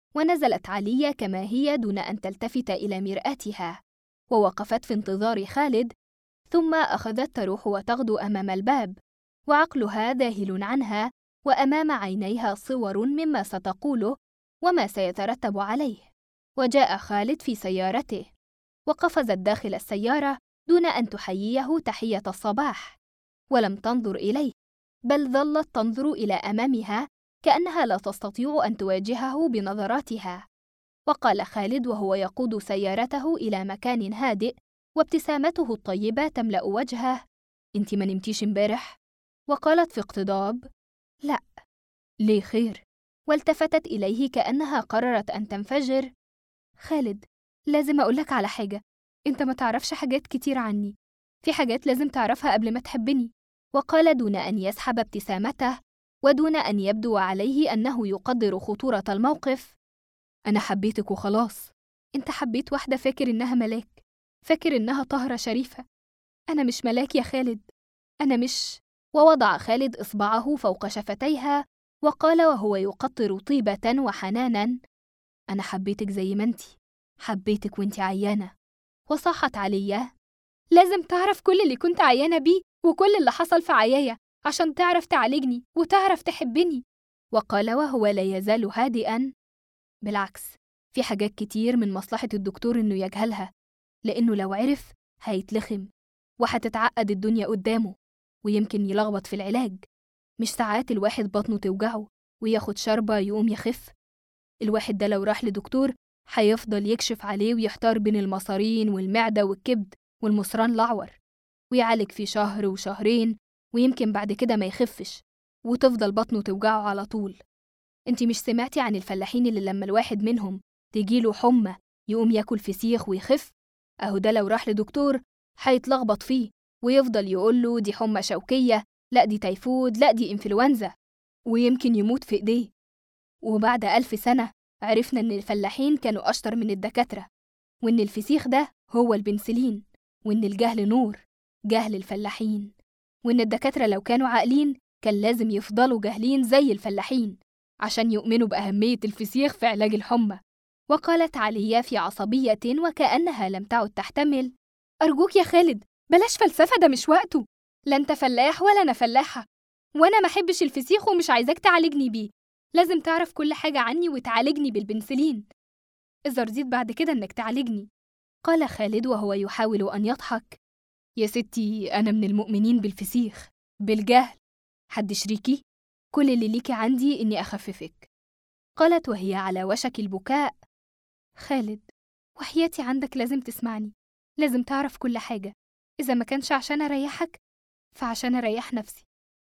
ونزلت عليا كما هي دون أن تلتفت إلى مرآتها، ووقفت في انتظار خالد، ثم أخذت تروح وتغدو أمام الباب، وعقلها ذاهل عنها، وأمام عينيها صور مما ستقوله وما سيترتب عليه. وجاء خالد في سيارته، وقفزت داخل السيارة دون أن تحييه تحية الصباح، ولم تنظر إليه، بل ظلت تنظر إلى أمامها كأنها لا تستطيع أن تواجهه بنظراتها. وقال خالد وهو يقود سيارته إلى مكان هادئ، وابتسامته الطيبة تملأ وجهه: أنت ما نمتيش امبارح؟ وقالت في اقتضاب: لا. ليه، خير؟ والتفتت إليه كأنها قررت أن تنفجر: خالد، لازم أقولك على حاجة، أنت ما تعرفش حاجات كتير عني، في حاجات لازم تعرفها قبل ما تحبني. وقال دون أن يسحب ابتسامته، ودون أن يبدو عليه أنه يقدر خطورة الموقف: أنا حبيتك وخلاص. أنت حبيت واحدة فاكر إنها ملاك، فاكر إنها طاهرة شريفة. أنا مش ملاك يا خالد، أنا مش. ووضع خالد إصبعه فوق شفتيها، وقال وهو يقطر طيبة وحنانا: أنا حبيتك زي ما أنتي، حبيتك وأنتي عيانة. وصاحت عليا: لازم تعرف كل اللي كنت عيانة بيه وكل اللي حصل في عيايا عشان تعرف تعالجني وتعرف تحبني. وقال وهو لا يزال هادئاً: بالعكس، في حاجات كتير من مصلحة الدكتور إنه يجهلها، لأنه لو عرف هيتلخم وهتتعقد الدنيا قدامه ويمكن يلخبط في العلاج. مش ساعات الواحد بطنه توجعه وياخد شربة يقوم يخف؟ الواحد ده لو راح لدكتور هيفضل يكشف عليه ويحتار بين المصارين والمعدة والكبد والمصران الأعور، ويعالج في شهر وشهرين ويمكن بعد كده ما يخفش وتفضل بطنه توجعه على طول. انتي مش سمعتي عن الفلاحين اللي لما الواحد منهم تجيله حمى يقوم ياكل فسيخ ويخف؟ اهو ده لو راح لدكتور هيتلخبط فيه ويفضل يقوله دي حمى شوكية، لا دي تيفود، لا دي إنفلونزا، ويمكن يموت في إيديه. وبعد 1000 سنة عرفنا إن الفلاحين كانوا أشطر من الدكاترة، وإن الفسيخ ده هو البنسلين، وإن الجهل نور، جهل الفلاحين، وإن الدكاترة لو كانوا عاقلين كان لازم يفضلوا جاهلين زي الفلاحين عشان يؤمنوا بأهمية الفسيخ في علاج الحمى. وقالت عليا في عصبية وكأنها لم تعد تحتمل: أرجوك يا خالد بلاش فلسفة، ده مش وقته. لا أنت فلاح ولا أنا فلاحة، وأنا ما أحبش الفسيخ ومش عايزاك تعالجني بيه. لازم تعرف كل حاجة عني وتعالجني بالبنسلين. إذا رضيت بعد كده إنك تعالجني. قال خالد وهو يحاول أن يضحك: يا ستي أنا من المؤمنين بالفسيخ، بالجهل. حد شريكي؟ كل اللي ليكي عندي إني أخففك. قالت وهي على وشك البكاء: خالد وحياتي عندك لازم تسمعني، لازم تعرف كل حاجة. إذا ما كانش عشان أريحك فعشان أريح نفسي.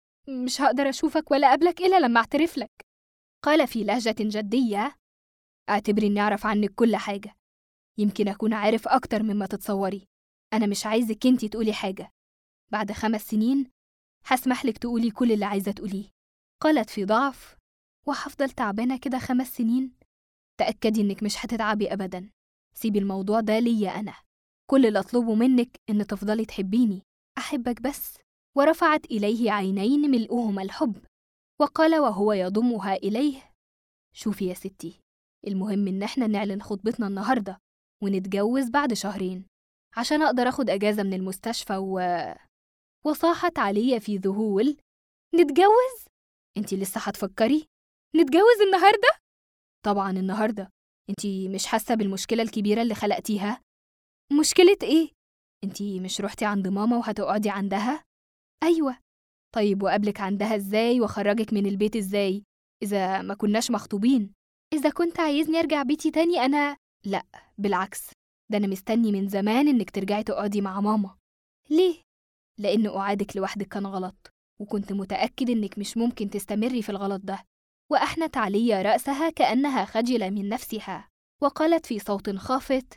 مش هقدر أشوفك ولا أقابلك إلا لما أعترف لك. قال في لهجة جدية: اعتبري إني أعرف عنك كل حاجة، يمكن أكون عارف أكتر مما تتصوري. أنا مش عايزك أنتي تقولي حاجة. بعد 5 سنين هسمح لك تقولي كل اللي عايزة تقوليه. قالت في ضعف: وهفضل تعبانة كده 5 سنين؟ تأكدي إنك مش هتتعبي أبداً. سيبي الموضوع ده ليا أنا. كل اللي أطلبه منك إن تفضلي تحبيني، أحبك بس. ورفعت إليه عينين ملؤهما الحب، وقال وهو يضمها إليه: شوفي يا ستي، المهم إن احنا نعلن خطبتنا النهاردة ونتجوز بعد 2 شهر عشان أقدر أخد أجازة من المستشفى وصاحت عليا في ذهول: نتجوز؟ انتي لسه هتفكري؟ نتجوز النهاردة؟ طبعا النهاردة. انتي مش حاسة بالمشكلة الكبيرة اللي خلقتيها؟ مشكلة ايه؟ انتي مش روحتي عند ماما وهتقعدي عندها؟ أيوة. طيب وقابلك عندها ازاي وخرجك من البيت ازاي إذا ما كناش مخطوبين؟ إذا كنت عايزني أرجع بيتي تاني أنا… لأ بالعكس، ده أنا مستني من زمان إنك ترجعي تقعدي مع ماما. ليه؟ لأن قعادك لوحدك كان غلط، وكنت متأكد إنك مش ممكن تستمري في الغلط ده. وأحنت عليا رأسها كأنها خجلة من نفسها، وقالت في صوت خافت: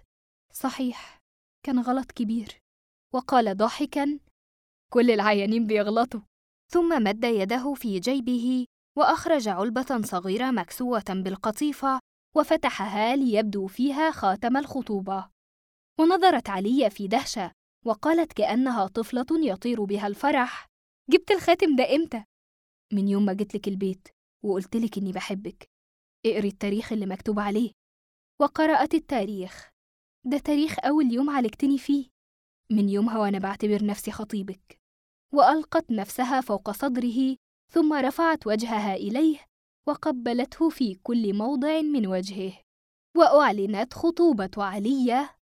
صحيح، كان غلط كبير. وقال ضاحكاً: كل العيانين بيغلطوا. ثم مد يده في جيبه وأخرج علبة صغيرة مكسوة بالقطيفة وفتحها ليبدو فيها خاتم الخطوبة. ونظرت عليا في دهشة وقالت كأنها طفلة يطير بها الفرح: جبت الخاتم ده إمتى؟ من يوم ما جيتلك البيت وقلتلك إني بحبك. اقري التاريخ اللي مكتوب عليه. وقرأت التاريخ. ده تاريخ أول يوم عالجتني فيه. من يومها وأنا بعتبر نفسي خطيبك. وألقت نفسها فوق صدره، ثم رفعت وجهها إليه وقبلته في كل موضع من وجهه. وأعلنت خطوبة علية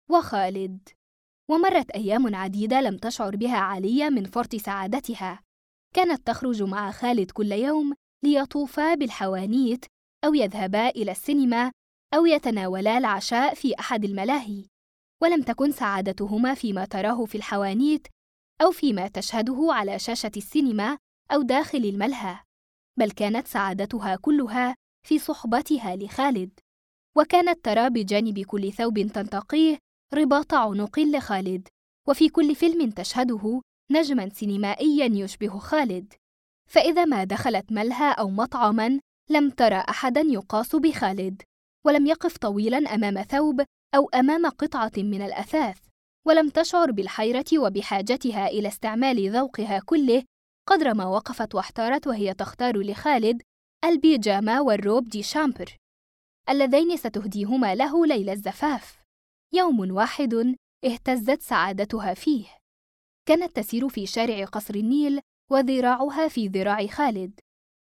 وخالد. ومرت أيام عديدة لم تشعر بها علية من فرط سعادتها. كانت تخرج مع خالد كل يوم ليطوفا بالحوانيت أو يذهبا إلى السينما أو يتناولا العشاء في أحد الملاهي. ولم تكن سعادتهما فيما تراه في الحوانيت أو فيما تشهده على شاشة السينما أو داخل الملهى، بل كانت سعادتها كلها في صحبتها لخالد. وكانت ترى بجانب كل ثوب تنتقيه رباط عنق لخالد، وفي كل فيلم تشهده نجماً سينمائياً يشبه خالد. فإذا ما دخلت ملهى أو مطعماً لم ترى أحداً يقاس بخالد، ولم يقف طويلاً أمام ثوب أو أمام قطعة من الأثاث، ولم تشعر بالحيرة وبحاجتها إلى استعمال ذوقها كله قدر ما وقفت واحتارت وهي تختار لخالد البيجاما والروب دي شامبر اللذين ستهديهما له ليلة الزفاف. يوم واحد اهتزت سعادتها فيه. كانت تسير في شارع قصر النيل وذراعها في ذراع خالد،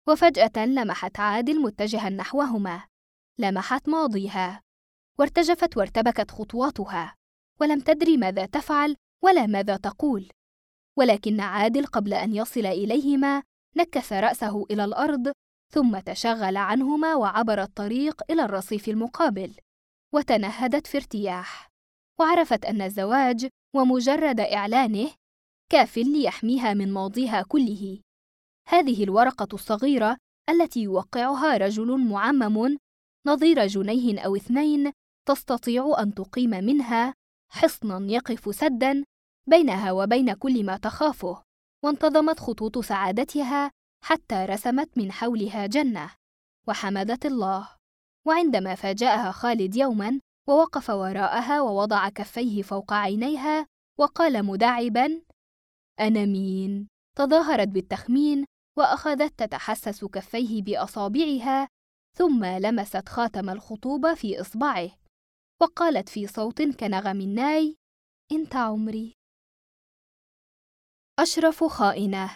وفجأة لمحت عادل متجها نحوهما، لمحت ماضيها، وارتجفت وارتبكت خطواتها، ولم تدري ماذا تفعل ولا ماذا تقول. ولكن عادل قبل أن يصل إليهما نكس رأسه إلى الأرض، ثم تشغل عنهما وعبر الطريق إلى الرصيف المقابل، وتنهدت في ارتياح، وعرفت أن الزواج ومجرد إعلانه كاف ليحميها من ماضيها كله. هذه الورقة الصغيرة التي يوقعها رجل معمم نظير جنيه أو 2 تستطيع أن تقيم منها حصناً يقف سداً بينها وبين كل ما تخافه، وانتظمت خطوط سعادتها حتى رسمت من حولها جنة، وحمدت الله. وعندما فاجأها خالد يوماً ووقف وراءها ووضع كفيه فوق عينيها وقال مداعباً: أنا مين؟ تظاهرت بالتخمين وأخذت تتحسس كفيه بأصابعها، ثم لمست خاتم الخطوبة في إصبعه، وقالت في صوت كنغم الناي: أنت عمري. أشرف خائنة.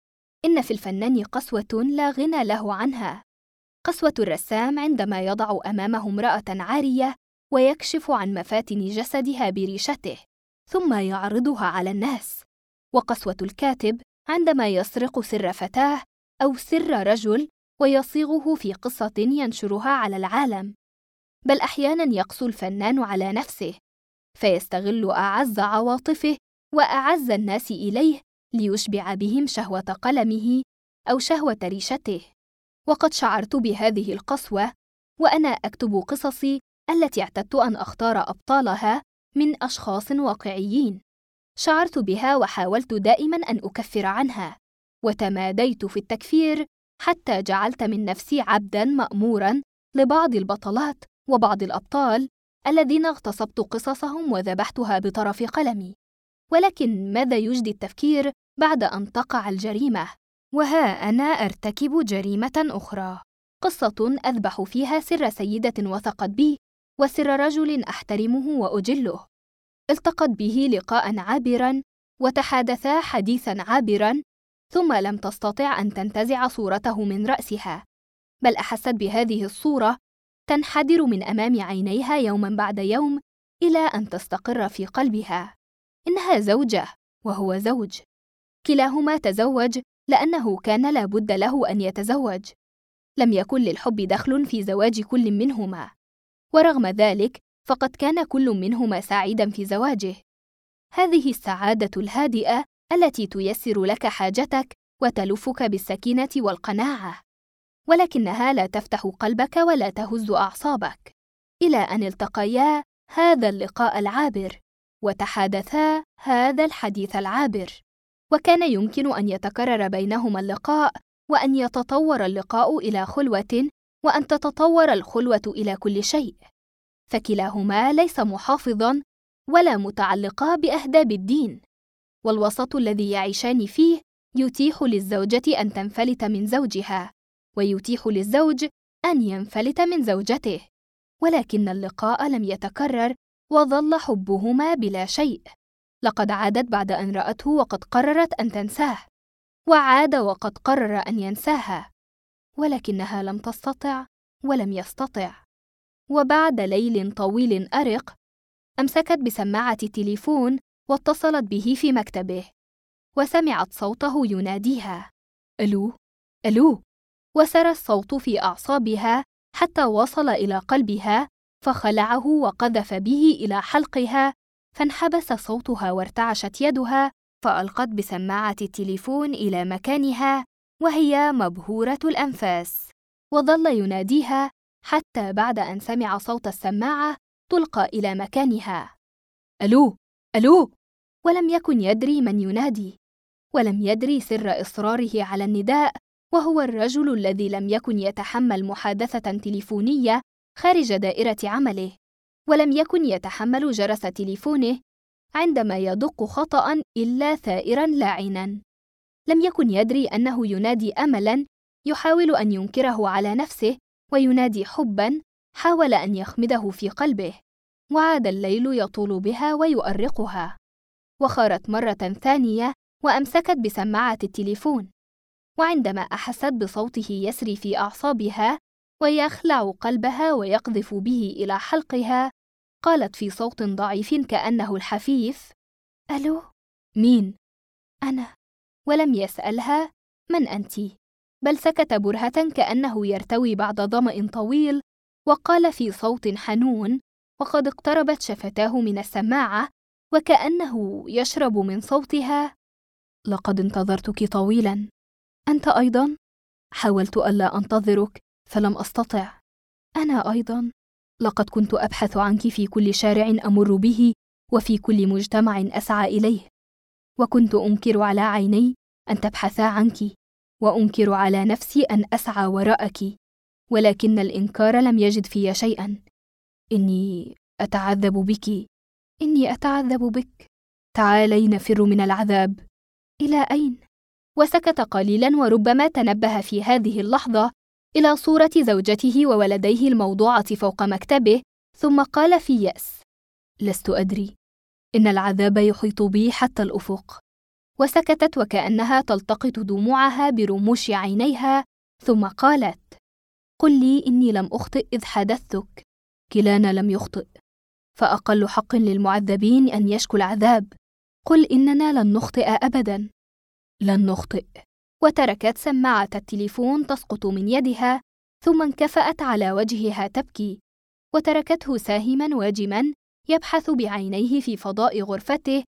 إن في الفنان قسوة لا غنى له عنها، قسوة الرسام عندما يضع أمامه امرأة عارية ويكشف عن مفاتن جسدها بريشته ثم يعرضها على الناس، وقسوة الكاتب عندما يسرق سر فتاة أو سر رجل ويصيغه في قصة ينشرها على العالم. بل أحياناً يقسو الفنان على نفسه، فيستغل أعز عواطفه وأعز الناس إليه ليشبع بهم شهوة قلمه أو شهوة ريشته. وقد شعرت بهذه القسوة وأنا أكتب قصصي التي اعتدت أن أختار أبطالها من أشخاص واقعيين. شعرت بها وحاولت دائماً أن أكفر عنها، وتماديت في التكفير حتى جعلت من نفسي عبداً مأموراً لبعض البطلات وبعض الأبطال الذين اغتصبت قصصهم وذبحتها بطرف قلمي. ولكن ماذا يجدي التفكير بعد أن تقع الجريمة؟ وها أنا أرتكب جريمة أخرى، قصة أذبح فيها سر سيدة وثقت بي وسر رجل أحترمه وأجله. التقت به لقاء عابرا وتحادثا حديثا عابرا، ثم لم تستطع أن تنتزع صورته من رأسها، بل أحست بهذه الصورة تنحدر من أمام عينيها يوما بعد يوم إلى أن تستقر في قلبها. إنها زوجة وهو زوج، كلاهما تزوج لأنه كان لا بد له أن يتزوج، لم يكن للحب دخل في زواج كل منهما، ورغم ذلك فقد كان كل منهما سعيداً في زواجه. هذه السعادة الهادئة التي تيسر لك حاجتك وتلفك بالسكينة والقناعة، ولكنها لا تفتح قلبك ولا تهز أعصابك، إلى أن التقيا هذا اللقاء العابر وتحادثا هذا الحديث العابر، وكان يمكن أن يتكرر بينهما اللقاء وأن يتطور اللقاء إلى خلوة وأن تتطور الخلوة إلى كل شيء، فكلاهما ليس محافظاً ولا متعلقا بأهداب الدين، والوسط الذي يعيشان فيه يتيح للزوجة أن تنفلت من زوجها، ويتيح للزوج أن ينفلت من زوجته. ولكن اللقاء لم يتكرر وظل حبهما بلا شيء. لقد عادت بعد أن رأته وقد قررت أن تنساه، وعاد وقد قرر أن ينساها، ولكنها لم تستطع ولم يستطع. وبعد ليل طويل أرق أمسكت بسماعة التليفون واتصلت به في مكتبه، وسمعت صوته يناديها: ألو ألو، وسرى الصوت في أعصابها حتى وصل إلى قلبها فخلعه وقذف به إلى حلقها، فانحبس صوتها وارتعشت يدها، فألقت بسماعة التليفون إلى مكانها وهي مبهورة الأنفاس، وظل يناديها حتى بعد أن سمع صوت السماعة تلقى إلى مكانها: ألو ألو، ولم يكن يدري من ينادي، ولم يدري سر إصراره على النداء، وهو الرجل الذي لم يكن يتحمل محادثة تليفونية خارج دائرة عمله، ولم يكن يتحمل جرس تليفونه عندما يدق خطأ إلا ثائرا لاعنا. لم يكن يدري أنه ينادي أملا يحاول أن ينكره على نفسه، وينادي حبا حاول أن يخمده في قلبه. وعاد الليل يطول بها ويؤرقها، وخارت مرة ثانية وأمسكت بسماعة التليفون، وعندما أحست بصوته يسري في أعصابها ويخلع قلبها ويقذف به إلى حلقها، قالت في صوت ضعيف كأنه الحفيف: ألو؟ مين؟ أنا. ولم يسألها من أنتِ، بل سكت برهة كأنه يرتوي بعد ظمأ طويل، وقال في صوت حنون وقد اقتربت شفتاه من السماعة وكأنه يشرب من صوتها: لقد انتظرتك طويلاً. أنت أيضاً؟ حاولت ألا أنتظرك فلم أستطع. أنا أيضاً. لقد كنت أبحث عنك في كل شارع أمر به وفي كل مجتمع أسعى إليه، وكنت أنكر على عيني أن تبحثا عنك، وأنكر على نفسي أن أسعى وراءك، ولكن الإنكار لم يجد في شيئاً. إني أتعذب بك. إني أتعذب بك. تعالي نفر من العذاب. إلى أين؟ وسكت قليلاً، وربما تنبه في هذه اللحظة إلى صورة زوجته وولديه الموضوعة فوق مكتبه، ثم قال في يأس: لست أدري. إن العذاب يحيط بي حتى الأفق. وسكتت وكأنها تلتقط دموعها برموش عينيها، ثم قالت: قل لي إني لم أخطئ إذ حدثتك. كلانا لم يخطئ، فأقل حق للمعذبين أن يشكوا العذاب. قل إننا لن نخطئ أبداً. لن نخطئ. وتركت سماعة التليفون تسقط من يدها، ثم انكفأت على وجهها تبكي، وتركته ساهماً واجماً يبحث بعينيه في فضاء غرفته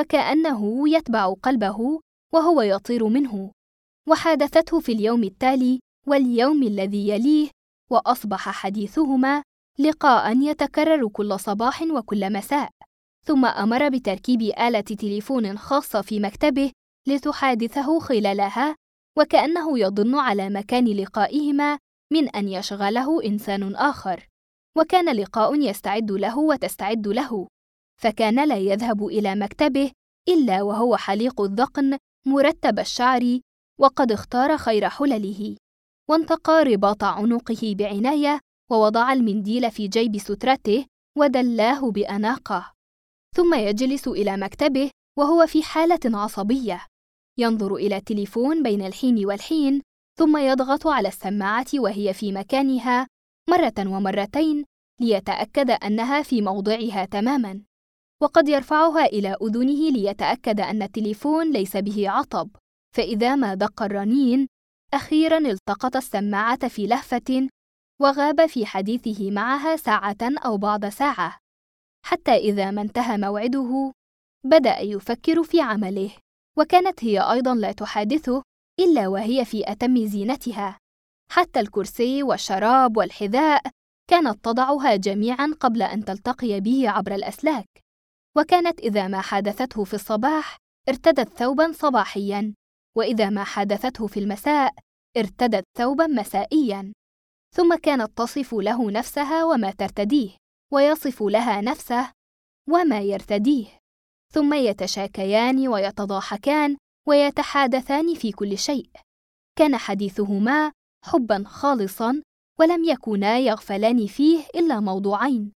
وكأنه يتبع قلبه وهو يطير منه. وحادثته في اليوم التالي واليوم الذي يليه، وأصبح حديثهما لقاءً يتكرر كل صباح وكل مساء. ثم أمر بتركيب آلة تليفون خاصة في مكتبه لتحادثه خلالها، وكأنه يضن على مكان لقائهما من أن يشغله إنسان آخر. وكان لقاء يستعد له وتستعد له، فكان لا يذهب إلى مكتبه إلا وهو حليق الذقن مرتب الشعر وقد اختار خير حلله، وانتقى رباط عنقه بعناية ووضع المنديل في جيب سترته ودلاه بأناقة. ثم يجلس إلى مكتبه وهو في حالة عصبية، ينظر إلى التليفون بين الحين والحين، ثم يضغط على السماعة وهي في مكانها مرة ومرتين ليتأكد أنها في موضعها تماماً، وقد يرفعها إلى أذنه ليتأكد أن التليفون ليس به عطب، فإذا ما دق الرنين أخيراً التقط السماعة في لهفة وغاب في حديثه معها ساعة أو بعض ساعة، حتى إذا ما انتهى موعده بدأ يفكر في عمله. وكانت هي أيضاً لا تحادثه إلا وهي في أتم زينتها، حتى الكرسي والشراب والحذاء كانت تضعها جميعاً قبل أن تلتقي به عبر الأسلاك. وكانت إذا ما حادثته في الصباح ارتدت ثوباً صباحياً، وإذا ما حادثته في المساء ارتدت ثوباً مسائياً. ثم كانت تصف له نفسها وما ترتديه، ويصف لها نفسه وما يرتديه، ثم يتشاكيان ويتضاحكان ويتحادثان في كل شيء. كان حديثهما حباً خالصاً، ولم يكونا يغفلان فيه إلا موضوعين: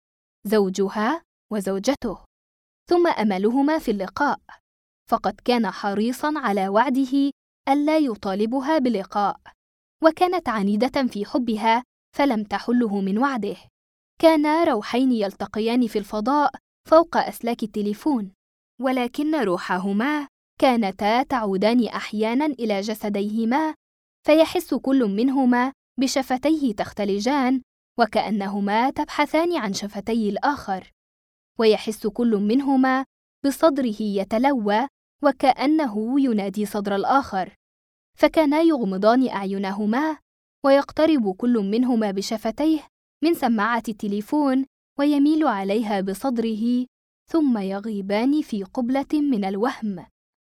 زوجها وزوجته. ثم أملهما في اللقاء، فقد كان حريصاً على وعده ألا يطالبها بلقاء، وكانت عنيدة في حبها فلم تحله من وعده. كانا روحين يلتقيان في الفضاء فوق أسلاك التليفون، ولكن روحهما كانتا تعودان أحياناً إلى جسديهما، فيحس كل منهما بشفتيه تختلجان وكأنهما تبحثان عن شفتي الآخر، ويحس كل منهما بصدره يتلوى وكأنه ينادي صدر الآخر، فكانا يغمضان أعينهما ويقترب كل منهما بشفتيه من سماعة التليفون ويميل عليها بصدره، ثم يغيبان في قبلة من الوهم.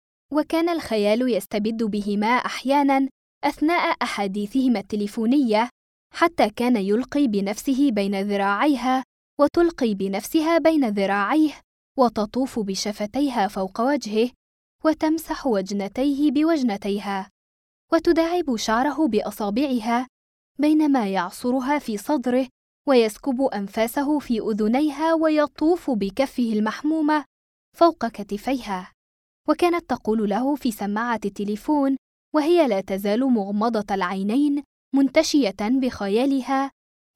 وكان الخيال يستبد بهما أحياناً أثناء أحاديثهما التليفونية، حتى كان يلقي بنفسه بين ذراعيها وتلقي بنفسها بين ذراعيه، وتطوف بشفتيها فوق وجهه وتمسح وجنتيه بوجنتيها، وتداعب شعره بأصابعها بينما يعصرها في صدره ويسكب أنفاسه في أذنيها ويطوف بكفه المحمومة فوق كتفيها. وكانت تقول له في سماعة التليفون وهي لا تزال مغمضة العينين منتشية بخيالها،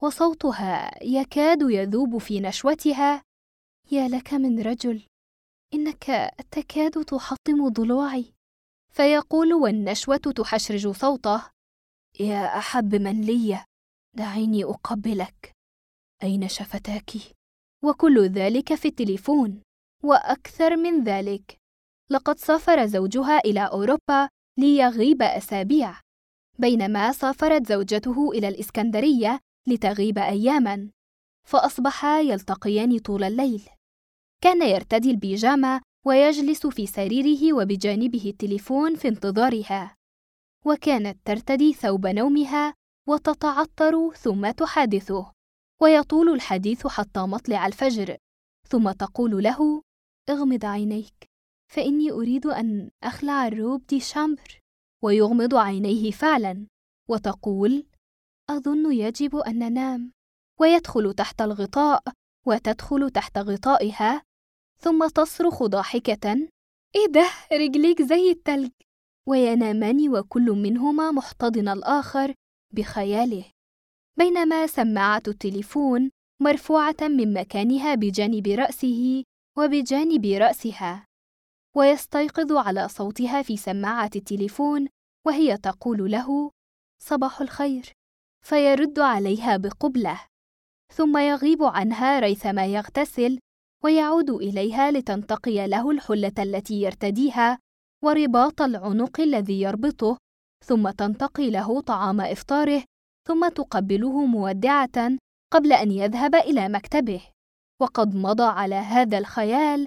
وصوتها يكاد يذوب في نشوتها: يا لك من رجل، إنك تكاد تحطم ضلوعي. فيقول والنشوة تحشرج صوته: يا أحب من لي، دعيني أقبلك، أين شفتاك؟ وكل ذلك في التليفون. وأكثر من ذلك، لقد سافر زوجها إلى أوروبا ليغيب أسابيع، بينما سافرت زوجته إلى الإسكندرية لتغيب أياماً، فأصبحا يلتقيان طول الليل. كان يرتدي البيجامة ويجلس في سريره وبجانبه التليفون في انتظارها، وكانت ترتدي ثوب نومها وتتعطر ثم تحادثه، ويطول الحديث حتى مطلع الفجر، ثم تقول له: اغمض عينيك فإني أريد أن أخلع الروب دي شامبر. ويغمض عينيه فعلا، وتقول: أظن يجب أن ننام. ويدخل تحت الغطاء وتدخل تحت غطائها، ثم تصرخ ضاحكة: إيه ده، رجليك زي التلج. وينامان وكل منهما محتضن الآخر بخياله، بينما سماعة التليفون مرفوعة من مكانها بجانب رأسه وبجانب رأسها، ويستيقظ على صوتها في سماعة التليفون وهي تقول له: صباح الخير. فيرد عليها بقبلة، ثم يغيب عنها ريثما يغتسل، ويعود إليها لتنتقي له الحلة التي يرتديها ورباط العنق الذي يربطه، ثم تنتقي له طعام إفطاره، ثم تقبله مودعة قبل أن يذهب إلى مكتبه. وقد مضى على هذا الخيال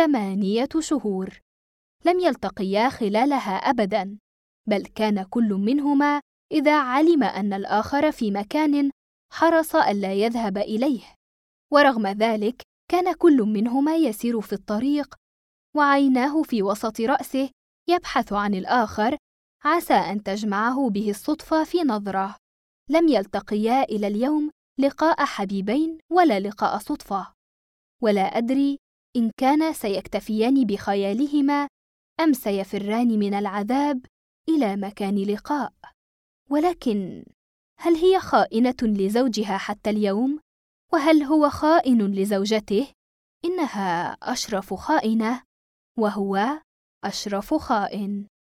8 شهور، لم يلتقيا خلالها أبداً، بل كان كل منهما إذا علم أن الآخر في مكان حرص ألا يذهب إليه. ورغم ذلك كان كل منهما يسير في الطريق وعيناه في وسط رأسه يبحث عن الآخر، عسى أن تجمعه به الصدفة في نظرة. لم يلتقيا إلى اليوم لقاء حبيبين ولا لقاء صدفة، ولا أدري إن كانا سيكتفيان بخيالهما أم سيفران من العذاب إلى مكان لقاء. ولكن هل هي خائنة لزوجها حتى اليوم؟ وهل هو خائن لزوجته؟ إنها أشرف خائنة، وهو أشرف خائن.